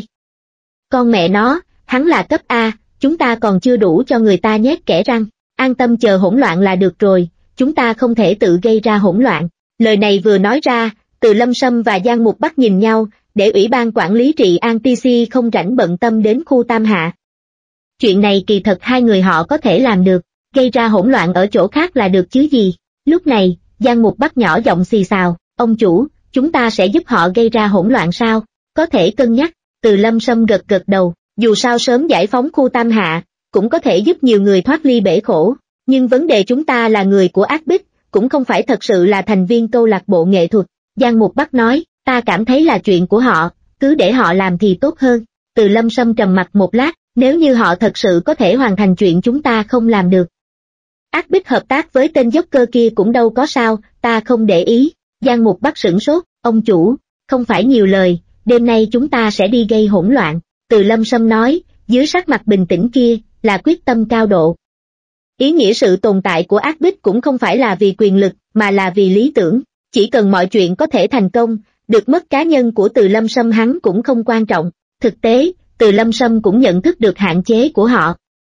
Con mẹ nó, hắn là cấp A, chúng ta còn chưa đủ cho người ta nhét kẽ răng, an tâm chờ hỗn loạn là được rồi, chúng ta không thể tự gây ra hỗn loạn. Lời này vừa nói ra, Từ Lâm Sâm và Giang Mục Bắc nhìn nhau, để ủy ban quản lý trị an tê xê không rảnh bận tâm đến khu Tam Hạ. Chuyện này kỳ thật hai người họ có thể làm được, gây ra hỗn loạn ở chỗ khác là được chứ gì. Lúc này, Giang Mục Bắc nhỏ giọng xì xào, ông chủ, chúng ta sẽ giúp họ gây ra hỗn loạn sao? Có thể cân nhắc. Từ Lâm Sâm gật gật đầu, dù sao sớm giải phóng khu Tam Hạ, cũng có thể giúp nhiều người thoát ly bể khổ, nhưng vấn đề chúng ta là người của Ác Bích, cũng không phải thật sự là thành viên câu lạc bộ nghệ thuật. Giang Mục Bắc nói, ta cảm thấy là chuyện của họ, cứ để họ làm thì tốt hơn. Từ Lâm Sâm trầm mặt một lát, nếu như họ thật sự có thể hoàn thành chuyện chúng ta không làm được. Ác Bích hợp tác với tên dốc cơ kia cũng đâu có sao, ta không để ý. Giang Mục Bắc sửng sốt, ông chủ, không phải nhiều lời, đêm nay chúng ta sẽ đi gây hỗn loạn. Từ Lâm Sâm nói, dưới sắc mặt bình tĩnh kia, là quyết tâm cao độ. Ý nghĩa sự tồn tại của Ác Bích cũng không phải là vì quyền lực, mà là vì lý tưởng. Chỉ cần mọi chuyện có thể thành công, được mất cá nhân của Từ Lâm Sâm hắn cũng không quan trọng. Thực tế, Từ Lâm Sâm cũng nhận thức được hạn chế của họ.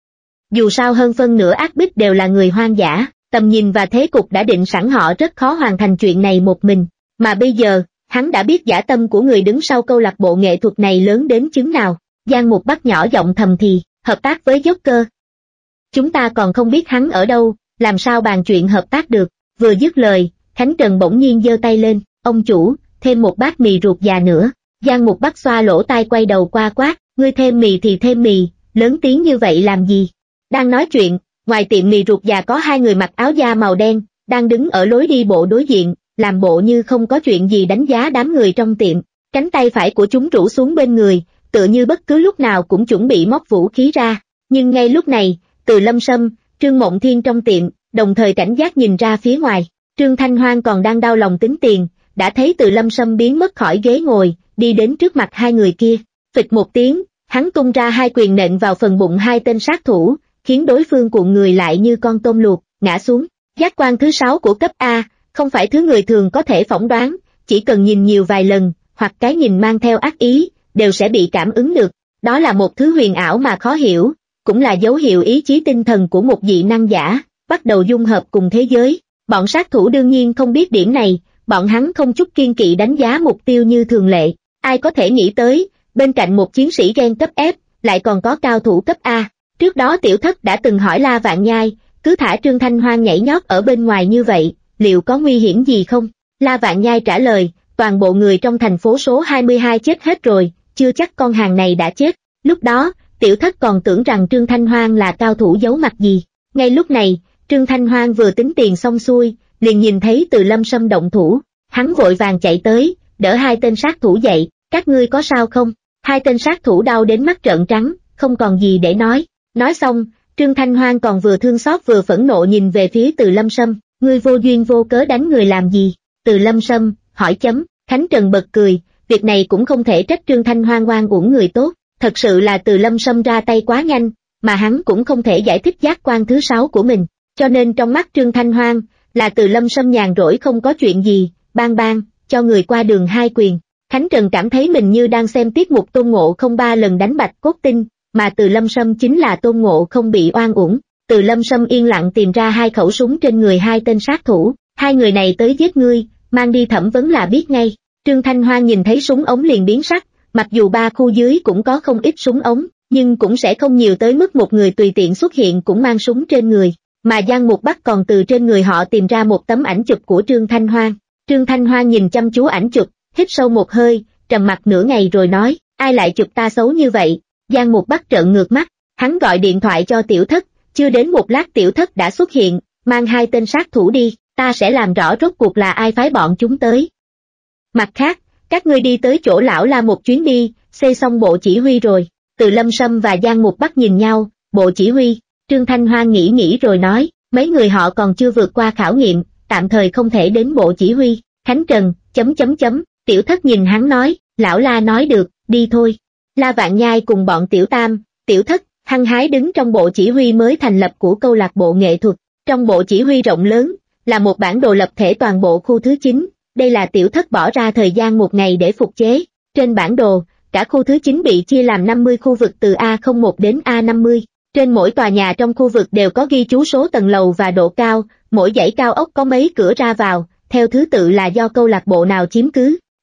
Dù sao hơn phân nửa Ác Bích đều là người hoang dã, tầm nhìn và thế cục đã định sẵn họ rất khó hoàn thành chuyện này một mình. Mà bây giờ, hắn đã biết dã tâm của người đứng sau câu lạc bộ nghệ thuật này lớn đến chứng nào. Giang Mục Bắc nhỏ giọng thầm thì, hợp tác với Joker. Chúng ta còn không biết hắn ở đâu, làm sao bàn chuyện hợp tác được. Vừa dứt lời, Khánh Trần bỗng nhiên giơ tay lên, ông chủ, thêm một bát mì ruột già nữa. Giang Mục Bắc xoa lỗ tai quay đầu qua quát, ngươi thêm mì thì thêm mì, lớn tiếng như vậy làm gì? Đang nói chuyện, ngoài tiệm mì ruột già có hai người mặc áo da màu đen, đang đứng ở lối đi bộ đối diện, làm bộ như không có chuyện gì đánh giá đám người trong tiệm. Cánh tay phải của chúng rũ xuống bên người, tựa như bất cứ lúc nào cũng chuẩn bị móc vũ khí ra. Nhưng ngay lúc này, Từ Lâm Sâm, Trương Mộng Thiên trong tiệm, đồng thời cảnh giác nhìn ra phía ngoài. Trương Thanh Hoang còn đang đau lòng tính tiền, đã thấy Từ Lâm Sâm biến mất khỏi ghế ngồi, đi đến trước mặt hai người kia. Phịch một tiếng, hắn tung ra hai quyền nện vào phần bụng hai tên sát thủ, khiến đối phương cuộn người lại như con tôm luộc, ngã xuống. Giác quan thứ sáu của cấp A, không phải thứ người thường có thể phỏng đoán, chỉ cần nhìn nhiều vài lần, hoặc cái nhìn mang theo ác ý, đều sẽ bị cảm ứng được. Đó là một thứ huyền ảo mà khó hiểu, cũng là dấu hiệu ý chí tinh thần của một dị năng giả, bắt đầu dung hợp cùng thế giới. Bọn sát thủ đương nhiên không biết điểm này, bọn hắn không chút kiên kỵ đánh giá mục tiêu như thường lệ. Ai có thể nghĩ tới, bên cạnh một chiến sĩ gen cấp F, lại còn có cao thủ cấp A. Trước đó Tiểu Thất đã từng hỏi La Vạn Nhai, cứ thả Trương Thanh Hoang nhảy nhót ở bên ngoài như vậy, liệu có nguy hiểm gì không? La Vạn Nhai trả lời, toàn bộ người trong thành phố số hai mươi hai chết hết rồi, chưa chắc con hàng này đã chết. Lúc đó, Tiểu Thất còn tưởng rằng Trương Thanh Hoang là cao thủ giấu mặt gì. Ngay lúc này, Trương Thanh Hoang vừa tính tiền xong xuôi, liền nhìn thấy Từ Lâm Sâm động thủ. Hắn vội vàng chạy tới, đỡ hai tên sát thủ dậy, các ngươi có sao không? Hai tên sát thủ đau đến mắt trợn trắng, không còn gì để nói. Nói xong, Trương Thanh Hoang còn vừa thương xót vừa phẫn nộ nhìn về phía Từ Lâm Sâm, ngươi vô duyên vô cớ đánh người làm gì? Từ Lâm Sâm, hỏi chấm. Khánh Trần bật cười, việc này cũng không thể trách Trương Thanh Hoang oan uổng người tốt, thật sự là Từ Lâm Sâm ra tay quá nhanh, mà hắn cũng không thể giải thích giác quan thứ sáu của mình, cho nên trong mắt Trương Thanh Hoang, là Từ Lâm Sâm nhàn rỗi không có chuyện gì, bang bang, cho người qua đường hai quyền. Khánh Trần cảm thấy mình như đang xem tiết mục Tôn Ngộ không ba lần đánh bạch cốt tinh, mà Từ Lâm Sâm chính là Tôn Ngộ không bị oan uổng. Từ Lâm Sâm yên lặng tìm ra hai khẩu súng trên người hai tên sát thủ, hai người này tới giết ngươi, mang đi thẩm vấn là biết ngay. Trương Thanh Hoang nhìn thấy súng ống liền biến sắc, mặc dù ba khu dưới cũng có không ít súng ống, nhưng cũng sẽ không nhiều tới mức một người tùy tiện xuất hiện cũng mang súng trên người, mà Giang Mục Bắc còn từ trên người họ tìm ra một tấm ảnh chụp của Trương Thanh Hoang. Trương Thanh Hoang nhìn chăm chú ảnh chụp, hít sâu một hơi, trầm mặc nửa ngày rồi nói, ai lại chụp ta xấu như vậy? Giang Mục Bắc trợn ngược mắt, hắn gọi điện thoại cho Tiểu Thất, chưa đến một lát Tiểu Thất đã xuất hiện, mang hai tên sát thủ đi, ta sẽ làm rõ rốt cuộc là ai phái bọn chúng tới. Mặt khác, các ngươi đi tới chỗ lão La một chuyến đi, xây xong bộ chỉ huy rồi. Từ Lâm Sâm và Giang Mục Bắc nhìn nhau, bộ chỉ huy. Trương Thanh Hoang nghĩ nghĩ rồi nói, mấy người họ còn chưa vượt qua khảo nghiệm, tạm thời không thể đến bộ chỉ huy. Khánh Trần, chấm chấm chấm, Tiểu Thất nhìn hắn nói, lão La nói được, đi thôi. La Vạn Nhai cùng bọn Tiểu Tam, Tiểu Thất, hăng hái đứng trong bộ chỉ huy mới thành lập của câu lạc bộ nghệ thuật. Trong bộ chỉ huy rộng lớn, là một bản đồ lập thể toàn bộ khu thứ chín, đây là Tiểu Thất bỏ ra thời gian một ngày để phục chế. Trên bản đồ, cả khu thứ chín bị chia làm năm mươi khu vực từ A không một đến A năm mươi. Trên mỗi tòa nhà trong khu vực đều có ghi chú số tầng lầu và độ cao, mỗi dãy cao ốc có mấy cửa ra vào, theo thứ tự là do câu lạc bộ nào chiếm cứ.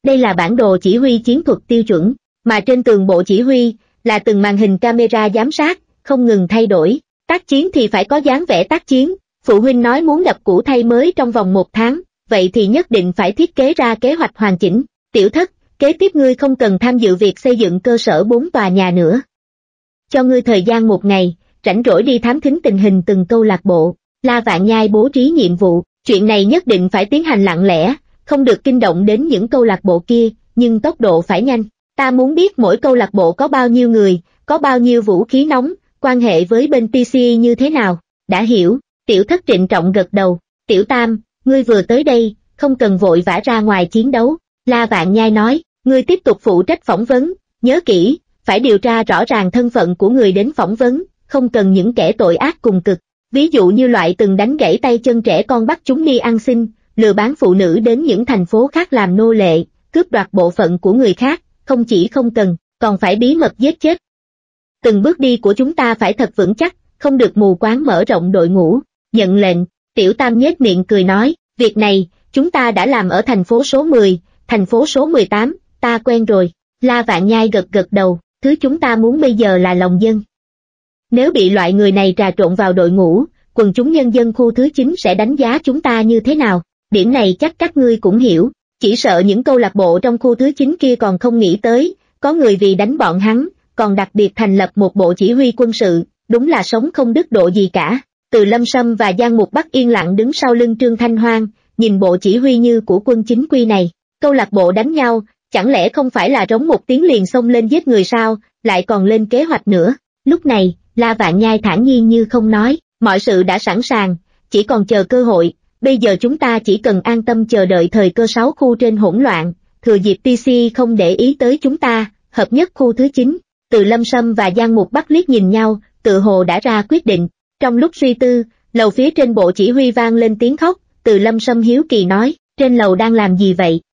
Đây là bản đồ chỉ huy chiến thuật tiêu chuẩn, mà trên tường bộ chỉ huy là từng màn hình camera giám sát, không ngừng thay đổi. Tác chiến thì phải có dáng vẻ tác chiến, phụ huynh nói muốn đập cũ thay mới trong vòng một tháng, vậy thì nhất định phải thiết kế ra kế hoạch hoàn chỉnh. Tiểu Thất, kế tiếp ngươi không cần tham dự việc xây dựng cơ sở bốn tòa nhà nữa. Cho ngươi thời gian một ngày, rảnh rỗi đi thám thính tình hình từng câu lạc bộ. La Vạn Nhai bố trí nhiệm vụ, chuyện này nhất định phải tiến hành lặng lẽ, không được kinh động đến những câu lạc bộ kia, nhưng tốc độ phải nhanh. Ta muốn biết mỗi câu lạc bộ có bao nhiêu người, có bao nhiêu vũ khí nóng, quan hệ với bên tê xê e như thế nào. Đã hiểu. Tiểu Thất trịnh trọng gật đầu. Tiểu Tam, ngươi vừa tới đây, không cần vội vã ra ngoài chiến đấu. La Vạn Nhai nói, ngươi tiếp tục phụ trách phỏng vấn, nhớ kỹ, phải điều tra rõ ràng thân phận của người đến phỏng vấn, không cần những kẻ tội ác cùng cực. Ví dụ như loại từng đánh gãy tay chân trẻ con bắt chúng đi ăn xin, lừa bán phụ nữ đến những thành phố khác làm nô lệ, cướp đoạt bộ phận của người khác, không chỉ không cần, còn phải bí mật giết chết. Từng bước đi của chúng ta phải thật vững chắc, không được mù quáng mở rộng đội ngũ. Nhận lệnh, Tiểu Tam nhếch miệng cười nói, việc này, chúng ta đã làm ở thành phố số mười, thành phố số mười tám, ta quen rồi. La Vạn Nhai gật gật đầu, thứ chúng ta muốn bây giờ là lòng dân. Nếu bị loại người này trà trộn vào đội ngũ, quần chúng nhân dân khu thứ chín sẽ đánh giá chúng ta như thế nào? Điểm này chắc các ngươi cũng hiểu, chỉ sợ những câu lạc bộ trong khu thứ chín kia còn không nghĩ tới, có người vì đánh bọn hắn, còn đặc biệt thành lập một bộ chỉ huy quân sự, đúng là sống không đứt độ gì cả. Từ Lâm Sâm và Giang Mục Bắc yên lặng đứng sau lưng Trương Thanh Hoang, nhìn bộ chỉ huy như của quân chính quy này. Câu lạc bộ đánh nhau, chẳng lẽ không phải là rống một tiếng liền xông lên giết người sao, lại còn lên kế hoạch nữa. Lúc này, La Vạn Nhai thản nhiên như không nói, mọi sự đã sẵn sàng, chỉ còn chờ cơ hội, bây giờ chúng ta chỉ cần an tâm chờ đợi thời cơ sáu khu trên hỗn loạn, thừa dịp tê xê không để ý tới chúng ta, hợp nhất khu thứ chín. Từ Lâm Sâm và Giang Mục Bắc liếc nhìn nhau, tự hồ đã ra quyết định. Trong lúc suy tư, lầu phía trên bộ chỉ huy vang lên tiếng khóc, Từ Lâm Sâm hiếu kỳ nói, trên lầu đang làm gì vậy?